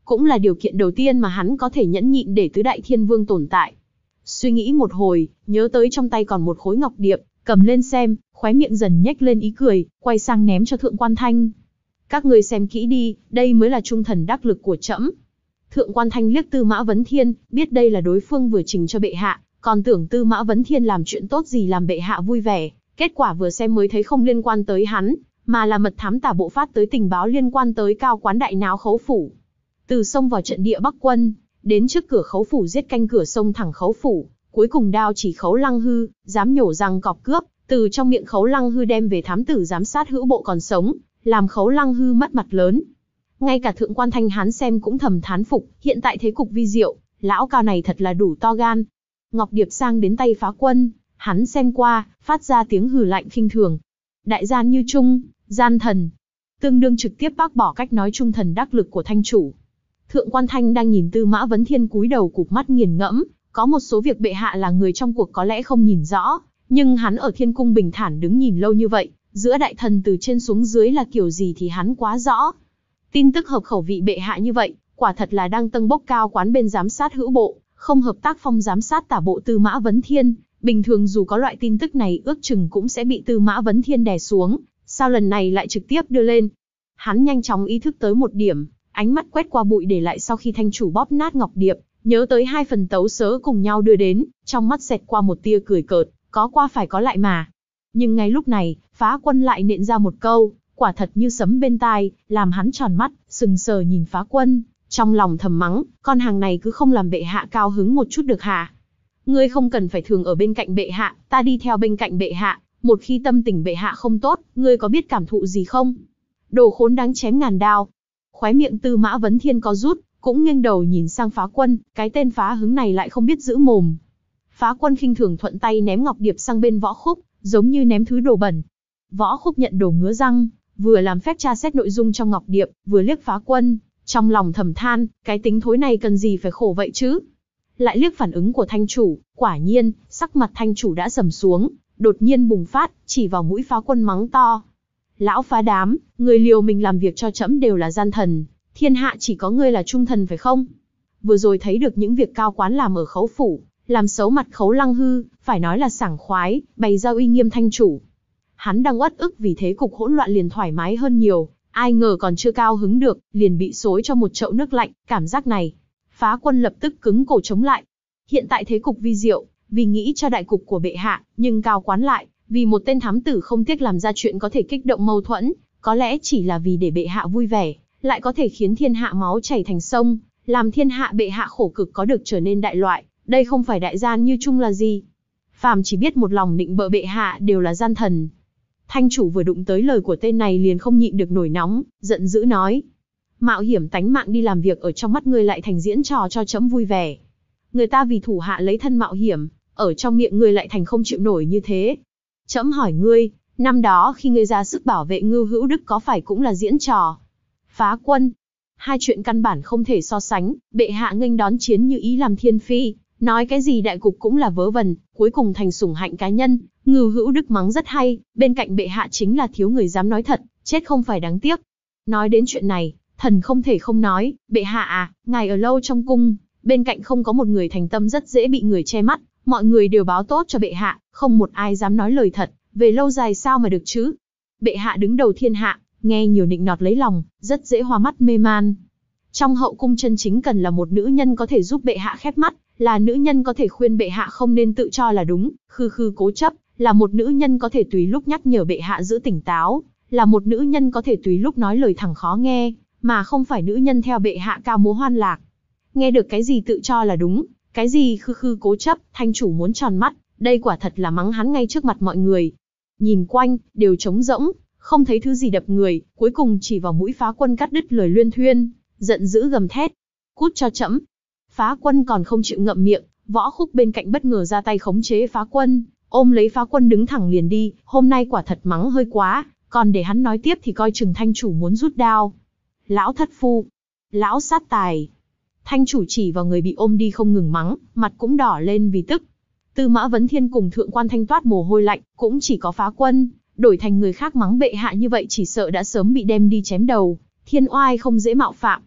cũng là điều kiện đầu tiên mà hắn có thể nhẫn nhịn để tứ đại thiên vương tồn tại. Suy nghĩ một hồi, nhớ tới trong tay còn một khối ngọc điệp, cầm lên xem, khóe miệng dần nhếch lên ý cười, quay sang ném cho Thượng Quan Thanh. Các ngươi xem kỹ đi, đây mới là trung thần đắc lực của trẫm. Thượng Quan Thanh liếc Tư Mã Vấn Thiên, biết đây là đối phương vừa trình cho bệ hạ, còn tưởng Tư Mã Vấn Thiên làm chuyện tốt gì làm bệ hạ vui vẻ, kết quả vừa xem mới thấy không liên quan tới hắn, mà là mật thám tả bộ phát tới tình báo liên quan tới cao quán đại náo Khấu phủ. Từ sông vào trận địa Bắc quân, đến trước cửa Khấu phủ giết canh cửa sông thẳng Khấu phủ, cuối cùng đao chỉ Khấu Lăng Hư, dám nhổ răng cọp cướp, từ trong miệng Khấu Lăng Hư đem về thám tử giám sát hữu bộ còn sống, làm Khấu Lăng Hư mất mặt lớn. Ngay cả Thượng Quan Thanh hắn xem cũng thầm thán phục, hiện tại thế cục vi diệu, lão cao này thật là đủ to gan. Ngọc điệp sang đến tay Phá Quân, hắn xem qua, phát ra tiếng hừ lạnh khinh thường. Đại gian như trung, gian thần, tương đương trực tiếp bác bỏ cách nói trung thần đắc lực của thanh chủ. Thượng Quan Thanh đang nhìn Tư Mã Vấn Thiên cúi đầu cụp mắt nghiền ngẫm, có một số việc bệ hạ là người trong cuộc có lẽ không nhìn rõ, nhưng hắn ở thiên cung bình thản đứng nhìn lâu như vậy, giữa đại thần từ trên xuống dưới là kiểu gì thì hắn quá rõ. Tin tức hợp khẩu vị bệ hạ như vậy, quả thật là đang tâng bốc cao quán bên giám sát hữu bộ, không hợp tác phong giám sát tả bộ Tư Mã Vấn Thiên. Bình thường dù có loại tin tức này ước chừng cũng sẽ bị Tư Mã Vấn Thiên đè xuống, sao lần này lại trực tiếp đưa lên. Hắn nhanh chóng ý thức tới một điểm, ánh mắt quét qua bụi để lại sau khi thanh chủ bóp nát ngọc điệp, nhớ tới hai phần tấu sớ cùng nhau đưa đến, trong mắt xẹt qua một tia cười cợt, có qua phải có lại mà. Nhưng ngay lúc này, Phá Quân lại nện ra một câu, quả thật như sấm bên tai, làm hắn tròn mắt, sừng sờ nhìn Phá Quân, trong lòng thầm mắng, con hàng này cứ không làm bệ hạ cao hứng một chút được hả? Ngươi không cần phải thường ở bên cạnh bệ hạ, ta đi theo bên cạnh bệ hạ, một khi tâm tình bệ hạ không tốt, ngươi có biết cảm thụ gì không? Đồ khốn đáng chém ngàn đao. Khóe miệng Tư Mã Vấn Thiên có rút, cũng nghiêng đầu nhìn sang Phá Quân, cái tên phá hứng này lại không biết giữ mồm. Phá Quân khinh thường thuận tay ném ngọc điệp sang bên Võ Khúc, giống như ném thứ đồ bẩn. Võ Khúc nhận đồ ngứa răng, vừa làm phép tra xét nội dung trong ngọc điệp, vừa liếc Phá Quân, trong lòng thầm than, cái tính thối này cần gì phải khổ vậy chứ? Lại liếc phản ứng của thanh chủ, quả nhiên, sắc mặt thanh chủ đã sầm xuống, đột nhiên bùng phát, chỉ vào mũi Phá Quân mắng to. Lão phá đám, người liều mình làm việc cho trẫm đều là gian thần, thiên hạ chỉ có ngươi là trung thần phải không? Vừa rồi thấy được những việc cao quán làm ở Khấu phủ, làm xấu mặt Khấu Lăng Hư, phải nói là sảng khoái, bày ra uy nghiêm thanh chủ. Hắn đang uất ức vì thế cục hỗn loạn liền thoải mái hơn nhiều, ai ngờ còn chưa cao hứng được, liền bị xối cho một chậu nước lạnh, cảm giác này. Phá Quân lập tức cứng cổ chống lại. Hiện tại thế cục vi diệu, vì nghĩ cho đại cục của bệ hạ, nhưng cao quán lại, vì một tên thám tử không tiếc làm ra chuyện có thể kích động mâu thuẫn, có lẽ chỉ là vì để bệ hạ vui vẻ, lại có thể khiến thiên hạ máu chảy thành sông, làm thiên hạ bệ hạ khổ cực có được trở nên đại loại, đây không phải đại gian như chung là gì. Phàm chỉ biết một lòng nịnh bợ bệ hạ đều là gian thần. Thanh chủ vừa đụng tới lời của tên này liền không nhịn được nổi nóng, giận dữ nói. Mạo hiểm tánh mạng đi làm việc ở trong mắt ngươi lại thành diễn trò cho trẫm vui vẻ. Người ta vì thủ hạ lấy thân mạo hiểm, ở trong miệng ngươi lại thành không chịu nổi như thế. Trẫm hỏi ngươi, năm đó khi ngươi ra sức bảo vệ Ngưu Hữu Đức có phải cũng là diễn trò? Phá Quân, hai chuyện căn bản không thể so sánh, bệ hạ nghênh đón chiến như ý làm thiên phi, nói cái gì đại cục cũng là vớ vẩn, cuối cùng thành sủng hạnh cá nhân. Ngưu Hữu Đức mắng rất hay, bên cạnh bệ hạ chính là thiếu người dám nói thật, chết không phải đáng tiếc. Nói đến chuyện này, thần không thể không nói, bệ hạ à, ngài ở lâu trong cung, bên cạnh không có một người thành tâm rất dễ bị người che mắt, mọi người đều báo tốt cho bệ hạ, không một ai dám nói lời thật, về lâu dài sao mà được chứ? Bệ hạ đứng đầu thiên hạ, nghe nhiều nịnh nọt lấy lòng, rất dễ hoa mắt mê man. Trong hậu cung chân chính cần là một nữ nhân có thể giúp bệ hạ khép mắt, là nữ nhân có thể khuyên bệ hạ không nên tự cho là đúng, khư khư cố chấp, là một nữ nhân có thể tùy lúc nhắc nhở bệ hạ giữ tỉnh táo, là một nữ nhân có thể tùy lúc nói lời thẳng khó nghe, mà không phải nữ nhân theo bệ hạ cao múa hoan lạc. Nghe được cái gì tự cho là đúng, cái gì khư khư cố chấp, thanh chủ muốn tròn mắt, đây quả thật là mắng hắn ngay trước mặt mọi người. Nhìn quanh, đều trống rỗng, không thấy thứ gì đập người, cuối cùng chỉ vào mũi Phá Quân cắt đứt lời luyên thuyên, giận dữ gầm thét. Cút cho trẫm. Phá Quân còn không chịu ngậm miệng, Võ Khúc bên cạnh bất ngờ ra tay khống chế Phá Quân, ôm lấy Phá Quân đứng thẳng liền đi, hôm nay quả thật mắng hơi quá, còn để hắn nói tiếp thì coi chừng thanh chủ muốn rút đao. Lão thất phu, lão sát tài. Thanh chủ chỉ vào người bị ôm đi không ngừng mắng, mặt cũng đỏ lên vì tức. Tư Mã Vấn Thiên cùng Thượng Quan Thanh toát mồ hôi lạnh, cũng chỉ có Phá Quân, đổi thành người khác mắng bệ hạ như vậy chỉ sợ đã sớm bị đem đi chém đầu, thiên oai không dễ mạo phạm.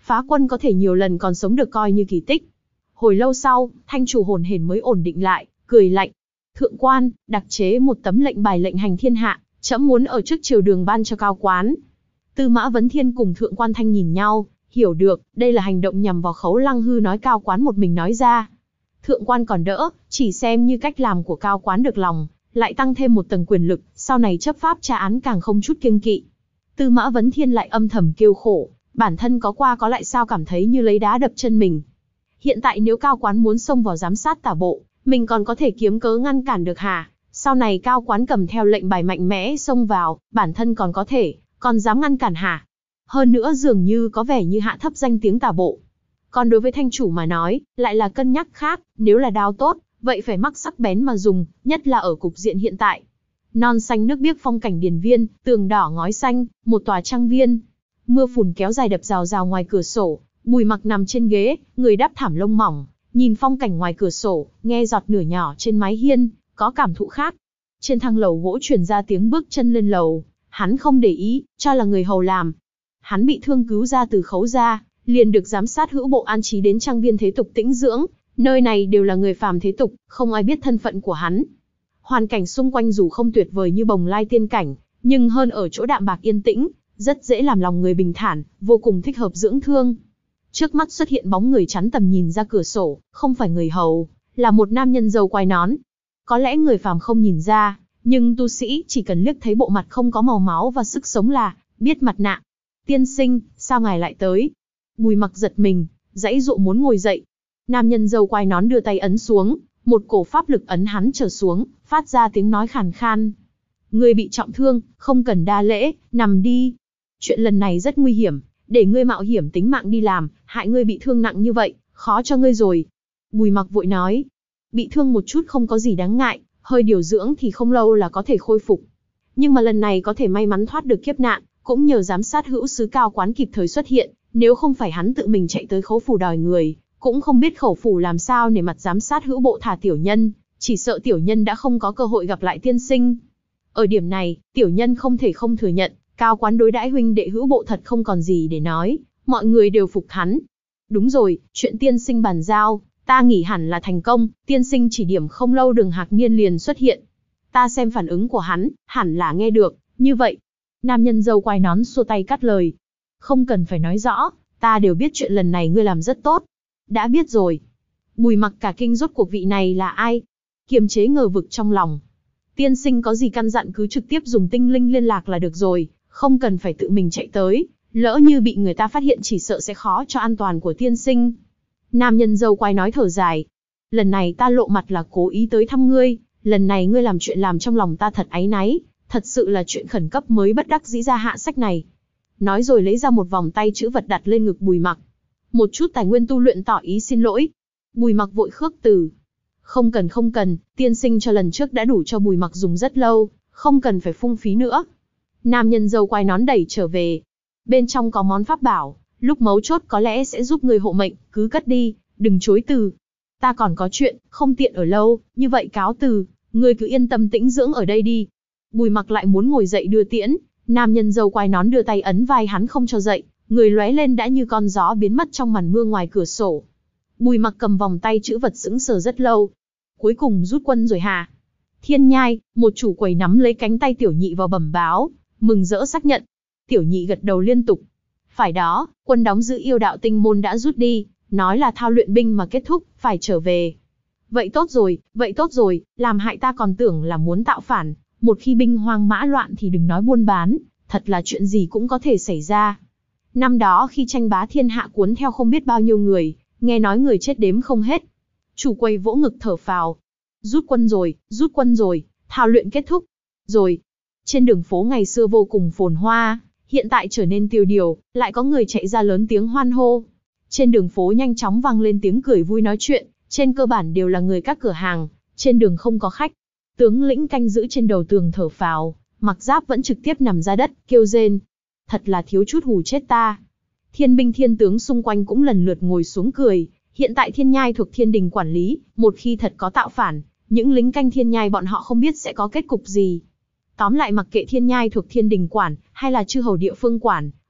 phá quân có thể nhiều lần còn sống được coi như kỳ tích. Hồi lâu sau, thanh chủ hồn hển mới ổn định lại, cười lạnh. Thượng quan, đặc chế một tấm lệnh bài lệnh hành thiên hạ, trẫm muốn ở trước triều đường ban cho Cao Quán. Tư Mã Vấn Thiên cùng Thượng quan Thanh nhìn nhau, hiểu được, đây là hành động nhằm vào Khấu Lăng Hư nói Cao Quán một mình nói ra. Thượng quan còn đỡ, chỉ xem như cách làm của Cao Quán được lòng, lại tăng thêm một tầng quyền lực, sau này chấp pháp tra án càng không chút kiêng kỵ. Tư Mã Vấn Thiên lại âm thầm kêu khổ, bản thân có qua có lại sao cảm thấy như lấy đá đập chân mình. Hiện tại nếu Cao Quán muốn xông vào giám sát tả bộ, mình còn có thể kiếm cớ ngăn cản được hả? Sau này Cao Quán cầm theo lệnh bài mạnh mẽ xông vào, bản thân còn dám ngăn cản hả? Hơn nữa dường như có vẻ như hạ thấp danh tiếng tả bộ. Còn đối với thanh chủ mà nói, lại là cân nhắc khác, nếu là đao tốt, vậy phải mắc sắc bén mà dùng, nhất là ở cục diện hiện tại. Non xanh nước biếc phong cảnh điền viên, tường đỏ ngói xanh, một tòa trang viên. Mưa phùn kéo dài đập rào rào ngoài cửa sổ, Bùi Mặc nằm trên ghế, người đắp thảm lông mỏng, nhìn phong cảnh ngoài cửa sổ, nghe giọt nửa nhỏ trên mái hiên, có cảm thụ khác. Trên thang lầu gỗ truyền ra tiếng bước chân lên lầu, hắn không để ý, cho là người hầu làm. Hắn bị thương cứu ra từ Khấu gia, liền được giám sát hữu bộ an trí đến trang viên thế tục tĩnh dưỡng, nơi này đều là người phàm thế tục, không ai biết thân phận của hắn. Hoàn cảnh xung quanh dù không tuyệt vời như bồng lai tiên cảnh, nhưng hơn ở chỗ đạm bạc yên tĩnh, rất dễ làm lòng người bình thản, vô cùng thích hợp dưỡng thương. Trước mắt xuất hiện bóng người chắn tầm nhìn ra cửa sổ, không phải người hầu, là một nam nhân râu quai nón. Có lẽ người phàm không nhìn ra, nhưng tu sĩ chỉ cần liếc thấy bộ mặt không có màu máu và sức sống là biết mặt nạ. Tiên sinh, sao ngài lại tới? Bùi Mặc giật mình, giãy dụa muốn ngồi dậy. Nam nhân râu quai nón đưa tay ấn xuống, một cổ pháp lực ấn hắn trở xuống, phát ra tiếng nói khàn khan. Ngươi bị trọng thương, không cần đa lễ, nằm đi. Chuyện lần này rất nguy hiểm, để ngươi mạo hiểm tính mạng đi làm, hại ngươi bị thương nặng như vậy, khó cho ngươi rồi. Bùi Mặc vội nói, bị thương một chút không có gì đáng ngại, hơi điều dưỡng thì không lâu là có thể khôi phục. Nhưng mà lần này có thể may mắn thoát được kiếp nạn, cũng nhờ giám sát hữu sứ Cao Quán kịp thời xuất hiện, nếu không phải hắn tự mình chạy tới Khấu phủ đòi người, cũng không biết Khẩu phủ làm sao để mặt giám sát hữu bộ thả tiểu nhân, chỉ sợ tiểu nhân đã không có cơ hội gặp lại tiên sinh. Ở điểm này, tiểu nhân không thể không thừa nhận, Cao Quán đối đãi huynh đệ hữu bộ thật không còn gì để nói, mọi người đều phục hắn. Đúng rồi, chuyện tiên sinh bàn giao, ta nghĩ hẳn là thành công, tiên sinh chỉ điểm không lâu Đường Hạc Niên liền xuất hiện. Ta xem phản ứng của hắn, hẳn là nghe được, như vậy. Nam nhân râu quai nón xua tay cắt lời. Không cần phải nói rõ, ta đều biết chuyện lần này ngươi làm rất tốt. Đã biết rồi. Bùi Mặc cả kinh rốt cuộc vị này là ai? Kiềm chế ngờ vực trong lòng. Tiên sinh có gì căn dặn cứ trực tiếp dùng tinh linh liên lạc là được rồi, không cần phải tự mình chạy tới, lỡ như bị người ta phát hiện chỉ sợ sẽ khó cho an toàn của tiên sinh. Nam nhân râu quai nói thở dài. Lần này ta lộ mặt là cố ý tới thăm ngươi, lần này ngươi làm chuyện làm trong lòng ta thật áy náy, thật sự là chuyện khẩn cấp mới bất đắc dĩ ra hạ sách này. Nói rồi lấy ra một vòng tay chữ vật đặt lên ngực Bùi Mặc. Một chút tài nguyên tu luyện tỏ ý xin lỗi. Bùi Mặc vội khước từ. Không cần, tiên sinh cho lần trước đã đủ cho Bùi Mặc dùng rất lâu, không cần phải phung phí nữa. Nam nhân râu quai nón đẩy trở về. Bên trong có món pháp bảo, lúc mấu chốt có lẽ sẽ giúp người hộ mệnh, cứ cất đi, đừng chối từ. Ta còn có chuyện, không tiện ở lâu, như vậy cáo từ, ngươi cứ yên tâm tĩnh dưỡng ở đây đi. Bùi Mặc lại muốn ngồi dậy đưa tiễn, nam nhân râu quai nón đưa tay ấn vai hắn không cho dậy, người lóe lên đã như con gió biến mất trong màn mưa ngoài cửa sổ. Bùi Mặc cầm vòng tay chữ vật sững sờ rất lâu. Cuối cùng rút quân rồi hả? Thiên Nhai, một chủ quầy nắm lấy cánh tay Tiểu Nhị vào bẩm báo, mừng rỡ xác nhận. Tiểu Nhị gật đầu liên tục. Phải đó, quân đóng giữ Yêu Đạo Tinh môn đã rút đi, nói là thao luyện binh mà kết thúc, phải trở về. Vậy tốt rồi, làm hại ta còn tưởng là muốn tạo phản, một khi binh hoang mã loạn thì đừng nói buôn bán, thật là chuyện gì cũng có thể xảy ra. Năm đó khi tranh bá thiên hạ cuốn theo không biết bao nhiêu người, nghe nói người chết đếm không hết. Chủ quầy vỗ ngực thở phào. Rút quân rồi, thao luyện kết thúc. Rồi. Trên đường phố ngày xưa vô cùng phồn hoa, hiện tại trở nên tiêu điều, lại có người chạy ra lớn tiếng hoan hô. Trên đường phố nhanh chóng vang lên tiếng cười vui nói chuyện, trên cơ bản đều là người các cửa hàng, trên đường không có khách. Tướng lĩnh canh giữ trên đầu tường thở phào, mặc giáp vẫn trực tiếp nằm ra đất, kêu rên. Thật là thiếu chút hù chết ta. Thiên binh thiên tướng xung quanh cũng lần lượt ngồi xuống cười. Hiện tại Thiên Nhai thuộc Thiên Đình quản lý, một khi thật có tạo phản, những lính canh Thiên Nhai bọn họ không biết sẽ có kết cục gì. Tóm lại mặc kệ Thiên Nhai thuộc Thiên Đình quản, hay là chư hầu địa phương quản,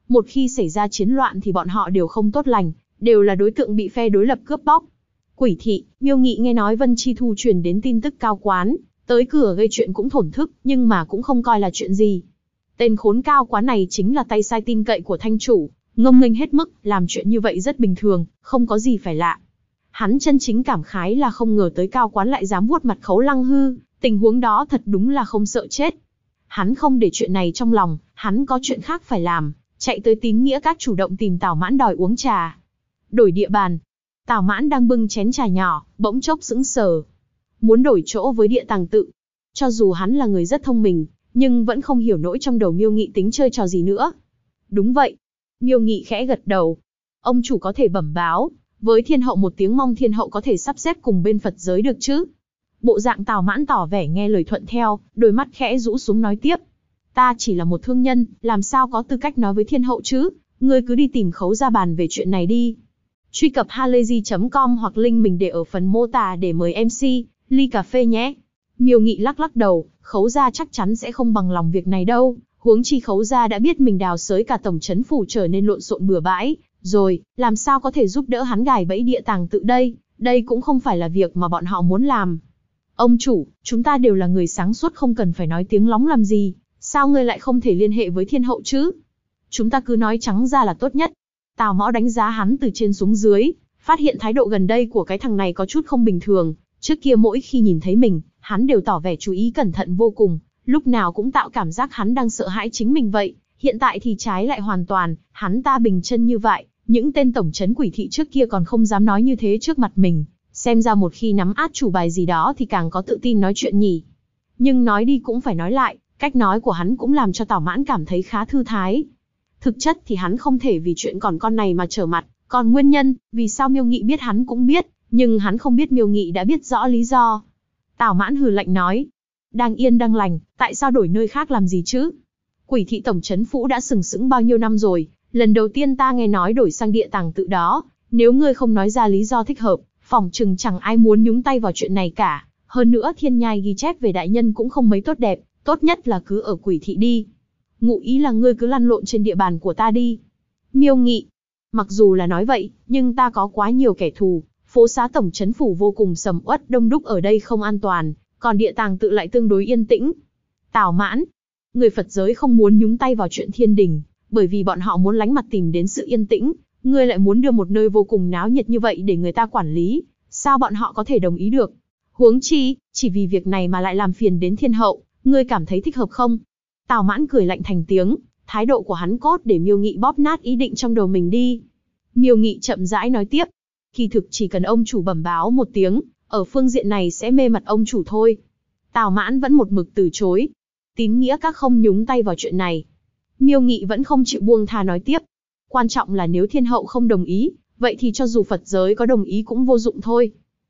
Một khi xảy ra chiến loạn thì bọn họ đều không tốt lành, đều là đối tượng bị phe đối lập cướp bóc. Quỷ thị, Miêu Nghị nghe nói Vân Chi Thu truyền đến tin tức cao quán, tới cửa gây chuyện cũng thổn thức, nhưng mà cũng không coi là chuyện gì. Tên khốn cao quán này chính là tay sai tin cậy của thanh chủ, ngông nghênh hết mức, làm chuyện như vậy rất bình thường, không có gì phải lạ. Hắn chân chính cảm khái là không ngờ tới cao quán lại dám vuốt mặt Khấu Lăng Hư, tình huống đó thật đúng là không sợ chết. Hắn không để chuyện này trong lòng, hắn có chuyện khác phải làm, chạy tới Tín Nghĩa Các chủ động tìm Tào Mãn đòi uống trà. Đổi địa bàn. Tào Mãn đang bưng chén trà nhỏ, bỗng chốc sững sờ. Muốn đổi chỗ với Địa Tàng Tự. Cho dù hắn là người rất thông minh, nhưng vẫn không hiểu nổi trong đầu Miêu Nghị tính chơi trò gì nữa. Đúng vậy. Miêu Nghị khẽ gật đầu. Ông chủ có thể bẩm báo với thiên hậu một tiếng, mong thiên hậu có thể sắp xếp cùng bên Phật giới được chứ. Bộ dạng Tào Mãn tỏ vẻ nghe lời thuận theo, đôi mắt khẽ rũ xuống nói tiếp. Ta chỉ là một thương nhân, làm sao có tư cách nói với thiên hậu chứ, ngươi cứ đi tìm Khấu gia bàn về chuyện này đi. Truy cập halayzi.com hoặc link mình để ở phần mô tả để mời MC, ly cà phê nhé. Miêu Nghị lắc lắc đầu, Khấu gia chắc chắn sẽ không bằng lòng việc này đâu, huống chi Khấu gia đã biết mình đào xới cả tổng trấn phủ trở nên lộn xộn bừa bãi, rồi, làm sao có thể giúp đỡ hắn gài bẫy Địa Tàng Tự đây, đây cũng không phải là việc mà bọn họ muốn làm. Ông chủ, chúng ta đều là người sáng suốt, không cần phải nói tiếng lóng làm gì, sao ngươi lại không thể liên hệ với thiên hậu chứ? Chúng ta cứ nói trắng ra là tốt nhất. Tào Mõ đánh giá hắn từ trên xuống dưới, phát hiện thái độ gần đây của cái thằng này có chút không bình thường, trước kia mỗi khi nhìn thấy mình, hắn đều tỏ vẻ chú ý cẩn thận vô cùng, lúc nào cũng tạo cảm giác hắn đang sợ hãi chính mình vậy, hiện tại thì trái lại hoàn toàn, hắn ta bình chân như vậy, những tên tổng trấn quỷ thị trước kia còn không dám nói như thế trước mặt mình, xem ra một khi nắm át chủ bài gì đó thì càng có tự tin nói chuyện nhỉ. Nhưng nói đi cũng phải nói lại, cách nói của hắn cũng làm cho Tào Mãn cảm thấy khá thư thái. Thực chất thì hắn không thể vì chuyện còn con này mà trở mặt, còn nguyên nhân, vì sao Miêu Nghị biết hắn cũng biết, nhưng hắn không biết Miêu Nghị đã biết rõ lý do. Tào Mãn hừ lạnh nói, đang yên đang lành, tại sao đổi nơi khác làm gì chứ? Quỷ thị tổng trấn phủ đã sừng sững bao nhiêu năm rồi, lần đầu tiên ta nghe nói đổi sang Địa Tàng Tự đó, nếu ngươi không nói ra lý do thích hợp, phỏng chừng chẳng ai muốn nhúng tay vào chuyện này cả. Hơn nữa thiên nhai ghi chép về đại nhân cũng không mấy tốt đẹp, tốt nhất là cứ ở quỷ thị đi. Ngụ ý là ngươi cứ lăn lộn trên địa bàn của ta đi. Miêu Nghị, mặc dù là nói vậy, nhưng ta có quá nhiều kẻ thù, phố xá tổng trấn phủ vô cùng sầm uất, đông đúc ở đây không an toàn, còn Địa Tàng Tự lại tương đối yên tĩnh. Tào Mãn, người Phật giới không muốn nhúng tay vào chuyện thiên đình, bởi vì bọn họ muốn lánh mặt tìm đến sự yên tĩnh, ngươi lại muốn đưa một nơi vô cùng náo nhiệt như vậy để người ta quản lý, sao bọn họ có thể đồng ý được? Huống chi, chỉ vì việc này mà lại làm phiền đến thiên hậu, ngươi cảm thấy thích hợp không? Tào Mãn cười lạnh thành tiếng, thái độ của hắn cốt để Miêu Nghị bóp nát ý định trong đầu mình đi. Miêu Nghị chậm rãi nói tiếp, kỳ thực chỉ cần ông chủ bẩm báo một tiếng, ở phương diện này sẽ mê mặt ông chủ thôi. Tào Mãn vẫn một mực từ chối. Tín Nghĩa Các không nhúng tay vào chuyện này. Miêu Nghị vẫn không chịu buông tha nói tiếp. Quan trọng là nếu thiên hậu không đồng ý, vậy thì cho dù Phật giới có đồng ý cũng vô dụng thôi.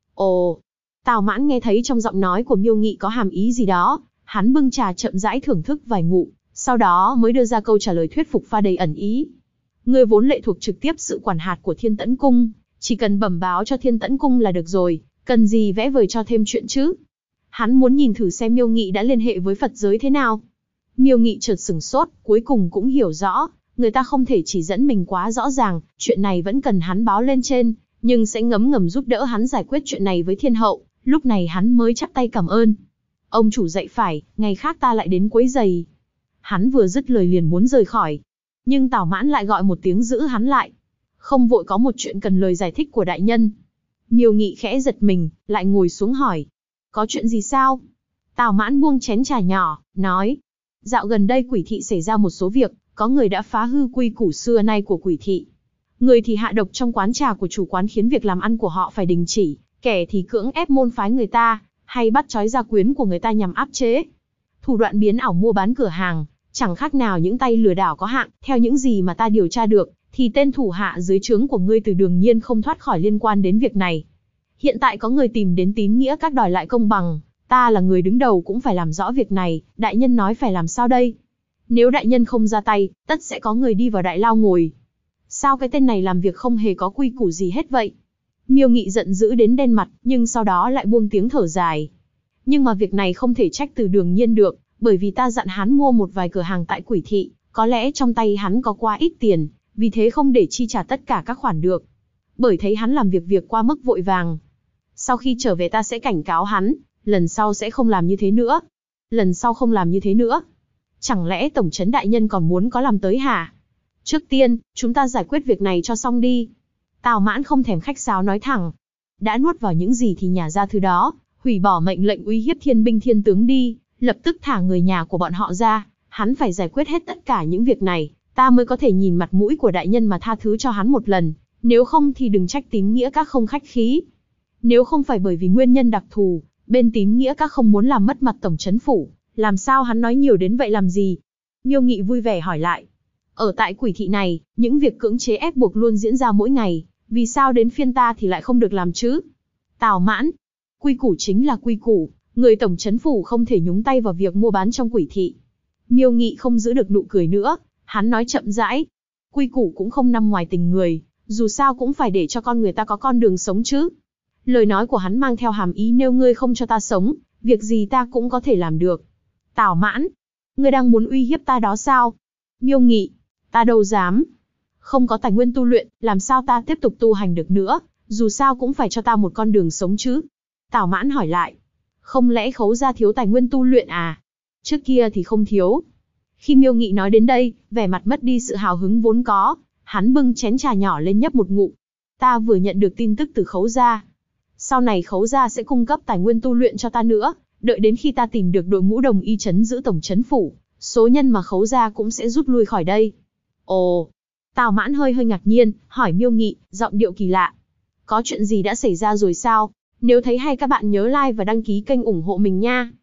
Ồ, Tào Mãn nghe thấy trong giọng nói của Miêu Nghị có hàm ý gì đó, hắn bưng trà chậm rãi thưởng thức vài ngụm, sau đó mới đưa ra câu trả lời thuyết phục pha đầy ẩn ý. Ngươi vốn lệ thuộc trực tiếp sự quản hạt của Thiên Tẫn Cung, chỉ cần bẩm báo cho Thiên Tẫn Cung là được rồi, cần gì vẽ vời cho thêm chuyện chứ? Hắn muốn nhìn thử xem Miêu Nghị đã liên hệ với Phật giới thế nào. Miêu Nghị chợt sửng sốt, cuối cùng cũng hiểu rõ, người ta không thể chỉ dẫn mình quá rõ ràng, chuyện này vẫn cần hắn báo lên trên, nhưng sẽ ngấm ngầm giúp đỡ hắn giải quyết chuyện này với thiên hậu, lúc này hắn mới chắp tay cảm ơn. Ông chủ dạy phải, ngày khác ta lại đến quấy giày. Hắn vừa dứt lời liền muốn rời khỏi, nhưng Tào Mãn lại gọi một tiếng giữ hắn lại. Không vội, có một chuyện cần lời giải thích của đại nhân. Miêu Nghị khẽ giật mình, lại ngồi xuống hỏi. Có chuyện gì sao? Tào Mãn buông chén trà nhỏ, nói. Dạo gần đây quỷ thị xảy ra một số việc, có người đã phá hư quy củ xưa nay của quỷ thị. Người thì hạ độc trong quán trà của chủ quán khiến việc làm ăn của họ phải đình chỉ, kẻ thì cưỡng ép môn phái người ta, hay bắt trói gia quyến của người ta nhằm áp chế. Thủ đoạn biến ảo mua bán cửa hàng, chẳng khác nào những tay lừa đảo có hạng, theo những gì mà ta điều tra được, thì tên thủ hạ dưới trướng của ngươi Từ đương nhiên không thoát khỏi liên quan đến việc này. Hiện tại có người tìm đến Tín Nghĩa Các đòi lại công bằng, ta là người đứng đầu cũng phải làm rõ việc này, đại nhân nói phải làm sao đây? Nếu đại nhân không ra tay, tất sẽ có người đi vào đại lao ngồi. Sao cái tên này làm việc không hề có quy củ gì hết vậy? Miêu Nghị giận dữ đến đen mặt, nhưng sau đó lại buông tiếng thở dài. Nhưng mà việc này không thể trách Từ đương nhiên được, bởi vì ta dặn hắn mua một vài cửa hàng tại quỷ thị, Có lẽ trong tay hắn có quá ít tiền, vì thế không để chi trả tất cả các khoản được. Bởi thấy hắn làm việc qua mức vội vàng. Sau khi trở về ta sẽ cảnh cáo hắn, lần sau sẽ không làm như thế nữa. Lần sau không làm như thế nữa. Chẳng lẽ tổng trấn đại nhân còn muốn có làm tới hả? Trước tiên, chúng ta giải quyết việc này cho xong đi. Tào Mãn không thèm khách sáo nói thẳng. Đã nuốt vào những gì thì nhả ra thứ đó, hủy bỏ mệnh lệnh uy hiếp thiên binh thiên tướng đi, lập tức thả người nhà của bọn họ ra. Hắn phải giải quyết hết tất cả những việc này, ta mới có thể nhìn mặt mũi của đại nhân mà tha thứ cho hắn một lần. Nếu không thì đừng trách Tín Nghĩa các không khách khí. Nếu không phải bởi vì nguyên nhân đặc thù, bên Tín Nghĩa các không muốn làm mất mặt tổng trấn phủ, làm sao hắn nói nhiều đến vậy làm gì? Miêu Nghị vui vẻ hỏi lại. Ở tại Quỷ thị này, những việc cưỡng chế ép buộc luôn diễn ra mỗi ngày, vì sao đến phiên ta thì lại không được làm chứ? Tào Mãn, quy củ chính là quy củ, người tổng trấn phủ không thể nhúng tay vào việc mua bán trong Quỷ thị. Miêu Nghị không giữ được nụ cười nữa, hắn nói chậm rãi. Quy củ cũng không nằm ngoài tình người, dù sao cũng phải để cho con người ta có con đường sống chứ. Lời nói của hắn mang theo hàm ý nếu ngươi không cho ta sống, việc gì ta cũng có thể làm được. Tào Mãn, ngươi đang muốn uy hiếp ta đó sao? Miêu Nghị, ta đâu dám. Không có tài nguyên tu luyện, làm sao ta tiếp tục tu hành được nữa, dù sao cũng phải cho ta một con đường sống chứ. Tào Mãn hỏi lại, không lẽ Khấu gia thiếu tài nguyên tu luyện à? Trước kia thì không thiếu. Khi Miêu Nghị nói đến đây, vẻ mặt mất đi sự hào hứng vốn có, hắn bưng chén trà nhỏ lên nhấp một ngụm. Ta vừa nhận được tin tức từ Khấu gia. Sau này Khấu gia sẽ cung cấp tài nguyên tu luyện cho ta nữa, đợi đến khi ta tìm được đội ngũ đồng y trấn giữ tổng trấn phủ, số nhân mà Khấu gia cũng sẽ rút lui khỏi đây. Ồ, Tào Mãn hơi ngạc nhiên, hỏi Miêu Nghị, giọng điệu kỳ lạ. Có chuyện gì đã xảy ra rồi sao? Nếu thấy hay các bạn nhớ like và đăng ký kênh ủng hộ mình nha.